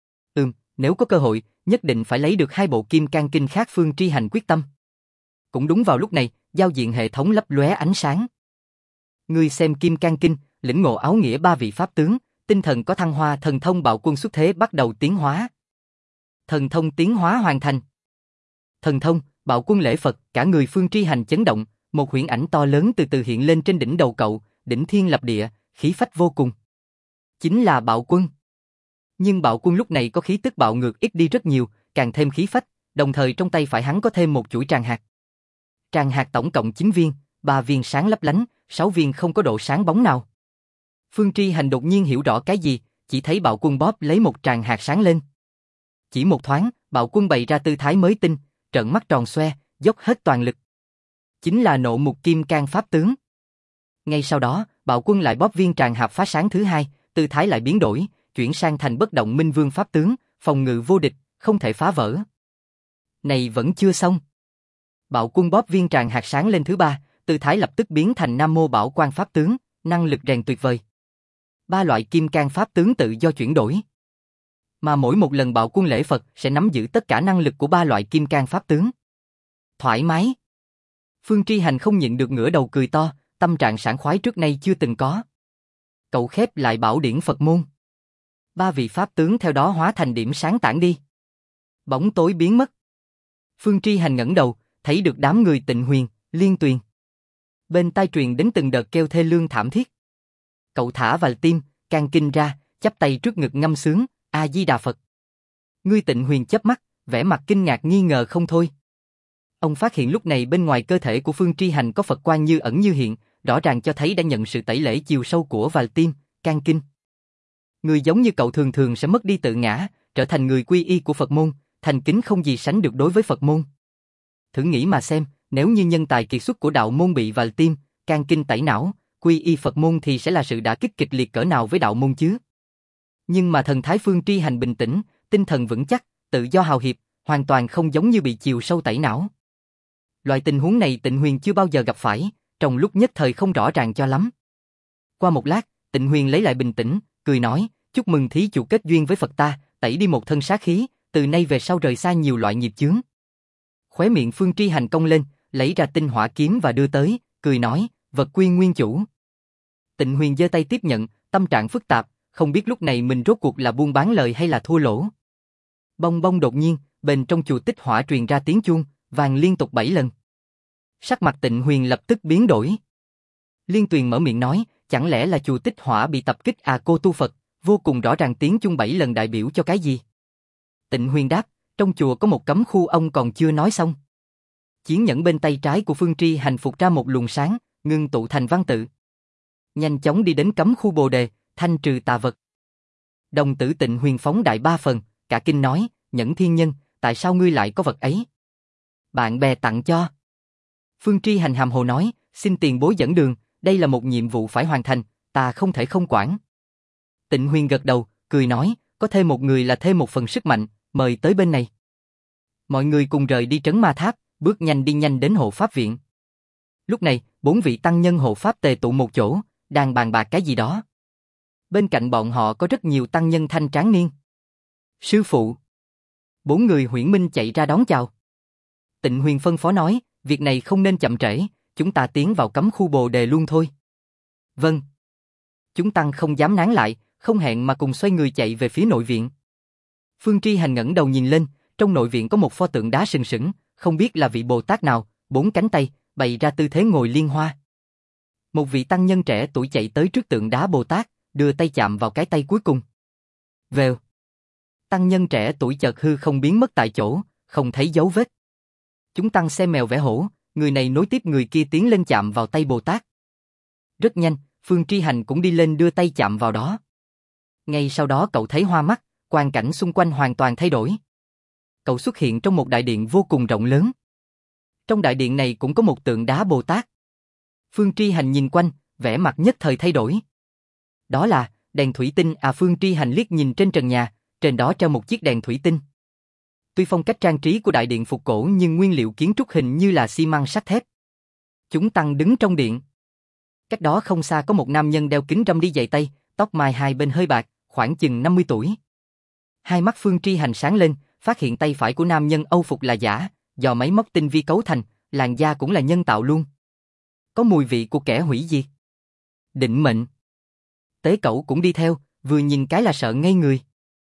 Nếu có cơ hội, nhất định phải lấy được 2 bộ kim can kinh khác. Phương Tri Hành quyết tâm. Cũng đúng vào lúc này, giao diện hệ thống lấp lóe ánh sáng. Ngươi xem kim can kinh, lĩnh ngộ áo nghĩa 3 vị pháp tướng, tinh thần có thăng hoa, thần thông bạo quân xuất thế bắt đầu tiến hóa. Thần thông tiến hóa hoàn thành. Thần thông, bạo quân lễ Phật, cả người Phương Tri Hành chấn động, một huyễn ảnh to lớn từ từ hiện lên trên đỉnh đầu cậu, đỉnh thiên lập địa, khí phách vô cùng. Chính là bạo quân. Nhưng bạo quân lúc này có khí tức bạo ngược ít đi rất nhiều, càng thêm khí phách, đồng thời trong tay phải hắn có thêm một chuỗi tràng hạt. Tràng hạt tổng cộng 9 viên, 3 viên sáng lấp lánh, 6 viên không có độ sáng bóng nào. Phương Tri Hành đột nhiên hiểu rõ cái gì, chỉ thấy bạo quân bóp lấy một tràng hạt sáng lên. Chỉ một thoáng, bạo quân bày ra tư thái mới tinh, trợn mắt tròn xoe, dốc hết toàn lực. Chính là Nộ Mục Kim Cang Pháp Tướng. Ngay sau đó, bạo quân lại bóp viên tràng hạt phá sáng thứ 2, tư thái lại biến đổi, chuyển sang thành Bất Động Minh Vương Pháp Tướng, phòng ngự vô địch, không thể phá vỡ. Này vẫn chưa xong. Bạo quân bóp viên tràn hạt sáng lên thứ ba, tư thái lập tức biến thành Nam Mô Bảo Quan pháp tướng, năng lực rèn tuyệt vời. 3 loại kim cang pháp tướng tự do chuyển đổi. Mà mỗi một lần bạo quân lễ Phật sẽ nắm giữ tất cả năng lực của 3 loại kim cang pháp tướng. Thoải mái. Phương Tri Hành không nhịn được ngửa đầu cười to, tâm trạng sảng khoái trước nay chưa từng có. Cậu khép lại bảo điển Phật môn. 3 vị pháp tướng theo đó hóa thành điểm sáng tản đi. Bóng tối biến mất. Phương Tri Hành ngẩng đầu, thấy được đám người Tịnh Huyền, Liên Tuyền. Bên tai truyền đến từng đợt kêu thê lương thảm thiết. Cậu thả vào tim, can kinh ra, chắp tay trước ngực ngâm sướng, A Di Đà Phật. Ngươi Tịnh Huyền chớp mắt, vẻ mặt kinh ngạc nghi ngờ không thôi. Ông phát hiện lúc này bên ngoài cơ thể của Phương Tri Hành có Phật quang như ẩn như hiện, rõ ràng cho thấy đã nhận sự tẩy lễ chiều sâu của vào tim, can kinh. Người giống như cậu thường thường sẽ mất đi tự ngã, trở thành người quy y của Phật môn, thành kính không gì sánh được đối với Phật môn. Thử nghĩ mà xem, nếu như nhân tài kiệt xuất của đạo môn bị vào tim, can kinh tẩy não, quy y Phật môn thì sẽ là sự đả kích kịch liệt cỡ nào với đạo môn chứ? Nhưng mà thần thái Phương Tri Hành bình tĩnh, tinh thần vững chắc, tự do hào hiệp, hoàn toàn không giống như bị chiều sâu tẩy não. Loại tình huống này Tịnh Huyền chưa bao giờ gặp phải, trong lúc nhất thời không rõ ràng cho lắm. Qua một lát, Tịnh Huyền lấy lại bình tĩnh, cười nói, chúc mừng thí chủ kết duyên với Phật ta, tẩy đi một thân sát khí, từ nay về sau rời xa nhiều loại nghiệp chướng. Khóe miệng Phương Tri Hành cong lên, lấy ra tinh hỏa kiếm và đưa tới, cười nói, vật quy nguyên chủ. Tịnh Huyền giơ tay tiếp nhận, tâm trạng phức tạp, không biết lúc này mình rốt cuộc là buôn bán lời hay là thua lỗ. Bong bong đột nhiên, bên trong chùa Tích Hỏa truyền ra tiếng chuông, vang liên tục 7 lần. Sắc mặt Tịnh Huyền lập tức biến đổi. Liên Tuyền mở miệng nói, chẳng lẽ là chùa Tích Hỏa bị tập kích à cô tu Phật, vô cùng rõ ràng tiếng chuông 7 lần đại biểu cho cái gì? Tịnh Huyền đáp, trong chùa có một cấm khu ông còn chưa nói xong. Chiến nhẫn bên tay trái của Phương Tri Hành phục ra một luồng sáng, ngưng tụ thành văn tự. Nhanh chóng đi đến cấm khu Bồ Đề, thanh trừ tà vật. Đồng tử Tịnh Huyền phóng đại 3 phần, cả kinh nói, Nhẫn Thiên Nhân, tại sao ngươi lại có vật ấy? Bạn bè tặng cho. Phương Tri Hành hàm hồ nói, xin tiền bối dẫn đường, đây là một nhiệm vụ phải hoàn thành, ta không thể không quản. Tịnh Huyền gật đầu, cười nói, có thêm một người là thêm một phần sức mạnh, mời tới bên này. Mọi người cùng rời đi trấn ma tháp, bước nhanh đi nhanh đến hộ pháp viện. Lúc này, 4 vị tăng nhân hộ pháp tề tụ một chỗ, đang bàn bạc cái gì đó. Bên cạnh bọn họ có rất nhiều tăng nhân thanh tráng niên. Sư phụ. 4 người Huyễn Minh chạy ra đón chào. Tịnh Huyền phân phó nói, việc này không nên chậm trễ, chúng ta tiến vào cấm khu Bồ Đề luôn thôi. Vâng. Chúng tăng không dám nán lại, không hẹn mà cùng xoay người chạy về phía nội viện. Phương Tri Hành ngẩng đầu nhìn lên, trong nội viện có một pho tượng đá sừng sững, không biết là vị Bồ Tát nào, 4 cánh tay, bày ra tư thế ngồi liên hoa. Một vị tăng nhân trẻ tuổi chạy tới trước tượng đá Bồ Tát, đưa tay chạm vào cái tay cuối cùng. Vèo. Tăng nhân trẻ tuổi chợt hư không biến mất tại chỗ, không thấy dấu vết. Chúng tăng xem mèo vẽ hổ, người này nối tiếp người kia tiến lên chạm vào tay Bồ Tát. Rất nhanh, Phương Tri Hành cũng đi lên đưa tay chạm vào đó. Ngay sau đó cậu thấy hoa mắt, quang cảnh xung quanh hoàn toàn thay đổi. Cậu xuất hiện trong một đại điện vô cùng rộng lớn. Trong đại điện này cũng có một tượng đá Bồ Tát. Phương Tri Hành nhìn quanh, vẻ mặt nhất thời thay đổi. Đó là đèn thủy tinh à? Phương Tri Hành liếc nhìn trên trần nhà, trên đó treo một chiếc đèn thủy tinh. Tuy phong cách trang trí của đại điện phục cổ nhưng nguyên liệu kiến trúc hình như là xi măng sắt thép. Chúng tăng đứng trong điện. Cách đó không xa có một nam nhân đeo kính râm đi giày tây, tóc mai hai bên hơi bạc, khoảng chừng 50 tuổi. Hai mắt Phương Tri Hành sáng lên, phát hiện tay phải của nam nhân Âu phục là giả, do máy móc tinh vi cấu thành, làn da cũng là nhân tạo luôn. Có mùi vị của kẻ hủy diệt. Định mệnh. Tế Cẩu cũng đi theo, vừa nhìn cái là sợ ngây người.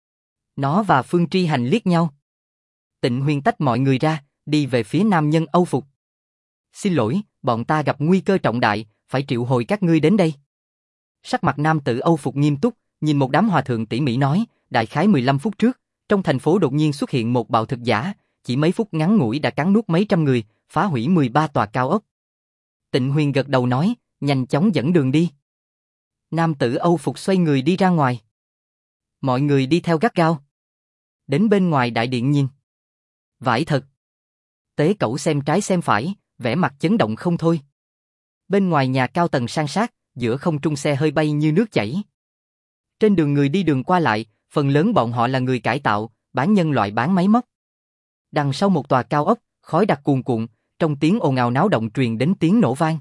Nó và Phương Tri Hành liếc nhau. Tịnh Huyền tách mọi người ra, đi về phía nam nhân Âu phục. Xin lỗi, bọn ta gặp nguy cơ trọng đại, phải triệu hồi các ngươi đến đây. Sắc mặt nam tử Âu phục nghiêm túc, nhìn một đám hòa thượng tỉ mỉ nói, đại khái 15 phút trước, trong thành phố đột nhiên xuất hiện một bạo thực giả, chỉ mấy phút ngắn ngủi đã cắn nuốt mấy trăm người, phá hủy 13 tòa cao ốc. Tịnh Huyền gật đầu nói, nhanh chóng dẫn đường đi. Nam tử Âu phục xoay người đi ra ngoài. Mọi người đi theo gắt gao. Đến bên ngoài đại điện nhìn. Vãi thật. Tế Cẩu xem trái xem phải, vẻ mặt chấn động không thôi. Bên ngoài nhà cao tầng san sát, giữa không trung xe hơi bay như nước chảy. Trên đường người đi đường qua lại, phần lớn bọn họ là người cải tạo, bán nhân loại bán máy móc. Đằng sau một tòa cao ốc, khói đặc cuồn cuộn, trong tiếng ồn ào náo động truyền đến tiếng nổ vang.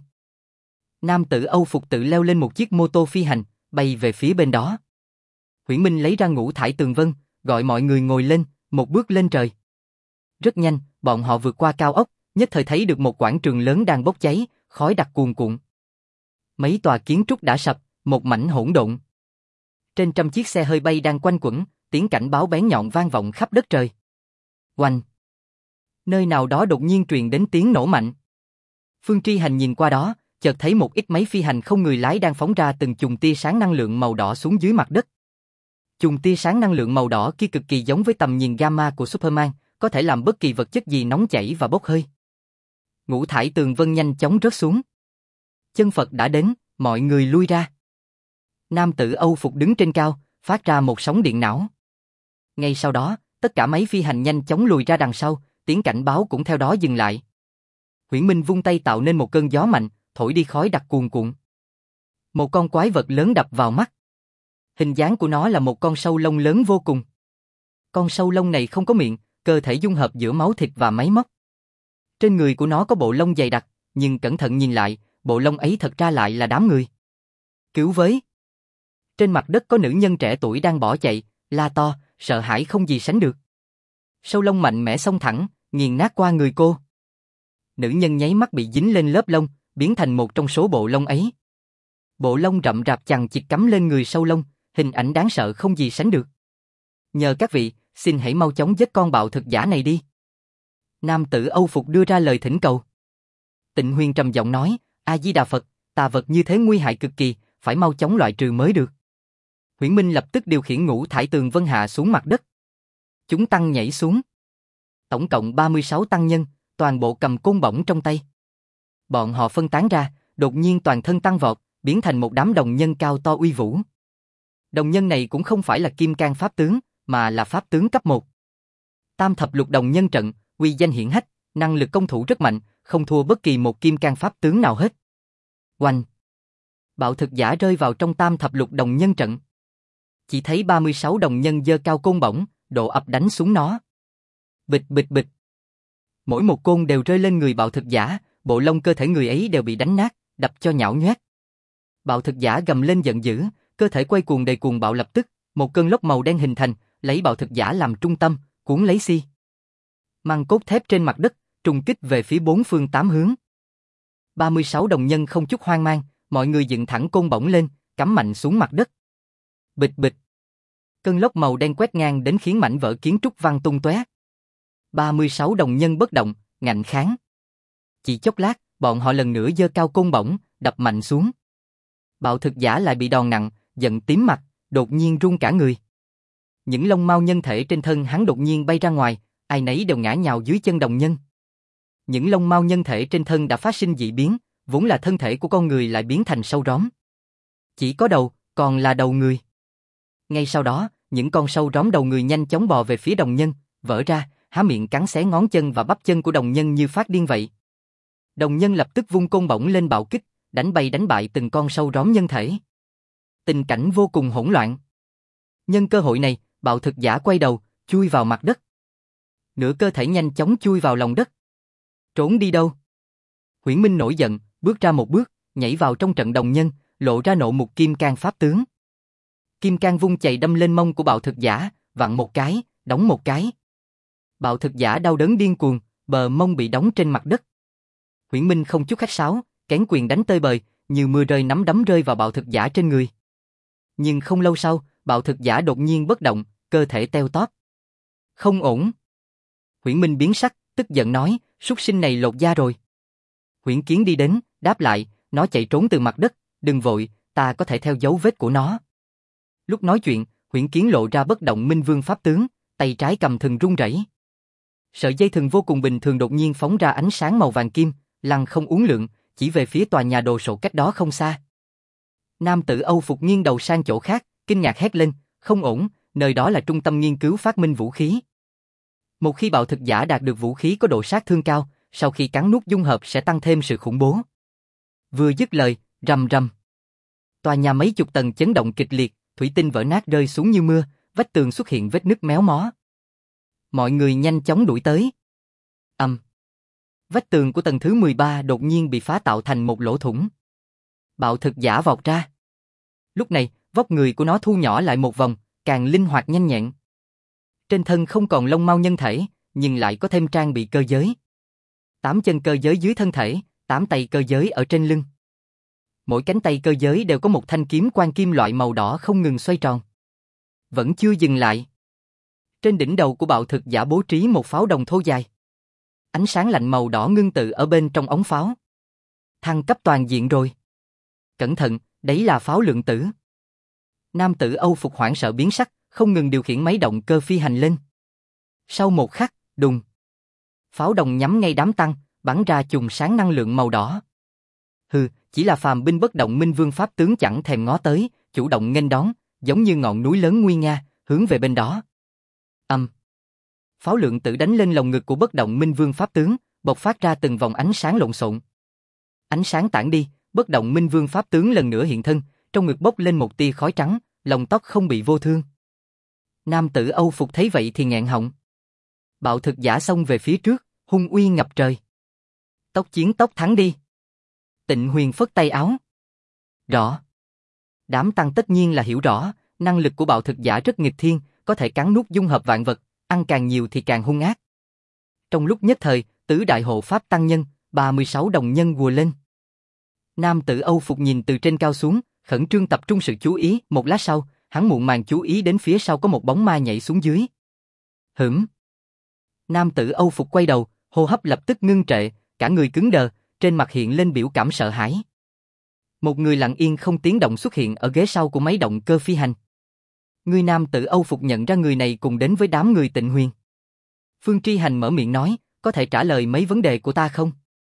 Nam tử Âu phục tự leo lên một chiếc mô tô phi hành, bay về phía bên đó. Huyễn Minh lấy ra ngũ thải tường vân, gọi mọi người ngồi lên, một bước lên trời. Rất nhanh, bọn họ vượt qua cao ốc, nhất thời thấy được một quảng trường lớn đang bốc cháy, khói đặc cuồn cuộn. Mấy tòa kiến trúc đã sập, một mảnh hỗn độn. Trên trăm chiếc xe hơi bay đang quanh quẩn, tiếng cảnh báo bén nhọn vang vọng khắp đất trời. Oanh! Nơi nào đó đột nhiên truyền đến tiếng nổ mạnh. Phương Tri Hành nhìn qua đó, chợt thấy một ít máy phi hành không người lái đang phóng ra từng chùm tia sáng năng lượng màu đỏ xuống dưới mặt đất. Chùm tia sáng năng lượng màu đỏ kia cực kỳ giống với tầm nhìn gamma của Superman, có thể làm bất kỳ vật chất gì nóng chảy và bốc hơi. Ngũ thải tường vân nhanh chóng rớt xuống. Chân Phật đã đến, mọi người lui ra. Nam tử Âu phục đứng trên cao, phát ra một sóng điện não. Ngay sau đó, tất cả máy phi hành nhanh chóng lùi ra đằng sau, tiếng cảnh báo cũng theo đó dừng lại. Huyễn Minh vung tay tạo nên một cơn gió mạnh, thổi đi khói đặc cuồn cuộn. Một con quái vật lớn đập vào mắt. Hình dáng của nó là một con sâu lông lớn vô cùng. Con sâu lông này không có miệng, cơ thể dung hợp giữa máu thịt và máy móc. Trên người của nó có bộ lông dày đặc, nhưng cẩn thận nhìn lại, bộ lông ấy thật ra lại là đám người. Cứu với! Trên mặt đất có nữ nhân trẻ tuổi đang bỏ chạy, la to, sợ hãi không gì sánh được. Sâu lông mạnh mẽ xông thẳng, nghiền nát qua người cô. Nữ nhân nháy mắt bị dính lên lớp lông, biến thành một trong số bộ lông ấy. Bộ lông rậm rạp chằng chịt cắm lên người sâu lông, hình ảnh đáng sợ không gì sánh được. Nhờ các vị, xin hãy mau chóng giết con bạo thực giả này đi. Nam tử Âu phục đưa ra lời thỉnh cầu. Tịnh Huyền trầm giọng nói, A Di Đà Phật, tà vật như thế nguy hại cực kỳ, phải mau chóng loại trừ mới được. Huyễn Minh lập tức điều khiển ngũ thải tường vân hạ xuống mặt đất. Chúng tăng nhảy xuống. Tổng cộng 36 tăng nhân, toàn bộ cầm côn bổng trong tay. Bọn họ phân tán ra, đột nhiên toàn thân tăng vọt, biến thành một đám đồng nhân cao to uy vũ. Đồng nhân này cũng không phải là kim cang pháp tướng, mà là pháp tướng cấp 1. Tam thập lục đồng nhân trận, uy danh hiển hách, năng lực công thủ rất mạnh, không thua bất kỳ một kim cang pháp tướng nào hết. Oanh! Bạo thực giả rơi vào trong tam thập lục đồng nhân trận. Chỉ thấy 36 đồng nhân giơ cao côn bổng, độ ập đánh xuống nó. Bịch bịch bịch. Mỗi một côn đều rơi lên người bạo thực giả, bộ lông cơ thể người ấy đều bị đánh nát, đập cho nhão nhoét. Bạo thực giả gầm lên giận dữ, cơ thể quay cuồng đầy cuồng bạo lập tức, một cơn lốc màu đen hình thành, lấy bạo thực giả làm trung tâm, cuốn lấy măng cốt thép trên mặt đất, trùng kích về phía bốn phương tám hướng. 36 đồng nhân không chút hoang mang, mọi người dựng thẳng côn bổng lên, cắm mạnh xuống mặt đất. Bịch bịch. Cơn lốc màu đen quét ngang đến khiến mảnh vỡ kiến trúc văng tung tóe. 36 đồng nhân bất động, ngạnh kháng. Chỉ chốc lát, bọn họ lần nữa giơ cao côn bổng, đập mạnh xuống. Bạo thực giả lại bị đòn nặng, giận tím mặt, đột nhiên run cả người. Những lông mao nhân thể trên thân hắn đột nhiên bay ra ngoài, ai nấy đều ngã nhào dưới chân đồng nhân. Những lông mao nhân thể trên thân đã phát sinh dị biến, vốn là thân thể của con người lại biến thành sâu róm. Chỉ có đầu, còn là đầu người. Ngay sau đó, những con sâu róm đầu người nhanh chóng bò về phía đồng nhân, vỡ ra, há miệng cắn xé ngón chân và bắp chân của đồng nhân như phát điên vậy. Đồng nhân lập tức vung côn bổng lên bạo kích, đánh bay đánh bại từng con sâu róm nhân thể. Tình cảnh vô cùng hỗn loạn. Nhân cơ hội này, bạo thực giả quay đầu, chui vào mặt đất. Nửa cơ thể nhanh chóng chui vào lòng đất. Trốn đi đâu? Huyễn Minh nổi giận, bước ra một bước, nhảy vào trong trận đồng nhân, lộ ra nộ mục kim cang pháp tướng. Kim cang vung chày đâm lên mông của bạo thực giả, vặn một cái, đóng một cái. Bạo thực giả đau đớn điên cuồng, bờ mông bị đóng trên mặt đất. Huyễn Minh không chút khách sáo, kén quyền đánh tơi bời, như mưa rơi nắm đấm rơi vào bạo thực giả trên người. Nhưng không lâu sau, bạo thực giả đột nhiên bất động, cơ thể teo tóp. Không ổn. Huyễn Minh biến sắc, tức giận nói, súc sinh này lột da rồi. Huyễn Kiến đi đến, đáp lại, nó chạy trốn từ mặt đất, đừng vội, ta có thể theo dấu vết của nó. Lúc nói chuyện, Huyễn Kiến lộ ra bất động minh vương pháp tướng, tay trái cầm thừng run rẩy. Sợi dây thừng vô cùng bình thường đột nhiên phóng ra ánh sáng màu vàng kim, lăng không uốn lượn, chỉ về phía tòa nhà đồ sộ cách đó không xa. Nam tử Âu phục nghiêng đầu sang chỗ khác, kinh ngạc hét lên, không ổn, nơi đó là trung tâm nghiên cứu phát minh vũ khí. Một khi bạo thực giả đạt được vũ khí có độ sát thương cao, sau khi cắn nuốt dung hợp sẽ tăng thêm sự khủng bố. Vừa dứt lời, rầm rầm. Tòa nhà mấy chục tầng chấn động kịch liệt, thủy tinh vỡ nát rơi xuống như mưa, vách tường xuất hiện vết nứt méo mó. Mọi người nhanh chóng đuổi tới. Vách tường của tầng thứ 13 đột nhiên bị phá tạo thành một lỗ thủng. Bạo thực giả vọt ra. Lúc này, vóc người của nó thu nhỏ lại một vòng, càng linh hoạt nhanh nhẹn. Trên thân không còn lông mao nhân thể, nhưng lại có thêm trang bị cơ giới. 8 chân cơ giới dưới thân thể, 8 tay cơ giới ở trên lưng. Mỗi cánh tay cơ giới đều có một thanh kiếm quan kim loại màu đỏ không ngừng xoay tròn. Vẫn chưa dừng lại. Trên đỉnh đầu của bạo thực giả bố trí một pháo đồng thô dài. Ánh sáng lạnh màu đỏ ngưng tụ ở bên trong ống pháo. Thăng cấp toàn diện rồi. Cẩn thận, đấy là pháo lượng tử. Nam tử Âu phục hoảng sợ biến sắc, không ngừng điều khiển máy động cơ phi hành lên. Sau một khắc, đùng. Pháo đồng nhắm ngay đám tăng, bắn ra chùm sáng năng lượng màu đỏ. Hừ, chỉ là phàm binh bất động Minh Vương Pháp tướng chẳng thèm ngó tới, chủ động nghênh đón, giống như ngọn núi lớn nguy nga, hướng về bên đó. Pháo lượng tử đánh lên lồng ngực của bất động Minh Vương Pháp tướng, bộc phát ra từng vòng ánh sáng lộn xộn. Ánh sáng tản đi, bất động Minh Vương Pháp tướng lần nữa hiện thân, trong ngực bốc lên một tia khói trắng, lông tóc không bị vô thương. Nam tử Âu phục thấy vậy thì nghẹn họng. Bạo thực giả xông về phía trước, hung uy ngập trời. Tốc chiến tốc thắng đi. Tịnh Huyền phất tay áo. Rõ. Đám tăng tất nhiên là hiểu rõ, năng lực của bạo thực giả rất nghịch thiên, có thể cắn nuốt dung hợp vạn vật, ăn càng nhiều thì càng hung ác. Trong lúc nhất thời, tứ đại hộ pháp tăng nhân, 36 đồng nhân ùa lên. Nam tử Âu phục nhìn từ trên cao xuống, khẩn trương tập trung sự chú ý, một lát sau, hắn muộn màng chú ý đến phía sau có một bóng ma nhảy xuống dưới. Hửm. Nam tử Âu phục quay đầu, hô hấp lập tức ngưng trệ, cả người cứng đờ, trên mặt hiện lên biểu cảm sợ hãi. Một người lặng yên không tiếng động xuất hiện ở ghế sau của máy động cơ phi hành. Người nam tử Âu phục nhận ra người này cùng đến với đám người Tịnh Huyền. Phương Tri Hành mở miệng nói, có thể trả lời mấy vấn đề của ta không?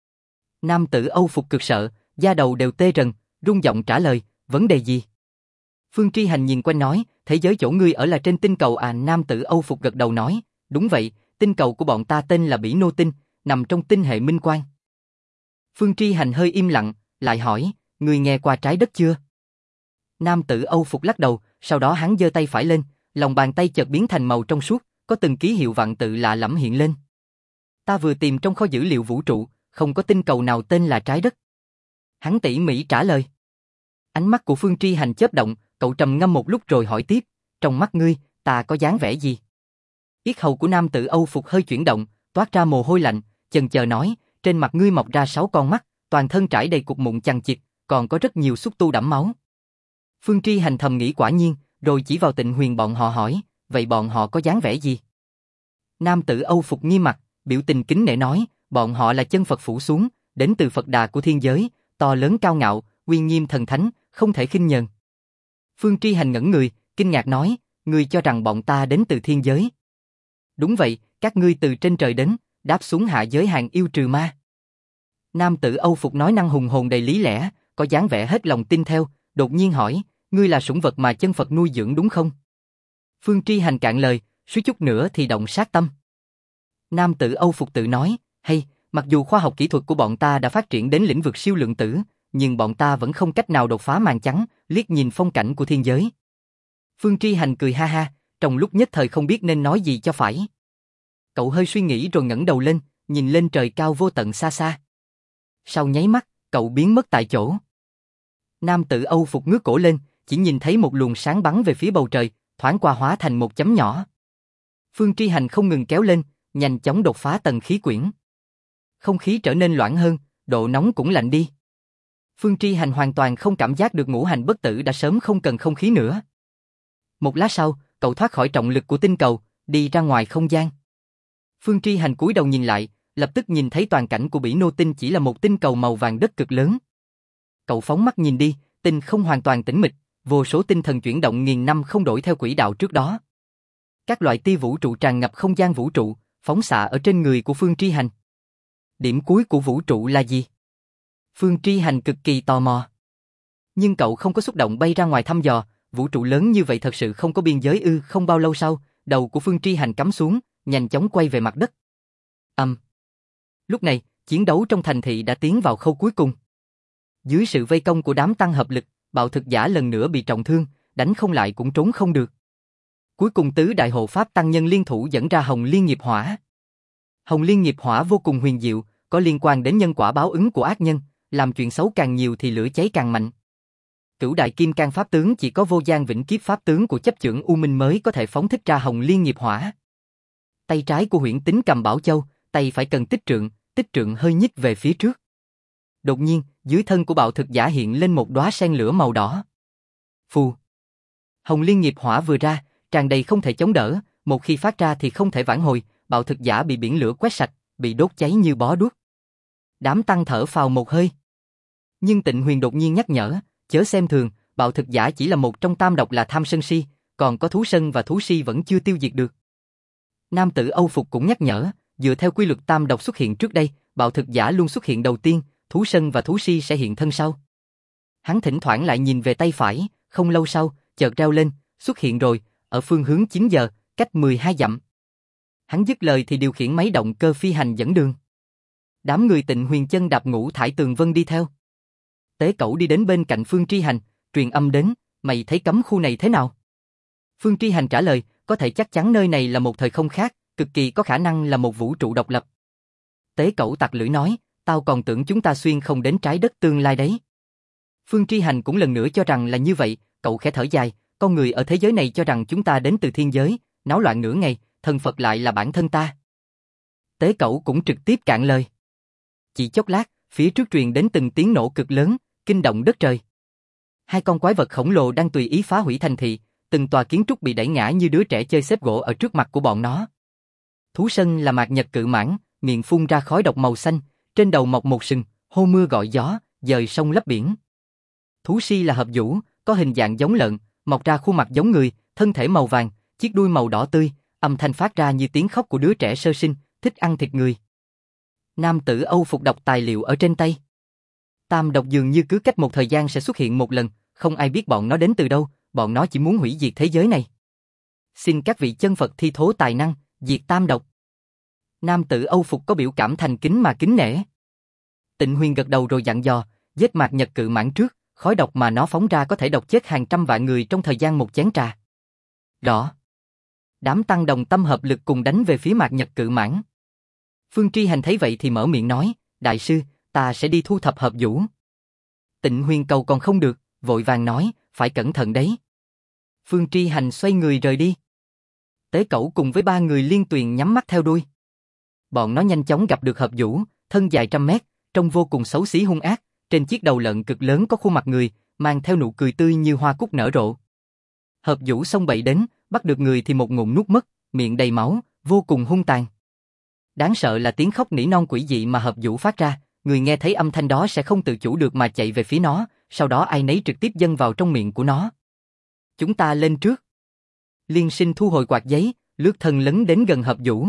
Nam tử Âu phục cực sợ, da đầu đều tê rần, run giọng trả lời, vấn đề gì? Phương Tri Hành nhìn quanh nói, thế giới chỗ ngươi ở là trên tinh cầu à? Nam tử Âu phục gật đầu nói, đúng vậy, tinh cầu của bọn ta tên là Bỉ Nô Tinh, nằm trong tinh hệ Minh Quang. Phương Tri Hành hơi im lặng, lại hỏi, ngươi nghe qua trái đất chưa? Nam tử Âu phục lắc đầu, sau đó hắn giơ tay phải lên, lòng bàn tay chợt biến thành màu trong suốt, có từng ký hiệu vạn tự lạ lẫm hiện lên. Ta vừa tìm trong kho dữ liệu vũ trụ, không có tinh cầu nào tên là trái đất. Hắn tỉ mỉ trả lời. Ánh mắt của Phương Tri Hành chớp động, cậu trầm ngâm một lúc rồi hỏi tiếp, trong mắt ngươi, ta có dáng vẻ gì? Yết hầu của nam tử Âu phục hơi chuyển động, toát ra mồ hôi lạnh, chần chờ nói, trên mặt ngươi mọc ra 6 con mắt, toàn thân trải đầy cục mụn chằng chịt, còn có rất nhiều xúc tu đẫm máu. Phương Tri Hành thầm nghĩ quả nhiên, rồi chỉ vào Tịnh Huyền bọn họ hỏi, vậy bọn họ có dáng vẻ gì? Nam tử Âu phục nghiêm mặt, biểu tình kính nể nói, bọn họ là chân Phật phủ xuống, đến từ Phật Đà của thiên giới, to lớn cao ngạo, uy nghiêm thần thánh, không thể khinh nhờn. Phương Tri Hành ngẩn người, kinh ngạc nói, ngươi cho rằng bọn ta đến từ thiên giới? Đúng vậy, các ngươi từ trên trời đến, đáp xuống hạ giới hàng yêu trừ ma. Nam tử Âu phục nói năng hùng hồn đầy lý lẽ, có dáng vẻ hết lòng tin theo, đột nhiên hỏi, ngươi là sủng vật mà chân Phật nuôi dưỡng đúng không? Phương Tri Hành cạn lời, suýt chút nữa thì động sát tâm. Nam tử Âu phục tự nói, hay, mặc dù khoa học kỹ thuật của bọn ta đã phát triển đến lĩnh vực siêu lượng tử, nhưng bọn ta vẫn không cách nào đột phá màn trắng, liếc nhìn phong cảnh của thiên giới. Phương Tri Hành cười ha ha, trong lúc nhất thời không biết nên nói gì cho phải. Cậu hơi suy nghĩ rồi ngẩng đầu lên, nhìn lên trời cao vô tận xa xa. Sau nháy mắt, cậu biến mất tại chỗ. Nam tử Âu phục ngước cổ lên, chỉ nhìn thấy một luồng sáng bắn về phía bầu trời, thoáng qua hóa thành một chấm nhỏ. Phương Tri Hành không ngừng kéo lên, nhanh chóng đột phá tầng khí quyển. Không khí trở nên loãng hơn, độ nóng cũng lạnh đi. Phương Tri Hành hoàn toàn không cảm giác được ngũ hành bất tử đã sớm không cần không khí nữa. Một lát sau, cậu thoát khỏi trọng lực của tinh cầu, đi ra ngoài không gian. Phương Tri Hành cúi đầu nhìn lại, lập tức nhìn thấy toàn cảnh của Bỉ Nô Tinh chỉ là một tinh cầu màu vàng đất cực lớn. Cậu phóng mắt nhìn đi, tinh không hoàn toàn tĩnh mịch, vô số tinh thần chuyển động nghìn năm không đổi theo quỹ đạo trước đó. Các loại tia vũ trụ tràn ngập không gian vũ trụ, phóng xạ ở trên người của Phương Tri Hành. Điểm cuối của vũ trụ là gì? Phương Tri Hành cực kỳ tò mò. Nhưng cậu không có xúc động bay ra ngoài thăm dò, vũ trụ lớn như vậy thật sự không có biên giới ư? Không bao lâu sau, đầu của Phương Tri Hành cắm xuống, nhanh chóng quay về mặt đất. Lúc này, chiến đấu trong thành thị đã tiến vào khâu cuối cùng. Dưới sự vây công của đám tăng hợp lực, bạo thực giả lần nữa bị trọng thương, đánh không lại cũng trốn không được. Cuối cùng tứ đại hộ pháp tăng nhân liên thủ dẫn ra Hồng Liên Nghiệp Hỏa. Hồng Liên Nghiệp Hỏa vô cùng huyền diệu, có liên quan đến nhân quả báo ứng của ác nhân, làm chuyện xấu càng nhiều thì lửa cháy càng mạnh. Cửu đại kim cang pháp tướng chỉ có vô gian vĩnh kiếp pháp tướng của chấp chưởng U Minh mới có thể phóng thích ra hồng liên nghiệp hỏa. Tay trái của Huyễn Tính cầm bảo châu, tay phải cần tích trượng hơi nhích về phía trước. Đột nhiên, dưới thân của bạo thực giả hiện lên một đóa sen lửa màu đỏ. Phù. Hồng liên nghiệp hỏa vừa ra, tràn đầy không thể chống đỡ, một khi phát ra thì không thể vãn hồi, bạo thực giả bị biển lửa quét sạch, bị đốt cháy như bó đuốc. Đám tăng thở phào một hơi. Nhưng Tịnh Huyền đột nhiên nhắc nhở, chớ xem thường, bạo thực giả chỉ là một trong tam độc là tham sân si, còn có thú sân và thú si vẫn chưa tiêu diệt được. Nam tử Âu Phục cũng nhắc nhở, dựa theo quy luật tam độc xuất hiện trước đây, bạo thực giả luôn xuất hiện đầu tiên, thú sân và thú si sẽ hiện thân sau. Hắn thỉnh thoảng lại nhìn về tay phải, không lâu sau, chợt reo lên, xuất hiện rồi, ở phương hướng 9 giờ, cách 12 dặm. Hắn dứt lời thì điều khiển máy động cơ phi hành dẫn đường. Đám người Tịnh Huyền chân đạp ngũ thải tường vân đi theo. Tế Cẩu đi đến bên cạnh Phương Tri Hành, truyền âm đến, mày thấy cấm khu này thế nào? Phương Tri Hành trả lời, có thể chắc chắn nơi này là một thời không khác, cực kỳ có khả năng là một vũ trụ độc lập. Tế Cẩu tặc lưỡi nói, tao còn tưởng chúng ta xuyên không đến trái đất tương lai đấy. Phương Tri Hành cũng lần nữa cho rằng là như vậy, cậu khẽ thở dài, con người ở thế giới này cho rằng chúng ta đến từ thiên giới, náo loạn nửa ngày, thần Phật lại là bản thân ta. Tế Cẩu cũng trực tiếp cạn lời. Chỉ chốc lát, phía trước truyền đến từng tiếng nổ cực lớn, kinh động đất trời. Hai con quái vật khổng lồ đang tùy ý phá hủy thành thị, từng tòa kiến trúc bị đẩy ngã như đứa trẻ chơi xếp gỗ ở trước mặt của bọn nó. Thú sân là mạt nhật cự mãng, miệng phun ra khói độc màu xanh, trên đầu mọc một sừng, hô mưa gọi gió, dời sông lấp biển. Thú si là hợp vũ, có hình dạng giống lợn, mọc ra khuôn mặt giống người, thân thể màu vàng, chiếc đuôi màu đỏ tươi, âm thanh phát ra như tiếng khóc của đứa trẻ sơ sinh, thích ăn thịt người. Nam tử Âu Phục đọc tài liệu ở trên tay. Tam độc dường như cứ cách một thời gian sẽ xuất hiện một lần, không ai biết bọn nó đến từ đâu, bọn nó chỉ muốn hủy diệt thế giới này. Xin các vị chân Phật thi thố tài năng, diệt tam độc. Nam tử Âu Phục có biểu cảm thành kính mà kính nể. Tịnh Huyền gật đầu rồi dặn dò, giết mạt nhật cự mãng trước, khói độc mà nó phóng ra có thể độc chết hàng trăm vạn người trong thời gian một chén trà. Rõ. Đám tăng đồng tâm hợp lực cùng đánh về phía mạt nhật cự mãng. Phương Tri Hành thấy vậy thì mở miệng nói, đại sư, ta sẽ đi thu thập hợp vũ. Tịnh Huyền cầu còn không được, vội vàng nói, phải cẩn thận đấy. Phương Tri Hành xoay người rời đi. Tế Cẩu cùng với ba người Liên Tuyền nhắm mắt theo đuôi. Bọn nó nhanh chóng gặp được hợp vũ, thân dài trăm mét, trông vô cùng xấu xí hung ác, trên chiếc đầu lợn cực lớn có khuôn mặt người, mang theo nụ cười tươi như hoa cúc nở rộ. Hợp vũ xông bậy đến, bắt được người thì một ngụm nuốt mất, miệng đầy máu, vô cùng hung tàn. Đáng sợ là tiếng khóc nỉ non quỷ dị mà hợp vũ phát ra, người nghe thấy âm thanh đó sẽ không tự chủ được mà chạy về phía nó, sau đó ai nấy trực tiếp dâng vào trong miệng của nó. Chúng ta lên trước. Liên Sinh thu hồi quạt giấy, lướt thân lấn đến gần hợp vũ.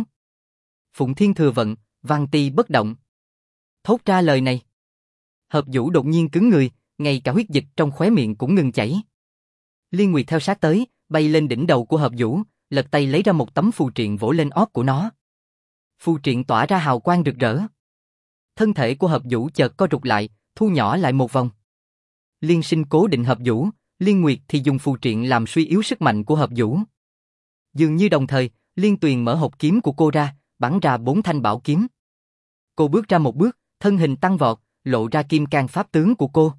Phụng Thiên thừa vận, Văn Ti bất động. Thốt ra lời này. Hợp vũ đột nhiên cứng người, ngay cả huyết dịch trong khóe miệng cũng ngừng chảy. Liên Nguyệt theo sát tới, bay lên đỉnh đầu của hợp vũ, lật tay lấy ra một tấm phù triện vỗ lên ót của nó. Phù triện tỏa ra hào quang rực rỡ. Thân thể của hợp vũ chợt co rụt lại, thu nhỏ lại một vòng. Liên Sinh cố định hợp vũ, Liên Nguyệt thì dùng phù triện làm suy yếu sức mạnh của hợp vũ. Dường như đồng thời, Liên Tuyền mở hộp kiếm của cô ra, bắn ra 4 thanh bảo kiếm. Cô bước ra một bước, thân hình tăng vọt, lộ ra kim cang pháp tướng của cô.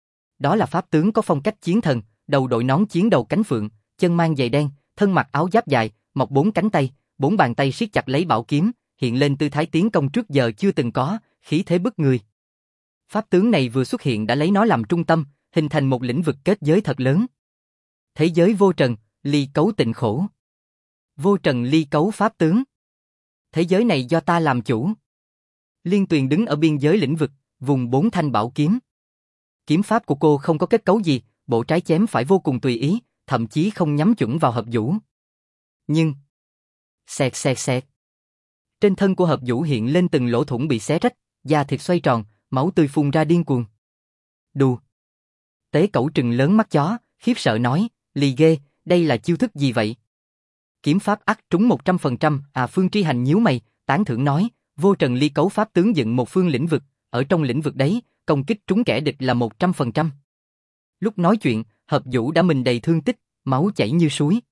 Đó là pháp tướng có phong cách chiến thần, đầu đội nón chiến đầu cánh phượng, chân mang giày đen, thân mặc áo giáp dài, mọc 4 cánh tay, 4 bàn tay siết chặt lấy bảo kiếm, hiện lên tư thái tiến công trước giờ chưa từng có, khí thế bức người. Pháp tướng này vừa xuất hiện đã lấy nó làm trung tâm, hình thành một lĩnh vực kết giới thật lớn. Thế giới vô trần, ly cấu tịnh khổ. Vô trần ly cấu pháp tướng. Thế giới này do ta làm chủ. Liên Tuyền đứng ở biên giới lĩnh vực, vùng 4 thanh bảo kiếm. Kiếm pháp của cô không có kết cấu gì, bộ trái chém phải vô cùng tùy ý, thậm chí không nhắm chuẩn vào hợp vũ. Nhưng... Xẹt xẹt xẹt. Trên thân của hợp vũ hiện lên từng lỗ thủng bị xé rách, da thịt xoay tròn, máu tươi phun ra điên cuồng. Đù. Tế Cẩu trừng lớn mắt chó, khiếp sợ nói, lì ghê, đây là chiêu thức gì vậy? Kiếm pháp ắt trúng 100%, Phương Tri Hành nhíu mày, tán thưởng nói, vô trần ly cấu pháp tướng dựng một phương lĩnh vực, ở trong lĩnh vực đấy, công kích trúng kẻ địch là 100%. Lúc nói chuyện, hợp vũ đã mình đầy thương tích, máu chảy như suối.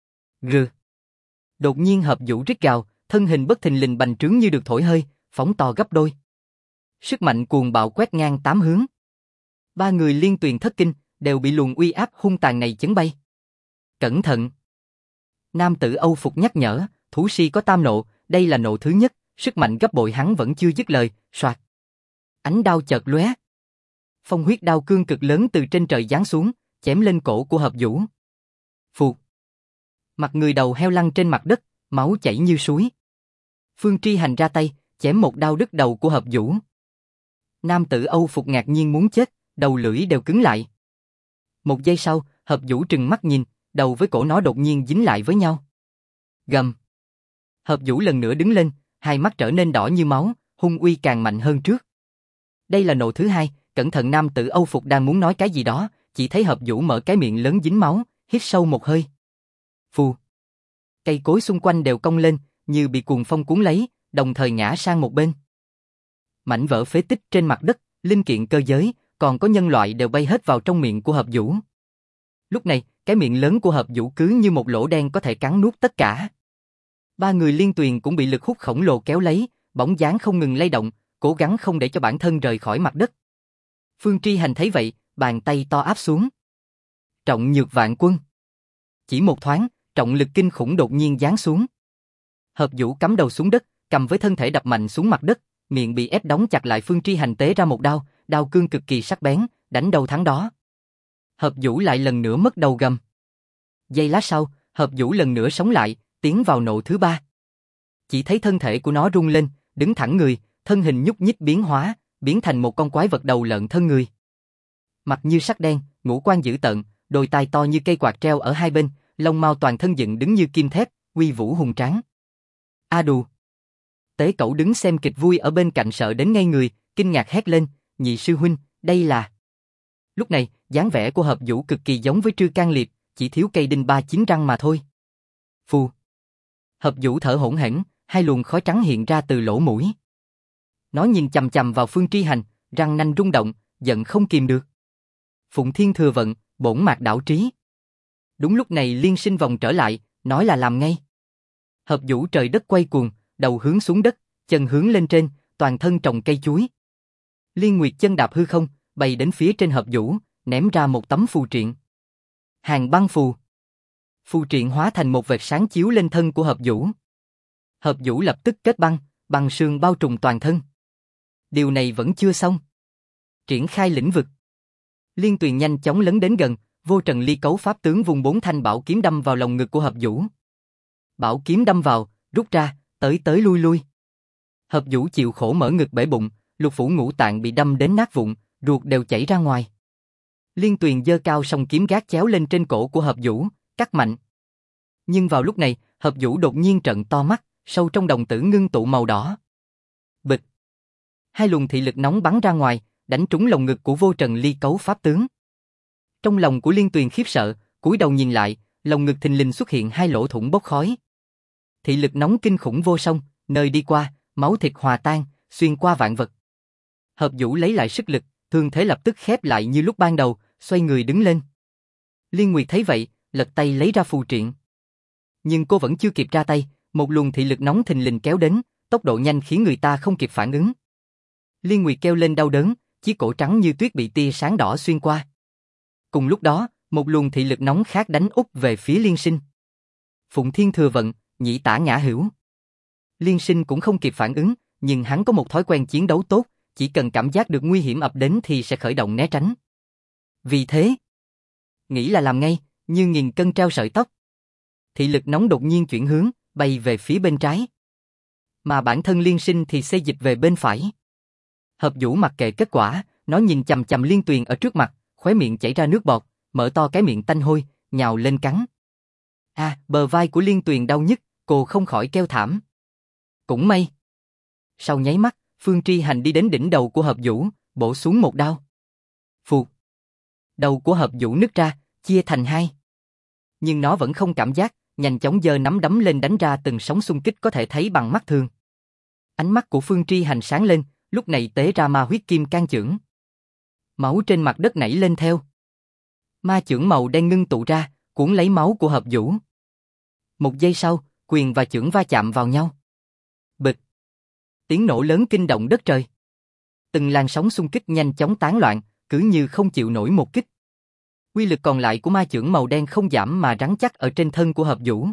Gừ. Đột nhiên hợp vũ rít gào, thân hình bất thình lình bành trướng như được thổi hơi, phóng to gấp đôi. sức mạnh cuồng bạo quét ngang tám hướng. Ba người Liên Tuyền thất kinh, đều bị luồng uy áp hung tàn này chấn bay. Cẩn thận! Nam tử Âu phục nhắc nhở, thú si có tam nộ, đây là nộ thứ nhất, sức mạnh gấp bội. Hắn vẫn chưa dứt lời, soạt. Ánh đao chợt lóe. Phong huyết đao cương cực lớn từ trên trời giáng xuống, chém lên cổ của Hợp Vũ. Phụt! Mặt người đầu heo lăn trên mặt đất, máu chảy như suối. Phương Tri Hành ra tay, chém một đao đứt đầu của Hợp Vũ. Nam tử Âu phục ngạc nhiên muốn chết, đầu lưỡi đều cứng lại. Một giây sau, Hợp Vũ trừng mắt nhìn, đầu với cổ nó đột nhiên dính lại với nhau. Gầm. Hợp Vũ lần nữa đứng lên, hai mắt trở nên đỏ như máu, hung uy càng mạnh hơn trước. Đây là nộ thứ hai, cẩn thận. Nam tử Âu phục đang muốn nói cái gì đó, chỉ thấy Hợp Vũ mở cái miệng lớn dính máu, hít sâu một hơi. Phù. Cây cối xung quanh đều cong lên, như bị cuồng phong cuốn lấy, đồng thời ngã sang một bên. Mảnh vỡ phế tích trên mặt đất, linh kiện cơ giới, còn có nhân loại đều bay hết vào trong miệng của Hợp Vũ. Lúc này, cái miệng lớn của Hợp Vũ cứ như một lỗ đen có thể cắn nuốt tất cả. Ba người Liên Tuyền cũng bị lực hút khổng lồ kéo lấy, bóng dáng không ngừng lay động, cố gắng không để cho bản thân rời khỏi mặt đất. Phương Tri Hành thấy vậy, bàn tay to áp xuống. Trọng nhược vạn quân. Chỉ một thoáng, trọng lực kinh khủng đột nhiên giáng xuống. Hợp Vũ cắm đầu xuống đất, cầm với thân thể đập mạnh xuống mặt đất, miệng bị ép đóng chặt lại. Phương Tri Hành tế ra một đao, đao cương cực kỳ sắc bén, đánh đâu thắng đó. Hợp Vũ lại lần nữa mất đầu gầm. Giây lát sau, Hợp Vũ lần nữa sống lại, tiến vào nộ thứ ba. Chỉ thấy thân thể của nó rung lên, đứng thẳng người, thân hình nhúc nhích biến hóa, biến thành một con quái vật đầu lợn thân người. Mặt như sắt đen, ngũ quan dữ tợn, đôi tai to như cây quạt treo ở hai bên, lông mao toàn thân dựng đứng như kim thép, uy vũ hùng tráng. A đù! Tế Cẩu đứng xem kịch vui ở bên cạnh sợ đến ngây người, kinh ngạc hét lên, nhị sư huynh, đây là... Lúc này, dáng vẻ của Hợp Vũ cực kỳ giống với Trư Can Liệp, chỉ thiếu cây đinh ba chín răng mà thôi. Phù! Hợp Vũ thở hổn hển, hai luồng khói trắng hiện ra từ lỗ mũi. Nó nhìn chằm chằm vào Phương Tri Hành, răng nanh rung động, giận không kìm được. Phụng Thiên Thừa Vận, bổn mạc đảo trí. Đúng lúc này Liên Sinh vòng trở lại, nói là làm ngay. Hợp Vũ trời đất quay cuồng, đầu hướng xuống đất, chân hướng lên trên, toàn thân trồng cây chuối. Liên Nguyệt chân đạp hư không, bay đến phía trên Hợp Vũ, ném ra một tấm phù triện. Hàng băng phù. Phù triện hóa thành một vệt sáng chiếu lên thân của Hợp Vũ. Hợp Vũ lập tức kết băng, băng sương bao trùm toàn thân. Điều này vẫn chưa xong. Triển khai lĩnh vực. Liên Tuyền nhanh chóng lấn đến gần, Vô Trần Ly Cấu pháp tướng vùng 4 thanh bảo kiếm đâm vào lồng ngực của Hợp Vũ. Bảo kiếm đâm vào, rút ra, tới tới lui lui. Hợp Vũ chịu khổ mở ngực bể bụng, lục phủ ngũ tạng bị đâm đến nát vụn, ruột đều chảy ra ngoài. Liên Tuyền giơ cao song kiếm gác chéo lên trên cổ của Hợp Vũ, cắt mạnh. Nhưng vào lúc này, Hợp Vũ đột nhiên trợn to mắt, sâu trong đồng tử ngưng tụ màu đỏ. Bịch! Hai luồng thị lực nóng bắn ra ngoài, đánh trúng lồng ngực của Vô Trần Ly Cấu pháp tướng. Trong lòng của Liên Tuyền khiếp sợ, cúi đầu nhìn lại, lồng ngực thình lình xuất hiện hai lỗ thủng bốc khói. Thị lực nóng kinh khủng vô song, nơi đi qua, máu thịt hòa tan, xuyên qua vạn vật. Hợp Vũ lấy lại sức lực, thương thế lập tức khép lại như lúc ban đầu, xoay người đứng lên. Liên Nguyệt thấy vậy, lật tay lấy ra phù triện. Nhưng cô vẫn chưa kịp ra tay, một luồng thị lực nóng thình lình kéo đến, tốc độ nhanh khiến người ta không kịp phản ứng. Liên Nguyệt kêu lên đau đớn, chiếc cổ trắng như tuyết bị tia sáng đỏ xuyên qua. Cùng lúc đó, một luồng thị lực nóng khác đánh úp về phía Liên Sinh. Phụng Thiên Thừa Vận, nhị tả ngã hữu. Liên Sinh cũng không kịp phản ứng, nhưng hắn có một thói quen chiến đấu tốt, chỉ cần cảm giác được nguy hiểm ập đến thì sẽ khởi động né tránh. Vì thế, nghĩ là làm ngay, như nghìn cân treo sợi tóc. Thị lực nóng đột nhiên chuyển hướng, bay về phía bên trái. Mà bản thân Liên Sinh thì xê dịch về bên phải. Hợp Vũ mặc kệ kết quả, nó nhìn chằm chằm Liên Tuyền ở trước mặt, khóe miệng chảy ra nước bọt, mở to cái miệng tanh hôi, nhào lên cắn. Bờ vai của Liên Tuyền đau nhức, cô không khỏi kêu thảm. Cũng may. Sau nháy mắt, Phương Tri Hành đi đến đỉnh đầu của Hợp Vũ, bổ xuống một đao. Phụt. Đầu của Hợp Vũ nứt ra, chia thành hai. Nhưng nó vẫn không cảm giác, nhanh chóng giơ nắm đấm lên đánh ra từng sóng xung kích có thể thấy bằng mắt thường. Ánh mắt của Phương Tri Hành sáng lên, lúc này tế ra ma huyết kim can chưởng. Máu trên mặt đất nảy lên theo. Ma chưởng màu đen ngưng tụ ra, cuốn lấy máu của Hợp Vũ. Một giây sau, quyền và chưởng va chạm vào nhau. Bịch. Tiếng nổ lớn kinh động đất trời. Từng làn sóng xung kích nhanh chóng tán loạn, cứ như không chịu nổi một kích. Uy lực còn lại của ma chưởng màu đen không giảm mà rắn chắc ở trên thân của Hợp Vũ.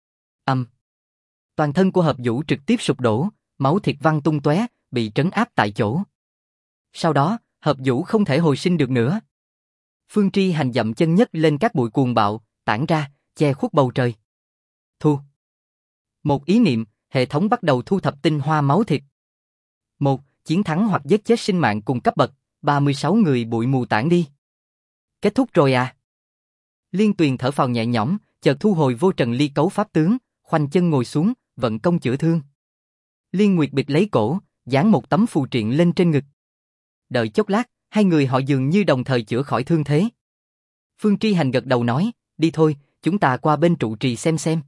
Toàn thân của Hợp Vũ trực tiếp sụp đổ, máu thịt văng tung tóe, bị trấn áp tại chỗ. Sau đó, Hợp Vũ không thể hồi sinh được nữa. Phương Tri Hành dậm chân nhấc lên các bụi cuồng bạo, tản ra, che khuất bầu trời. Thu. Một ý niệm, hệ thống bắt đầu thu thập tinh hoa máu thịt. 1. Chiến thắng hoặc giết chết sinh mạng cùng cấp bậc, 36 người bụi mù tản đi. Kết thúc rồi à? Liên Tuyền thở phào nhẹ nhõm, chợt thu hồi vô trần ly cấu pháp tướng, khoanh chân ngồi xuống, vận công chữa thương. Liên Nguyệt bịt lấy cổ, dán một tấm phù triện lên trên ngực. Đợi chốc lát, hai người họ dường như đồng thời chữa khỏi thương thế. Phương Tri Hành gật đầu nói, đi thôi, chúng ta qua bên trụ trì xem.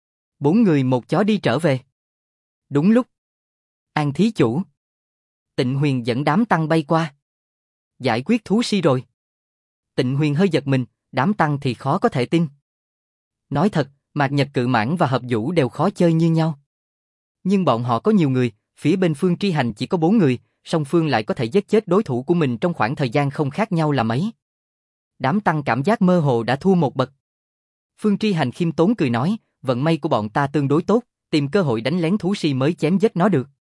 4 người một chó đi trở về. Đúng lúc. An thí chủ. Tịnh Huyền dẫn đám tăng bay qua. Giải quyết thú si rồi. Tịnh Huyền hơi giật mình, đám tăng thì khó có thể tin. Nói thật, Mạc Nhật Cự Mãng và Hợp Vũ đều khó chơi như nhau. Nhưng bọn họ có nhiều người, phía bên Phương Tri Hành chỉ có 4 người, song phương lại có thể giết chết đối thủ của mình trong khoảng thời gian không khác nhau là mấy. Đám tăng cảm giác mơ hồ đã thua một bậc. Phương Tri Hành khiêm tốn cười nói, vận may của bọn ta tương đối tốt, tìm cơ hội đánh lén thú si mới chém giết nó được.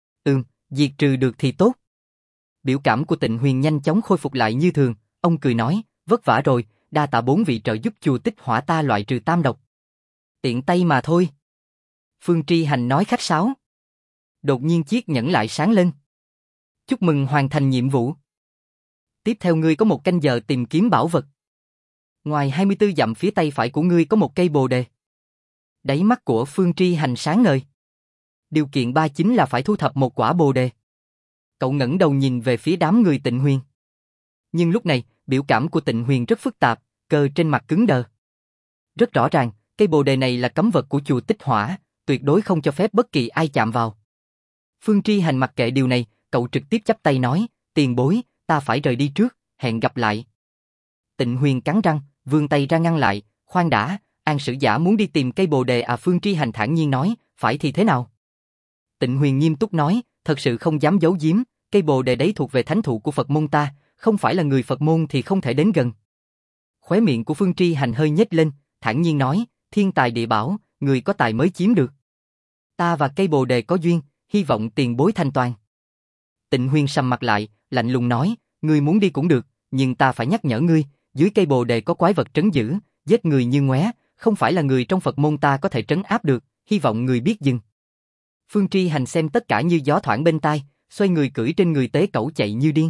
Diệt trừ được thì tốt. Biểu cảm của Tịnh Huyền nhanh chóng khôi phục lại như thường, ông cười nói, vất vả rồi, đa tạ 4 vị trợ giúp chùa Tích Hỏa ta loại trừ tam độc. Tiện tay mà thôi. Phương Tri Hành nói khách sáo. Đột nhiên chiếc nhẫn lại sáng lên. Chúc mừng hoàn thành nhiệm vụ. Tiếp theo ngươi có 1 canh giờ tìm kiếm bảo vật. Ngoài 24 dặm phía tây phải của ngươi có một cây bồ đề. Đáy mắt của Phương Tri Hành sáng ngời. Điều kiện 3 chính là phải thu thập một quả bồ đề. Cậu ngẩng đầu nhìn về phía đám người Tịnh Huyền. Nhưng lúc này, biểu cảm của Tịnh Huyền rất phức tạp, cơ trên mặt cứng đờ. Rất rõ ràng, cây bồ đề này là cấm vật của chùa Tích Hỏa, tuyệt đối không cho phép bất kỳ ai chạm vào. Phương Tri Hành mặc kệ điều này, cậu trực tiếp chắp tay nói, tiền bối, ta phải rời đi trước, hẹn gặp lại. Tịnh Huyền cắn răng, vươn tay ra ngăn lại, khoan đã, An Sử Giả muốn đi tìm cây bồ đề à? Phương Tri Hành thản nhiên nói, phải thì thế nào? Tịnh Huyền nghiêm túc nói, thật sự không dám giấu giếm, cây bồ đề đấy thuộc về thánh thụ của Phật môn ta, không phải là người Phật môn thì không thể đến gần. Khóe miệng của Phương Tri Hành hơi nhếch lên, thản nhiên nói, thiên tài địa bảo, người có tài mới chiếm được. Ta và cây bồ đề có duyên, hy vọng tiền bối thanh toàn. Tịnh Huyền sầm mặt lại, lạnh lùng nói, ngươi muốn đi cũng được, nhưng ta phải nhắc nhở ngươi, dưới cây bồ đề có quái vật trấn giữ, giết người như ngoé, không phải là người trong Phật môn ta có thể trấn áp được, hy vọng người biết dừng. Phương Tri Hành xem tất cả như gió thoảng bên tai, xoay người cưỡi trên người tế cẩu chạy như điên.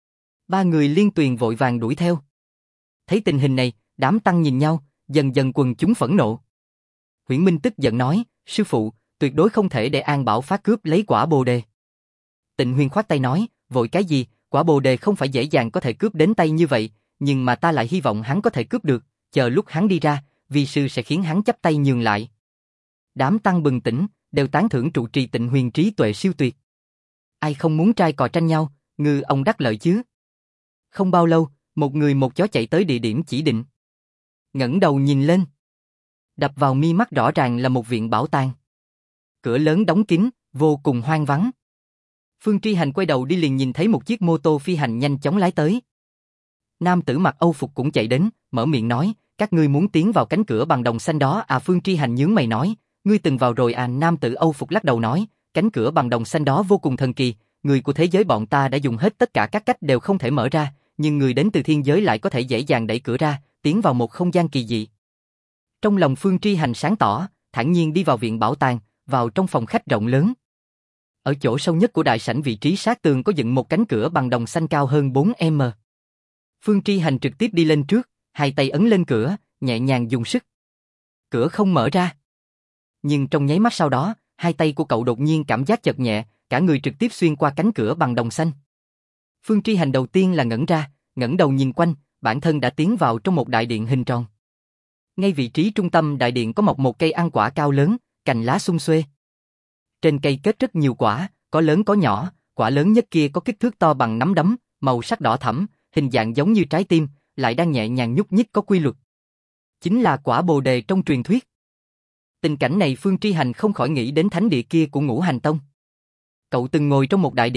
3 người Liên Tuyền vội vàng đuổi theo. Thấy tình hình này, đám tăng nhìn nhau, dần dần quần chúng phẫn nộ. Huyễn Minh tức giận nói, sư phụ, tuyệt đối không thể để An Bảo Phát cướp lấy quả bồ đề. Tịnh Huyền khoát tay nói, vội cái gì, quả bồ đề không phải dễ dàng có thể cướp đến tay như vậy, nhưng mà ta lại hy vọng hắn có thể cướp được, chờ lúc hắn đi ra, vi sư sẽ khiến hắn chắp tay nhường lại. Đám tăng bừng tỉnh, đều tán thưởng trụ trì Tịnh Huyền trí tuệ siêu tuyệt. Ai không muốn trai cò tranh nhau, ngư ông đắc lợi chứ. Không bao lâu, một người một chó chạy tới địa điểm chỉ định. Ngẩng đầu nhìn lên. Đập vào mi mắt rõ ràng là một viện bảo tàng. Cửa lớn đóng kín, vô cùng hoang vắng. Phương Tri Hành quay đầu đi liền nhìn thấy một chiếc mô tô phi hành nhanh chóng lái tới. Nam tử mặc Âu phục cũng chạy đến, mở miệng nói, các ngươi muốn tiến vào cánh cửa bằng đồng xanh đó à? Phương Tri Hành nhướng mày nói, ngươi từng vào rồi à? Nam tử Âu phục lắc đầu nói, cánh cửa bằng đồng xanh đó vô cùng thần kỳ, người của thế giới bọn ta đã dùng hết tất cả các cách đều không thể mở ra, nhưng người đến từ thiên giới lại có thể dễ dàng đẩy cửa ra, tiến vào một không gian kỳ dị. Trong lòng Phương Tri Hành sáng tỏ, thản nhiên đi vào viện bảo tàng, vào trong phòng khách rộng lớn. Ở chỗ sâu nhất của đại sảnh vị trí sát tường có dựng một cánh cửa bằng đồng xanh cao hơn 4m. Phương Tri Hành trực tiếp đi lên trước, hai tay ấn lên cửa, nhẹ nhàng dùng sức. Cửa không mở ra. Nhưng trong nháy mắt sau đó, hai tay của cậu đột nhiên cảm giác chật nhẹ, cả người trực tiếp xuyên qua cánh cửa bằng đồng xanh. Phương Tri Hành đầu tiên là ngẩn ra, ngẩng đầu nhìn quanh, bản thân đã tiến vào trong một đại điện hình tròn. Ngay vị trí trung tâm đại điện có mọc một cây ăn quả cao lớn, cành lá sum xuê. Trên cây kết rất nhiều quả, có lớn có nhỏ, quả lớn nhất kia có kích thước to bằng nắm đấm, màu sắc đỏ thẫm, hình dạng giống như trái tim, lại đang nhẹ nhàng nhúc nhích có quy luật. Chính là quả bồ đề trong truyền thuyết. Tình cảnh này Phương Tri Hành không khỏi nghĩ đến thánh địa kia của Ngũ Hành Tông. Cậu từng ngồi trong một đại điện,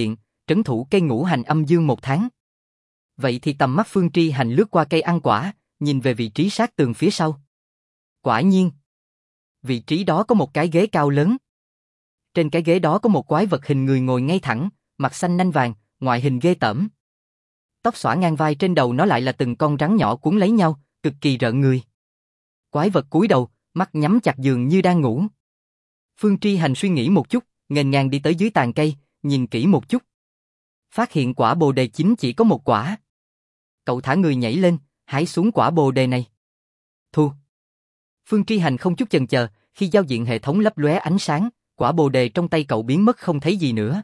trấn thủ cây ngũ hành âm dương 1 tháng. Vậy thì tầm mắt Phương Tri Hành lướt qua cây ăn quả, nhìn về vị trí sát tường phía sau. Quả nhiên, vị trí đó có một cái ghế cao lớn. Trên cái ghế đó có một quái vật hình người ngồi ngay thẳng, mặt xanh nanh vàng, ngoại hình ghê tởm. Tóc xõa ngang vai, trên đầu nó lại là từng con rắn nhỏ cuốn lấy nhau, cực kỳ rợn người. Quái vật cúi đầu, mắt nhắm chặt dường như đang ngủ. Phương Tri Hành suy nghĩ một chút, nghênh ngang đi tới dưới tàn cây, nhìn kỹ một chút. Phát hiện quả bồ đề chính chỉ có một quả. Cậu thả người nhảy lên, hái xuống quả bồ đề này. Thu. Phương Tri Hành không chút chần chờ, khi giao diện hệ thống lấp lóe ánh sáng, quả bồ đề trong tay cậu biến mất không thấy gì nữa.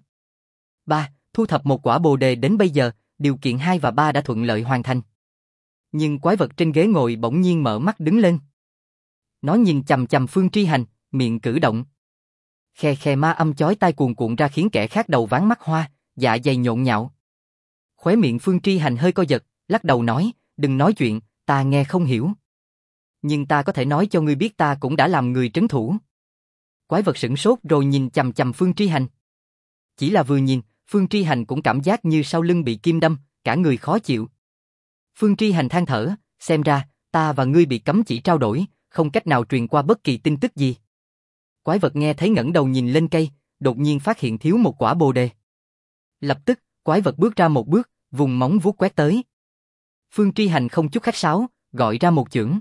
3. Thu thập một quả bồ đề đến bây giờ, điều kiện 2 và 3 đã thuận lợi hoàn thành. Nhưng quái vật trên ghế ngồi bỗng nhiên mở mắt đứng lên. Nó nhìn chằm chằm Phương Tri Hành, miệng cử động. Khe khe ma âm chói tai cuồn cuộn ra khiến kẻ khác đầu váng mắt hoa, dạ dày nhộn nhạo. Khóe miệng Phương Tri Hành hơi co giật, lắc đầu nói, đừng nói chuyện, ta nghe không hiểu. Nhưng ta có thể nói cho ngươi biết ta cũng đã làm người trấn thủ. Quái vật sửng sốt rồi nhìn chằm chằm Phương Tri Hành. Chỉ là vừa nhìn, Phương Tri Hành cũng cảm giác như sau lưng bị kim đâm, cả người khó chịu. Phương Tri Hành than thở, xem ra, ta và ngươi bị cấm chỉ trao đổi, không cách nào truyền qua bất kỳ tin tức gì. Quái vật nghe thấy ngẩng đầu nhìn lên cây, đột nhiên phát hiện thiếu một quả bồ đề. Lập tức, quái vật bước ra một bước, vùng móng vuốt quét tới. Phương Tri Hành không chút khách sáo, gọi ra một chưởng.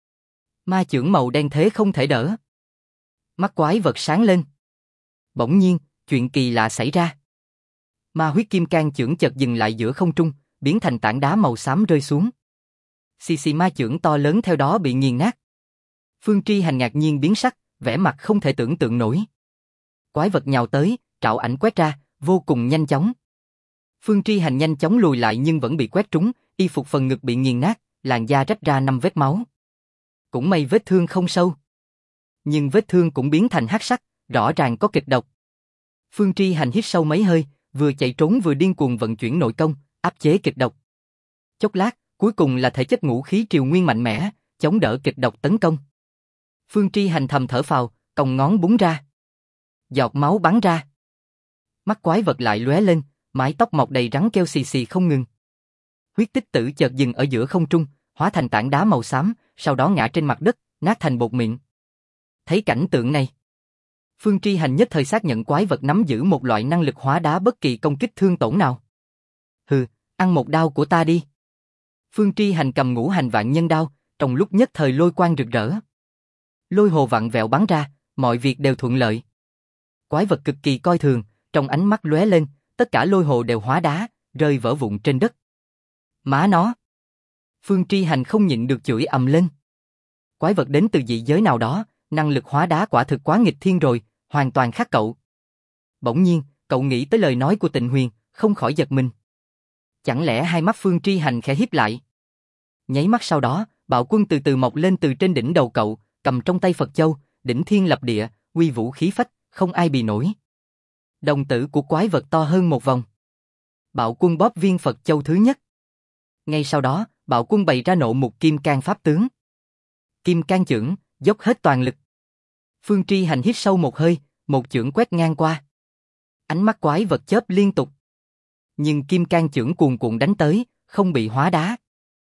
Ma chưởng màu đen thế không thể đỡ. Mắt quái vật sáng lên. Bỗng nhiên, chuyện kỳ lạ xảy ra. Ma huyết kim cang chưởng chợt dừng lại giữa không trung, biến thành tảng đá màu xám rơi xuống. Xì xì ma chưởng to lớn theo đó bị nghiền nát. Phương Tri Hành ngạc nhiên biến sắc, vẻ mặt không thể tưởng tượng nổi. Quái vật nhào tới, trảo ảnh quét ra, vô cùng nhanh chóng. Phương Tri Hành nhanh chóng lùi lại nhưng vẫn bị quét trúng, y phục phần ngực bị nghiền nát, làn da rách ra 5 vết máu. Cũng may vết thương không sâu. Nhưng vết thương cũng biến thành hắc sắc, rõ ràng có kịch độc. Phương Tri Hành hít sâu mấy hơi, vừa chạy trốn vừa điên cuồng vận chuyển nội công, áp chế kịch độc. Chốc lát, cuối cùng là thể chất ngũ khí triều nguyên mạnh mẽ, chống đỡ kịch độc tấn công. Phương Tri Hành thầm thở phào, còng ngón búng ra. Giọt máu bắn ra. Mắt quái vật lại lóe lên, mái tóc mọc đầy rắn kêu xì xì không ngừng. Huyết tích tử chợt dừng ở giữa không trung, hóa thành tảng đá màu xám, sau đó ngã trên mặt đất, nát thành bột mịn. Thấy cảnh tượng này, Phương Tri Hành nhất thời xác nhận quái vật nắm giữ một loại năng lực hóa đá bất kỳ công kích thương tổn nào. Hừ, ăn một đao của ta đi. Phương Tri Hành cầm ngũ hành vạn nhân đao, trong lúc nhất thời lôi quang rực rỡ. Lôi hồ vặn vẹo bắn ra, mọi việc đều thuận lợi. Quái vật cực kỳ coi thường, trong ánh mắt lóe lên, tất cả lôi hồ đều hóa đá, rơi vỡ vụn trên đất. Má nó! Phương Tri Hành không nhịn được chửi ầm lên. Quái vật đến từ dị giới nào đó, năng lực hóa đá quả thực quá nghịch thiên rồi, hoàn toàn khác cậu. Bỗng nhiên, cậu nghĩ tới lời nói của Tịnh Huyền, không khỏi giật mình. Chẳng lẽ hai mắt Phương Tri Hành khẽ híp lại? Nháy mắt sau đó, bạo quân từ từ mọc lên từ trên đỉnh đầu cậu, cầm trong tay Phật Châu, đỉnh thiên lập địa, uy vũ khí phách, không ai bì nổi. Đồng tử của quái vật to hơn một vòng. Bạo quân bóp viên Phật Châu thứ nhất. Ngay sau đó, bạo quân bày ra nộ mục kim cang pháp tướng. Kim cang chưởng, dốc hết toàn lực. Phương Tri Hành hít sâu một hơi, một chưởng quét ngang qua. Ánh mắt quái vật chớp liên tục. Nhưng kim cang chưởng cuồn cuộn đánh tới, không bị hóa đá.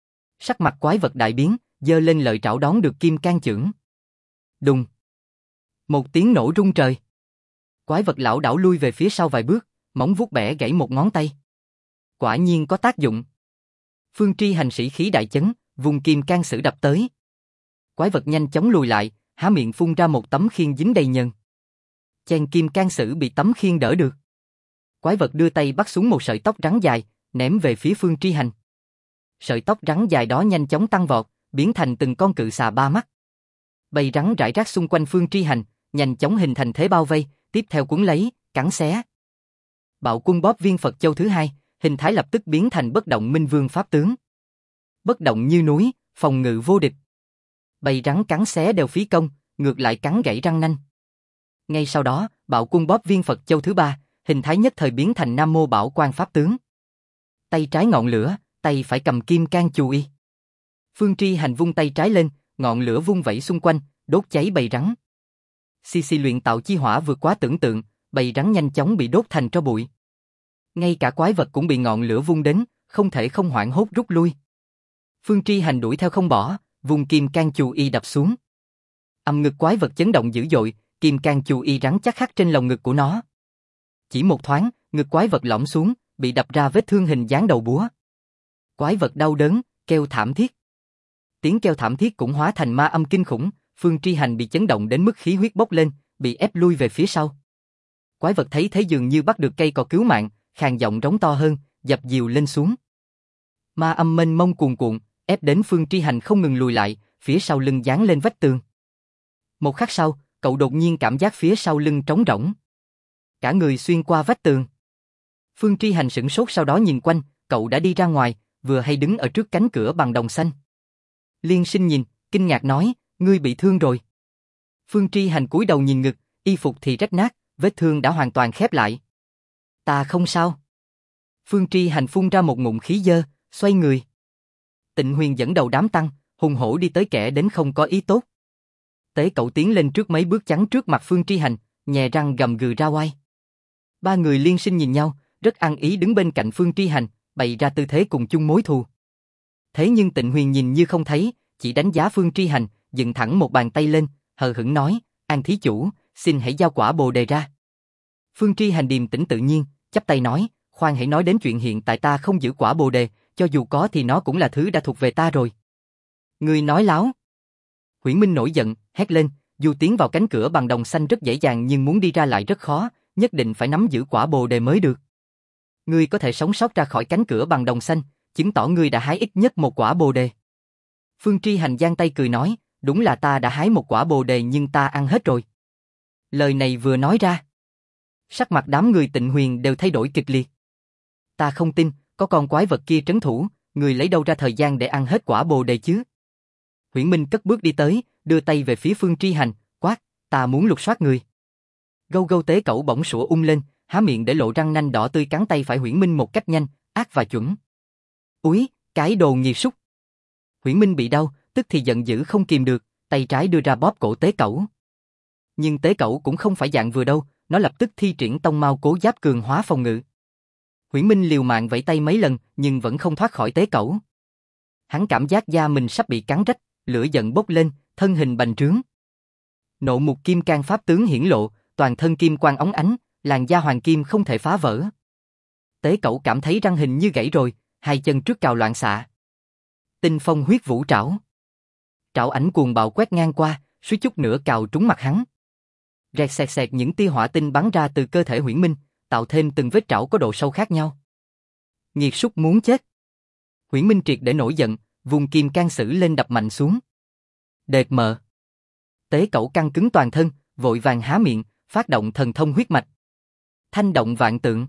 Sắc mặt quái vật đại biến, giơ lên lợi trảo đón được kim cang chưởng. Đùng. Một tiếng nổ rung trời. Quái vật lảo đảo lui về phía sau vài bước, móng vuốt bẻ gãy một ngón tay. Quả nhiên có tác dụng. Phương Tri Hành sĩ khí đại chấn, vùng kim cang sử đập tới. Quái vật nhanh chóng lùi lại, há miệng phun ra một tấm khiên dính đầy nhờn. Chàng kim cang sử bị tấm khiên đỡ được. Quái vật đưa tay bắt xuống một sợi tóc rắn dài, ném về phía Phương Tri Hành. Sợi tóc rắn dài đó nhanh chóng tăng vọt, biến thành từng con cự xà ba mắt. Bầy rắn rải rác xung quanh Phương Tri Hành, nhanh chóng hình thành thế bao vây, tiếp theo cuốn lấy, cắn xé. Bạo quân bóp viên Phật Châu thứ hai, hình thái lập tức biến thành bất động minh vương pháp tướng. Bất động như núi, phòng ngự vô địch. Bầy rắn cắn xé đều phí công, ngược lại cắn gãy răng nanh. Ngay sau đó, bạo quân bóp viên Phật Châu thứ ba, hình thái nhất thời biến thành Nam Mô Bảo Quan pháp tướng. Tay trái ngọn lửa, tay phải cầm kim cang chù y. Phương Tri Hành vung tay trái lên, ngọn lửa vung vẩy xung quanh, đốt cháy bầy rắn. Xì xì luyện tạo chi hỏa vượt quá tưởng tượng, bầy rắn nhanh chóng bị đốt thành tro bụi. Ngay cả quái vật cũng bị ngọn lửa vung đến, không thể không hoảng hốt rút lui. Phương Tri Hành đuổi theo không bỏ, vùng kim can chù y đập xuống. Ngực quái vật chấn động dữ dội, kim can chù y rắn chắc khắc trên lồng ngực của nó. Chỉ một thoáng, ngực quái vật lõm xuống, bị đập ra vết thương hình dáng đầu búa. Quái vật đau đớn, kêu thảm thiết. Tiếng kêu thảm thiết cũng hóa thành ma âm kinh khủng, Phương Tri Hành bị chấn động đến mức khí huyết bốc lên, bị ép lui về phía sau. Quái vật thấy thế dường như bắt được cây cò cứu mạng, khàn giọng rống to hơn, dập dìu lên xuống. Ma âm mênh mông cuồn cuộn, ép đến Phương Tri Hành không ngừng lùi lại, phía sau lưng dán lên vách tường. Một khắc sau, cậu đột nhiên cảm giác phía sau lưng trống rỗng. Cả người xuyên qua vách tường. Phương Tri Hành sửng sốt, sau đó nhìn quanh, cậu đã đi ra ngoài, vừa hay đứng ở trước cánh cửa bằng đồng xanh. Liên Sinh nhìn, kinh ngạc nói, ngươi bị thương rồi. Phương Tri Hành cúi đầu nhìn ngực, y phục thì rách nát, vết thương đã hoàn toàn khép lại. Ta không sao. Phương Tri Hành phun ra một ngụm khí dơ, xoay người. Tịnh Huyền dẫn đầu đám tăng, hùng hổ đi tới kẻ đến không có ý tốt. Tế Cậu tiến lên trước mấy bước chắn trước mặt Phương Tri Hành, nhè răng gầm gừ ra oai. Ba người Liên Sinh nhìn nhau, rất ăn ý đứng bên cạnh Phương Tri Hành, bày ra tư thế cùng chung mối thù. Thế nhưng Tịnh Huyền nhìn như không thấy, chỉ đánh giá Phương Tri Hành, dựng thẳng một bàn tay lên, hờ hững nói, An thí chủ, xin hãy giao quả bồ đề ra. Phương Tri Hành điềm tĩnh tự nhiên, chắp tay nói, khoan hãy nói đến chuyện hiện tại, ta không giữ quả bồ đề, cho dù có thì nó cũng là thứ đã thuộc về ta rồi. Ngươi nói láo. Huyễn Minh nổi giận, hét lên, dù tiến vào cánh cửa bằng đồng xanh rất dễ dàng nhưng muốn đi ra lại rất khó, nhất định phải nắm giữ quả bồ đề mới được. Ngươi có thể sống sót ra khỏi cánh cửa bằng đồng xanh, chứng tỏ ngươi đã hái ít nhất một quả bồ đề. Phương Tri Hành giang tay cười nói, đúng là ta đã hái một quả bồ đề nhưng ta ăn hết rồi. Lời này vừa nói ra, sắc mặt đám người Tịnh Huyền đều thay đổi kịch liệt. Ta không tin, có con quái vật kia trấn thủ, người lấy đâu ra thời gian để ăn hết quả bồ đề chứ? Huyễn Minh cất bước đi tới, đưa tay về phía Phương Tri Hành, quát, ta muốn lục soát người. Gâu gâu Tế Cẩu bỗng sủa lên, há miệng để lộ răng nanh đỏ tươi cắn tay phải Huyễn Minh một cách nhanh, ác và chuẩn. Úi, cái đồ nghiệt súc. Huyễn Minh bị đau, tức thì giận dữ không kìm được, tay trái đưa ra bóp cổ Tế Cẩu. Nhưng Tế Cẩu cũng không phải dạng vừa đâu, nó lập tức thi triển tông mao cố giáp cường hóa phòng ngự. Huyễn Minh liều mạng vẫy tay mấy lần, nhưng vẫn không thoát khỏi Tế Cẩu. Hắn cảm giác da mình sắp bị cắn rách, lửa giận bốc lên, thân hình bành trướng. Nộ mục kim can pháp tướng hiển lộ, toàn thân kim quang óng ánh, làn da hoàng kim không thể phá vỡ. Tế Cẩu cảm thấy răng hình như gãy rồi, hai chân trước cào loạn xạ. Tinh phong huyết vũ trảo. Trảo ảnh cuồng bạo quét ngang qua, suýt chút nữa cào trúng mặt hắn. Rẹt xẹt xẹt những tia hỏa tinh bắn ra từ cơ thể Huyễn Minh, tạo thêm từng vết trảo có độ sâu khác nhau. Nghiệt súc muốn chết. Huyễn Minh triệt để nổi giận, vùng kim can sử lên đập mạnh xuống. Đệt mờ. Tế Cẩu căng cứng toàn thân, vội vàng há miệng, phát động thần thông huyết mạch. Thanh động vạn tượng.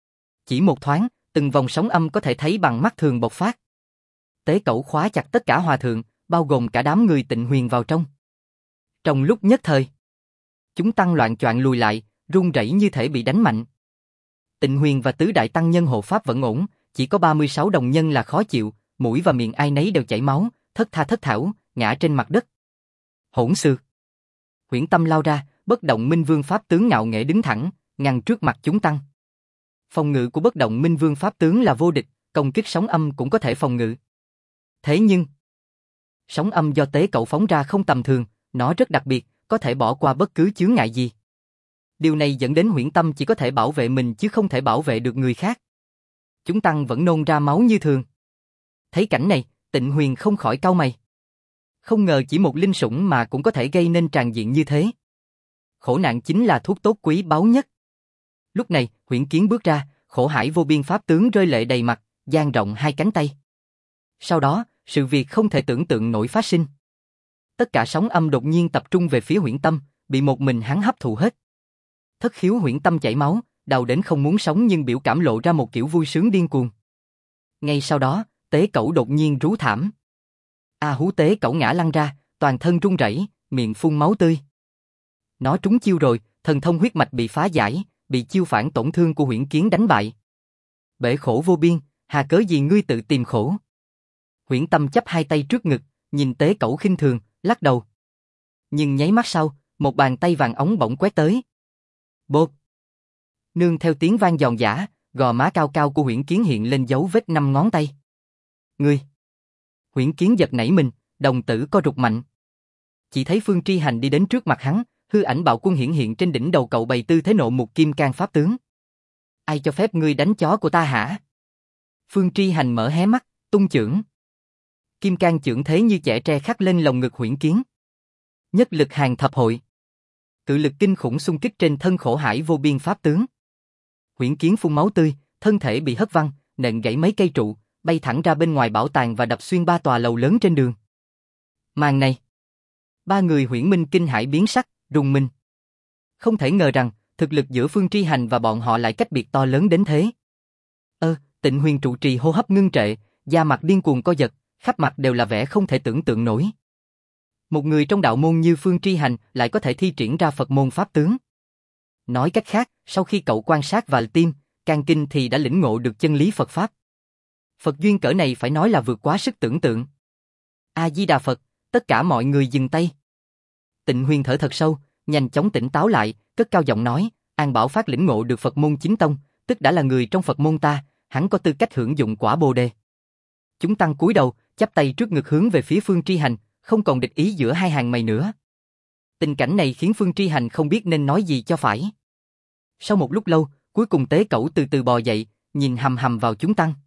Chỉ một thoáng, từng vòng sóng âm có thể thấy bằng mắt thường bộc phát. Tế Cẩu khóa chặt tất cả hòa thượng, bao gồm cả đám người Tịnh Huyền vào trong. Trong lúc nhất thời, chúng tăng loạn choạng lùi lại, run rẩy như thể bị đánh mạnh. Tịnh Huyền và tứ đại tăng nhân hộ pháp vẫn ổn, chỉ có 36 đồng nhân là khó chịu, mũi và miệng ai nấy đều chảy máu, thất tha thất thểu, ngã trên mặt đất. Hỗn xược. Huyễn Tâm lao ra, Bất Động Minh Vương pháp tướng ngạo nghễ đứng thẳng, ngăn trước mặt chúng tăng. Phòng ngự của Bất Động Minh Vương pháp tướng là vô địch, công kích sóng âm cũng có thể phòng ngự. Thế nhưng, sóng âm do Tế Cẩu phóng ra không tầm thường, nó rất đặc biệt, có thể bỏ qua bất cứ chướng ngại gì. Điều này dẫn đến Huyễn Tâm chỉ có thể bảo vệ mình chứ không thể bảo vệ được người khác. Chúng tăng vẫn nôn ra máu như thường. Thấy cảnh này, Tịnh Huyền không khỏi cau mày. Không ngờ chỉ một linh sủng mà cũng có thể gây nên tràn diện như thế. Khổ nạn chính là thuốc tốt quý báu nhất. Lúc này, Huyễn Kiến bước ra, Khổ Hải vô biên pháp tướng rơi lệ đầy mặt, dang rộng hai cánh tay. Sau đó, sự việc không thể tưởng tượng nổi phát sinh. Tất cả sóng âm đột nhiên tập trung về phía Huyễn Tâm, bị một mình hắn hấp thụ hết. Thất khiếu Huyễn Tâm chảy máu, đau đến không muốn sống nhưng biểu cảm lộ ra một kiểu vui sướng điên cuồng. Ngay sau đó, Tế Cẩu đột nhiên rú thảm. A Hú Tế Cẩu ngã lăn ra, toàn thân run rẩy, miệng phun máu tươi. Nó trúng chiêu rồi, thần thông huyết mạch bị phá giải, bị chiêu phản tổn thương của Huyễn Kiến đánh bại. Bể khổ vô biên, hà cớ gì ngươi tự tìm khổ? Huyễn Tâm chắp hai tay trước ngực, nhìn Tế Cẩu khinh thường, lắc đầu. Nhưng nháy mắt sau, một bàn tay vàng óng bỗng quét tới. Bộp! Nương theo tiếng vang giòn giã, gò má cao cao của Huyễn Kiến hiện lên dấu vết 5 ngón tay. Ngươi! Huyễn Kiến giật nảy mình, đồng tử co rụt mạnh. Chỉ thấy Phương Tri Hành đi đến trước mặt hắn, hư ảnh bạo quân hiển hiện trên đỉnh đầu cậu bày tư thế nộ mục kim cang pháp tướng. Ai cho phép ngươi đánh chó của ta hả? Phương Tri Hành mở hé mắt, tung chưởng. Kim cang chưởng thế như chẻ tre khắc lên lồng ngực Huyễn Kiến. Nhất lực hàng thập hội. Cự lực kinh khủng xung kích trên thân khổ hải vô biên pháp tướng. Huyễn Kiến phun máu tươi, thân thể bị hất văng, nện gãy mấy cây trụ, bay thẳng ra bên ngoài bảo tàng và đập xuyên 3 tòa lầu lớn trên đường. Màn này, 3 người Huyễn Minh kinh hãi biến sắc, rùng mình. Không thể ngờ rằng, thực lực giữa Phương Tri Hành và bọn họ lại cách biệt to lớn đến thế. Tịnh Huyền trụ trì hô hấp ngưng trệ, da mặt điên cuồng co giật, khắp mặt đều là vẻ không thể tưởng tượng nổi. Một người trong đạo môn như Phương Tri Hành lại có thể thi triển ra Phật môn pháp tướng. Nói cách khác, sau khi cậu quan sát và tim, can kinh thì đã lĩnh ngộ được chân lý Phật Pháp. Phật duyên cỡ này phải nói là vượt quá sức tưởng tượng. A-di-đà Phật, tất cả mọi người dừng tay. Tịnh Huyền thở thật sâu, nhanh chóng tỉnh táo lại, cất cao giọng nói, An Bảo Phát lĩnh ngộ được Phật môn chính tông, tức đã là người trong Phật môn ta, hắn có tư cách hưởng dụng quả Bồ đề. Chúng tăng cúi đầu, chắp tay trước ngực hướng về phía Phương Tri Hành, không còn địch ý giữa hai hàng mày nữa. Tình cảnh này khiến Phương Tri Hành không biết nên nói gì cho phải. Sau một lúc lâu, cuối cùng Tế Cẩu từ từ bò dậy, nhìn hầm hầm vào chúng tăng.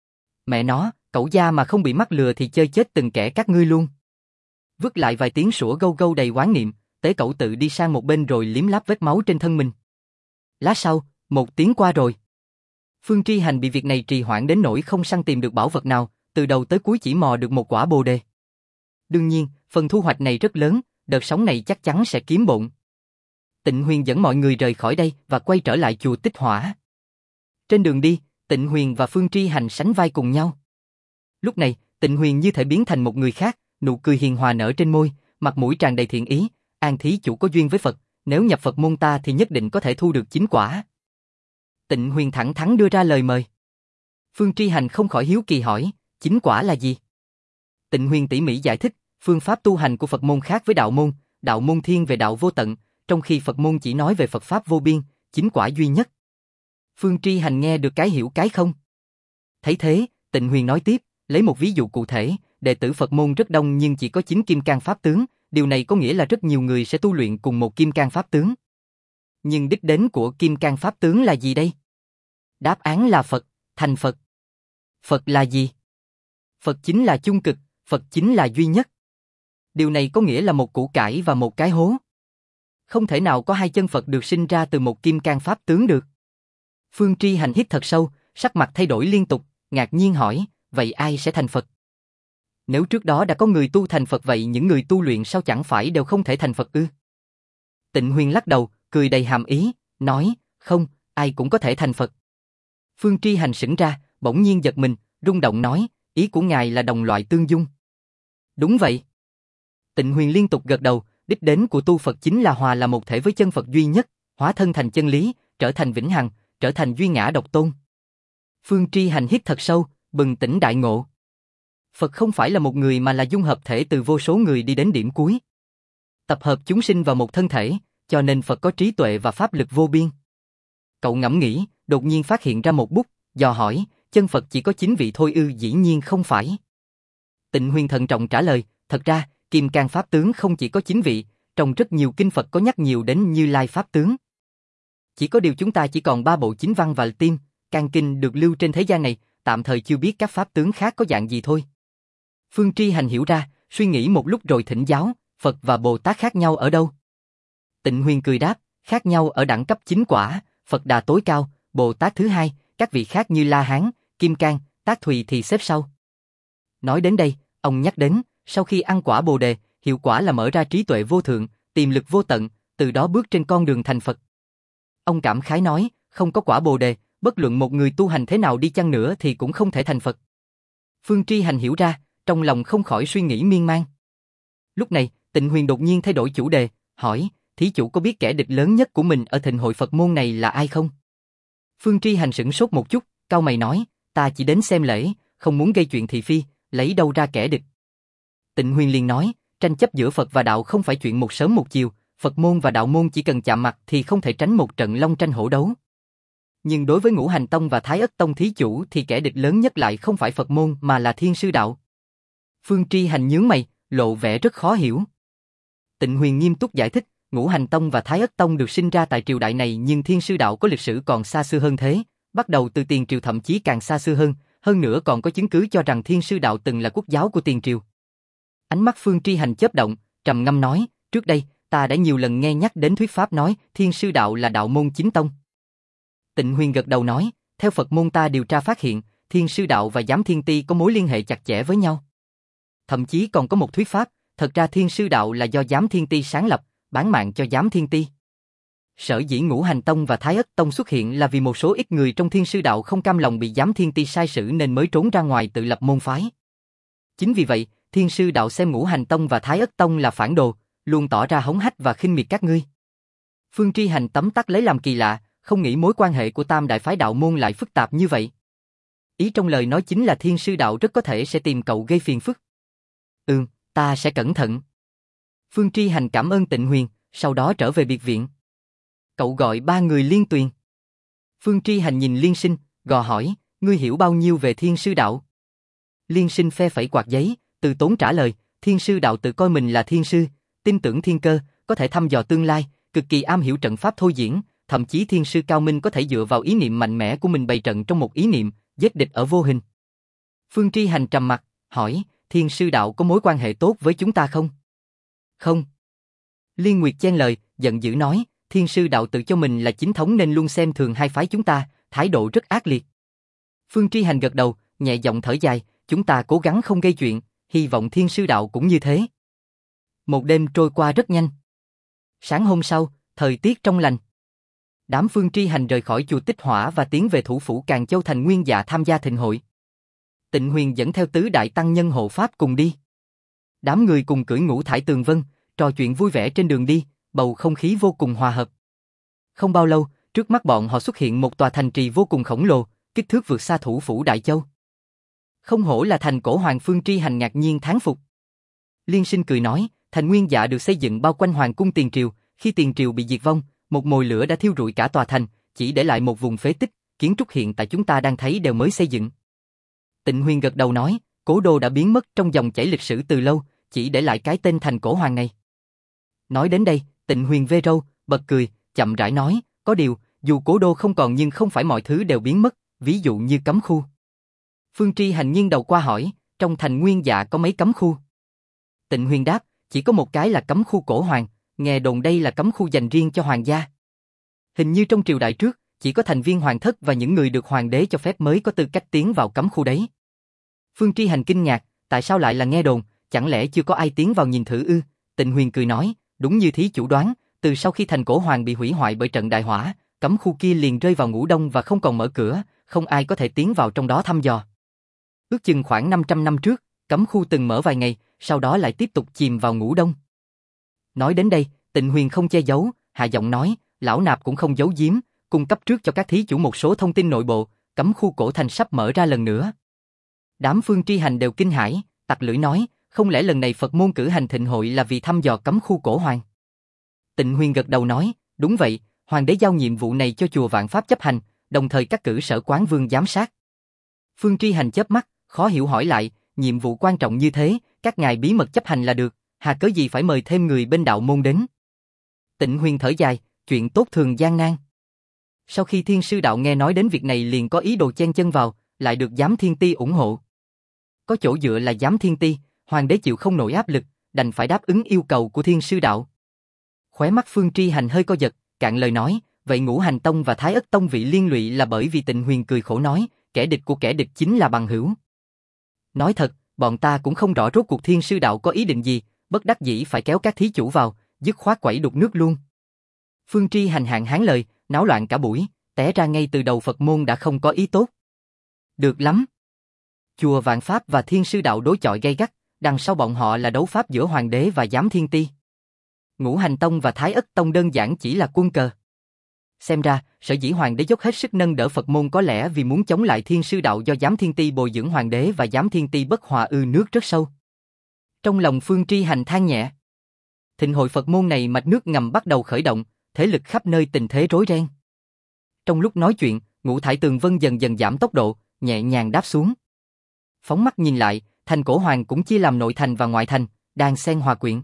Mẹ nó, cẩu gia mà không bị mắc lừa thì chơi chết từng kẻ các ngươi luôn. Vứt lại vài tiếng sủa gâu gâu đầy oán niệm, Tế Cẩu tự đi sang một bên rồi liếm láp vết máu trên thân mình. Lát sau, 1 tiếng qua rồi. Phương Tri Hành bị việc này trì hoãn đến nỗi không săn tìm được bảo vật nào, từ đầu tới cuối chỉ mò được một quả bồ đề. Đương nhiên, phần thu hoạch này rất lớn, đợt sóng này chắc chắn sẽ kiếm bộn. Tịnh Huyền dẫn mọi người rời khỏi đây và quay trở lại chùa Tích Hỏa. Trên đường đi, Tịnh Huyền và Phương Tri Hành sánh vai cùng nhau. Lúc này, Tịnh Huyền như thể biến thành một người khác, nụ cười hiền hòa nở trên môi, mặt mũi tràn đầy thiện ý. An thí chủ có duyên với Phật, nếu nhập Phật môn ta thì nhất định có thể thu được chính quả. Tịnh Huyền thẳng thắn đưa ra lời mời. Phương Tri Hành không khỏi hiếu kỳ hỏi, chính quả là gì? Tịnh Huyền tỉ mỉ giải thích, phương pháp tu hành của Phật môn khác với đạo môn thiên về đạo vô tận, trong khi Phật môn chỉ nói về Phật pháp vô biên, chính quả duy nhất. Phương Tri Hành nghe được cái hiểu cái không. Thấy thế, Tịnh Huyền nói tiếp, lấy một ví dụ cụ thể, đệ tử Phật môn rất đông nhưng chỉ có 9 kim cang pháp tướng, điều này có nghĩa là rất nhiều người sẽ tu luyện cùng một kim cang pháp tướng. Nhưng đích đến của kim cang pháp tướng là gì đây? Đáp án là Phật, thành Phật. Phật là gì? Phật chính là chung cực, Phật chính là duy nhất. Điều này có nghĩa là một củ cải và một cái hố. Không thể nào có 2 chân Phật được sinh ra từ một kim cang pháp tướng được. Phương Tri Hành hít thật sâu, sắc mặt thay đổi liên tục, ngạc nhiên hỏi, vậy ai sẽ thành Phật? Nếu trước đó đã có người tu thành Phật vậy những người tu luyện sao chẳng phải đều không thể thành Phật ư? Tịnh Huyền lắc đầu, cười đầy hàm ý, nói, không, ai cũng có thể thành Phật. Phương Tri Hành sững ra, bỗng nhiên giật mình, rung động nói, ý của ngài là đồng loại tương dung. Đúng vậy. Tịnh Huyền liên tục gật đầu, đích đến của tu Phật chính là hòa là một thể với chân Phật duy nhất, hóa thân thành chân lý, trở thành vĩnh hằng, trở thành duy ngã độc tôn. Phương Tri Hành hít thật sâu, bừng tỉnh đại ngộ. Phật không phải là một người mà là dung hợp thể từ vô số người đi đến điểm cuối. Tập hợp chúng sinh vào một thân thể, cho nên Phật có trí tuệ và pháp lực vô biên. Cậu ngẫm nghĩ, đột nhiên phát hiện ra một bút, dò hỏi, chân Phật chỉ có 9 vị thôi ư? Dĩ nhiên không phải. Tịnh Huyền thận trọng trả lời, thật ra, kim cang pháp tướng không chỉ có 9 vị, trong rất nhiều kinh Phật có nhắc nhiều đến Như Lai pháp tướng. Chỉ có điều chúng ta chỉ còn 3 bộ chính văn và tim, can kinh được lưu trên thế gian này, tạm thời chưa biết các pháp tướng khác có dạng gì thôi. Phương Tri Hành hiểu ra, suy nghĩ một lúc rồi thỉnh giáo, Phật và Bồ Tát khác nhau ở đâu? Tịnh Huyền cười đáp, khác nhau ở đẳng cấp chính quả, Phật Đà tối cao, Bồ Tát thứ hai, các vị khác như La Hán, Kim Cang, Tác Thùy thì xếp sau. Nói đến đây, ông nhắc đến, sau khi ăn quả Bồ đề, hiệu quả là mở ra trí tuệ vô thượng, tiềm lực vô tận, từ đó bước trên con đường thành Phật. Ông cảm khái nói, không có quả Bồ đề, bất luận một người tu hành thế nào đi chăng nữa thì cũng không thể thành Phật. Phương Tri Hành hiểu ra, trong lòng không khỏi suy nghĩ miên man. Lúc này, Tịnh Huyền đột nhiên thay đổi chủ đề, hỏi, thí chủ có biết kẻ địch lớn nhất của mình ở thịnh hội Phật môn này là ai không? Phương Tri Hành sửng sốt một chút, cau mày nói, ta chỉ đến xem lễ, không muốn gây chuyện thị phi, lấy đâu ra kẻ địch. Tịnh Huyền liền nói, tranh chấp giữa Phật và đạo không phải chuyện một sớm một chiều, Phật môn và đạo môn chỉ cần chạm mặt thì không thể tránh một trận long tranh hổ đấu. Nhưng đối với Ngũ Hành Tông và Thái Ất Tông thí chủ thì kẻ địch lớn nhất lại không phải Phật môn mà là Thiên Sư Đạo. Phương Tri Hành nhướng mày, lộ vẻ rất khó hiểu. Tịnh Huyền nghiêm túc giải thích, Ngũ Hành Tông và Thái Ất Tông được sinh ra tại triều đại này nhưng Thiên Sư Đạo có lịch sử còn xa xưa hơn thế, bắt đầu từ Tiền Triều thậm chí càng xa xưa hơn nữa còn có chứng cứ cho rằng Thiên Sư Đạo từng là quốc giáo của Tiền Triều. Ánh mắt Phương Tri Hành chớp động, trầm ngâm nói, trước đây, ta đã nhiều lần nghe nhắc đến thuyết pháp nói Thiên Sư Đạo là đạo môn chính tông. Tịnh Huyền gật đầu nói, theo Phật môn ta điều tra phát hiện, Thiên Sư Đạo và Giám Thiên Ti có mối liên hệ chặt chẽ với nhau. Thậm chí còn có một thuyết pháp, thật ra Thiên Sư Đạo là do Giám Thiên Ti sáng lập, bán mạng cho Giám Thiên Ti. Sở dĩ Ngũ Hành Tông và Thái Ất Tông xuất hiện là vì một số ít người trong Thiên Sư Đạo không cam lòng bị Giám Thiên Ti sai sử nên mới trốn ra ngoài tự lập môn phái. Chính vì vậy, Thiên Sư Đạo xem Ngũ Hành Tông và Thái Ất Tông là phản đồ, luôn tỏ ra hống hách và khinh miệt các ngươi. Phương Tri Hành tấm tắc lấy làm kỳ lạ, không nghĩ mối quan hệ của tam đại phái đạo môn lại phức tạp như vậy. Ý trong lời nói chính là Thiên Sư Đạo rất có thể sẽ tìm cậu gây phiền phức. Ta sẽ cẩn thận. Phương Tri Hành cảm ơn Tịnh Huyền, sau đó trở về biệt viện. Cậu gọi ba người Liên Tuyền. Phương Tri Hành nhìn Liên Sinh, gò hỏi, ngươi hiểu bao nhiêu về Thiên Sư Đạo? Liên Sinh phe phẩy quạt giấy, từ tốn trả lời, Thiên Sư Đạo tự coi mình là thiên sư, tin tưởng thiên cơ, có thể thăm dò tương lai, cực kỳ am hiểu trận pháp thôi diễn, thậm chí thiên sư cao minh có thể dựa vào ý niệm mạnh mẽ của mình bày trận trong một ý niệm, giết địch ở vô hình. Phương Tri Hành trầm mặt, hỏi, Thiên Sư Đạo có mối quan hệ tốt với chúng ta không? Không. Liên Nguyệt chen lời, giận dữ nói, Thiên Sư Đạo tự cho mình là chính thống nên luôn xem thường hai phái chúng ta, thái độ rất ác liệt. Phương Tri Hành gật đầu, nhẹ giọng thở dài, chúng ta cố gắng không gây chuyện, hy vọng Thiên Sư Đạo cũng như thế. Một đêm trôi qua rất nhanh. Sáng hôm sau, thời tiết trong lành. Đám Phương Tri Hành rời khỏi chùa Tích Hỏa và tiến về thủ phủ Càn Châu thành Nguyên Dạ tham gia thịnh hội. Tịnh Huyền dẫn theo tứ đại tăng nhân hộ pháp cùng đi. Đám người cùng cưỡi ngũ thải tường vân, trò chuyện vui vẻ trên đường đi, bầu không khí vô cùng hòa hợp. Không bao lâu, trước mắt bọn họ xuất hiện một tòa thành trì vô cùng khổng lồ, kích thước vượt xa thủ phủ Đại Châu. Không hổ là thành cổ hoàng. Phương Tri Hành ngạc nhiên thán phục. Liên Sinh cười nói, thành Nguyên Dạ được xây dựng bao quanh hoàng cung Tiền Triều, khi Tiền Triều bị diệt vong, một mồi lửa đã thiêu rụi cả tòa thành, chỉ để lại một vùng phế tích, kiến trúc hiện tại chúng ta đang thấy đều mới xây dựng. Tịnh Huyền gật đầu nói, cố đô đã biến mất trong dòng chảy lịch sử từ lâu, chỉ để lại cái tên thành cổ hoàng này. Nói đến đây, Tịnh Huyền vê râu, bật cười, chậm rãi nói, có điều, dù cố đô không còn nhưng không phải mọi thứ đều biến mất, ví dụ như cấm khu. Phương Tri Hành nghiêng đầu qua hỏi, trong thành Nguyên Dạ có mấy cấm khu? Tịnh Huyền đáp, chỉ có một cái là cấm khu cổ hoàng, nghe đồn đây là cấm khu dành riêng cho hoàng gia. Hình như trong triều đại trước, chỉ có thành viên hoàng thất và những người được hoàng đế cho phép mới có tư cách tiến vào cấm khu đấy. Phương Tri Hành kinh ngạc, tại sao lại là nghe đồn, chẳng lẽ chưa có ai tiến vào nhìn thử ư? Tịnh Huyền cười nói, đúng như thí chủ đoán, từ sau khi thành cổ hoàng bị hủy hoại bởi trận đại hỏa, cấm khu kia liền rơi vào ngủ đông và không còn mở cửa, không ai có thể tiến vào trong đó thăm dò. Ước chừng khoảng 500 năm trước, cấm khu từng mở vài ngày, sau đó lại tiếp tục chìm vào ngủ đông. Nói đến đây, Tịnh Huyền không che giấu, hạ giọng nói, lão nạp cũng không giấu giếm, cung cấp trước cho các thí chủ một số thông tin nội bộ, cấm khu cổ thành sắp mở ra lần nữa. Đám Phương Tri Hành đều kinh hãi, tặc lưỡi nói, không lẽ lần này Phật môn cử hành thịnh hội là vì thăm dò cấm khu cổ hoàng? Tịnh Huyền gật đầu nói, đúng vậy, hoàng đế giao nhiệm vụ này cho chùa Vạn Pháp chấp hành, đồng thời cắt cử Sở Quán Vương giám sát. Phương Tri Hành chớp mắt, khó hiểu hỏi lại, nhiệm vụ quan trọng như thế, các ngài bí mật chấp hành là được, hà cớ gì phải mời thêm người bên đạo môn đến? Tịnh Huyền thở dài, chuyện tốt thường gian nan. Sau khi Thiên Sư Đạo nghe nói đến việc này liền có ý đồ chen chân vào, lại được Giám Thiên Ti ủng hộ. Có chỗ dựa là Giám Thiên Ti, hoàng đế chịu không nổi áp lực, đành phải đáp ứng yêu cầu của Thiên Sư Đạo. Khóe mắt Phương Tri Hành hơi co giật, cạn lời nói, vậy Ngũ Hành Tông và Thái Ất Tông vị liên lụy là bởi vì Tịnh Huyền cười khổ nói, kẻ địch của kẻ địch chính là bằng hữu. Nói thật, bọn ta cũng không rõ rốt cuộc Thiên Sư Đạo có ý định gì, bất đắc dĩ phải kéo các thí chủ vào, dứt khoát quẩy đục nước luôn. Phương Tri Hành hạn hán lời, náo loạn cả buổi, té ra ngay từ đầu Phật môn đã không có ý tốt. Được lắm. Chùa Vạn Pháp và Thiên Sư Đạo đối chọi gay gắt, đằng sau bọn họ là đấu pháp giữa Hoàng đế và Giám Thiên Ti. Ngũ Hành Tông và Thái Ất Tông đơn giản chỉ là quân cờ. Xem ra, sở dĩ Hoàng đế dốc hết sức nâng đỡ Phật môn có lẽ vì muốn chống lại Thiên Sư Đạo do Giám Thiên Ti bồi dưỡng Hoàng đế và Giám Thiên Ti bất hòa nước rất sâu. Trong lòng Phương Tri Hành than nhẹ. Thịnh hội Phật môn này mạch nước ngầm bắt đầu khởi động, thế lực khắp nơi tình thế rối ren. Trong lúc nói chuyện, Ngũ thải tường vân dần dần giảm tốc độ, nhẹ nhàng đáp xuống. Phóng mắt nhìn lại, thành cổ hoàng cũng chia làm nội thành và ngoại thành, đang xen hòa quyện.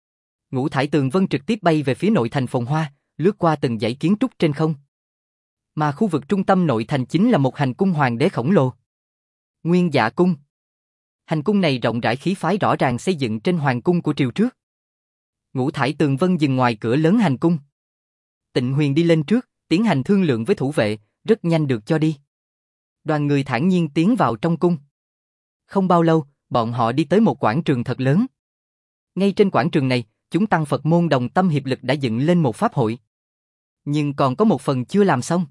Ngũ thải tường vân trực tiếp bay về phía nội thành phồn hoa, lướt qua từng dãy kiến trúc trên không. Mà khu vực trung tâm nội thành chính là một hành cung hoàng đế khổng lồ. Nguyên Dạ Cung. Hành cung này rộng rãi khí phái rõ ràng xây dựng trên hoàng cung của triều trước. Ngũ thải tường vân dừng ngoài cửa lớn hành cung. Tịnh Huyền đi lên trước, tiến hành thương lượng với thủ vệ, rất nhanh được cho đi. Đoàn người thản nhiên tiến vào trong cung. Không bao lâu, bọn họ đi tới một quảng trường thật lớn. Ngay trên quảng trường này, chúng tăng Phật môn đồng tâm hiệp lực đã dựng lên một pháp hội. Nhưng còn có một phần chưa làm xong.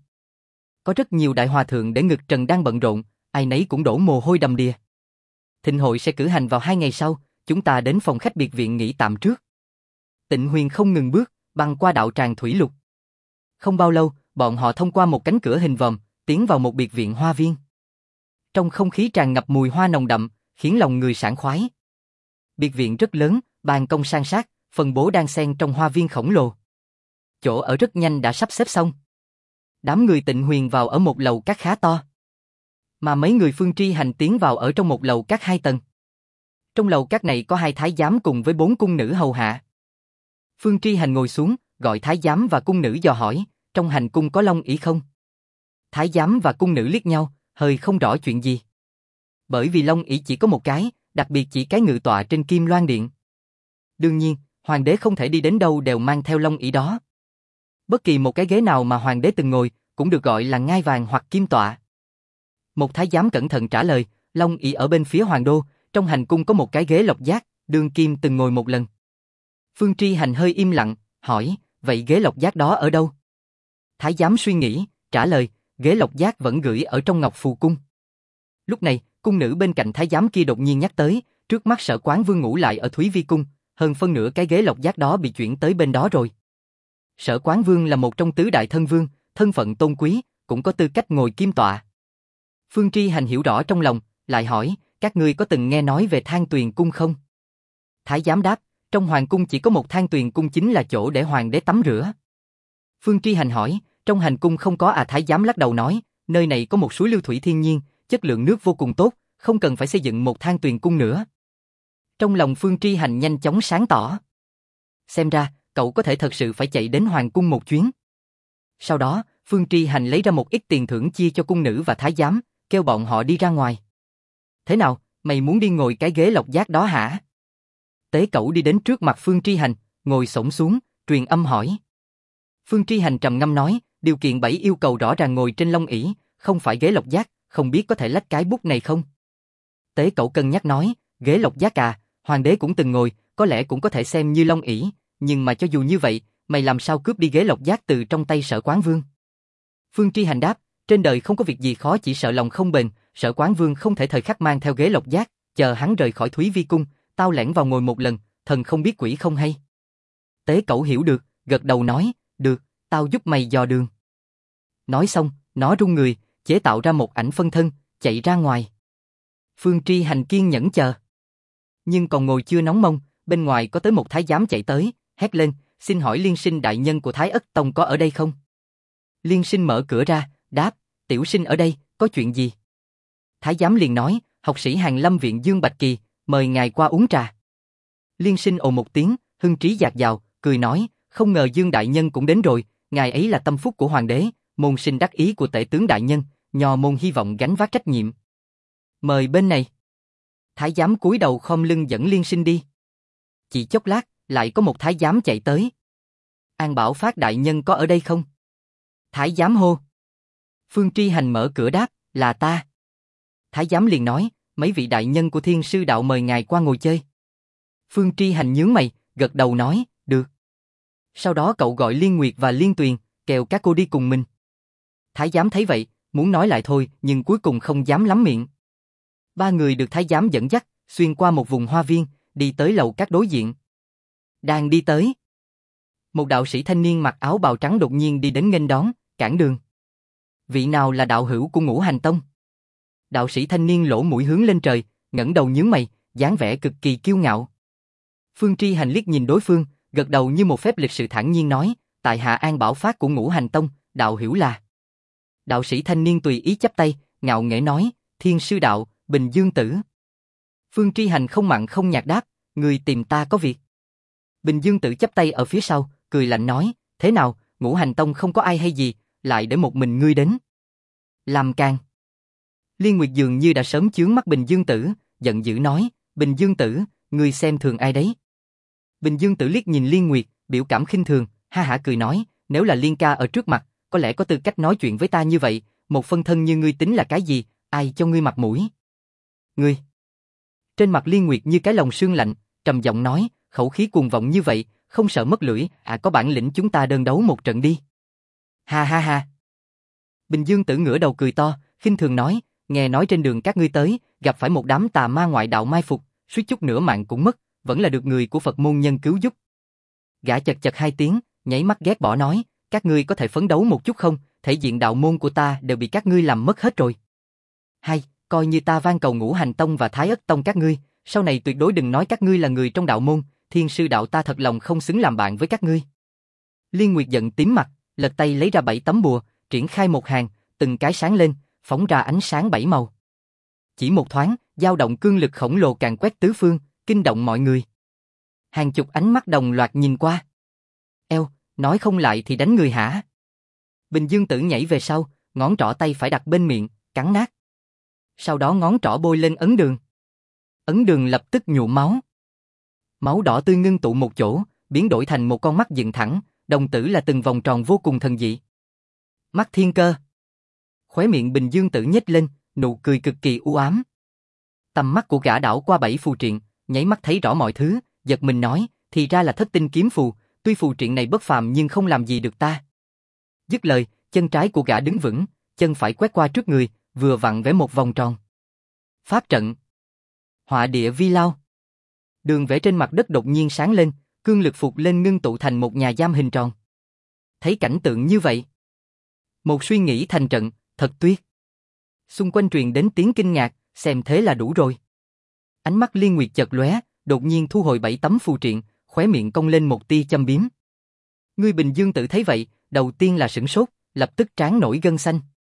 Có rất nhiều đại hòa thượng để ngực trần đang bận rộn, ai nấy cũng đổ mồ hôi đầm đìa. Thịnh hội sẽ cử hành vào 2 ngày sau, chúng ta đến phòng khách biệt viện nghỉ tạm trước. Tịnh Huyền không ngừng bước, băng qua đạo tràng thủy lục. Không bao lâu, bọn họ thông qua một cánh cửa hình vòm, tiến vào một biệt viện hoa viên. Trong không khí tràn ngập mùi hoa nồng đậm, khiến lòng người sảng khoái. Biệt viện rất lớn, ban công san sát, phân bố đan xen trong hoa viên khổng lồ. Chỗ ở rất nhanh đã sắp xếp xong. Đám người Tịnh Huyền vào ở một lầu các khá to. Mà mấy người Phương Tri Hành tiến vào ở trong một lầu các 2 tầng. Trong lầu các này có 2 thái giám cùng với 4 cung nữ hầu hạ. Phương Tri Hành ngồi xuống, gọi thái giám và cung nữ dò hỏi, trong hành cung có long ỷ không? Thái giám và cung nữ liếc nhau, hơi không rõ chuyện gì. Bởi vì long ỷ chỉ có một cái, đặc biệt chỉ cái ngự tọa trên Kim Loan Điện. Đương nhiên, hoàng đế không thể đi đến đâu đều mang theo long ỷ đó. Bất kỳ một cái ghế nào mà hoàng đế từng ngồi, cũng được gọi là ngai vàng hoặc kim tọa. Một thái giám cẩn thận trả lời, long ỷ ở bên phía hoàng đô, trong hành cung có một cái ghế lộc giác, đương kim từng ngồi một lần. Phương Tri Hành hơi im lặng, hỏi, vậy ghế lộc giác đó ở đâu? Thái giám suy nghĩ, trả lời, ghế lộc giác vẫn gửi ở trong Ngọc Phù Cung. Lúc này, cung nữ bên cạnh thái giám kia đột nhiên nhắc tới, trước mắt Sở Quán Vương ngủ lại ở Thúy Vi Cung, hơn phân nửa cái ghế lộc giác đó bị chuyển tới bên đó rồi. Sở Quán Vương là một trong tứ đại thân vương, thân phận tôn quý, cũng có tư cách ngồi kim tọa. Phương Tri Hành hiểu rõ trong lòng, lại hỏi, các ngươi có từng nghe nói về Than Tuyền Cung không? Thái giám đáp, trong hoàng cung chỉ có một Than Tuyền Cung chính là chỗ để hoàng đế tắm rửa. Phương Tri Hành hỏi, trong hành cung không có à? Thái giám lắc đầu nói, nơi này có một suối lưu thủy thiên nhiên, chất lượng nước vô cùng tốt, không cần phải xây dựng một Than Tuyền Cung nữa. Trong lòng Phương Tri Hành nhanh chóng sáng tỏ. Xem ra, cậu có thể thật sự phải chạy đến hoàng cung một chuyến. Sau đó, Phương Tri Hành lấy ra một ít tiền thưởng chia cho cung nữ và thái giám, kêu bọn họ đi ra ngoài. Thế nào, mày muốn đi ngồi cái ghế lộc giác đó hả? Tế Cẩu đi đến trước mặt Phương Tri Hành, ngồi xổm xuống, truyền âm hỏi. Phương Tri Hành trầm ngâm nói, điều kiện 7 yêu cầu rõ ràng ngồi trên long ỷ, không phải ghế lộc giác, không biết có thể lách cái bút này không? Tế Cẩu cân nhắc nói, ghế lộc giác à, hoàng đế cũng từng ngồi, có lẽ cũng có thể xem như long ỷ, nhưng mà cho dù như vậy, mày làm sao cướp đi ghế lộc giác từ trong tay Sở Quán Vương? Phương Tri Hành đáp, trên đời không có việc gì khó chỉ sợ lòng không bền, Sở Quán Vương không thể thời khắc mang theo ghế lộc giác, chờ hắn rời khỏi Thúy Vi Cung, tao lẻn vào ngồi một lần, thần không biết quỷ không hay. Tế Cẩu hiểu được, gật đầu nói, được, tao giúp mày dò đường. Nói xong, nó rung người, chế tạo ra một ảnh phân thân, chạy ra ngoài. Phương Tri Hành kiên nhẫn chờ. Nhưng còn ngồi chưa nóng mông, bên ngoài có tới một thái giám chạy tới, hét lên, xin hỏi Liên Sinh đại nhân của Thái Ất Tông có ở đây không? Liên Sinh mở cửa ra, đáp, tiểu sinh ở đây, có chuyện gì? Thái giám liền nói, học sĩ Hàn Lâm Viện Dương Bạch Kỳ, mời ngài qua uống trà. Liên Sinh ồ một tiếng, hưng trí dạt dào, cười nói, không ngờ Dương đại nhân cũng đến rồi, ngài ấy là tâm phúc của hoàng đế, môn sinh đắc ý của tể tướng đại nhân, nho môn hy vọng gánh vác trách nhiệm. Mời bên này. Thái giám cúi đầu khom lưng dẫn Liên Sinh đi. Chỉ chốc lát, lại có một thái giám chạy tới. An Bảo Phát đại nhân có ở đây không? Thái giám hô. Phương Tri Hành mở cửa đáp, là ta. Thái giám liền nói, mấy vị đại nhân của Thiên Sư Đạo mời ngài qua ngồi chơi. Phương Tri Hành nhướng mày, gật đầu nói, được. Sau đó cậu gọi Liên Nguyệt và Liên Tuyền, kêu các cô đi cùng mình. Thái giám thấy vậy, muốn nói lại thôi, nhưng cuối cùng không dám lắm miệng. 3 người được thái giám dẫn dắt, xuyên qua một vùng hoa viên, đi tới lầu các đối diện. Đang đi tới, một đạo sĩ thanh niên mặc áo bào trắng đột nhiên đi đến nghênh đón, cản đường. Vị nào là đạo hữu của Ngũ Hành Tông? Đạo sĩ thanh niên lỗ mũi hướng lên trời, ngẩng đầu nhướng mày, dáng vẻ cực kỳ kiêu ngạo. Phương Tri Hành liếc nhìn đối phương, gật đầu như một phép lịch sự thản nhiên nói, tại hạ An Bảo Phát của Ngũ Hành Tông, đạo hữu là. Đạo sĩ thanh niên tùy ý chắp tay, ngạo nghễ nói, Thiên sư đạo, Bình Dương Tử. Phương Tri Hành không mặn không nhạt đáp, người tìm ta có việc. Bình Dương Tử chắp tay ở phía sau, cười lạnh nói, thế nào, Ngũ Hành Tông không có ai hay gì, lại để một mình ngươi đến. Làm càng. Liên Nguyệt dường như đã sớm chướng mắt Bình Dương Tử, giận dữ nói, Bình Dương Tử, ngươi xem thường ai đấy? Bình Dương Tử liếc nhìn Liên Nguyệt, biểu cảm khinh thường, ha hả cười nói, nếu là Liên ca ở trước mặt, có lẽ có tư cách nói chuyện với ta như vậy, một phân thân như ngươi tính là cái gì, ai cho ngươi mặt mũi? Ngươi. Trên mặt Liên Nguyệt như cái lồng sương lạnh, trầm giọng nói, khẩu khí cuồng vọng như vậy, không sợ mất lưỡi, có bản lĩnh chúng ta đơn đấu một trận đi. Ha ha ha. Bình Dương Tử ngửa đầu cười to, khinh thường nói, nghe nói trên đường các ngươi tới, gặp phải một đám tà ma ngoại đạo mai phục, suýt chút nữa mạng cũng mất, vẫn là được người của Phật môn nhân cứu giúp. Gã chật chật hai tiếng, nháy mắt ghét bỏ nói, các ngươi có thể phấn đấu một chút không, thể diện đạo môn của ta đều bị các ngươi làm mất hết rồi. Hay, coi như ta van cầu Ngũ Hành Tông và Thái Ất Tông các ngươi, sau này tuyệt đối đừng nói các ngươi là người trong đạo môn, Thiên sư đạo ta thật lòng không xứng làm bạn với các ngươi. Liên Nguyệt giận tím mặt, lật tay lấy ra 7 tấm bùa, triển khai một hàng, từng cái sáng lên, phóng ra ánh sáng 7 màu. Chỉ một thoáng, dao động cương lực khổng lồ càn quét tứ phương, kinh động mọi người. Hàng chục ánh mắt đồng loạt nhìn qua. Eo, nói không lại thì đánh người hả? Bình Dương Tử nhảy về sau, ngón trỏ tay phải đặt bên miệng, cắn nát. Sau đó ngón trỏ bôi lên ấn đường. Ấn đường lập tức nhuộm máu. Máu đỏ tươi ngưng tụ một chỗ, biến đổi thành một con mắt dựng thẳng, đồng tử là từng vòng tròn vô cùng thần dị. Mắt thiên cơ. Khóe miệng Bình Dương Tử nhếch lên, nụ cười cực kỳ u ám. Tầm mắt của gã đảo qua 7 phù triện, nháy mắt thấy rõ mọi thứ, giật mình nói, thì ra là thất tinh kiếm phù, tuy phù triện này bất phàm nhưng không làm gì được ta. Dứt lời, chân trái của gã đứng vững, chân phải quét qua trước người, vừa vặn vẽ một vòng tròn. Pháp trận. Họa địa vi lao. Đường vẽ trên mặt đất đột nhiên sáng lên, cương lực phục lên ngưng tụ thành một nhà giam hình tròn. Thấy cảnh tượng như vậy, một suy nghĩ thành trận, thật tuyệt. Xung quanh truyền đến tiếng kinh ngạc, xem thế là đủ rồi. Ánh mắt Liên Nguyệt chợt lóe, đột nhiên thu hồi 7 tấm phù triện, khóe miệng cong lên một tia châm biếm. Ngươi Bình Dương Tử thấy vậy, đầu tiên là sửng sốt, lập tức trán nổi gân xanh.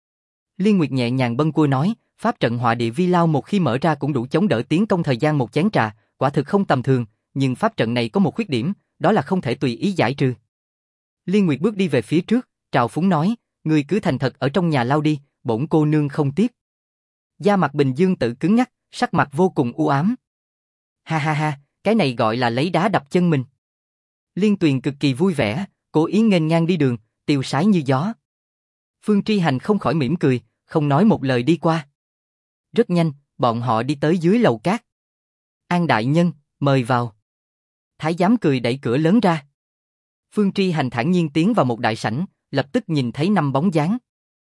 Liên Nguyệt nhẹ nhàng bâng quơ nói, pháp trận họa địa vi lao một khi mở ra cũng đủ chống đỡ tiến công thời gian một chén trà, quả thực không tầm thường, nhưng pháp trận này có một khuyết điểm, đó là không thể tùy ý giải trừ. Liên Nguyệt bước đi về phía trước, trào phúng nói, ngươi cứ thành thật ở trong nhà lao đi, bổn cô nương không tiếp. Da mặt Bình Dương Tử cứng nhắc, sắc mặt vô cùng u ám. Ha ha ha, cái này gọi là lấy đá đập chân mình. Liên Tuyền cực kỳ vui vẻ, cố ý nghênh ngang đi đường, tiêu sái như gió. Phương Tri Hành không khỏi mỉm cười, không nói một lời đi qua. Rất nhanh, bọn họ đi tới dưới lầu cát. An đại nhân, mời vào. Thái giám cười đẩy cửa lớn ra. Phương Tri Hành thản nhiên tiến vào một đại sảnh, lập tức nhìn thấy 5 bóng dáng.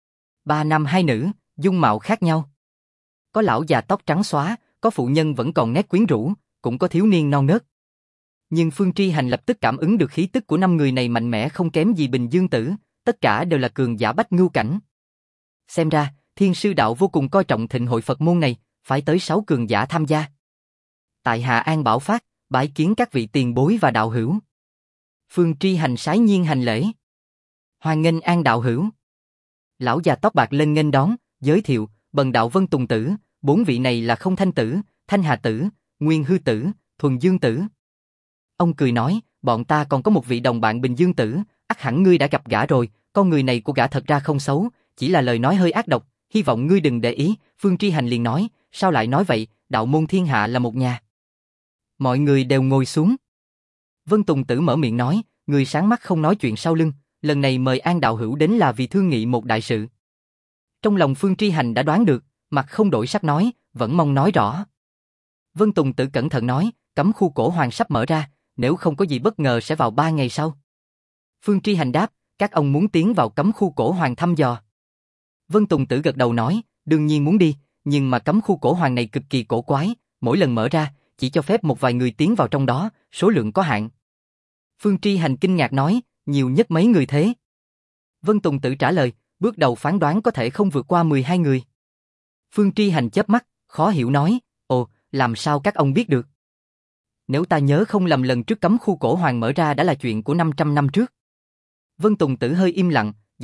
3 nam 2 nữ, dung mạo khác nhau. Có lão già tóc trắng xóa, có phụ nhân vẫn còn nét quyến rũ, cũng có thiếu niên non nớt. Nhưng Phương Tri Hành lập tức cảm ứng được khí tức của 5 người này mạnh mẽ không kém gì Bình Dương Tử, tất cả đều là cường giả bách ngưu cảnh. Xem ra, Thiên sư đạo vô cùng coi trọng thịnh hội Phật môn này, phải tới 6 cường giả tham gia. Tại hạ An Bảo Phát, bái kiến các vị tiền bối và đạo hữu. Phương Tri Hành sái nhiên hành lễ. Hoan nghênh An đạo hữu. Lão già tóc bạc lên nghênh đón, giới thiệu, Bần đạo Vân Tùng Tử, 4 vị này là Không Thanh Tử, Thanh Hà Tử, Nguyên Hư Tử, Thuần Dương Tử. Ông cười nói, bọn ta còn có một vị đồng bạn Bình Dương Tử, ắt hẳn ngươi đã gặp gã rồi, con người này của gã thật ra không xấu, chỉ là lời nói hơi ác độc, hy vọng ngươi đừng để ý. Phương Tri Hành liền nói, sao lại nói vậy, đạo môn thiên hạ là một nhà. Mọi người đều ngồi xuống. Vân Tùng Tử mở miệng nói, người sáng mắt không nói chuyện sau lưng, lần này mời An đạo hữu đến là vì thương nghị một đại sự. Trong lòng Phương Tri Hành đã đoán được, mặt không đổi sắc nói, vẫn mong nói rõ. Vân Tùng Tử cẩn thận nói, cấm khu cổ hoàng sắp mở ra, nếu không có gì bất ngờ sẽ vào 3 ngày sau. Phương Tri Hành đáp, các ông muốn tiến vào cấm khu cổ hoàng thăm dò. Vân Tùng Tử gật đầu nói, đương nhiên muốn đi, nhưng mà cấm khu cổ hoàng này cực kỳ cổ quái, mỗi lần mở ra, chỉ cho phép một vài người tiến vào trong đó, số lượng có hạn. Phương Tri Hành kinh ngạc nói, nhiều nhất mấy người thế? Vân Tùng Tử trả lời, bước đầu phán đoán có thể không vượt qua 12 người. Phương Tri Hành chớp mắt, khó hiểu nói, ồ, làm sao các ông biết được? Nếu ta nhớ không lầm lần trước cấm khu cổ hoàng mở ra đã là chuyện của 500 năm trước. Vân Tùng Tử hơi im lặng, giải thích,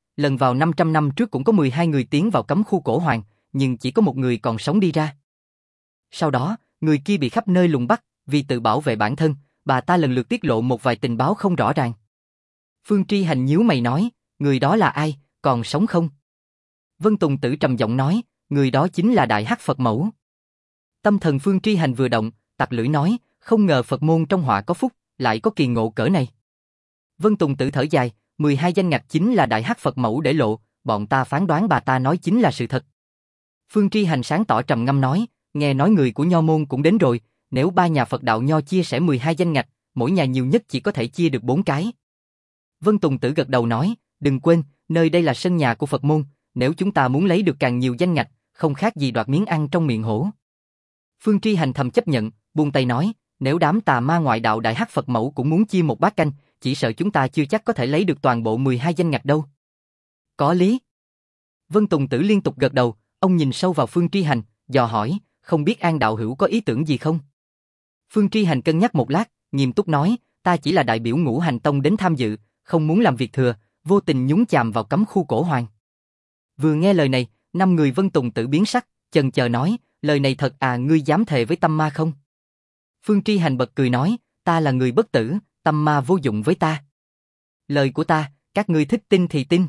lần vào 500 năm trước cũng có 12 người tiến vào cấm khu cổ hoàng, nhưng chỉ có một người còn sống đi ra. Sau đó, người kia bị khắp nơi lùng bắt, vì tự bảo vệ bản thân, bà ta lần lượt tiết lộ một vài tình báo không rõ ràng. Phương Tri Hành nhíu mày nói, người đó là ai, còn sống không? Vân Tùng Tử trầm giọng nói, người đó chính là Đại Hắc Phật Mẫu. Tâm thần Phương Tri Hành vừa động, tặc lưỡi nói, không ngờ Phật môn trong họa có phúc, lại có kỳ ngộ cỡ này. Vân Tùng Tử thở dài, 12 danh ngạch chính là Đại Hắc Phật Mẫu để lộ, bọn ta phán đoán bà ta nói chính là sự thật. Phương Tri Hành sáng tỏ trầm ngâm nói, nghe nói người của Nho môn cũng đến rồi, nếu ba nhà Phật đạo Nho chia sẻ 12 danh ngạch, mỗi nhà nhiều nhất chỉ có thể chia được 4 cái. Vân Tùng Tử gật đầu nói, đừng quên, nơi đây là sân nhà của Phật môn, nếu chúng ta muốn lấy được càng nhiều danh ngạch, không khác gì đoạt miếng ăn trong miệng hổ. Phương Tri Hành thầm chấp nhận, buông tay nói, nếu đám tà ma ngoại đạo Đại Hắc Phật Mẫu cũng muốn chia một bát canh, chỉ sợ chúng ta chưa chắc có thể lấy được toàn bộ 12 danh ngạch đâu. Có lý. Vân Tùng Tử liên tục gật đầu, ông nhìn sâu vào Phương Tri Hành, dò hỏi, không biết An đạo hữu có ý tưởng gì không? Phương Tri Hành cân nhắc một lát, nghiêm túc nói, ta chỉ là đại biểu Ngũ Hành Tông đến tham dự, không muốn làm việc thừa, vô tình nhúng chàm vào cấm khu cổ hoàng. Vừa nghe lời này, 5 người Vân Tùng Tử biến sắc, chần chờ nói, lời này thật à, ngươi dám thề với tâm ma không? Phương Tri Hành bật cười nói, ta là người bất tử, tâm ma vô dụng với ta. Lời của ta, các ngươi thích tin thì tin.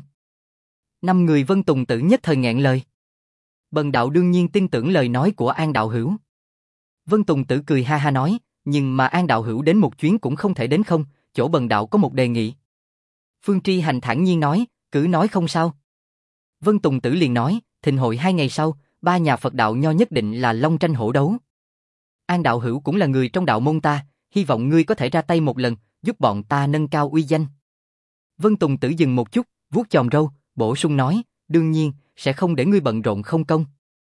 5 người Vân Tùng Tử nhất thời nghẹn lời. Bần đạo đương nhiên tin tưởng lời nói của An đạo hữu. Vân Tùng Tử cười ha ha nói, nhưng mà An đạo hữu đến một chuyến cũng không thể đến không, chỗ bần đạo có một đề nghị. Phương Tri Hành thản nhiên nói, cứ nói không sao. Vân Tùng Tử liền nói, thịnh hội 2 ngày sau, ba nhà Phật đạo Nho nhất định là long tranh hổ đấu. An đạo hữu cũng là người trong đạo môn ta, hy vọng ngươi có thể ra tay một lần, giúp bọn ta nâng cao uy danh. Vân Tùng Tử dừng một chút, vuốt chòm râu, bổ sung nói, đương nhiên, sẽ không để ngươi bận rộn không công.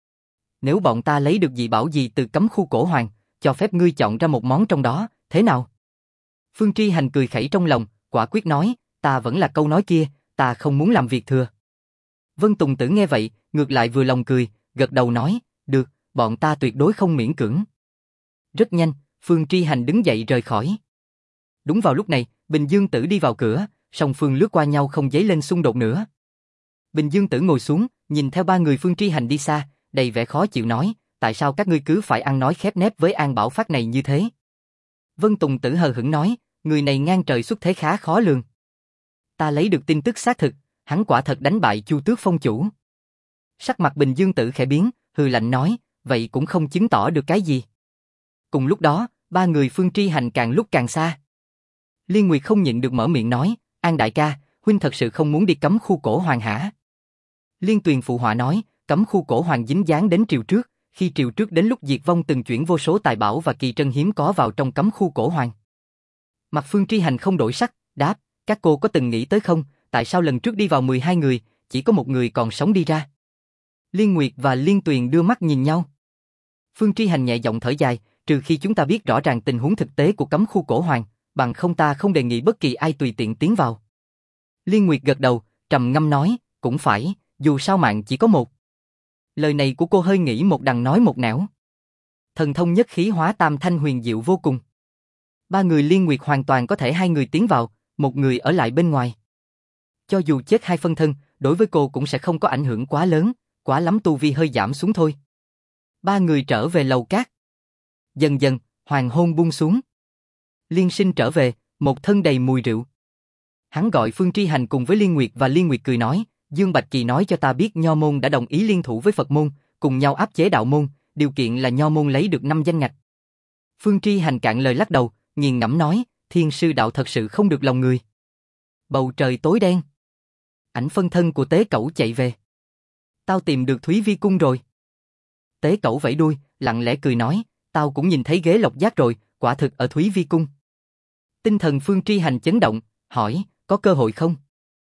Nếu bọn ta lấy được dị bảo gì từ cấm khu cổ hoàng, cho phép ngươi chọn ra một món trong đó, thế nào? Phương Tri Hành cười khẩy trong lòng, quả quyết nói, ta vẫn là câu nói kia, ta không muốn làm việc thừa. Vân Tùng Tử nghe vậy, ngược lại vừa lòng cười, gật đầu nói, được, bọn ta tuyệt đối không miễn cưỡng. Rất nhanh, Phương Tri Hành đứng dậy rời khỏi. Đúng vào lúc này, Bình Dương Tử đi vào cửa, song phương lướt qua nhau không dấy lên xung đột nữa. Bình Dương Tử ngồi xuống, nhìn theo ba người Phương Tri Hành đi xa, đầy vẻ khó chịu nói, tại sao các ngươi cứ phải ăn nói khép nép với An Bảo Phát này như thế? Vân Tùng Tử hờ hững nói, người này ngang trời xuất thế khá khó lường. Ta lấy được tin tức xác thực, hắn quả thật đánh bại Chu Tước Phong chủ. Sắc mặt Bình Dương Tử khẽ biến, hừ lạnh nói, vậy cũng không chứng tỏ được cái gì. Cùng lúc đó, ba người Phương Tri Hành càng lúc càng xa. Liên Nguyệt không nhịn được mở miệng nói, An đại ca, huynh thật sự không muốn đi cấm khu cổ hoàng hả? Liên Tuyền phụ họa nói, cấm khu cổ hoàng dính dáng đến triều trước, khi triều trước đến lúc diệt vong từng chuyển vô số tài bảo và kỳ trân hiếm có vào trong cấm khu cổ hoàng. Mặt Phương Tri Hành không đổi sắc, đáp, các cô có từng nghĩ tới không, tại sao lần trước đi vào 12 người, chỉ có một người còn sống đi ra? Liên Nguyệt và Liên Tuyền đưa mắt nhìn nhau. Phương Tri Hành nhẹ giọng thở dài, trừ khi chúng ta biết rõ ràng tình huống thực tế của cấm khu cổ hoàng, bằng không ta không đề nghị bất kỳ ai tùy tiện tiến vào. Liên Nguyệt gật đầu, trầm ngâm nói, cũng phải, dù sao mạng chỉ có một. Lời này của cô hơi nghĩ một đằng nói một nẻo. Thần thông nhất khí hóa tam thanh huyền diệu vô cùng. Ba người Liên Nguyệt hoàn toàn có thể hai người tiến vào, một người ở lại bên ngoài. Cho dù chết hai phân thân, đối với cô cũng sẽ không có ảnh hưởng quá lớn, quá lắm tu vi hơi giảm xuống thôi. Ba người trở về lầu cát. Dần dần, hoàng hôn buông xuống. Liên Sinh trở về, một thân đầy mùi rượu. Hắn gọi Phương Tri Hành cùng với Liên Nguyệt và Liên Nguyệt cười nói, Dương Bạch Kỳ nói cho ta biết Nho môn đã đồng ý liên thủ với Phật môn, cùng nhau áp chế đạo môn, điều kiện là Nho môn lấy được 5 danh ngạch. Phương Tri Hành cạn lời lắc đầu, nghiền ngẫm nói, Thiên sư đạo thật sự không được lòng người. Bầu trời tối đen. Ảnh phân thân của Tế Cẩu chạy về. Tao tìm được Thúy Vi cung rồi. Tế Cẩu vẫy đuôi, lặng lẽ cười nói, tao cũng nhìn thấy ghế lộc giác rồi, quả thực ở Thúy Vi cung. Tinh thần Phương Tri Hành chấn động, hỏi, có cơ hội không?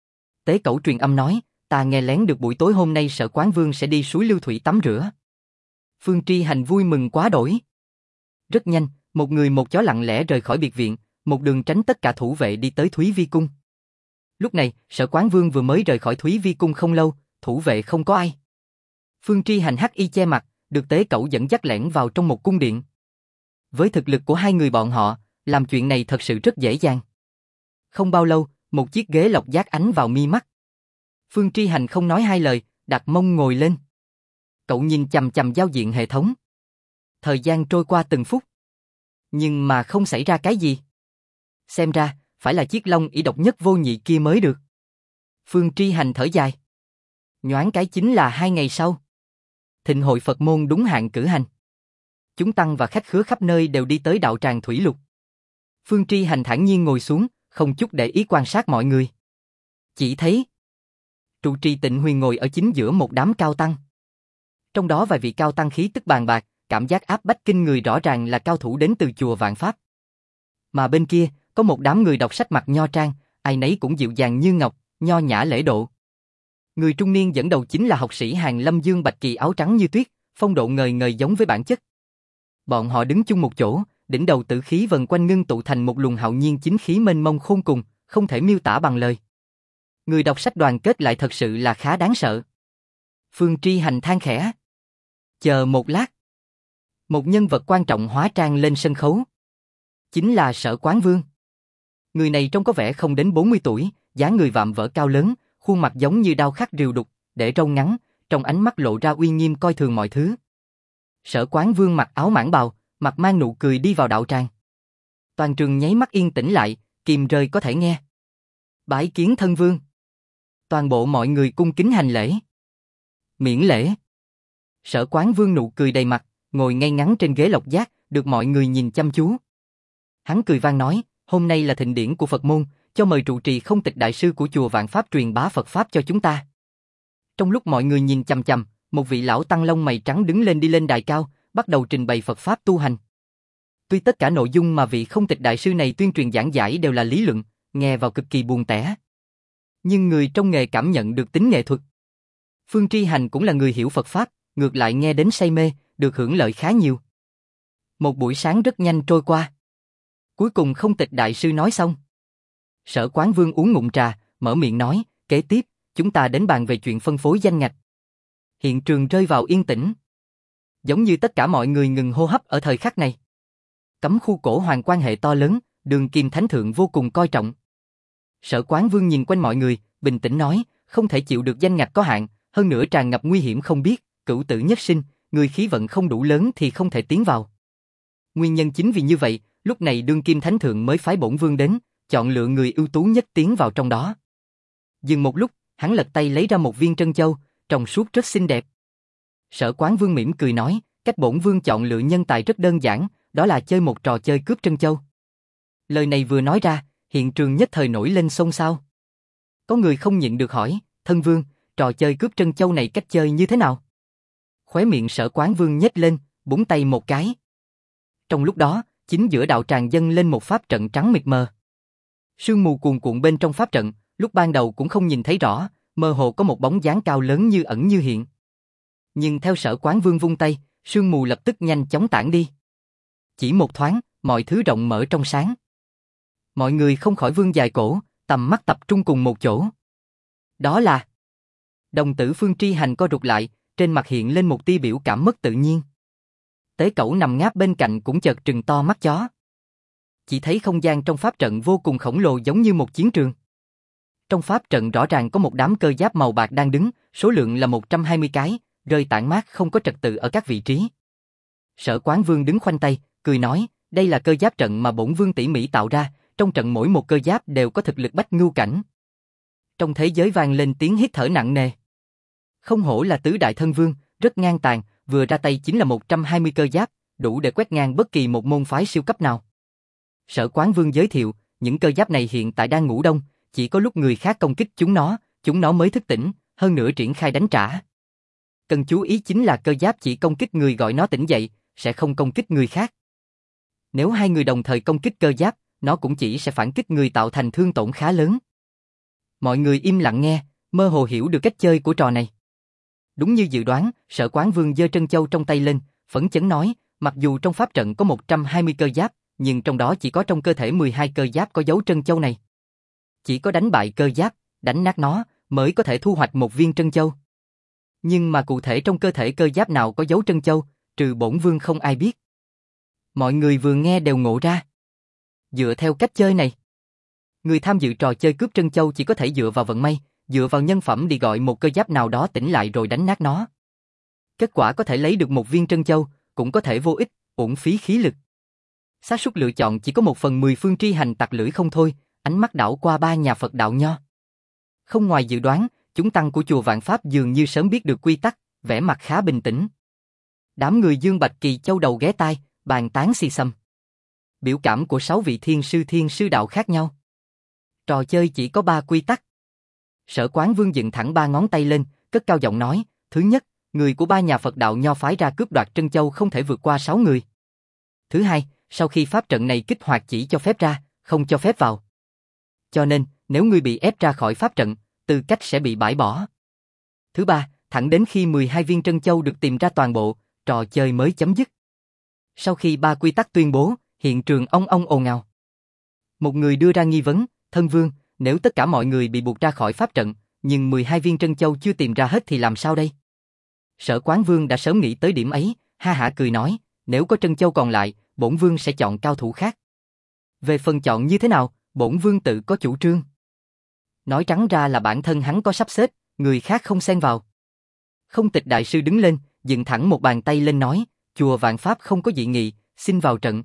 Tế Cẩu truyền âm nói, ta nghe lén được buổi tối hôm nay Sở Quán Vương sẽ đi suối Lưu Thủy tắm rửa. Phương Tri Hành vui mừng quá đỗi. Rất nhanh, một người một chó lặng lẽ rời khỏi biệt viện, một đường tránh tất cả thủ vệ đi tới Thúy Vi cung. Lúc này, Sở Quán Vương vừa mới rời khỏi Thúy Vi cung không lâu, thủ vệ không có ai. Phương Tri Hành hắc y che mặt, được Tế Cẩu dẫn dắt lẻn vào trong một cung điện. Với thực lực của hai người bọn họ, làm chuyện này thật sự rất dễ dàng. Không bao lâu, một chiếc ghế lộc giác ánh vào mi mắt. Phương Tri Hành không nói hai lời, đặt mông ngồi lên. Cậu nhìn chằm chằm giao diện hệ thống. Thời gian trôi qua từng phút. Nhưng mà không xảy ra cái gì. Xem ra, phải là chiếc long ỷ độc nhất vô nhị kia mới được. Phương Tri Hành thở dài. Nhoáng cái chính là 2 ngày sau. Thịnh hội Phật môn đúng hạn cử hành. Chúng tăng và khách khứa khắp nơi đều đi tới đạo tràng Thủy Lục. Phương Tri Hành thản nhiên ngồi xuống, không chút để ý quan sát mọi người. Chỉ thấy trụ trì Tịnh Huyền ngồi ở chính giữa một đám cao tăng. Trong đó vài vị cao tăng khí tức bàn bạc, cảm giác áp bách kinh người, rõ ràng là cao thủ đến từ chùa Vạn Pháp. Mà bên kia, có một đám người đọc sách mặc nho trang, ai nấy cũng dịu dàng như ngọc, nho nhã lễ độ. Người trung niên dẫn đầu chính là học sĩ Hàn Lâm Dương bạch kỳ áo trắng như tuyết, phong độ ngời ngời giống với bản chất. Bọn họ đứng chung một chỗ, đỉnh đầu tử khí vần quanh ngưng tụ thành một luồng hạo nhiên chính khí mênh mông khôn cùng, không thể miêu tả bằng lời. Người đọc sách đoàn kết lại thật sự là khá đáng sợ. Phương Tri Hành than khẽ. Chờ một lát. Một nhân vật quan trọng hóa trang lên sân khấu. Chính là Sở Quán Vương. Người này trông có vẻ không đến 40 tuổi, dáng người vạm vỡ cao lớn, khuôn mặt giống như đao khắc rìu đục, để râu ngắn, trong ánh mắt lộ ra uy nghiêm coi thường mọi thứ. Sở Quán Vương mặc áo mãng bào, mặt mang nụ cười đi vào đạo tràng. Toàn trường nháy mắt yên tĩnh lại, kìm rơi có thể nghe. Bái kiến thân vương. Toàn bộ mọi người cung kính hành lễ. Miễn lễ. Sở Quán Vương nụ cười đầy mặt, ngồi ngay ngắn trên ghế lộc giác, được mọi người nhìn chăm chú. Hắn cười vang nói, hôm nay là thịnh điển của Phật môn, cho mời trụ trì Không Tịch đại sư của chùa Vạn Pháp truyền bá Phật pháp cho chúng ta. Trong lúc mọi người nhìn chằm chằm, một vị lão tăng lông mày trắng đứng lên đi lên đài cao, bắt đầu trình bày Phật pháp tu hành. Tuy tất cả nội dung mà vị Không Tịch đại sư này tuyên truyền giảng giải đều là lý luận, nghe vào cực kỳ buồn tẻ, nhưng người trong nghề cảm nhận được tính nghệ thuật. Phương Tri Hành cũng là người hiểu Phật pháp, ngược lại nghe đến say mê, được hưởng lợi khá nhiều. Một buổi sáng rất nhanh trôi qua. Cuối cùng Không Tịch đại sư nói xong. Sở Quán Vương uống ngụm trà, mở miệng nói, kế tiếp, chúng ta đến bàn về chuyện phân phối danh ngạch. Hiện trường rơi vào yên tĩnh. Giống như tất cả mọi người ngừng hô hấp ở thời khắc này. Cấm khu cổ hoàng quan hệ to lớn, Đường Kim Thánh Thượng vô cùng coi trọng. Sở Quán Vương nhìn quanh mọi người, bình tĩnh nói, không thể chịu được danh ngạch có hạn, hơn nữa tràn ngập nguy hiểm không biết, cửu tử nhất sinh, người khí vận không đủ lớn thì không thể tiến vào. Nguyên nhân chính vì như vậy, lúc này Đương Kim Thánh Thượng mới phái bổn vương đến, chọn lựa người ưu tú nhất tiến vào trong đó. Dừng một lúc, hắn lật tay lấy ra một viên trân châu, trong suốt rất xinh đẹp. Sở Quán Vương mỉm cười nói, cách bổn vương chọn lựa nhân tài rất đơn giản, đó là chơi một trò chơi cướp trân châu. Lời này vừa nói ra, hiện trường nhất thời nổi lên xôn xao. Có người không nhịn được hỏi, thân vương, trò chơi cướp trân châu này cách chơi như thế nào? Khóe miệng Sở Quán Vương nhếch lên, búng tay một cái. Trong lúc đó, chính giữa đạo tràng dâng lên một pháp trận trắng mịt mờ. Sương mù cuồn cuộn bên trong pháp trận, lúc ban đầu cũng không nhìn thấy rõ, mơ hồ có một bóng dáng cao lớn như ẩn như hiện. Nhưng theo Sở Quán Vương vung tay, sương mù lập tức nhanh chóng tản đi. Chỉ một thoáng, mọi thứ rộng mở trong sáng. Mọi người không khỏi vươn dài cổ, tầm mắt tập trung cùng một chỗ. Đó là... Đồng tử Phương Tri Hành co rụt lại, trên mặt hiện lên một tia biểu cảm mất tự nhiên. Tế Cẩu nằm ngáp bên cạnh cũng chợt trừng to mắt chó. Chỉ thấy không gian trong pháp trận vô cùng khổng lồ giống như một chiến trường. Trong pháp trận rõ ràng có một đám cơ giáp màu bạc đang đứng, số lượng là 120 cái, rơi tản mát không có trật tự ở các vị trí. Sở Quán Vương đứng khoanh tay, cười nói, đây là cơ giáp trận mà bổn vương tỉ mỉ tạo ra, trong trận mỗi một cơ giáp đều có thực lực bách ngưu cảnh. Trong thế giới vang lên tiếng hít thở nặng nề. Không hổ là tứ đại thân vương, rất ngang tàn, vừa ra tay chính là 120 cơ giáp, đủ để quét ngang bất kỳ một môn phái siêu cấp nào. Sở Quán Vương giới thiệu, những cơ giáp này hiện tại đang ngủ đông, chỉ có lúc người khác công kích chúng nó mới thức tỉnh, hơn nữa triển khai đánh trả. Cần chú ý chính là cơ giáp chỉ công kích người gọi nó tỉnh dậy, sẽ không công kích người khác. Nếu hai người đồng thời công kích cơ giáp, nó cũng chỉ sẽ phản kích người tạo thành thương tổn khá lớn. Mọi người im lặng nghe, mơ hồ hiểu được cách chơi của trò này. Đúng như dự đoán, Sở Quán Vương giơ trân châu trong tay lên, phấn chấn nói, mặc dù trong pháp trận có 120 cơ giáp, nhưng trong đó chỉ có trong cơ thể 12 cơ giáp có dấu trân châu này. Chỉ có đánh bại cơ giáp, đánh nát nó, mới có thể thu hoạch một viên trân châu. Nhưng mà cụ thể trong cơ thể cơ giáp nào có dấu trân châu, trừ bổn vương không ai biết. Mọi người vừa nghe đều ngộ ra. Dựa theo cách chơi này, người tham dự trò chơi cướp trân châu chỉ có thể dựa vào vận may, dựa vào nhân phẩm đi gọi một cơ giáp nào đó tỉnh lại rồi đánh nát nó. Kết quả có thể lấy được một viên trân châu, cũng có thể vô ích, uổng phí khí lực. Xác suất lựa chọn chỉ có 1/10 Phương Tri Hành tặc lưỡi không thôi, ánh mắt đảo qua ba nhà Phật đạo nho. Không ngoài dự đoán, chúng tăng của chùa Vạn Pháp dường như sớm biết được quy tắc, vẻ mặt khá bình tĩnh. Đám người Dương Bạch Kỳ châu đầu ghé tai, bàn tán xì xầm. Biểu cảm của 6 vị thiên sư đạo khác nhau. Trò chơi chỉ có 3 quy tắc. Sở Quán Vương dựng thẳng 3 ngón tay lên, cất cao giọng nói, thứ nhất, người của 3 nhà Phật đạo nho phái ra cướp đoạt trân châu không thể vượt qua 6 người. Thứ hai, sau khi pháp trận này kích hoạt chỉ cho phép ra, không cho phép vào. Cho nên, nếu ngươi bị ép ra khỏi pháp trận, tư cách sẽ bị bãi bỏ. Thứ ba, thẳng đến khi 12 viên trân châu được tìm ra toàn bộ, trò chơi mới chấm dứt. Sau khi 3 quy tắc tuyên bố, hiện trường ong ồn ào. Một người đưa ra nghi vấn, thân vương, nếu tất cả mọi người bị buộc ra khỏi pháp trận, nhưng 12 viên trân châu chưa tìm ra hết thì làm sao đây? Sở Quán Vương đã sớm nghĩ tới điểm ấy, ha hả cười nói, nếu có trân châu còn lại, bổn vương sẽ chọn cao thủ khác. Về phần chọn như thế nào, bổn vương tự có chủ trương. Nói trắng ra là bản thân hắn có sắp xếp, người khác không xen vào. Không Tịch đại sư đứng lên, dựng thẳng một bàn tay lên nói, chùa Vạn Pháp không có dị nghị, xin vào trận.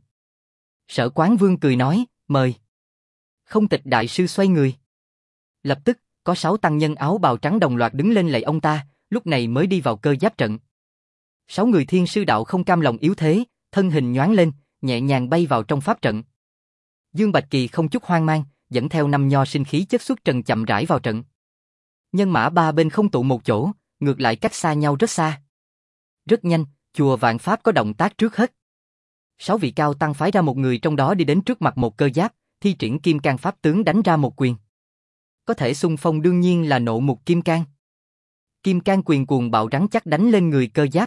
Sở Quán Vương cười nói, mời. Không Tịch đại sư xoay người. Lập tức, có 6 tăng nhân áo bào trắng đồng loạt đứng lên lạy ông ta, lúc này mới đi vào cơ giáp trận. 6 người thiên sư đạo không cam lòng yếu thế, thân hình nhoáng lên, nhẹ nhàng bay vào trong pháp trận. Dương Bạch Kỳ không chút hoang mang, dẫn theo 5 nho sinh khí chất xuất trần chậm rãi vào trận. Nhân mã 3 bên không tụ một chỗ, ngược lại cách xa nhau rất xa. Rất nhanh, chùa Vạn Pháp có động tác trước hết. 6 vị cao tăng phái ra một người trong đó đi đến trước mặt một cơ giáp, thi triển kim cang pháp tướng đánh ra một quyền. Có thể xung phong đương nhiên là Nộ Mục Kim Cang. Kim cang quyền cuồng bạo rắn chắc đánh lên người cơ giáp.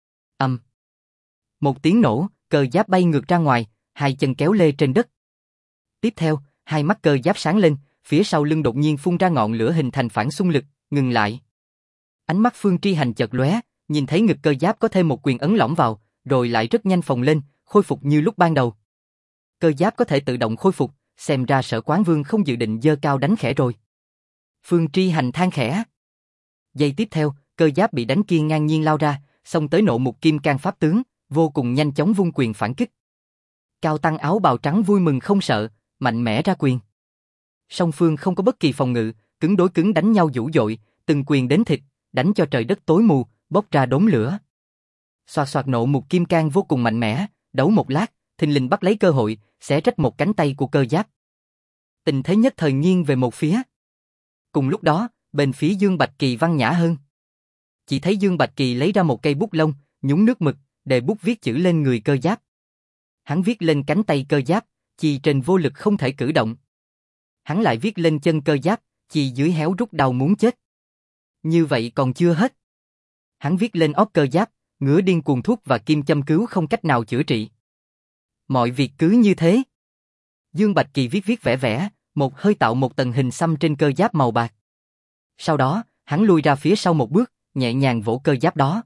Một tiếng nổ, cơ giáp bay ngược ra ngoài, 2 chân kéo lê trên đất. Tiếp theo, 2 mắt cơ giáp sáng lên, phía sau lưng đột nhiên phun ra ngọn lửa hình thành phản xung lực, ngừng lại. Ánh mắt Phương Tri Hành chợt lóe, nhìn thấy ngực cơ giáp có thêm một quyền ấn lõm vào, rồi lại rất nhanh phồng lên, khôi phục như lúc ban đầu. Cơ giáp có thể tự động khôi phục, xem ra Sở Quán Vương không dự định giơ cao đánh khẽ rồi. Phương Tri Hành than khẽ. Giây tiếp theo, cơ giáp bị đánh kia ngang nhiên lao ra, xông tới Nộ Mục Kim Cang pháp tướng, vô cùng nhanh chóng vung quyền phản kích. Cao tăng áo bào trắng vui mừng không sợ, mạnh mẽ ra quyền. Song phương không có bất kỳ phòng ngự, cứng đối cứng đánh nhau dữ dội, từng quyền đến thịt, đánh cho trời đất tối mù, bốc ra đốm lửa. Xoạt xoạt Nộ Mục Kim Cang vô cùng mạnh mẽ, đấu một lát, thình lình bắt lấy cơ hội, xé rách một cánh tay của cơ giáp. Tình thế nhất thời nghiêng về một phía. Cùng lúc đó, bên phía Dương Bạch Kỳ văn nhã hơn. Chỉ thấy Dương Bạch Kỳ lấy ra một cây bút lông, nhúng nước mực, để bút viết chữ lên người cơ giáp. Hắn viết lên cánh tay cơ giáp, chì trên vô lực không thể cử động. Hắn lại viết lên chân cơ giáp, chì dưới héo rút đau muốn chết. Như vậy còn chưa hết. Hắn viết lên óc cơ giáp, ngứa điên cuồng thuốc và kim châm cứu không cách nào chữa trị. Mọi việc cứ như thế. Dương Bạch Kỳ viết vẽ, một hơi tạo một tầng hình xăm trên cơ giáp màu bạc. Sau đó, hắn lui ra phía sau một bước, nhẹ nhàng vỗ cơ giáp đó.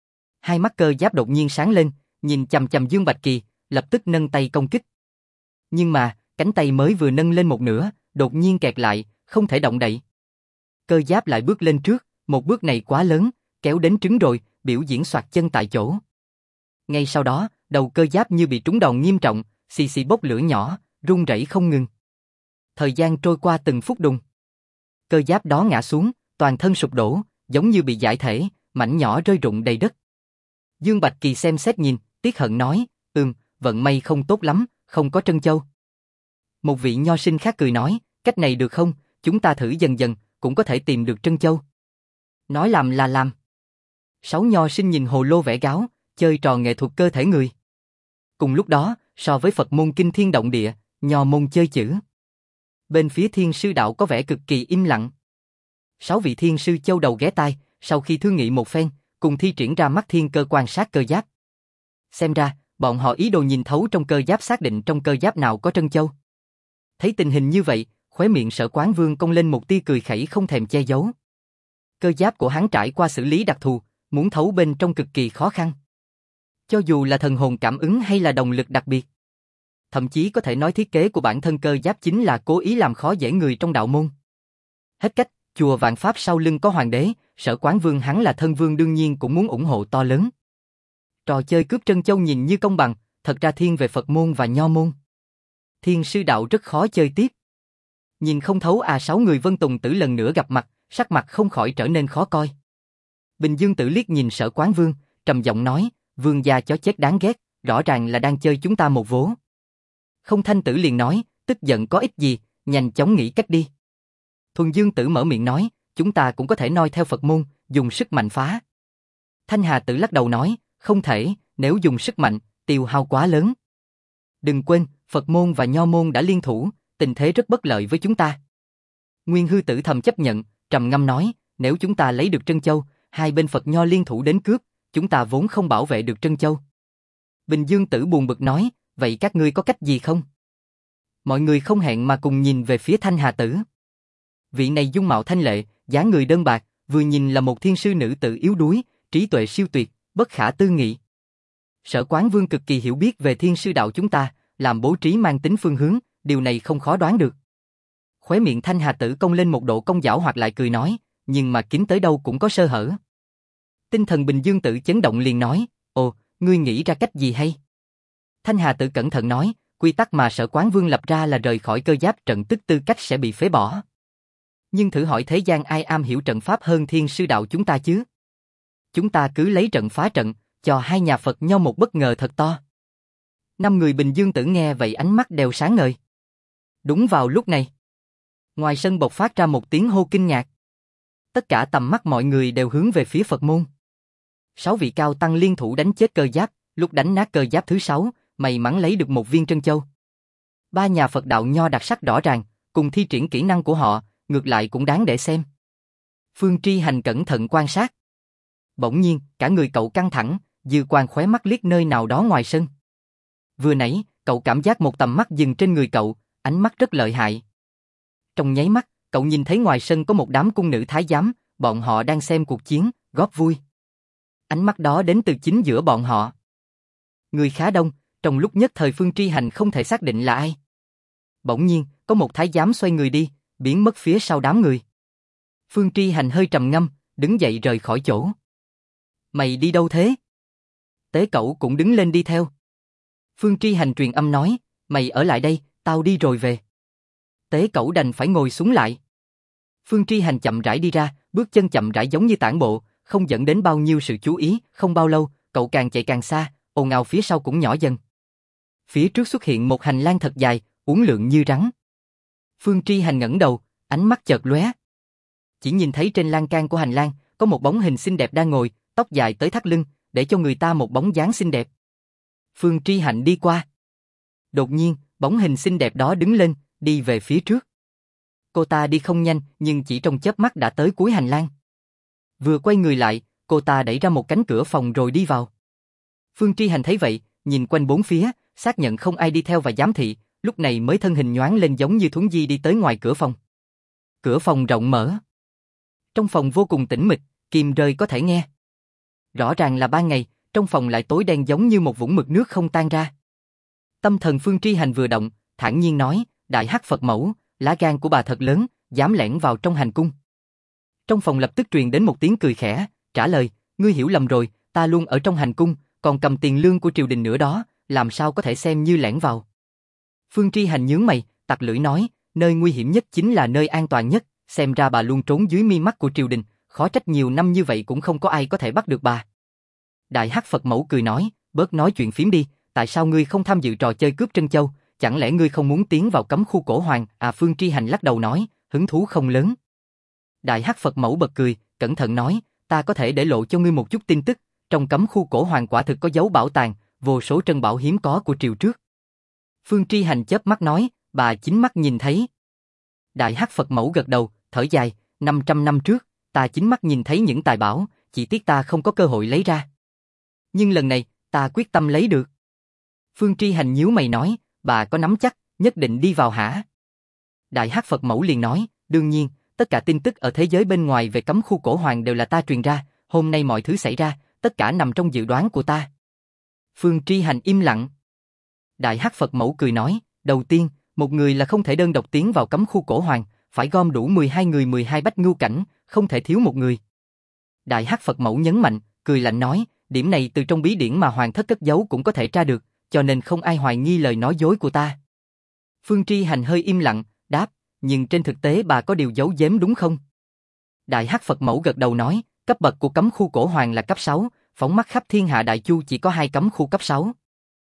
2 mắt cơ giáp đột nhiên sáng lên, nhìn chằm chằm Dương Bạch Kỳ, lập tức nâng tay công kích. Nhưng mà, cánh tay mới vừa nâng lên một nửa, đột nhiên kẹt lại, không thể động đậy. Cơ giáp lại bước lên trước, một bước này quá lớn, kéo đến trứng rồi, biểu diễn xoạc chân tại chỗ. Ngay sau đó, đầu cơ giáp như bị trúng đòn nghiêm trọng, xì xì bốc lửa nhỏ, rung rẩy không ngừng. Thời gian trôi qua từng phút đùng. Cơ giáp đó ngã xuống, toàn thân sụp đổ, giống như bị giải thể, mảnh nhỏ rơi rụng đầy đất. Dương Bạch Kỳ xem xét nhìn, tiếc hận nói, vận may không tốt lắm, không có trân châu. Một vị nho sinh khác cười nói, cách này được không, chúng ta thử dần dần, cũng có thể tìm được trân châu. Nói làm là làm. 6 nho sinh nhìn hồ lô vẽ gáo, chơi trò nghệ thuật cơ thể người. Cùng lúc đó, so với Phật môn kinh thiên động địa, nho môn chơi chữ. Bên phía thiên sư đạo có vẻ cực kỳ im lặng. 6 vị thiên sư châu đầu ghé tai, sau khi thương nghị một phen, cùng thi triển ra mắt thiên cơ quan sát cơ giáp. Xem ra, bọn họ ý đồ nhìn thấu trong cơ giáp xác định trong cơ giáp nào có trân châu. Thấy tình hình như vậy, khóe miệng Sở Quán Vương cong lên một tia cười khẩy không thèm che giấu. Cơ giáp của hắn trải qua xử lý đặc thù, muốn thấu bên trong cực kỳ khó khăn. Cho dù là thần hồn cảm ứng hay là động lực đặc biệt. Thậm chí có thể nói thiết kế của bản thân cơ giáp chính là cố ý làm khó dễ người trong đạo môn. Hết cách, Chùa Vạn Pháp sau lưng có hoàng đế, Sở Quán Vương hắn là thân vương đương nhiên cũng muốn ủng hộ to lớn. Trò chơi cướp trân châu nhìn như công bằng, thật ra thiên về Phật môn và Nho môn. Thiên sư đạo rất khó chơi tiếp. Nhìn không thấu à, 6 người Vân Tùng Tử lần nữa gặp mặt, sắc mặt không khỏi trở nên khó coi. Bình Dương Tử liếc nhìn Sở Quán Vương, trầm giọng nói, vương gia chó chết đáng ghét, rõ ràng là đang chơi chúng ta một vố. Không Thanh Tử liền nói, tức giận có ích gì, nhanh chóng nghĩ cách đi. Thuần Dương Tử mở miệng nói, chúng ta cũng có thể noi theo Phật môn, dùng sức mạnh phá. Thanh Hà Tử lắc đầu nói, không thể, nếu dùng sức mạnh, tiêu hao quá lớn. Đừng quên, Phật môn và Nho môn đã liên thủ, tình thế rất bất lợi với chúng ta. Nguyên Hư Tử thầm chấp nhận, trầm ngâm nói, nếu chúng ta lấy được Trân Châu, hai bên Phật Nho liên thủ đến cướp, chúng ta vốn không bảo vệ được Trân Châu. Bình Dương Tử buồn bực nói, vậy các ngươi có cách gì không? Mọi người không hẹn mà cùng nhìn về phía Thanh Hà Tử. Vị này dung mạo thanh lệ, dáng người đơn bạc, vừa nhìn là một thiên sư nữ tử yếu đuối, trí tuệ siêu tuyệt, bất khả tư nghị. Sở Quán Vương cực kỳ hiểu biết về thiên sư đạo chúng ta, làm bố trí mang tính phương hướng, điều này không khó đoán được. Khóe miệng Thanh Hà Tử cong lên một độ cong giảo hoặc lại cười nói, nhưng mà kín tới đâu cũng có sơ hở. Tinh thần Bình Dương Tử chấn động liền nói, ồ, ngươi nghĩ ra cách gì hay? Thanh Hà Tử cẩn thận nói, quy tắc mà Sở Quán Vương lập ra là rời khỏi cơ giáp trận tức tư cách sẽ bị phế bỏ. Nhưng thử hỏi thế gian ai am hiểu trận pháp hơn thiên sư đạo chúng ta chứ? Chúng ta cứ lấy trận phá trận, cho hai nhà Phật Nho một bất ngờ thật to. 5 người Bình Dương Tử nghe vậy ánh mắt đều sáng ngời. Đúng vào lúc này, ngoài sân bộc phát ra một tiếng hô kinh ngạc. Tất cả tầm mắt mọi người đều hướng về phía Phật môn. 6 vị cao tăng liên thủ đánh chết cơ giáp, lúc đánh nát cơ giáp thứ 6, may mắn lấy được một viên trân châu. 3 nhà Phật đạo Nho đặc sắc rõ ràng, cùng thi triển kỹ năng của họ, ngược lại cũng đáng để xem. Phương Tri Hành cẩn thận quan sát. Bỗng nhiên, cả người cậu căng thẳng, dư quang khóe mắt liếc nơi nào đó ngoài sân. Vừa nãy, cậu cảm giác một tầm mắt dừng trên người cậu, ánh mắt rất lợi hại. Trong nháy mắt, cậu nhìn thấy ngoài sân có một đám cung nữ thái giám, bọn họ đang xem cuộc chiến, góp vui. Ánh mắt đó đến từ chính giữa bọn họ. Người khá đông, trong lúc nhất thời Phương Tri Hành không thể xác định là ai. Bỗng nhiên, có một thái giám xoay người đi, biến mất phía sau đám người. Phương Tri Hành hơi trầm ngâm, đứng dậy rời khỏi chỗ. Mày đi đâu thế? Tế Cẩu cũng đứng lên đi theo. Phương Tri Hành truyền âm nói, mày ở lại đây, tao đi rồi về. Tế Cẩu đành phải ngồi xuống lại. Phương Tri Hành chậm rãi đi ra, bước chân chậm rãi giống như tản bộ, không dẫn đến bao nhiêu sự chú ý, không bao lâu, cậu càng chạy càng xa, ồn ào phía sau cũng nhỏ dần. Phía trước xuất hiện một hành lang thật dài, uốn lượn như rắn. Phương Tri Hành ngẩng đầu, ánh mắt chợt lóe. Chỉ nhìn thấy trên lan can của hành lang, có một bóng hình xinh đẹp đang ngồi, tóc dài tới thắt lưng, để cho người ta một bóng dáng xinh đẹp. Phương Tri Hành đi qua. Đột nhiên, bóng hình xinh đẹp đó đứng lên, đi về phía trước. Cô ta đi không nhanh, nhưng chỉ trong chớp mắt đã tới cuối hành lang. Vừa quay người lại, cô ta đẩy ra một cánh cửa phòng rồi đi vào. Phương Tri Hành thấy vậy, nhìn quanh bốn phía, xác nhận không ai đi theo và giám thị, lúc này mới thân hình nhoáng lên giống như thuấn di đi tới ngoài cửa phòng. Cửa phòng rộng mở. Trong phòng vô cùng tĩnh mịch, kim rơi có thể nghe. Rõ ràng là ban ngày, trong phòng lại tối đen giống như một vũng mực nước không tan ra. Tâm thần Phương Tri Hành vừa động, thản nhiên nói, Đại Hắc Phật Mẫu, lá gan của bà thật lớn, dám lẻn vào trong hành cung. Trong phòng lập tức truyền đến một tiếng cười khẽ, trả lời, ngươi hiểu lầm rồi, ta luôn ở trong hành cung, còn cầm tiền lương của triều đình nữa đó, làm sao có thể xem như lẻn vào. Phương Tri Hành nhướng mày, tặc lưỡi nói, nơi nguy hiểm nhất chính là nơi an toàn nhất, xem ra bà luôn trốn dưới mi mắt của triều đình, khó trách nhiều năm như vậy cũng không có ai có thể bắt được bà. Đại Hắc Phật Mẫu cười nói, bớt nói chuyện phím đi, tại sao ngươi không tham dự trò chơi cướp trân châu, chẳng lẽ ngươi không muốn tiến vào cấm khu cổ hoàng? À, Phương Tri Hành lắc đầu nói, hứng thú không lớn. Đại Hắc Phật Mẫu bật cười, cẩn thận nói, ta có thể để lộ cho ngươi một chút tin tức, trong cấm khu cổ hoàng quả thực có dấu bảo tàng, vô số trân bảo hiếm có của triều trước. Phương Tri Hành chớp mắt nói, bà chính mắt nhìn thấy. Đại Hắc Phật Mẫu gật đầu, thở dài, 500 năm trước, ta chính mắt nhìn thấy những tài bảo, chỉ tiếc ta không có cơ hội lấy ra. Nhưng lần này, ta quyết tâm lấy được. Phương Tri Hành nhíu mày nói, bà có nắm chắc, nhất định đi vào hả? Đại Hắc Phật Mẫu liền nói, đương nhiên, tất cả tin tức ở thế giới bên ngoài về cấm khu cổ hoàng đều là ta truyền ra, hôm nay mọi thứ xảy ra, tất cả nằm trong dự đoán của ta. Phương Tri Hành im lặng. Đại Hắc Phật Mẫu cười nói, đầu tiên, một người là không thể đơn độc tiến vào cấm khu cổ hoàng, phải gom đủ 12 người 12 bách ngưu cảnh, không thể thiếu một người. Đại Hắc Phật Mẫu nhấn mạnh, cười lạnh nói, điểm này từ trong bí điển mà hoàng thất cất giấu cũng có thể tra được, cho nên không ai hoài nghi lời nói dối của ta. Phương Tri Hành hơi im lặng, đáp, nhưng trên thực tế bà có điều giấu giếm đúng không? Đại Hắc Phật Mẫu gật đầu nói, cấp bậc của cấm khu cổ hoàng là cấp 6, phóng mắt khắp thiên hạ đại chu chỉ có 2 cấm khu cấp 6.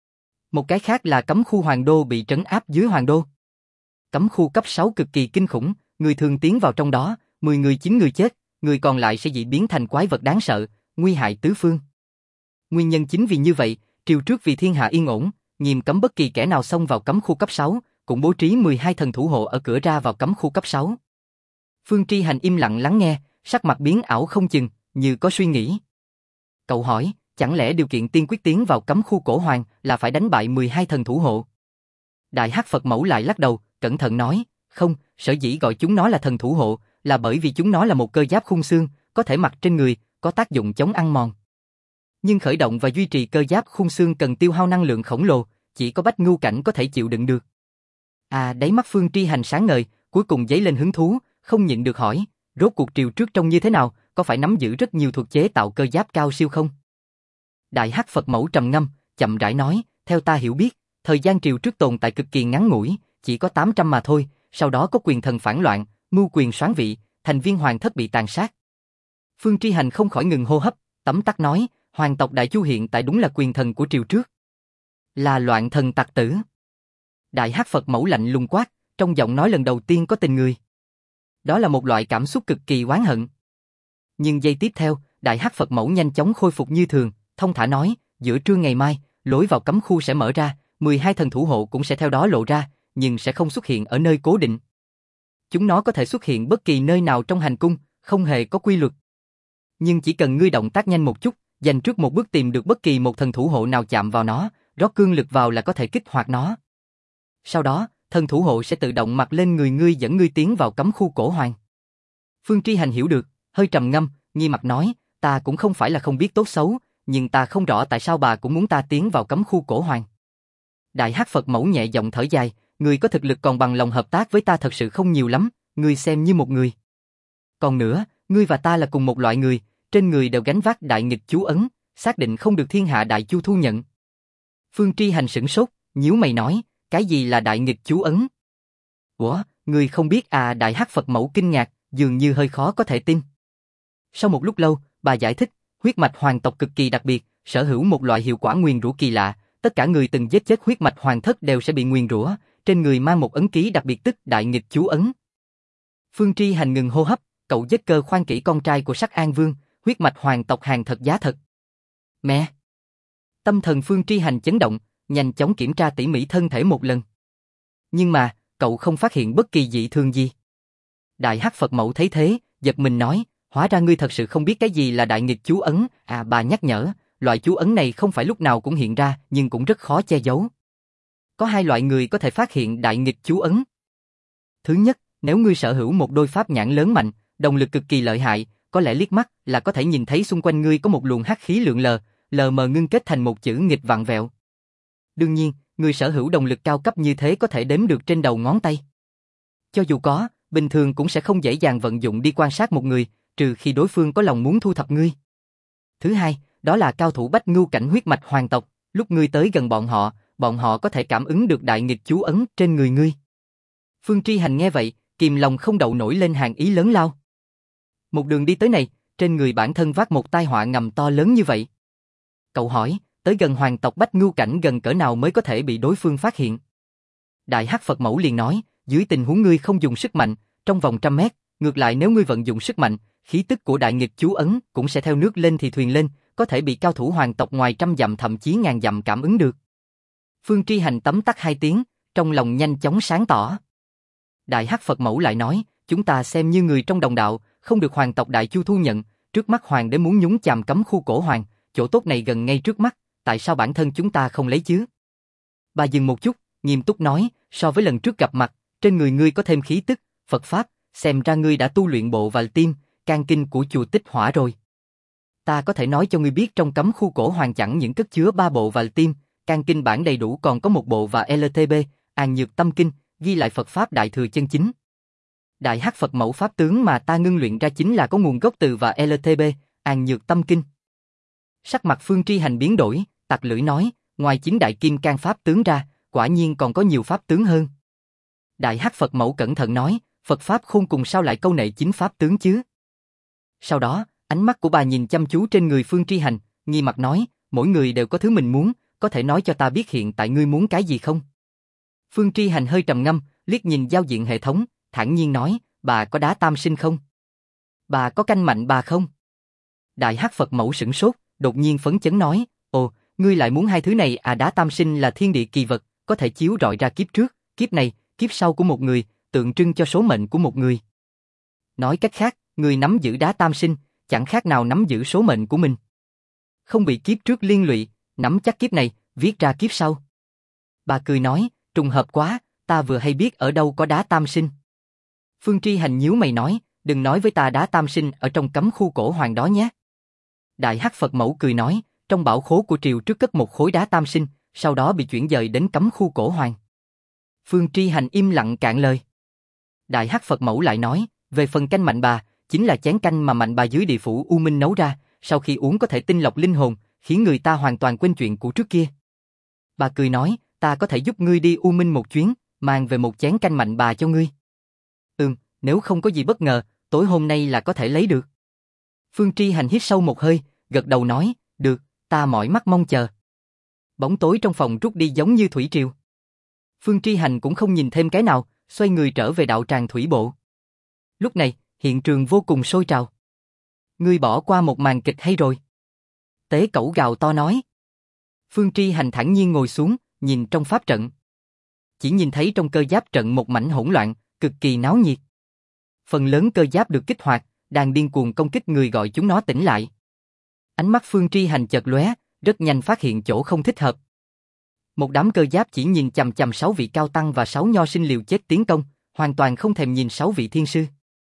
Một cái khác là cấm khu hoàng đô bị trấn áp dưới hoàng đô. Cấm khu cấp 6 cực kỳ kinh khủng, người thường tiến vào trong đó, 10 người 9 người chết, người còn lại sẽ dị biến thành quái vật đáng sợ, nguy hại tứ phương. Nguyên nhân chính vì như vậy, triều trước vì thiên hạ yên ổn, nghiêm cấm bất kỳ kẻ nào xông vào cấm khu cấp 6, cũng bố trí 12 thần thủ hộ ở cửa ra vào cấm khu cấp 6. Phương Tri Hành im lặng lắng nghe, sắc mặt biến ảo không chừng, như có suy nghĩ. Cậu hỏi, chẳng lẽ điều kiện tiên quyết tiến vào cấm khu cổ hoàng là phải đánh bại 12 thần thủ hộ? Đại Hắc Phật Mẫu lại lắc đầu, cẩn thận nói, không, sở dĩ gọi chúng nó là thần thủ hộ, là bởi vì chúng nó là một cơ giáp khung xương, có thể mặc trên người, có tác dụng chống ăn mòn. Nhưng khởi động và duy trì cơ giáp khung xương cần tiêu hao năng lượng khổng lồ, chỉ có bách ngưu cảnh có thể chịu đựng được. Đáy mắt Phương Tri Hành sáng ngời, cuối cùng dấy lên hứng thú, không nhịn được hỏi, rốt cuộc triều trước trông như thế nào, có phải nắm giữ rất nhiều thuật chế tạo cơ giáp cao siêu không? Đại Hắc Phật Mẫu trầm ngâm, chậm rãi nói, theo ta hiểu biết, thời gian triều trước tồn tại cực kỳ ngắn ngủi, chỉ có 800 mà thôi, sau đó có quyền thần phản loạn, mưu quyền soán vị, thành viên hoàng thất bị tàn sát. Phương Tri Hành không khỏi ngừng hô hấp, tấm tắc nói, hoàng tộc Đại Chu hiện tại đúng là quyền thần của triều trước. Là loạn thần tặc tử. Đại Hắc Phật Mẫu lạnh lùng quát, trong giọng nói lần đầu tiên có tình người. Đó là một loại cảm xúc cực kỳ oán hận. Nhưng giây tiếp theo, Đại Hắc Phật Mẫu nhanh chóng khôi phục như thường, thông thả nói, giữa trưa ngày mai, lối vào cấm khu sẽ mở ra, 12 thần thủ hộ cũng sẽ theo đó lộ ra, nhưng sẽ không xuất hiện ở nơi cố định. Chúng nó có thể xuất hiện bất kỳ nơi nào trong hành cung, không hề có quy luật. Nhưng chỉ cần ngươi động tác nhanh một chút, dành trước một bước tìm được bất kỳ một thần thủ hộ nào chạm vào nó, rót cương lực vào là có thể kích hoạt nó. Sau đó, thần thủ hộ sẽ tự động mặc lên người ngươi dẫn ngươi tiến vào cấm khu cổ hoàng. Phương Tri Hành hiểu được, hơi trầm ngâm, nghi mặt nói, ta cũng không phải là không biết tốt xấu, nhưng ta không rõ tại sao bà cũng muốn ta tiến vào cấm khu cổ hoàng. Đại Hắc Phật Mẫu nhẹ giọng thở dài, người có thực lực còn bằng lòng hợp tác với ta thật sự không nhiều lắm, ngươi xem như một người. Còn nữa, ngươi và ta là cùng một loại người, trên người đều gánh vác đại nghịch chú ấn, xác định không được thiên hạ đại chu thu nhận. Phương Tri Hành sửng sốt, nhíu mày nói, cái gì là đại nghịch chú ấn? Ủa, ngươi không biết à? Đại Hắc Phật Mẫu kinh ngạc, dường như hơi khó có thể tin. Sau một lúc lâu, bà giải thích, huyết mạch hoàng tộc cực kỳ đặc biệt, sở hữu một loại hiệu quả nguyền rủa kỳ lạ, tất cả người từng giết chết huyết mạch hoàng thất đều sẽ bị nguyền rủa, trên người mang một ấn ký đặc biệt tức đại nghịch chú ấn. Phương Tri Hành ngừng hô hấp, cậu giết cơ khoan kỹ con trai của Sắc An Vương, huyết mạch hoàng tộc hàng thật giá thật. Mẹ! Tâm thần Phương Tri Hành chấn động, nhanh chóng kiểm tra tỉ mỉ thân thể một lần. Nhưng mà, cậu không phát hiện bất kỳ dị thường gì. Đại Hắc Phật Mẫu thấy thế, giật mình nói, hóa ra ngươi thật sự không biết cái gì là đại nghịch chú ấn. Bà nhắc nhở, loại chú ấn này không phải lúc nào cũng hiện ra, nhưng cũng rất khó che giấu. Có 2 loại người có thể phát hiện đại nghịch chú ấn. Thứ nhất, nếu ngươi sở hữu một đôi pháp nhãn lớn mạnh, động lực cực kỳ lợi hại, có lẽ liếc mắt là có thể nhìn thấy xung quanh ngươi có một luồng hắc khí lượn lờ mờ ngưng kết thành một chữ nghịch vặn vẹo. Đương nhiên, người sở hữu động lực cao cấp như thế có thể đếm được trên đầu ngón tay. Cho dù có, bình thường cũng sẽ không dễ dàng vận dụng đi quan sát một người, trừ khi đối phương có lòng muốn thu thập ngươi. Thứ hai, đó là cao thủ bách ngưu cảnh huyết mạch hoàng tộc, lúc ngươi tới gần bọn họ có thể cảm ứng được đại nghịch chú ấn trên người ngươi. Phương Tri Hành nghe vậy, kìm lòng không đậu nổi lên hàng ý lớn lao. Một đường đi tới này, trên người bản thân vác một tai họa ngầm to lớn như vậy. Cậu hỏi, tới gần hoàng tộc bách ngưu cảnh gần cỡ nào mới có thể bị đối phương phát hiện? Đại Hắc Phật Mẫu liền nói, dưới tình huống ngươi không dùng sức mạnh, trong vòng 100 mét, ngược lại nếu ngươi vận dụng sức mạnh, khí tức của đại nghịch chú ấn cũng sẽ theo nước lên thì thuyền lên, có thể bị cao thủ hoàng tộc ngoài 100 dặm thậm chí ngàn dặm cảm ứng được. Phương Tri Hành tấm tắc 2 tiếng, trong lòng nhanh chóng sáng tỏ. Đại Hắc Phật Mẫu lại nói, chúng ta xem như người trong đồng đạo, không được hoàng tộc Đại Chu thu nhận, trước mắt hoàng đế muốn nhúng chàm cấm khu cổ hoàng, chỗ tốt này gần ngay trước mắt, tại sao bản thân chúng ta không lấy chứ? Bà dừng một chút, nghiêm túc nói, so với lần trước gặp mặt, trên người ngươi có thêm khí tức, Phật Pháp, xem ra ngươi đã tu luyện bộ và tim, can kinh của chùa Tích Hỏa rồi. Ta có thể nói cho ngươi biết trong cấm khu cổ hoàng chẳng những cất chứa 3 bộ và tim, can kinh bản đầy đủ còn có một bộ và LTB, An Nhược Tâm Kinh, ghi lại Phật Pháp Đại Thừa chân chính. Đại Hắc Phật mẫu pháp tướng mà ta ngưng luyện ra chính là có nguồn gốc từ và LTB, An Nhược Tâm Kinh. Sắc mặt Phương Tri Hành biến đổi, tặc lưỡi nói, ngoài chính đại kim cang pháp tướng ra, quả nhiên còn có nhiều pháp tướng hơn. Đại Hắc Phật mẫu cẩn thận nói, Phật pháp khôn cùng sao lại câu nệ chính pháp tướng chứ? Sau đó, ánh mắt của bà nhìn chăm chú trên người Phương Tri Hành, nghi mặt nói, mỗi người đều có thứ mình muốn, có thể nói cho ta biết hiện tại ngươi muốn cái gì không? Phương Tri Hành hơi trầm ngâm, liếc nhìn giao diện hệ thống, thản nhiên nói, bà có đá tam sinh không? Bà có canh mạnh bà không? Đại Hắc Phật mẫu sửng sốt, đột nhiên phấn chấn nói, ồ, ngươi lại muốn hai thứ này à? Đá tam sinh là thiên địa kỳ vật, có thể chiếu rọi ra kiếp trước, kiếp này, kiếp sau của một người, tượng trưng cho số mệnh của một người. Nói cách khác, người nắm giữ đá tam sinh, chẳng khác nào nắm giữ số mệnh của mình. Không bị kiếp trước liên lụy, nắm chắc kiếp này, viết ra kiếp sau. Bà cười nói, trùng hợp quá, ta vừa hay biết ở đâu có đá tam sinh. Phương Tri Hành nhíu mày nói, đừng nói với ta đá tam sinh ở trong cấm khu cổ hoàng đó nhé. Đại Hắc Phật mẫu cười nói, trong bảo khố của triều trước cất một khối đá tam sinh, sau đó bị chuyển dời đến cấm khu cổ hoàng. Phương Tri Hành im lặng cạn lời. Đại Hắc Phật mẫu lại nói, về phần canh mạnh bà, chính là chén canh mà mạnh bà dưới địa phủ U Minh nấu ra, sau khi uống có thể tinh lọc linh hồn, khiến người ta hoàn toàn quên chuyện của trước kia. Bà cười nói, ta có thể giúp ngươi đi U Minh một chuyến, mang về một chén canh mạnh bà cho ngươi. Nếu không có gì bất ngờ, tối hôm nay là có thể lấy được. Phương Tri Hành hít sâu một hơi, gật đầu nói, được, ta mỏi mắt mong chờ. Bóng tối trong phòng rút đi giống như thủy triều. Phương Tri Hành cũng không nhìn thêm cái nào, xoay người trở về đạo tràng thủy bộ. Lúc này, hiện trường vô cùng sôi trào. Ngươi bỏ qua một màn kịch hay rồi? Tế Cẩu gào to nói. Phương Tri Hành thản nhiên ngồi xuống, nhìn trong pháp trận. Chỉ nhìn thấy trong cơ giáp trận một mảnh hỗn loạn, cực kỳ náo nhiệt. Phần lớn cơ giáp được kích hoạt, đang điên cuồng công kích người gọi chúng nó tỉnh lại. Ánh mắt Phương Tri Hành chợt lóe, rất nhanh phát hiện chỗ không thích hợp. Một đám cơ giáp chỉ nhìn chằm chằm 6 vị cao tăng và 6 nho sinh liều chết tiến công, hoàn toàn không thèm nhìn 6 vị thiên sư.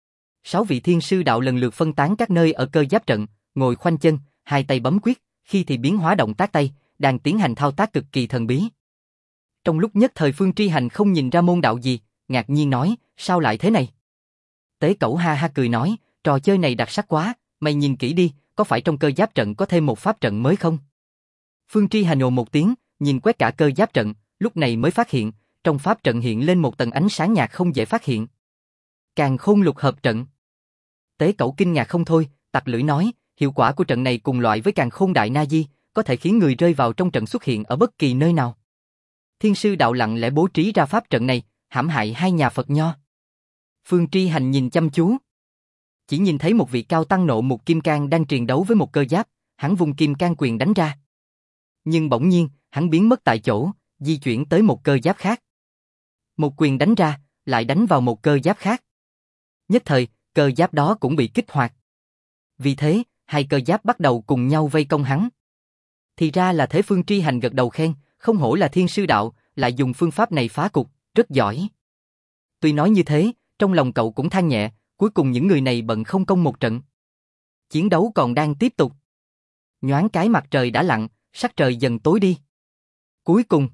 6 vị thiên sư đạo lần lượt phân tán các nơi ở cơ giáp trận, ngồi khoanh chân, hai tay bấm quyết, khi thì biến hóa động tác tay, đang tiến hành thao tác cực kỳ thần bí. Trong lúc nhất thời Phương Tri Hành không nhìn ra môn đạo gì, ngạc nhiên nói, sao lại thế này? Tế Cẩu ha ha cười nói, trò chơi này đặc sắc quá, mày nhìn kỹ đi, có phải trong cơ giáp trận có thêm một pháp trận mới không? Phương Tri Hành ồ một tiếng, nhìn quét cả cơ giáp trận, lúc này mới phát hiện, trong pháp trận hiện lên một tầng ánh sáng nhạt không dễ phát hiện. Càn Khôn Lục Hợp Trận. Tế Cẩu kinh ngạc không thôi, tặc lưỡi nói, hiệu quả của trận này cùng loại với Càn Khôn Đại Na Di, có thể khiến người rơi vào trong trận xuất hiện ở bất kỳ nơi nào. Thiên sư đạo lặng lẽ bố trí ra pháp trận này, hãm hại hai nhà Phật nho. Phương Tri Hành nhìn chăm chú. Chỉ nhìn thấy một vị cao tăng nộ mục kim cang đang triền đấu với một cơ giáp, hắn vung kim cang quyền đánh ra. Nhưng bỗng nhiên, hắn biến mất tại chỗ, di chuyển tới một cơ giáp khác. Một quyền đánh ra, lại đánh vào một cơ giáp khác. Nhất thời, cơ giáp đó cũng bị kích hoạt. Vì thế, hai cơ giáp bắt đầu cùng nhau vây công hắn. Thì ra là thế. Phương Tri Hành gật đầu khen, không hổ là thiên sư đạo, lại dùng phương pháp này phá cục, rất giỏi. Tuy nói như thế, trong lòng cậu cũng than nhẹ, cuối cùng những người này bận không công một trận. Chiến đấu còn đang tiếp tục. Nhoáng cái mặt trời đã lặn, sắc trời dần tối đi. Cuối cùng,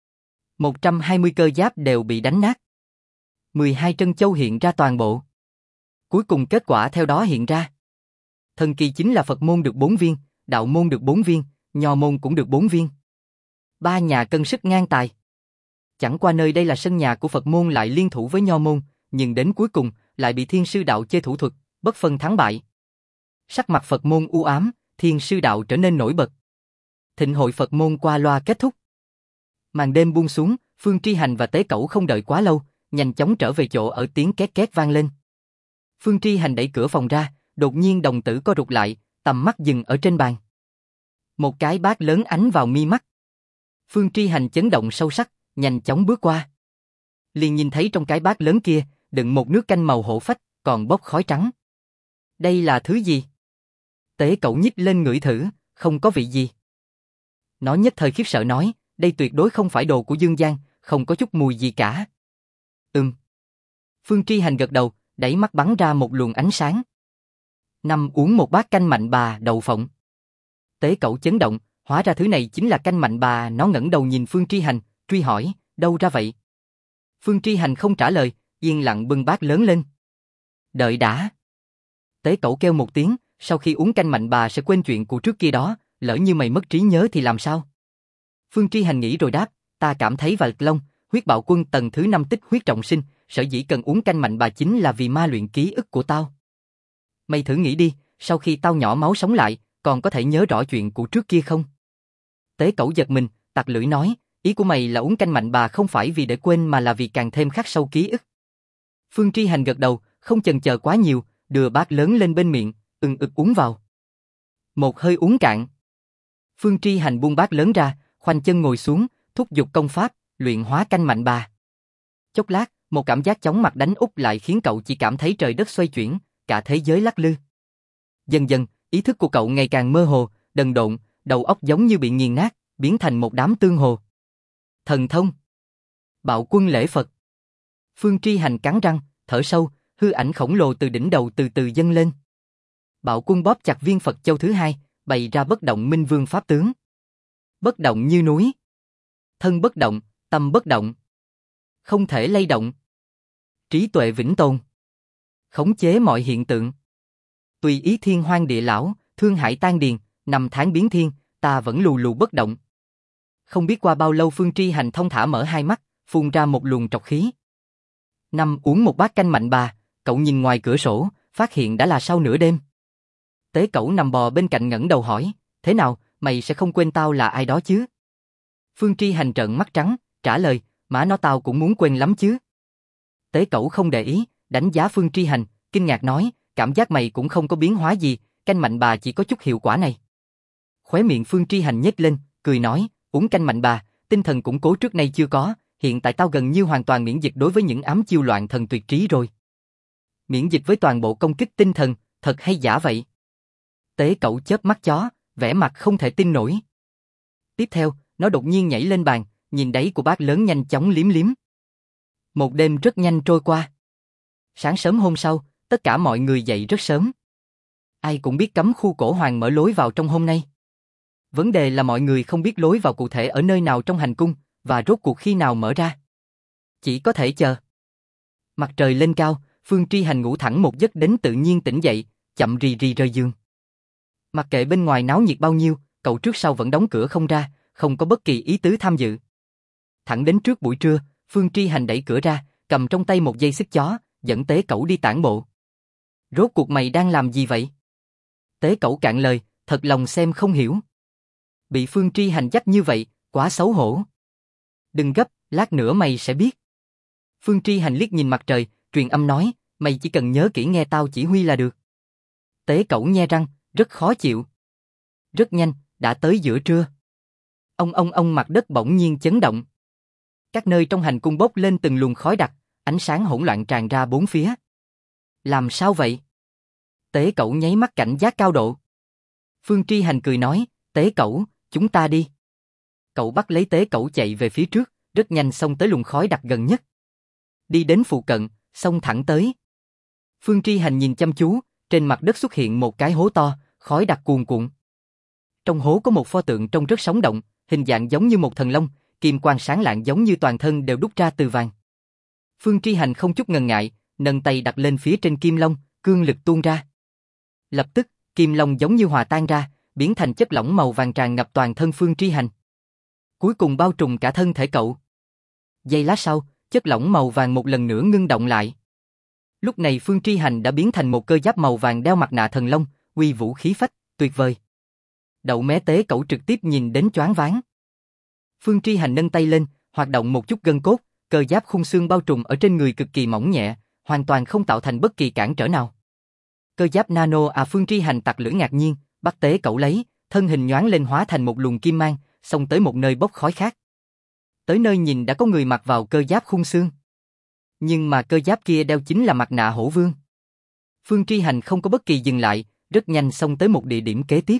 120 cơ giáp đều bị đánh nát. 12 trân châu hiện ra toàn bộ. Cuối cùng kết quả theo đó hiện ra. Thần kỳ chính là Phật môn được 4 viên, đạo môn được 4 viên, nho môn cũng được 4 viên. 3 nhà cân sức ngang tài. Chẳng qua nơi đây là sân nhà của Phật môn lại liên thủ với nho môn, nhưng đến cuối cùng lại bị thiên sư đạo chơi thủ thuật, bất phân thắng bại. Sắc mặt Phật môn u ám, thiên sư đạo trở nên nổi bật. Thịnh hội Phật môn qua loa kết thúc. Màn đêm buông xuống, Phương Tri Hành và Tế Cẩu không đợi quá lâu, nhanh chóng trở về chỗ ở, tiếng két két vang lên. Phương Tri Hành đẩy cửa phòng ra, đột nhiên đồng tử co rụt lại, tầm mắt dừng ở trên bàn. Một cái bát lớn ánh vào mi mắt. Phương Tri Hành chấn động sâu sắc, nhanh chóng bước qua. Liền nhìn thấy trong cái bát lớn kia, đựng một nước canh màu hổ phách, còn bốc khói trắng. Đây là thứ gì? Tế Cẩu nhích lên ngửi thử, không có vị gì. Nó nhất thời khiếp sợ nói, đây tuyệt đối không phải đồ của Dương Giang, không có chút mùi gì cả. Phương Tri Hành gật đầu, đẩy mắt bắn ra một luồng ánh sáng. Uống một bát canh mạnh bà đậu phộng. Tế Cẩu chấn động, hóa ra thứ này chính là canh mạnh bà. Nó ngẩng đầu nhìn Phương Tri Hành, truy hỏi, đâu ra vậy? Phương Tri Hành không trả lời, yên lặng bưng bát lớn lên. Đợi đã. Tế Cẩu kêu một tiếng, sau khi uống canh mạnh bà sẽ quên chuyện của trước kia đó, lỡ như mày mất trí nhớ thì làm sao? Phương Tri Hành nghĩ rồi đáp, ta cảm thấy Vạch Long, huyết bạo quân tầng thứ 5 tích huyết trọng sinh, sở dĩ cần uống canh mạnh bà chính là vì ma luyện ký ức của tao. Mày thử nghĩ đi, sau khi tao nhỏ máu sống lại, còn có thể nhớ rõ chuyện của trước kia không? Tế Cẩu giật mình, tặc lưỡi nói, ý của mày là uống canh mạnh bà không phải vì để quên mà là vì càng thêm khắc sâu ký ức. Phương Tri Hành gật đầu, không chần chờ quá nhiều, đưa bát lớn lên bên miệng, ực uống vào. Một hơi uống cạn. Phương Tri Hành buông bát lớn ra, khoanh chân ngồi xuống, thúc giục công pháp, luyện hóa canh mạnh bà. Chốc lát, một cảm giác chóng mặt đánh úp lại khiến cậu chỉ cảm thấy trời đất xoay chuyển, cả thế giới lắc lư. Dần dần, ý thức của cậu ngày càng mơ hồ, đần độn, đầu óc giống như bị nghiền nát, biến thành một đám tương hồ. Thần thông. Bạo quân lễ Phật. Phương Tri Hành cắn răng, thở sâu, hư ảnh khổng lồ từ đỉnh đầu từ từ dâng lên. Bạo quân bóp chặt viên Phật châu thứ hai, bày ra bất động minh vương pháp tướng. Bất động như núi. Thân bất động, tâm bất động. Không thể lay động. Trí tuệ vĩnh tồn. Khống chế mọi hiện tượng. Tùy ý thiên hoang địa lão, thương hải tan điền, năm tháng biến thiên, ta vẫn lù lù bất động. Không biết qua bao lâu Phương Tri Hành thong thả mở hai mắt, phun ra một luồng trọc khí. Uống một bát canh mạnh bà, cậu nhìn ngoài cửa sổ, phát hiện đã là sau nửa đêm. Tế Cẩu nằm bò bên cạnh ngẩng đầu hỏi, thế nào, mày sẽ không quên tao là ai đó chứ? Phương Tri Hành trợn mắt trắng, trả lời, má nó tao cũng muốn quên lắm chứ. Tế Cẩu không để ý, đánh giá Phương Tri Hành, kinh ngạc nói, cảm giác mày cũng không có biến hóa gì, canh mạnh bà chỉ có chút hiệu quả này. Khóe miệng Phương Tri Hành nhếch lên, cười nói, uống canh mạnh bà, tinh thần củng cố trước nay chưa có, hiện tại tao gần như hoàn toàn miễn dịch đối với những ám chiêu loạn thần tuyệt trí rồi. Miễn dịch với toàn bộ công kích tinh thần, thật hay giả vậy? Tế Cẩu chớp mắt chó, vẻ mặt không thể tin nổi. Tiếp theo, nó đột nhiên nhảy lên bàn, nhìn đáy của bát lớn nhanh chóng liếm liếm. Một đêm rất nhanh trôi qua. Sáng sớm hôm sau, tất cả mọi người dậy rất sớm. Ai cũng biết cấm khu cổ hoàng mở lối vào trong hôm nay. Vấn đề là mọi người không biết lối vào cụ thể ở nơi nào trong hành cung, và rốt cuộc khi nào mở ra. Chỉ có thể chờ. Mặt trời lên cao, Phương Tri Hành ngủ thẳng một giấc đến tự nhiên tỉnh dậy, chậm rì rì rời giường. Mặc kệ bên ngoài náo nhiệt bao nhiêu, cậu trước sau vẫn đóng cửa không ra, không có bất kỳ ý tứ tham dự. Thẳng đến trước buổi trưa, Phương Tri Hành đẩy cửa ra, cầm trong tay một dây xích chó, dẫn Tế Cẩu đi tản bộ. Rốt cuộc mày đang làm gì vậy? Tế Cẩu cạn lời, thật lòng xem không hiểu. Bị Phương Tri Hành dắt như vậy, quá xấu hổ. Đừng gấp, lát nữa mày sẽ biết. Phương Tri Hành liếc nhìn mặt trời, truyền âm nói, mày chỉ cần nhớ kỹ nghe tao chỉ huy là được. Tế Cẩu nhe răng, rất khó chịu. Rất nhanh, đã tới giữa trưa. Ông mặt đất bỗng nhiên chấn động. Các nơi trong hành cung bốc lên từng luồng khói đặc, ánh sáng hỗn loạn tràn ra bốn phía. Làm sao vậy? Tế Cẩu nháy mắt cảnh giác cao độ. Phương Tri Hành cười nói, Tế Cẩu, chúng ta đi. Cậu bắt lấy Tế Cẩu chạy về phía trước, rất nhanh xông tới luồng khói đặc gần nhất. Đi đến phụ cận, xông thẳng tới. Phương Tri Hành nhìn chăm chú, trên mặt đất xuất hiện một cái hố to, khói đặc cuồn cuộn. Trong hố có một pho tượng trông rất sống động, hình dạng giống như một thần long, kim quang sáng lạng giống như toàn thân đều đúc ra từ vàng. Phương Tri Hành không chút ngần ngại, nâng tay đặt lên phía trên kim long, cương lực tuôn ra. Lập tức, kim long giống như hòa tan ra, biến thành chất lỏng màu vàng tràn ngập toàn thân Phương Tri Hành. Cuối cùng bao trùm cả thân thể cậu. Giây lát sau, chất lỏng màu vàng một lần nữa ngưng động lại. Lúc này Phương Tri Hành đã biến thành một cơ giáp màu vàng đeo mặt nạ thần long, uy vũ khí phách, tuyệt vời. Đậu mé Tế Cẩu trực tiếp nhìn đến choáng váng. Phương Tri Hành nâng tay lên, hoạt động một chút gân cốt, cơ giáp khung xương bao trùm ở trên người cực kỳ mỏng nhẹ, hoàn toàn không tạo thành bất kỳ cản trở nào. Cơ giáp nano Phương Tri Hành tặc lưỡi ngạc nhiên, bắt Tế Cẩu lấy, thân hình nhoáng lên hóa thành một luồng kim mang, xông tới một nơi bốc khói khác. Tới nơi nhìn đã có người mặc vào cơ giáp khung xương. Nhưng mà cơ giáp kia đeo chính là mặt nạ hổ vương. Phương Tri Hành không có bất kỳ dừng lại, rất nhanh xông tới một địa điểm kế tiếp.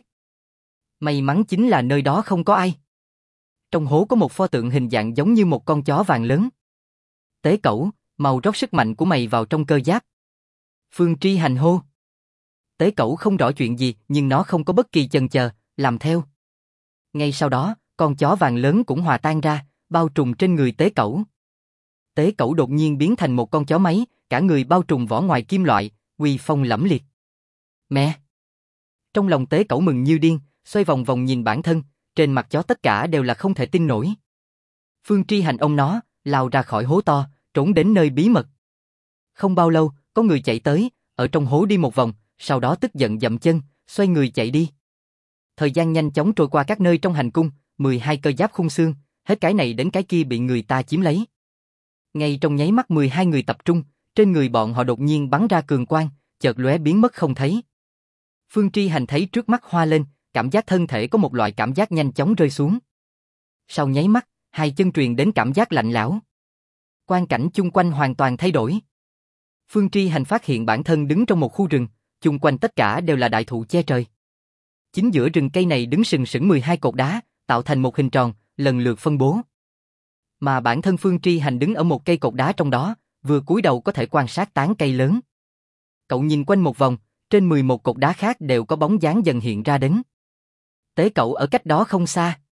May mắn chính là nơi đó không có ai. Trong hố có một pho tượng hình dạng giống như một con chó vàng lớn. Tế Cẩu, mau rót sức mạnh của mày vào trong cơ giáp. Phương Tri Hành hô. Tế Cẩu không rõ chuyện gì nhưng nó không có bất kỳ chần chờ, làm theo. Ngay sau đó, con chó vàng lớn cũng hòa tan ra, bao trùm trên người Tế Cẩu. Tế Cẩu đột nhiên biến thành một con chó máy, cả người bao trùm vỏ ngoài kim loại, uy phong lẫm liệt. Mẹ! Trong lòng Tế Cẩu mừng như điên, xoay vòng vòng nhìn bản thân, trên mặt chó tất cả đều là không thể tin nổi. Phương Tri Hành ôm nó, lao ra khỏi hố to, trốn đến nơi bí mật. Không bao lâu, có người chạy tới, ở trong hố đi một vòng, sau đó tức giận dậm chân, xoay người chạy đi. Thời gian nhanh chóng trôi qua các nơi trong hành cung, 12 cơ giáp khung xương, hết cái này đến cái kia bị người ta chiếm lấy. Ngay trong nháy mắt 12 người tập trung, trên người bọn họ đột nhiên bắn ra cường quang, chợt lóe biến mất không thấy. Phương Tri Hành thấy trước mắt hoa lên, cảm giác thân thể có một loại cảm giác nhanh chóng rơi xuống. Sau nháy mắt, hai chân truyền đến cảm giác lạnh lẽo. Quang cảnh chung quanh hoàn toàn thay đổi. Phương Tri Hành phát hiện bản thân đứng trong một khu rừng, chung quanh tất cả đều là đại thụ che trời. Chính giữa rừng cây này đứng sừng sững 12 cột đá, tạo thành một hình tròn, lần lượt phân bố. Mà bản thân Phương Tri Hành đứng ở một cây cột đá trong đó, vừa cúi đầu có thể quan sát tán cây lớn. Cậu nhìn quanh một vòng, trên 11 cột đá khác đều có bóng dáng dần hiện ra đến. Tế Cẩu ở cách đó không xa.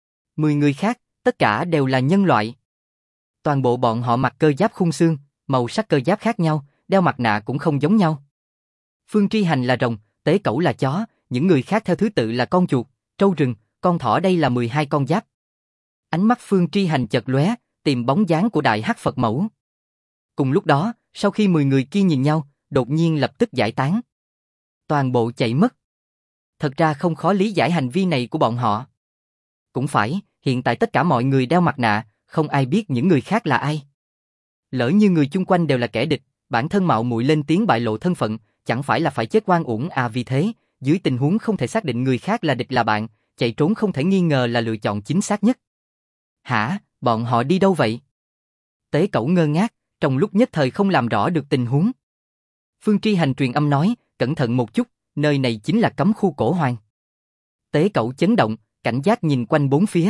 10 người khác, tất cả đều là nhân loại. Toàn bộ bọn họ mặc cơ giáp khung xương, màu sắc cơ giáp khác nhau, đeo mặt nạ cũng không giống nhau. Phương Tri Hành là rồng, Tế Cẩu là chó, những người khác theo thứ tự là con chuột, trâu rừng, con thỏ, đây là 12 con giáp. Ánh mắt Phương Tri Hành chợt lóe, tìm bóng dáng của Đại Hắc Phật Mẫu. Cùng lúc đó, sau khi 10 người kia nhìn nhau, đột nhiên lập tức giải tán. Toàn bộ chạy mất. Thật ra không khó lý giải hành vi này của bọn họ. Cũng phải, hiện tại tất cả mọi người đeo mặt nạ, không ai biết những người khác là ai. Lỡ như người chung quanh đều là kẻ địch, bản thân mạo muội lên tiếng bại lộ thân phận, chẳng phải là phải chết oan uổng à, vì thế, dưới tình huống không thể xác định người khác là địch là bạn, chạy trốn không thể nghi ngờ là lựa chọn chính xác nhất. Hả, bọn họ đi đâu vậy? Tế Cẩu ngơ ngác, trong lúc nhất thời không làm rõ được tình huống. Phương Tri Hành truyền âm nói, cẩn thận một chút, nơi này chính là cấm khu cổ hoàng. Tế Cẩu chấn động, cảnh giác nhìn quanh bốn phía.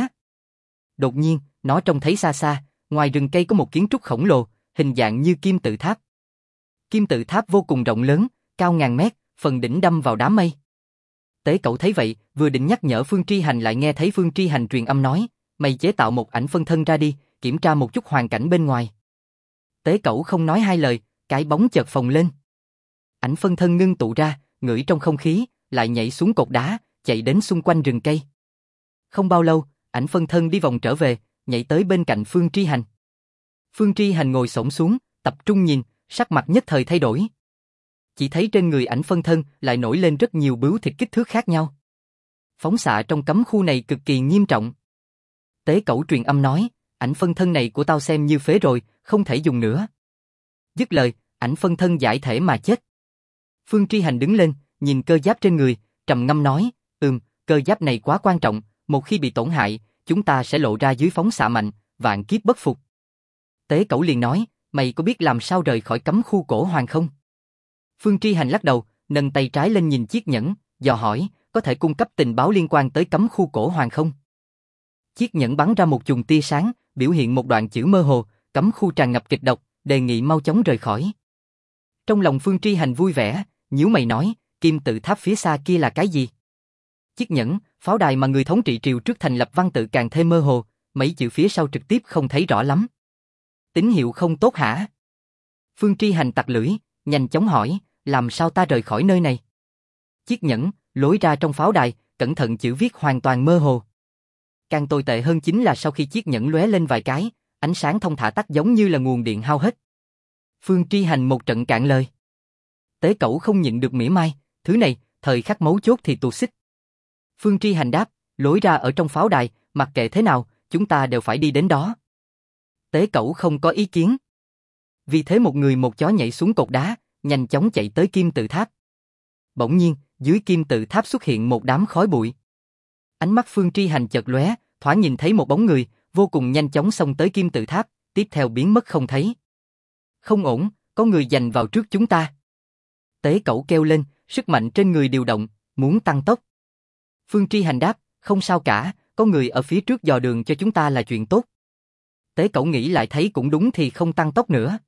Đột nhiên, nó trông thấy xa xa, ngoài rừng cây có một kiến trúc khổng lồ, hình dạng như kim tự tháp. Kim tự tháp vô cùng rộng lớn, cao ngàn mét, phần đỉnh đâm vào đám mây. Tế Cẩu thấy vậy, vừa định nhắc nhở Phương Tri Hành lại nghe thấy Phương Tri Hành truyền âm nói, mày chế tạo một ảnh phân thân ra đi, kiểm tra một chút hoàn cảnh bên ngoài. Tế Cẩu không nói hai lời, cái bóng chợt phồng lên. Ảnh phân thân ngưng tụ ra, ngửi trong không khí, lại nhảy xuống cột đá, chạy đến xung quanh rừng cây. Không bao lâu, ảnh phân thân đi vòng trở về, nhảy tới bên cạnh Phương Tri Hành. Phương Tri Hành ngồi xổm xuống, tập trung nhìn, sắc mặt nhất thời thay đổi. Chỉ thấy trên người ảnh phân thân lại nổi lên rất nhiều bướu thịt kích thước khác nhau. Phóng xạ trong cấm khu này cực kỳ nghiêm trọng. Tế Cẩu truyền âm nói, ảnh phân thân này của tao xem như phế rồi, không thể dùng nữa. Dứt lời, ảnh phân thân giải thể mà chết. Phương Tri Hành đứng lên, nhìn cơ giáp trên người, trầm ngâm nói, cơ giáp này quá quan trọng, một khi bị tổn hại, chúng ta sẽ lộ ra dưới phóng xạ mạnh, vạn kiếp bất phục. Tế Cẩu liền nói, mày có biết làm sao rời khỏi cấm khu cổ hoàng không? Phương Tri Hành lắc đầu, nâng tay trái lên nhìn chiếc nhẫn, dò hỏi, có thể cung cấp tình báo liên quan tới cấm khu cổ hoàng không? Chiếc nhẫn bắn ra một chùm tia sáng, biểu hiện một đoạn chữ mơ hồ, cấm khu tràn ngập kịch độc, đề nghị mau chóng rời khỏi. Trong lòng Phương Tri Hành vui vẻ, nhíu mày nói, kim tự tháp phía xa kia là cái gì? Chiếc nhẫn, pháo đài mà người thống trị triều trước thành lập văn tự càng thêm mơ hồ, mấy chữ phía sau trực tiếp không thấy rõ lắm. Tín hiệu không tốt hả? Phương Tri Hành tặc lưỡi, nhanh chóng hỏi, làm sao ta rời khỏi nơi này? Chiếc nhẫn, lối ra trong pháo đài, cẩn thận chữ viết hoàn toàn mơ hồ. Càng tồi tệ hơn chính là sau khi chiếc nhẫn lóe lên vài cái, ánh sáng thông thả tắt giống như là nguồn điện hao hết. Phương Tri Hành một trận cạn lời. Tế Cẩu không nhịn được mỉa mai, thứ này, thời khắc mấu chốt thì tuột xích. Phương Tri Hành đáp, lối ra ở trong pháo đài, mặc kệ thế nào, chúng ta đều phải đi đến đó. Tế Cẩu không có ý kiến. Vì thế một người một chó nhảy xuống cột đá, nhanh chóng chạy tới kim tự tháp. Bỗng nhiên, dưới kim tự tháp xuất hiện một đám khói bụi. Ánh mắt Phương Tri Hành chợt lóe, thoáng nhìn thấy một bóng người, vô cùng nhanh chóng xông tới kim tự tháp, tiếp theo biến mất không thấy. Không ổn, có người giành vào trước chúng ta. Tế Cẩu kêu lên, sức mạnh trên người điều động, muốn tăng tốc. Phương Tri Hành đáp, không sao cả, có người ở phía trước dò đường cho chúng ta là chuyện tốt. Tế Cẩu nghĩ lại thấy cũng đúng thì không tăng tốc nữa.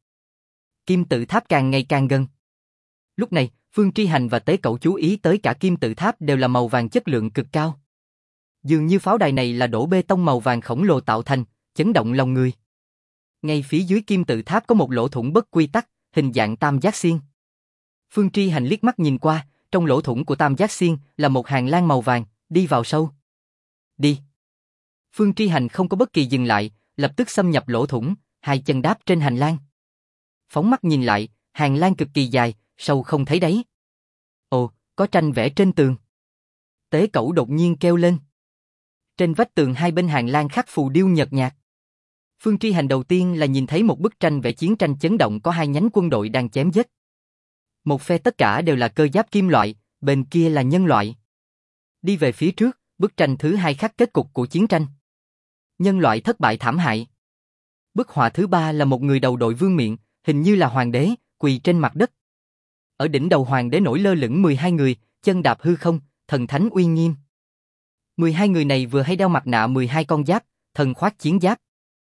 Kim tự tháp càng ngày càng gần. Lúc này, Phương Tri Hành và Tế Cẩu chú ý tới cả kim tự tháp đều là màu vàng chất lượng cực cao. Dường như pháo đài này là đổ bê tông màu vàng khổng lồ tạo thành, chấn động lòng người. Ngay phía dưới kim tự tháp có một lỗ thủng bất quy tắc, hình dạng tam giác xiên. Phương Tri Hành liếc mắt nhìn qua, trong lỗ thủng của tam giác xiên là một hàng lan màu vàng, đi vào sâu. Đi. Phương Tri Hành không có bất kỳ dừng lại, lập tức xâm nhập lỗ thủng, hai chân đáp trên hành lang. Phóng mắt nhìn lại, hàng lan cực kỳ dài, sâu không thấy đáy. Ồ, có tranh vẽ trên tường. Tế Cẩu đột nhiên kêu lên. Trên vách tường hai bên hàng lan khắc phù điêu nhợt nhạt. Phương Tri Hành đầu tiên là nhìn thấy một bức tranh vẽ chiến tranh chấn động có hai nhánh quân đội đang chém giết. Một phe tất cả đều là cơ giáp kim loại, bên kia là nhân loại. Đi về phía trước, bức tranh thứ hai khắc kết cục của chiến tranh. Nhân loại thất bại thảm hại. Bức họa thứ ba là một người đầu đội vương miện, hình như là hoàng đế, quỳ trên mặt đất. Ở đỉnh đầu hoàng đế nổi lơ lửng 12 người, chân đạp hư không, thần thánh uy nghiêm. 12 người này vừa hay đeo mặt nạ 12 con giáp, thần khoác chiến giáp.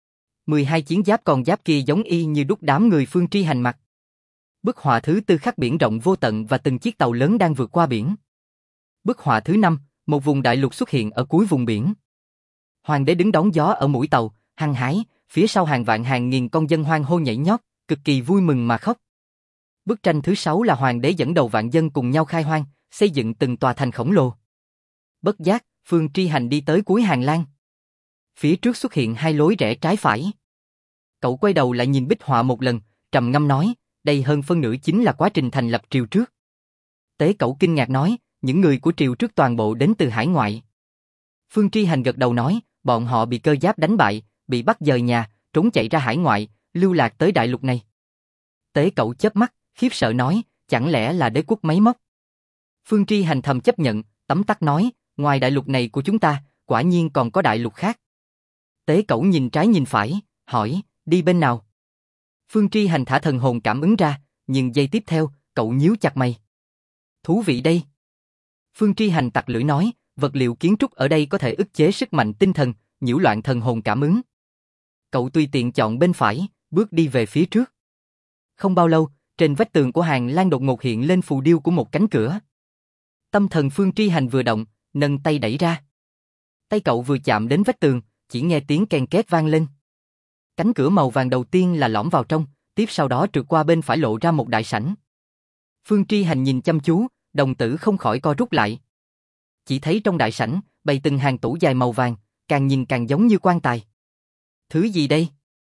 12 chiến giáp con giáp kia giống y như đúc đám người Phương Tri Hành mặc. Bức họa thứ tư khắc biển rộng vô tận và từng chiếc tàu lớn đang vượt qua biển. Bức họa thứ năm, một vùng đại lục xuất hiện ở cuối vùng biển. Hoàng đế đứng đón gió ở mũi tàu, hăng hái, phía sau hàng vạn hàng nghìn con dân hoan hô nhảy nhót, cực kỳ vui mừng mà khóc. Bức tranh thứ 6 là hoàng đế dẫn đầu vạn dân cùng nhau khai hoang, xây dựng từng tòa thành khổng lồ. Bất giác, Phương Tri Hành đi tới cuối hàng lan. Phía trước xuất hiện hai lối rẽ trái phải. Cậu quay đầu lại nhìn bích họa một lần, trầm ngâm nói, đây hơn phân nửa chính là quá trình thành lập triều trước. Tế Cẩu kinh ngạc nói, những người của triều trước toàn bộ đến từ hải ngoại. Phương Tri Hành gật đầu nói, bọn họ bị cơ giáp đánh bại, bị bắt dời nhà, trốn chạy ra hải ngoại, lưu lạc tới đại lục này. Tế Cẩu chớp mắt, khiếp sợ nói, chẳng lẽ là đế quốc máy móc? Phương Tri Hành thầm chấp nhận, tấm tắc nói, ngoài đại lục này của chúng ta, quả nhiên còn có đại lục khác. Tế Cẩu nhìn trái nhìn phải, hỏi, đi bên nào? Phương Tri Hành thả thần hồn cảm ứng ra, nhưng giây tiếp theo, cậu nhíu chặt mày. Thú vị đây. Phương Tri Hành tặc lưỡi nói, vật liệu kiến trúc ở đây có thể ức chế sức mạnh tinh thần, nhiễu loạn thần hồn cảm ứng. Cậu tùy tiện chọn bên phải, bước đi về phía trước. Không bao lâu, trên vách tường của hàng lan đột ngột hiện lên phù điêu của một cánh cửa. Tâm thần Phương Tri Hành vừa động, nâng tay đẩy ra. Tay cậu vừa chạm đến vách tường, chỉ nghe tiếng ken két vang lên. Cánh cửa màu vàng đầu tiên là lõm vào trong, tiếp sau đó trượt qua bên phải lộ ra một đại sảnh. Phương Tri Hành nhìn chăm chú, đồng tử không khỏi co rút lại. Chỉ thấy trong đại sảnh, bày từng hàng tủ dài màu vàng, càng nhìn càng giống như quan tài. Thứ gì đây?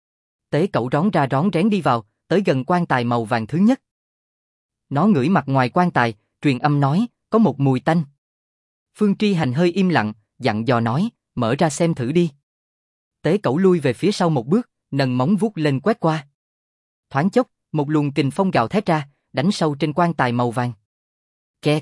Tế Cẩu rón ra rón rén đi vào, tới gần quan tài màu vàng thứ nhất. Nó ngửi mặt ngoài quan tài, truyền âm nói, có một mùi tanh. Phương Tri Hành hơi im lặng, dặn dò nói, mở ra xem thử đi. Tế Cẩu lui về phía sau một bước, nâng móng vuốt lên quét qua. Thoáng chốc, một luồng kình phong gào thét ra, đánh sâu trên quan tài màu vàng. Kẹt.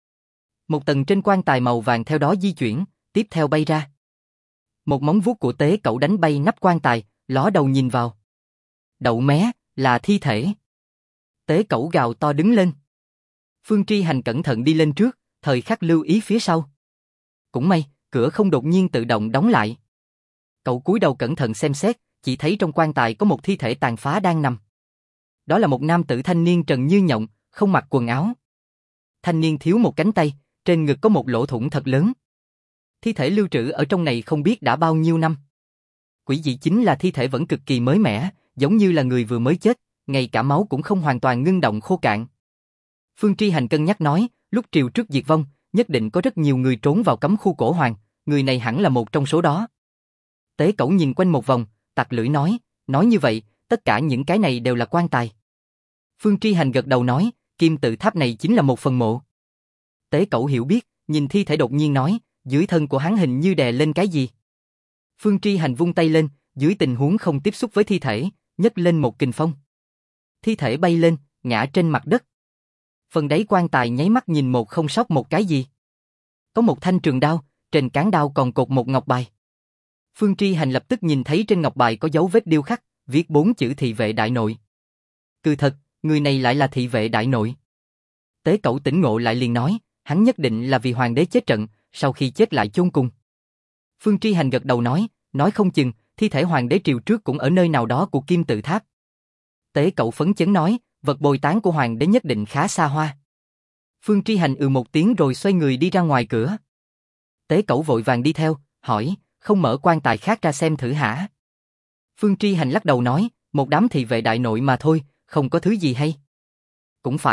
Một tầng trên quan tài màu vàng theo đó di chuyển, tiếp theo bay ra. Một móng vuốt của Tế Cẩu đánh bay nắp quan tài, ló đầu nhìn vào. Đậu mé, là thi thể. Tế Cẩu gào to đứng lên. Phương Tri Hành cẩn thận đi lên trước, thời khắc lưu ý phía sau. Cũng may, cửa không đột nhiên tự động đóng lại. Cậu cúi đầu cẩn thận xem xét, chỉ thấy trong quan tài có một thi thể tàn phá đang nằm. Đó là một nam tử thanh niên trần như nhộng, không mặc quần áo. Thanh niên thiếu một cánh tay, trên ngực có một lỗ thủng thật lớn. Thi thể lưu trữ ở trong này không biết đã bao nhiêu năm. Quỷ dị chính là thi thể vẫn cực kỳ mới mẻ, giống như là người vừa mới chết, ngay cả máu cũng không hoàn toàn ngưng động khô cạn. Phương Tri Hành cân nhắc nói, lúc triều trước diệt vong, nhất định có rất nhiều người trốn vào cấm khu cổ hoàng, người này hẳn là một trong số đó. Tế Cẩu nhìn quanh một vòng, tặc lưỡi nói như vậy, tất cả những cái này đều là quan tài. Phương Tri Hành gật đầu nói, kim tự tháp này chính là một phần mộ. Tế Cẩu hiểu biết, nhìn thi thể đột nhiên nói, dưới thân của hắn hình như đè lên cái gì. Phương Tri Hành vung tay lên, dưới tình huống không tiếp xúc với thi thể, nhấc lên một kình phong. Thi thể bay lên, ngã trên mặt đất. Phần đáy quan tài nháy mắt nhìn một không sót một cái gì. Có một thanh trường đao, trên cán đao còn cột một ngọc bài. Phương Tri Hành lập tức nhìn thấy trên ngọc bài có dấu vết điêu khắc, viết 4 chữ thị vệ đại nội. Cứ thật, người này lại là thị vệ đại nội. Tế Cẩu tỉnh ngộ lại liền nói, hắn nhất định là vì hoàng đế chết trận, sau khi chết lại chôn cùng. Phương Tri Hành gật đầu nói không chừng, thi thể hoàng đế triều trước cũng ở nơi nào đó của kim tự tháp. Tế Cẩu phấn chấn nói, vật bồi táng của hoàng đế nhất định khá xa hoa. Phương Tri Hành một tiếng rồi xoay người đi ra ngoài cửa. Tế Cẩu vội vàng đi theo, hỏi, không mở quan tài khác ra xem thử hả? Phương Tri Hành lắc đầu nói, một đám thị vệ đại nội mà thôi, không có thứ gì hay. Cũng phải,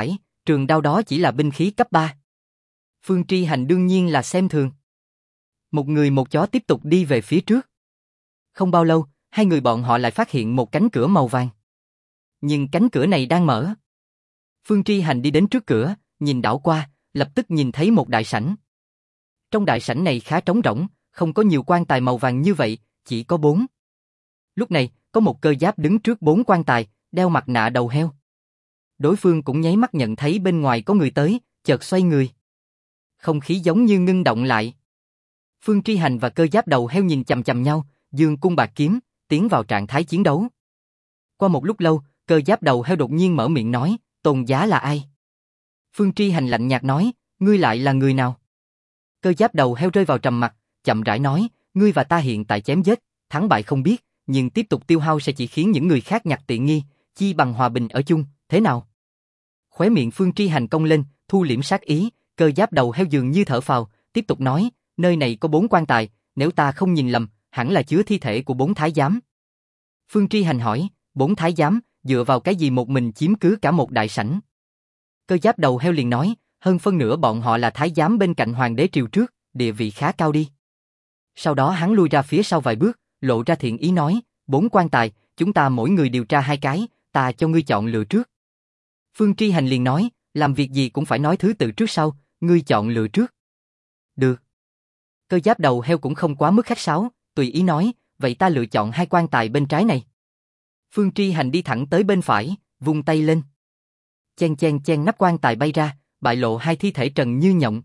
Trường đao đó chỉ là binh khí cấp 3. Phương Tri Hành đương nhiên là xem thường. Một người một chó tiếp tục đi về phía trước. Không bao lâu, hai người bọn họ lại phát hiện một cánh cửa màu vàng. Nhưng cánh cửa này đang mở. Phương Tri Hành đi đến trước cửa, nhìn đảo qua, lập tức nhìn thấy một đại sảnh. Trong đại sảnh này khá trống rỗng, không có nhiều quan tài màu vàng như vậy, chỉ có 4. Lúc này, có một cơ giáp đứng trước 4 quan tài, đeo mặt nạ đầu heo. Đối phương cũng nháy mắt nhận thấy bên ngoài có người tới, chợt xoay người. Không khí giống như ngưng động lại. Phương Tri Hành và cơ giáp đầu heo nhìn chằm chằm nhau, giương cung bạc kiếm, tiến vào trạng thái chiến đấu. Qua một lúc lâu, cơ giáp đầu heo đột nhiên mở miệng nói, Tôn Giá là ai? Phương Tri Hành lạnh nhạt nói, ngươi lại là người nào? Cơ giáp đầu heo rơi vào trầm mặc, chậm rãi nói, ngươi và ta hiện tại chém giết, thắng bại không biết, nhưng tiếp tục tiêu hao sẽ chỉ khiến những người khác nhặt tiện nghi, chi bằng hòa bình ở chung, thế nào? Khóe miệng Phương Tri Hành cong lên, thu liễm sát ý, cơ giáp đầu heo dường như thở phào, tiếp tục nói, nơi này có 4 quan tài, nếu ta không nhìn lầm, hẳn là chứa thi thể của 4 thái giám. Phương Tri Hành hỏi, 4 thái giám, dựa vào cái gì một mình chiếm cứ cả một đại sảnh? Cơ giáp đầu heo liền nói, hơn phân nửa bọn họ là thái giám bên cạnh hoàng đế triều trước, địa vị khá cao đi. Sau đó hắn lui ra phía sau vài bước, lộ ra thiện ý nói, 4 quan tài, chúng ta mỗi người điều tra 2 cái, ta cho ngươi chọn lựa trước. Phương Tri Hành liền nói, làm việc gì cũng phải nói thứ tự trước sau, ngươi chọn lựa trước. Được. Cơ giáp đầu heo cũng không quá mức khách sáo, tùy ý nói, vậy ta lựa chọn 2 quan tài bên trái này. Phương Tri Hành đi thẳng tới bên phải, vung tay lên. Chen chen chen, nắp quan tài bay ra, bại lộ 2 thi thể trần như nhộng.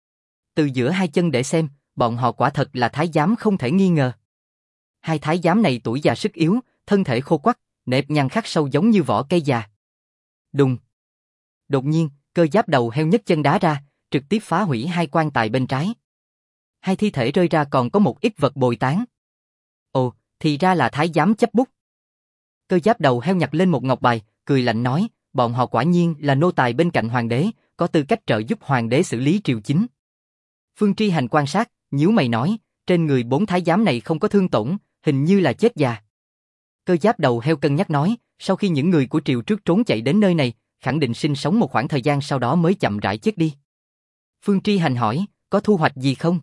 Từ giữa 2 chân để xem, bọn họ quả thật là thái giám không thể nghi ngờ. 2 thái giám này tuổi già sức yếu, thân thể khô quắt, nếp nhăn khắc sâu giống như vỏ cây già. Đùng. Đột nhiên, cơ giáp đầu heo nhấc chân đá ra, trực tiếp phá hủy 2 quan tài bên trái. 2 thi thể rơi ra còn có một ít vật bồi tán. Ồ, thì ra là thái giám chấp bút. Cơ giáp đầu heo nhặt lên một ngọc bài, cười lạnh nói, bọn họ quả nhiên là nô tài bên cạnh hoàng đế, có tư cách trợ giúp hoàng đế xử lý triều chính. Phương Tri Hành quan sát, nhíu mày nói, trên người 4 thái giám này không có thương tổn, hình như là chết già. Cơ giáp đầu heo cân nhắc nói, sau khi những người của triều trước trốn chạy đến nơi này, khẳng định sinh sống một khoảng thời gian sau đó mới chậm rãi chết đi. Phương Tri Hành hỏi, có thu hoạch gì không?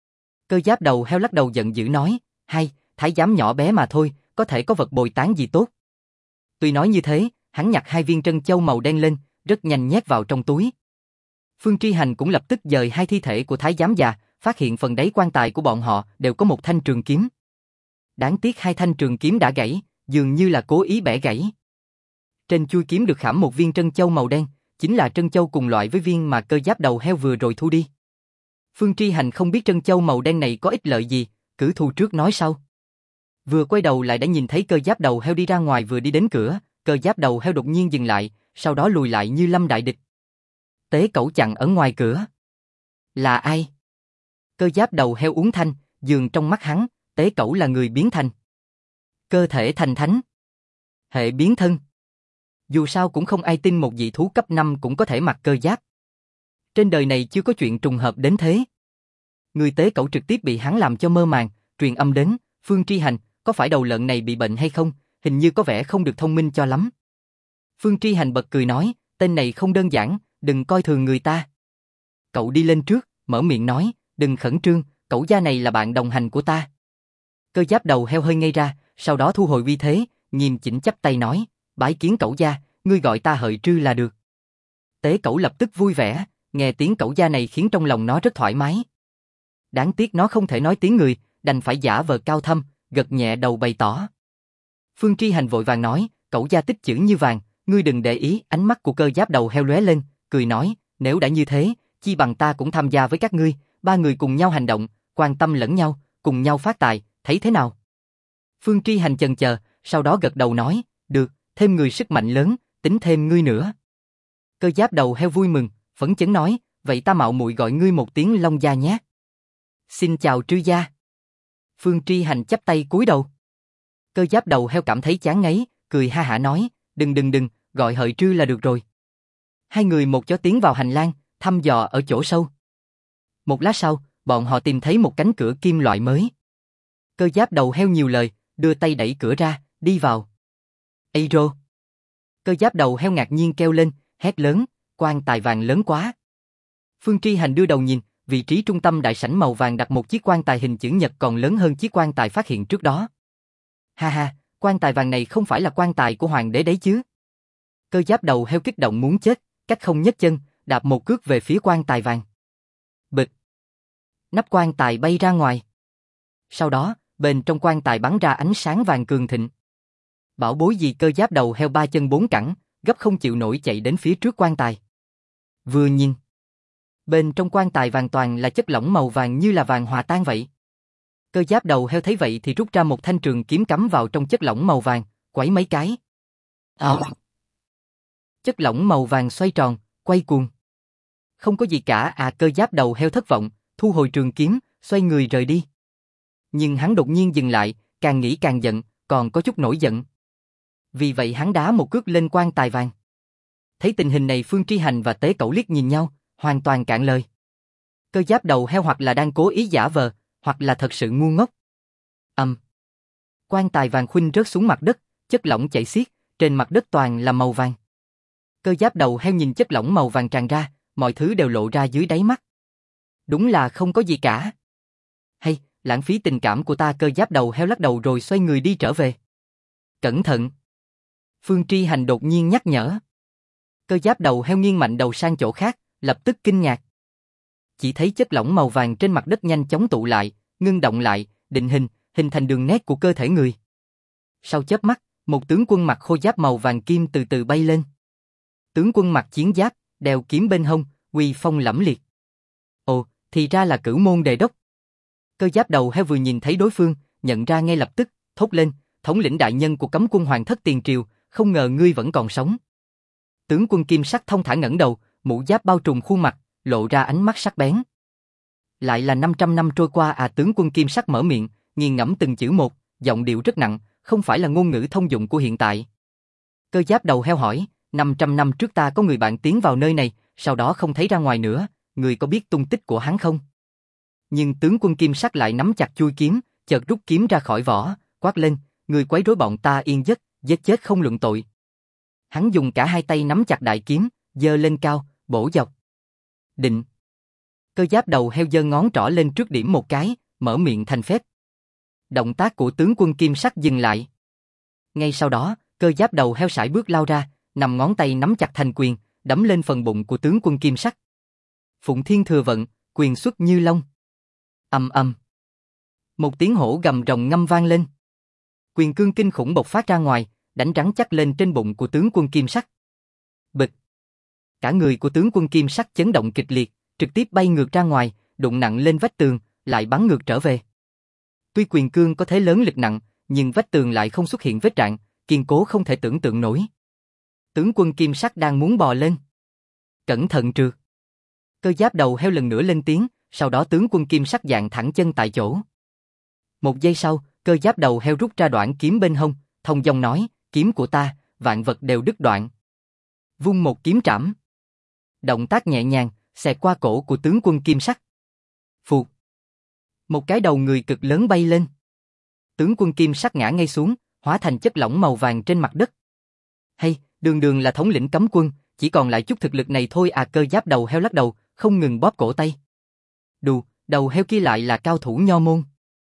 Cơ giáp đầu heo lắc đầu giận dữ nói, hay, thái giám nhỏ bé mà thôi, có thể có vật bồi tán gì tốt. Tuy nói như thế, hắn nhặt 2 viên trân châu màu đen lên, rất nhanh nhét vào trong túi. Phương Tri Hành cũng lập tức dời 2 thi thể của thái giám già, phát hiện phần đáy quan tài của bọn họ đều có một thanh trường kiếm. Đáng tiếc 2 thanh trường kiếm đã gãy, dường như là cố ý bẻ gãy. Trên chuôi kiếm được khảm một viên trân châu màu đen, chính là trân châu cùng loại với viên mà cơ giáp đầu heo vừa rồi thu đi. Phương Tri Hành không biết trân châu màu đen này có ích lợi gì, cứ thu trước nói sau. Vừa quay đầu lại đã nhìn thấy cơ giáp đầu heo đi ra ngoài, vừa đi đến cửa, cơ giáp đầu heo đột nhiên dừng lại, sau đó lùi lại như lâm đại địch. Tế Cẩu chặn ở ngoài cửa. Là ai? Cơ giáp đầu heo uốn thanh, dường trong mắt hắn, Tế Cẩu là người biến thành. Cơ thể thành thánh. Hệ biến thân. Dù sao cũng không ai tin một dị thú cấp 5 cũng có thể mặc cơ giáp. Trên đời này chưa có chuyện trùng hợp đến thế. Người Tế Cẩu trực tiếp bị hắn làm cho mơ màng, truyền âm đến, Phương Tri Hành, có phải đầu lợn này bị bệnh hay không? Hình như có vẻ không được thông minh cho lắm. Phương Tri Hành bật cười nói, tên này không đơn giản, đừng coi thường người ta. Cậu đi lên trước, mở miệng nói, đừng khẩn trương, cẩu gia này là bạn đồng hành của ta. Cơ giáp đầu heo hơi ngây ra, sau đó thu hồi uy thế, nghiêm chỉnh chắp tay nói, bái kiến cẩu gia, ngươi gọi ta Hợi Trư là được. Tế Cẩu lập tức vui vẻ, nghe tiếng cẩu gia này khiến trong lòng nó rất thoải mái. Đáng tiếc nó không thể nói tiếng người, đành phải giả vờ cao thâm, gật nhẹ đầu bày tỏ. Phương Tri Hành vội vàng nói, cẩu gia tích chữ như vàng, ngươi đừng để ý. Ánh mắt của cơ giáp đầu heo lóe lên, cười nói, nếu đã như thế, chi bằng ta cũng tham gia với các ngươi, 3 người cùng nhau hành động, quan tâm lẫn nhau, cùng nhau phát tài, thấy thế nào? Phương Tri Hành chần chờ, sau đó gật đầu nói, được, thêm người sức mạnh lớn, tính thêm ngươi nữa. Cơ giáp đầu heo vui mừng, phấn chấn nói, vậy ta mạo muội gọi ngươi một tiếng Long gia nhé. Xin chào Trư gia. Phương Tri Hành chắp tay cúi đầu. Cơ giáp đầu heo cảm thấy chán ngấy, cười ha hả nói, đừng, gọi Hợi Trư là được rồi. 2 người một chó tiến vào hành lang, thăm dò ở chỗ sâu. Một lát sau, bọn họ tìm thấy một cánh cửa kim loại mới. Cơ giáp đầu heo nhiều lời, đưa tay đẩy cửa ra, đi vào. Ây rô. Cơ giáp đầu heo ngạc nhiên kêu lên, hét lớn, quan tài vàng lớn quá. Phương Tri Hành đưa đầu nhìn, vị trí trung tâm đại sảnh màu vàng đặt một chiếc quan tài hình chữ nhật còn lớn hơn chiếc quan tài phát hiện trước đó. Ha ha, quan tài vàng này không phải là quan tài của hoàng đế đấy chứ? Cơ giáp đầu heo kích động muốn chết, cách không nhấc chân, đạp một cước về phía quan tài vàng. Bịch! Nắp quan tài bay ra ngoài. Sau đó, bên trong quan tài bắn ra ánh sáng vàng cường thịnh. Bảo bối gì? Cơ giáp đầu heo ba chân bốn cẳng, gấp không chịu nổi chạy đến phía trước quan tài. Vừa nhìn, bên trong quan tài hoàn toàn là chất lỏng màu vàng như là vàng hòa tan vậy. Cơ giáp đầu heo thấy vậy thì rút ra một thanh trường kiếm cắm vào trong chất lỏng màu vàng, quẩy mấy cái. Chất lỏng màu vàng xoay tròn, quay cuồng. Không có gì cả. Cơ giáp đầu heo thất vọng, thu hồi trường kiếm, xoay người rời đi. Nhưng hắn đột nhiên dừng lại, càng nghĩ càng giận, còn có chút nổi giận. Vì vậy hắn đá một cước lên quan tài vàng. Thấy tình hình này, Phương Tri Hành và Tế Cẩu liếc nhìn nhau, hoàn toàn cạn lời. Cơ giáp đầu heo hoặc là đang cố ý giả vờ, hoặc là thật sự ngu ngốc. Quan tài vàng khuynh rớt xuống mặt đất, chất lỏng chảy xiết, trên mặt đất toàn là màu vàng. Cơ giáp đầu heo nhìn chất lỏng màu vàng tràn ra, mọi thứ đều lộ ra dưới đáy mắt. Đúng là không có gì cả. Hay, lãng phí tình cảm của ta. Cơ giáp đầu heo lắc đầu rồi xoay người đi trở về. Cẩn thận! Phương Tri Hành đột nhiên nhắc nhở. Cơ giáp đầu heo nghiêng mạnh đầu sang chỗ khác, lập tức kinh ngạc. Chỉ thấy chất lỏng màu vàng trên mặt đất nhanh chóng tụ lại, ngưng động lại, định hình, hình thành đường nét của cơ thể người. Sau chớp mắt, một tướng quân mặc khôi giáp màu vàng kim từ từ bay lên. Tướng quân mặc chiến giáp, đeo kiếm bên hông, uy phong lẫm liệt. Ồ, thì ra là Cửu Môn Đề Đốc. Cơ giáp đầu heo vừa nhìn thấy đối phương, nhận ra ngay lập tức, thốt lên, thống lĩnh đại nhân của cấm quân Hoàng thất tiền triều, không ngờ ngươi vẫn còn sống. Tướng quân kim sắc thông thả ngẩng đầu, mũ giáp bao trùm khuôn mặt, lộ ra ánh mắt sắc bén. Lại là 500 năm trôi qua. Tướng quân kim sắc mở miệng, nghiền ngẫm từng chữ một, giọng điệu rất nặng, không phải là ngôn ngữ thông dụng của hiện tại. Cơ giáp đầu heo hỏi, 500 năm trước ta có người bạn tiến vào nơi này, sau đó không thấy ra ngoài nữa, người có biết tung tích của hắn không? Nhưng tướng quân kim sắc lại nắm chặt chuôi kiếm, chợt rút kiếm ra khỏi vỏ, quát lên, người quấy rối bọn ta yên giấc, giết chết không luận tội. Hắn dùng cả hai tay nắm chặt đại kiếm, giơ lên cao, bổ dọc. Định. Cơ giáp đầu heo giơ ngón trỏ lên trước điểm một cái, mở miệng thành phép. Động tác của tướng quân kim sắc dừng lại. Ngay sau đó, cơ giáp đầu heo sải bước lao ra, nằm ngón tay nắm chặt thành quyền, đấm lên phần bụng của tướng quân kim sắc. Phụng Thiên Thừa Vận, quyền xuất như long. Ầm ầm. Một tiếng hổ gầm rồng ngâm vang lên. Quyền cương kinh khủng bộc phát ra ngoài, đánh rắn chắc lên trên bụng của tướng quân kim sắc. Bịch. Cả người của tướng quân kim sắc chấn động kịch liệt, trực tiếp bay ngược ra ngoài, đụng nặng lên vách tường, lại bắn ngược trở về. Tuy quyền cương có thế lớn lực nặng, nhưng vách tường lại không xuất hiện vết rạn, kiên cố không thể tưởng tượng nổi. Tướng quân kim sắc đang muốn bò lên. Cẩn thận trượt. Cơ giáp đầu heo lần nữa lên tiếng, sau đó tướng quân kim sắc dạng thẳng chân tại chỗ. Một giây sau, cơ giáp đầu heo rút ra đoạn kiếm bên hông, thông dong nói, kiếm của ta, vạn vật đều đứt đoạn. Vung một kiếm trảm. Động tác nhẹ nhàng, xẹt qua cổ của tướng quân kim sắc. Phụt. Một cái đầu người cực lớn bay lên. Tướng quân kim sắc ngã ngay xuống, hóa thành chất lỏng màu vàng trên mặt đất. Hay, đường đường là thống lĩnh cấm quân, chỉ còn lại chút thực lực này thôi. Cơ giáp đầu heo lắc đầu, không ngừng bóp cổ tay. Đù, đầu heo kia lại là cao thủ nho môn.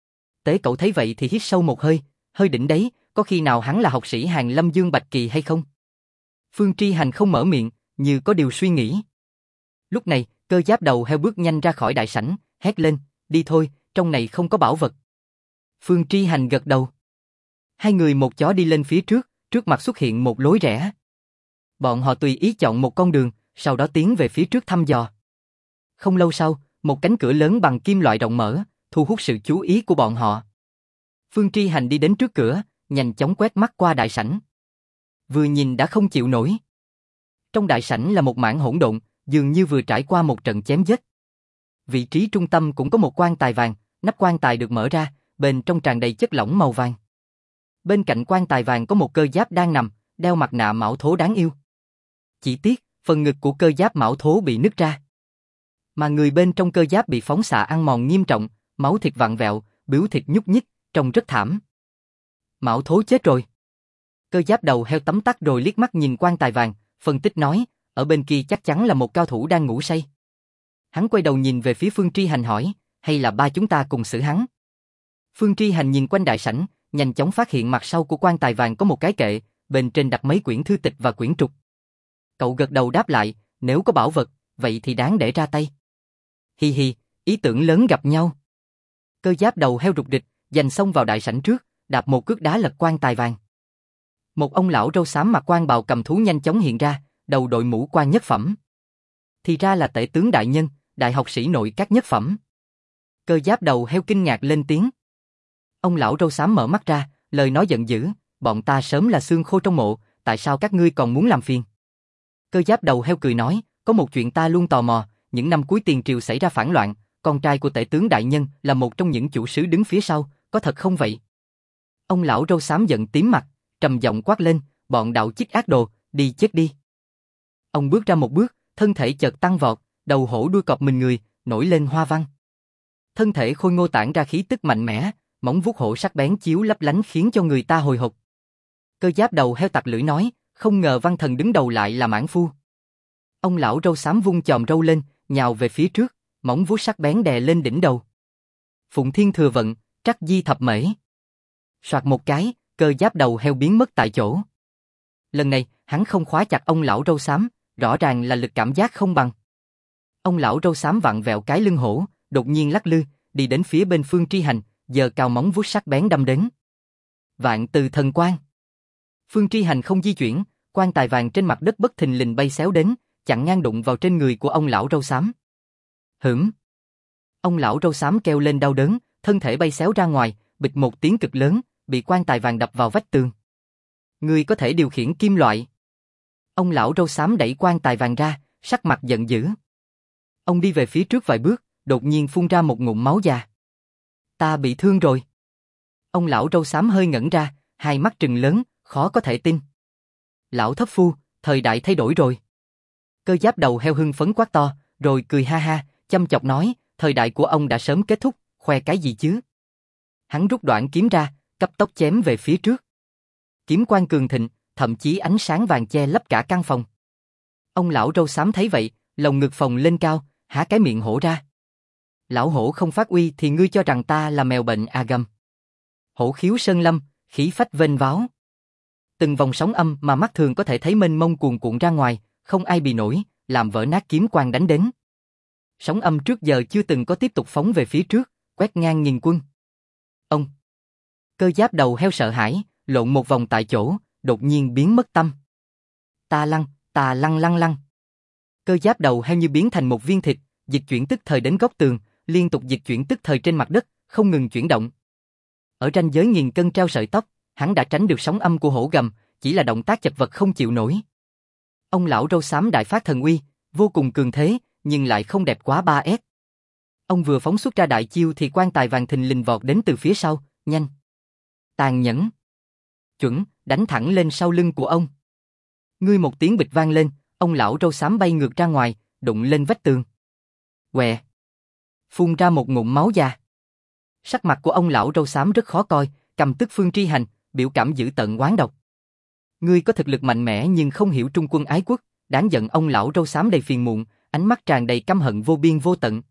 Tế Cẩu thấy vậy thì hít sâu một hơi, hơi đỉnh đấy, có khi nào hắn là học sĩ Hàn Lâm Dương Bạch Kỳ hay không? Phương Tri Hành không mở miệng, như có điều suy nghĩ. Lúc này, cơ giáp đầu heo bước nhanh ra khỏi đại sảnh, hét lên, đi thôi, trong này không có bảo vật. Phương Tri Hành gật đầu. Hai người một chó đi lên phía trước, trước mặt xuất hiện một lối rẽ. Bọn họ tùy ý chọn một con đường, sau đó tiến về phía trước thăm dò. Không lâu sau, một cánh cửa lớn bằng kim loại rộng mở, thu hút sự chú ý của bọn họ. Phương Tri Hành đi đến trước cửa, nhanh chóng quét mắt qua đại sảnh. Vừa nhìn đã không chịu nổi. Trong đại sảnh là một mảng hỗn độn, dường như vừa trải qua một trận chém giết. Vị trí trung tâm cũng có một quan tài vàng, nắp quan tài được mở ra, bên trong tràn đầy chất lỏng màu vàng. Bên cạnh quan tài vàng có một cơ giáp đang nằm, đeo mặt nạ mão thố đáng yêu. Chỉ tiếc, phần ngực của cơ giáp mão thố bị nứt ra. Mà người bên trong cơ giáp bị phóng xạ ăn mòn nghiêm trọng, máu thịt vặn vẹo, bướu thịt nhúc nhích, trông rất thảm. Mão thố chết rồi. Cơ giáp đầu heo tấm tắc rồi liếc mắt nhìn quan tài vàng, phân tích nói, ở bên kia chắc chắn là một cao thủ đang ngủ say. Hắn quay đầu nhìn về phía Phương Tri Hành hỏi, hay là ba chúng ta cùng xử hắn? Phương Tri Hành nhìn quanh đại sảnh, nhanh chóng phát hiện mặt sau của quan tài vàng có một cái kệ, bên trên đặt mấy quyển thư tịch và quyển trục. Cậu gật đầu đáp lại, nếu có bảo vật, vậy thì đáng để ra tay. Hi hi, ý tưởng lớn gặp nhau. Cơ giáp đầu heo rụt rịch, giành xông vào đại sảnh trước, đạp một cước đá lật quan tài vàng. Một ông lão râu xám mặc quan bào cầm thú nhanh chóng hiện ra, đầu đội mũ quan nhất phẩm. Thì ra là tể tướng đại nhân, đại học sĩ nội các nhất phẩm. Cơ giáp đầu heo kinh ngạc lên tiếng. Ông lão râu xám mở mắt ra, lời nói giận dữ, bọn ta sớm là xương khô trong mộ, tại sao các ngươi còn muốn làm phiền? Cơ giáp đầu heo cười nói, có một chuyện ta luôn tò mò, những năm cuối tiền triều xảy ra phản loạn, con trai của tể tướng đại nhân là một trong những chủ sứ đứng phía sau, có thật không vậy? Ông lão râu xám giận tím mặt, trầm giọng quát lên, bọn đạo chích ác đồ, đi chết đi. Ông bước ra một bước, thân thể chợt tăng vọt, đầu hổ đuôi cọp mình người, nổi lên hoa văn. Thân thể khôi ngô tản ra khí tức mạnh mẽ, móng vuốt hổ sắc bén chiếu lấp lánh khiến cho người ta hồi hộp. Cơ giáp đầu heo tặc lưỡi nói, không ngờ văn thần đứng đầu lại là mãn phu. Ông lão râu xám vung chòm râu lên, nhào về phía trước, móng vuốt sắc bén đè lên đỉnh đầu. Phụng Thiên Thừa Vận, Trắc Di Thập Mễ. Soạt một cái, cơ giáp đầu heo biến mất tại chỗ. Lần này, hắn không khóa chặt ông lão râu xám, rõ ràng là lực cảm giác không bằng. Ông lão râu xám vặn vẹo cái lưng hổ, đột nhiên lắc lư, đi đến phía bên Phương Tri Hành, giơ cao móng vuốt sắc bén đâm đến. Vạn Từ Thần Quang. Phương Tri Hành không di chuyển, quan tài vàng trên mặt đất bất thình lình bay xéo đến, chặn ngang đụng vào trên người của ông lão râu xám. Hửm. Ông lão râu xám kêu lên đau đớn, thân thể bay xéo ra ngoài, bịch một tiếng cực lớn, bị quan tài vàng đập vào vách tường. Ngươi có thể điều khiển kim loại. Ông lão râu xám đẩy quan tài vàng ra, sắc mặt giận dữ. Ông đi về phía trước vài bước, đột nhiên phun ra một ngụm máu già. Ta bị thương rồi. Ông lão râu xám hơi ngẩn ra, hai mắt trừng lớn, khó có thể tin. Lão thất phu, thời đại thay đổi rồi. Cơ giáp đầu heo hưng phấn quát to, rồi cười ha ha, châm chọc nói, thời đại của ông đã sớm kết thúc, khoe cái gì chứ? Hắn rút đoạn kiếm ra, cấp tốc chém về phía trước. Kiếm quang cường thịnh, thậm chí ánh sáng vàng che lấp cả căn phòng. Ông lão râu xám thấy vậy, lồng ngực phồng lên cao, há cái miệng hổ ra. Lão hổ không phát uy thì ngươi cho rằng ta là mèo bệnh à gầm. Hổ khiếu sơn lâm, khí phách vênh váo. Từng vòng sóng âm mà mắt thường có thể thấy mênh mông cuồn cuộn ra ngoài, không ai bì nổi, làm vỡ nát kiếm quang đánh đến. Sóng âm trước giờ chưa từng có tiếp tục phóng về phía trước, quét ngang nghìn quân. Ông. Cơ giáp đầu heo sợ hãi, lộn một vòng tại chỗ, đột nhiên biến mất tâm. Ta lăng lăng lăng. Cơ giáp đầu heo như biến thành một viên thịt, dịch chuyển tức thời đến góc tường, liên tục dịch chuyển tức thời trên mặt đất, không ngừng chuyển động. Ở ranh giới nghìn cân treo sợi tóc, hắn đã tránh được sóng âm của hổ gầm, chỉ là động tác chật vật không chịu nổi. Ông lão râu xám đại phát thần uy, vô cùng cường thế, nhưng lại không đẹp quá 3S. Ông vừa phóng xuất ra đại chiêu thì quan tài vàng thình lình vọt đến từ phía sau, nhanh, tàn nhẫn, chuẩn, đánh thẳng lên sau lưng của ông. Ngươi một tiếng bịch vang lên, ông lão râu xám bay ngược ra ngoài, đụng lên vách tường. Què! Phun ra một ngụm máu già. Sắc mặt của ông lão râu xám rất khó coi, cầm tức Phương Tri Hành, biểu cảm dữ tợn oán độc. Ngươi có thực lực mạnh mẽ nhưng không hiểu trung quân ái quốc, đáng giận. Ông lão râu xám đầy phiền muộn, ánh mắt tràn đầy căm hận vô biên vô tận.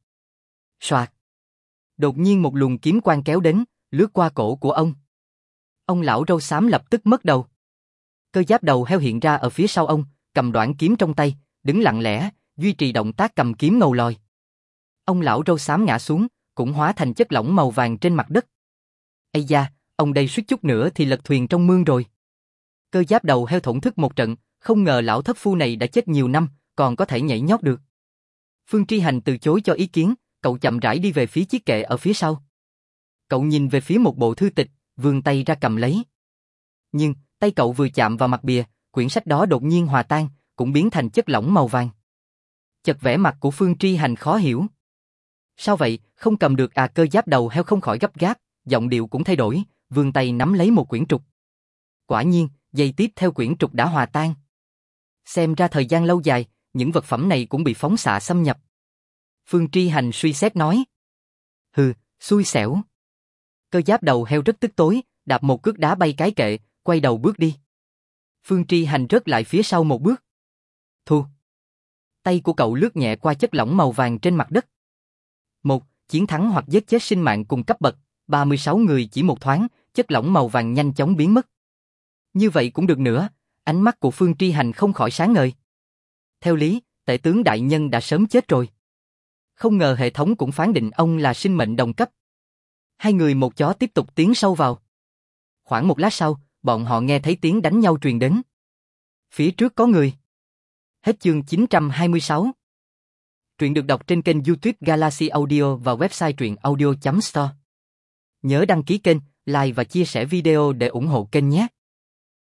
Soạt! Đột nhiên một luồng kiếm quang kéo đến, lướt qua cổ của ông. Ông lão râu xám lập tức mất đầu. Cơ giáp đầu heo hiện ra ở phía sau ông, cầm đoạn kiếm trong tay, đứng lặng lẽ, duy trì động tác cầm kiếm ngầu lòi. Ông lão râu xám ngã xuống, cũng hóa thành chất lỏng màu vàng trên mặt đất. Ây da, ông đây suýt chút nữa thì lật thuyền trong mương rồi. Cơ giáp đầu heo thổn thức một trận, không ngờ lão thất phu này đã chết nhiều năm, còn có thể nhảy nhót được. Phương Tri Hành từ chối cho ý kiến, cậu chậm rãi đi về phía chiếc kệ ở phía sau. Cậu nhìn về phía một bộ thư tịch, vươn tay ra cầm lấy. Nhưng, tay cậu vừa chạm vào mặt bìa, quyển sách đó đột nhiên hòa tan, cũng biến thành chất lỏng màu vàng. Chợt vẻ mặt của Phương Tri Hành khó hiểu. Sao vậy, không cầm được à? Cơ giáp đầu heo không khỏi gấp gáp, giọng điệu cũng thay đổi, vươn tay nắm lấy một quyển trục. Quả nhiên, giây tiếp theo quyển trục đã hòa tan. Xem ra thời gian lâu dài, những vật phẩm này cũng bị phóng xạ xâm nhập. Phương Tri Hành suy xét nói. Hừ, xui xẻo. Cơ giáp đầu heo rất tức tối, đạp một cước đá bay cái kệ, quay đầu bước đi. Phương Tri Hành rớt lại phía sau một bước. Thu. Tay của cậu lướt nhẹ qua chất lỏng màu vàng trên mặt đất. 1. Chiến thắng hoặc giết chết sinh mạng cùng cấp bậc, 36 người chỉ một thoáng, chất lỏng màu vàng nhanh chóng biến mất. Như vậy cũng được nữa, ánh mắt của Phương Tri Hành không khỏi sáng ngời. Theo lý, tể tướng đại nhân đã sớm chết rồi. Không ngờ hệ thống cũng phán định ông là sinh mệnh đồng cấp. Hai người một chó tiếp tục tiến sâu vào. Khoảng một lát sau, bọn họ nghe thấy tiếng đánh nhau truyền đến. Phía trước có người. Hết chương 926. Truyện được đọc trên kênh YouTube Galaxy Audio và website truyệnaudio.store. Nhớ đăng ký kênh, like và chia sẻ video để ủng hộ kênh nhé.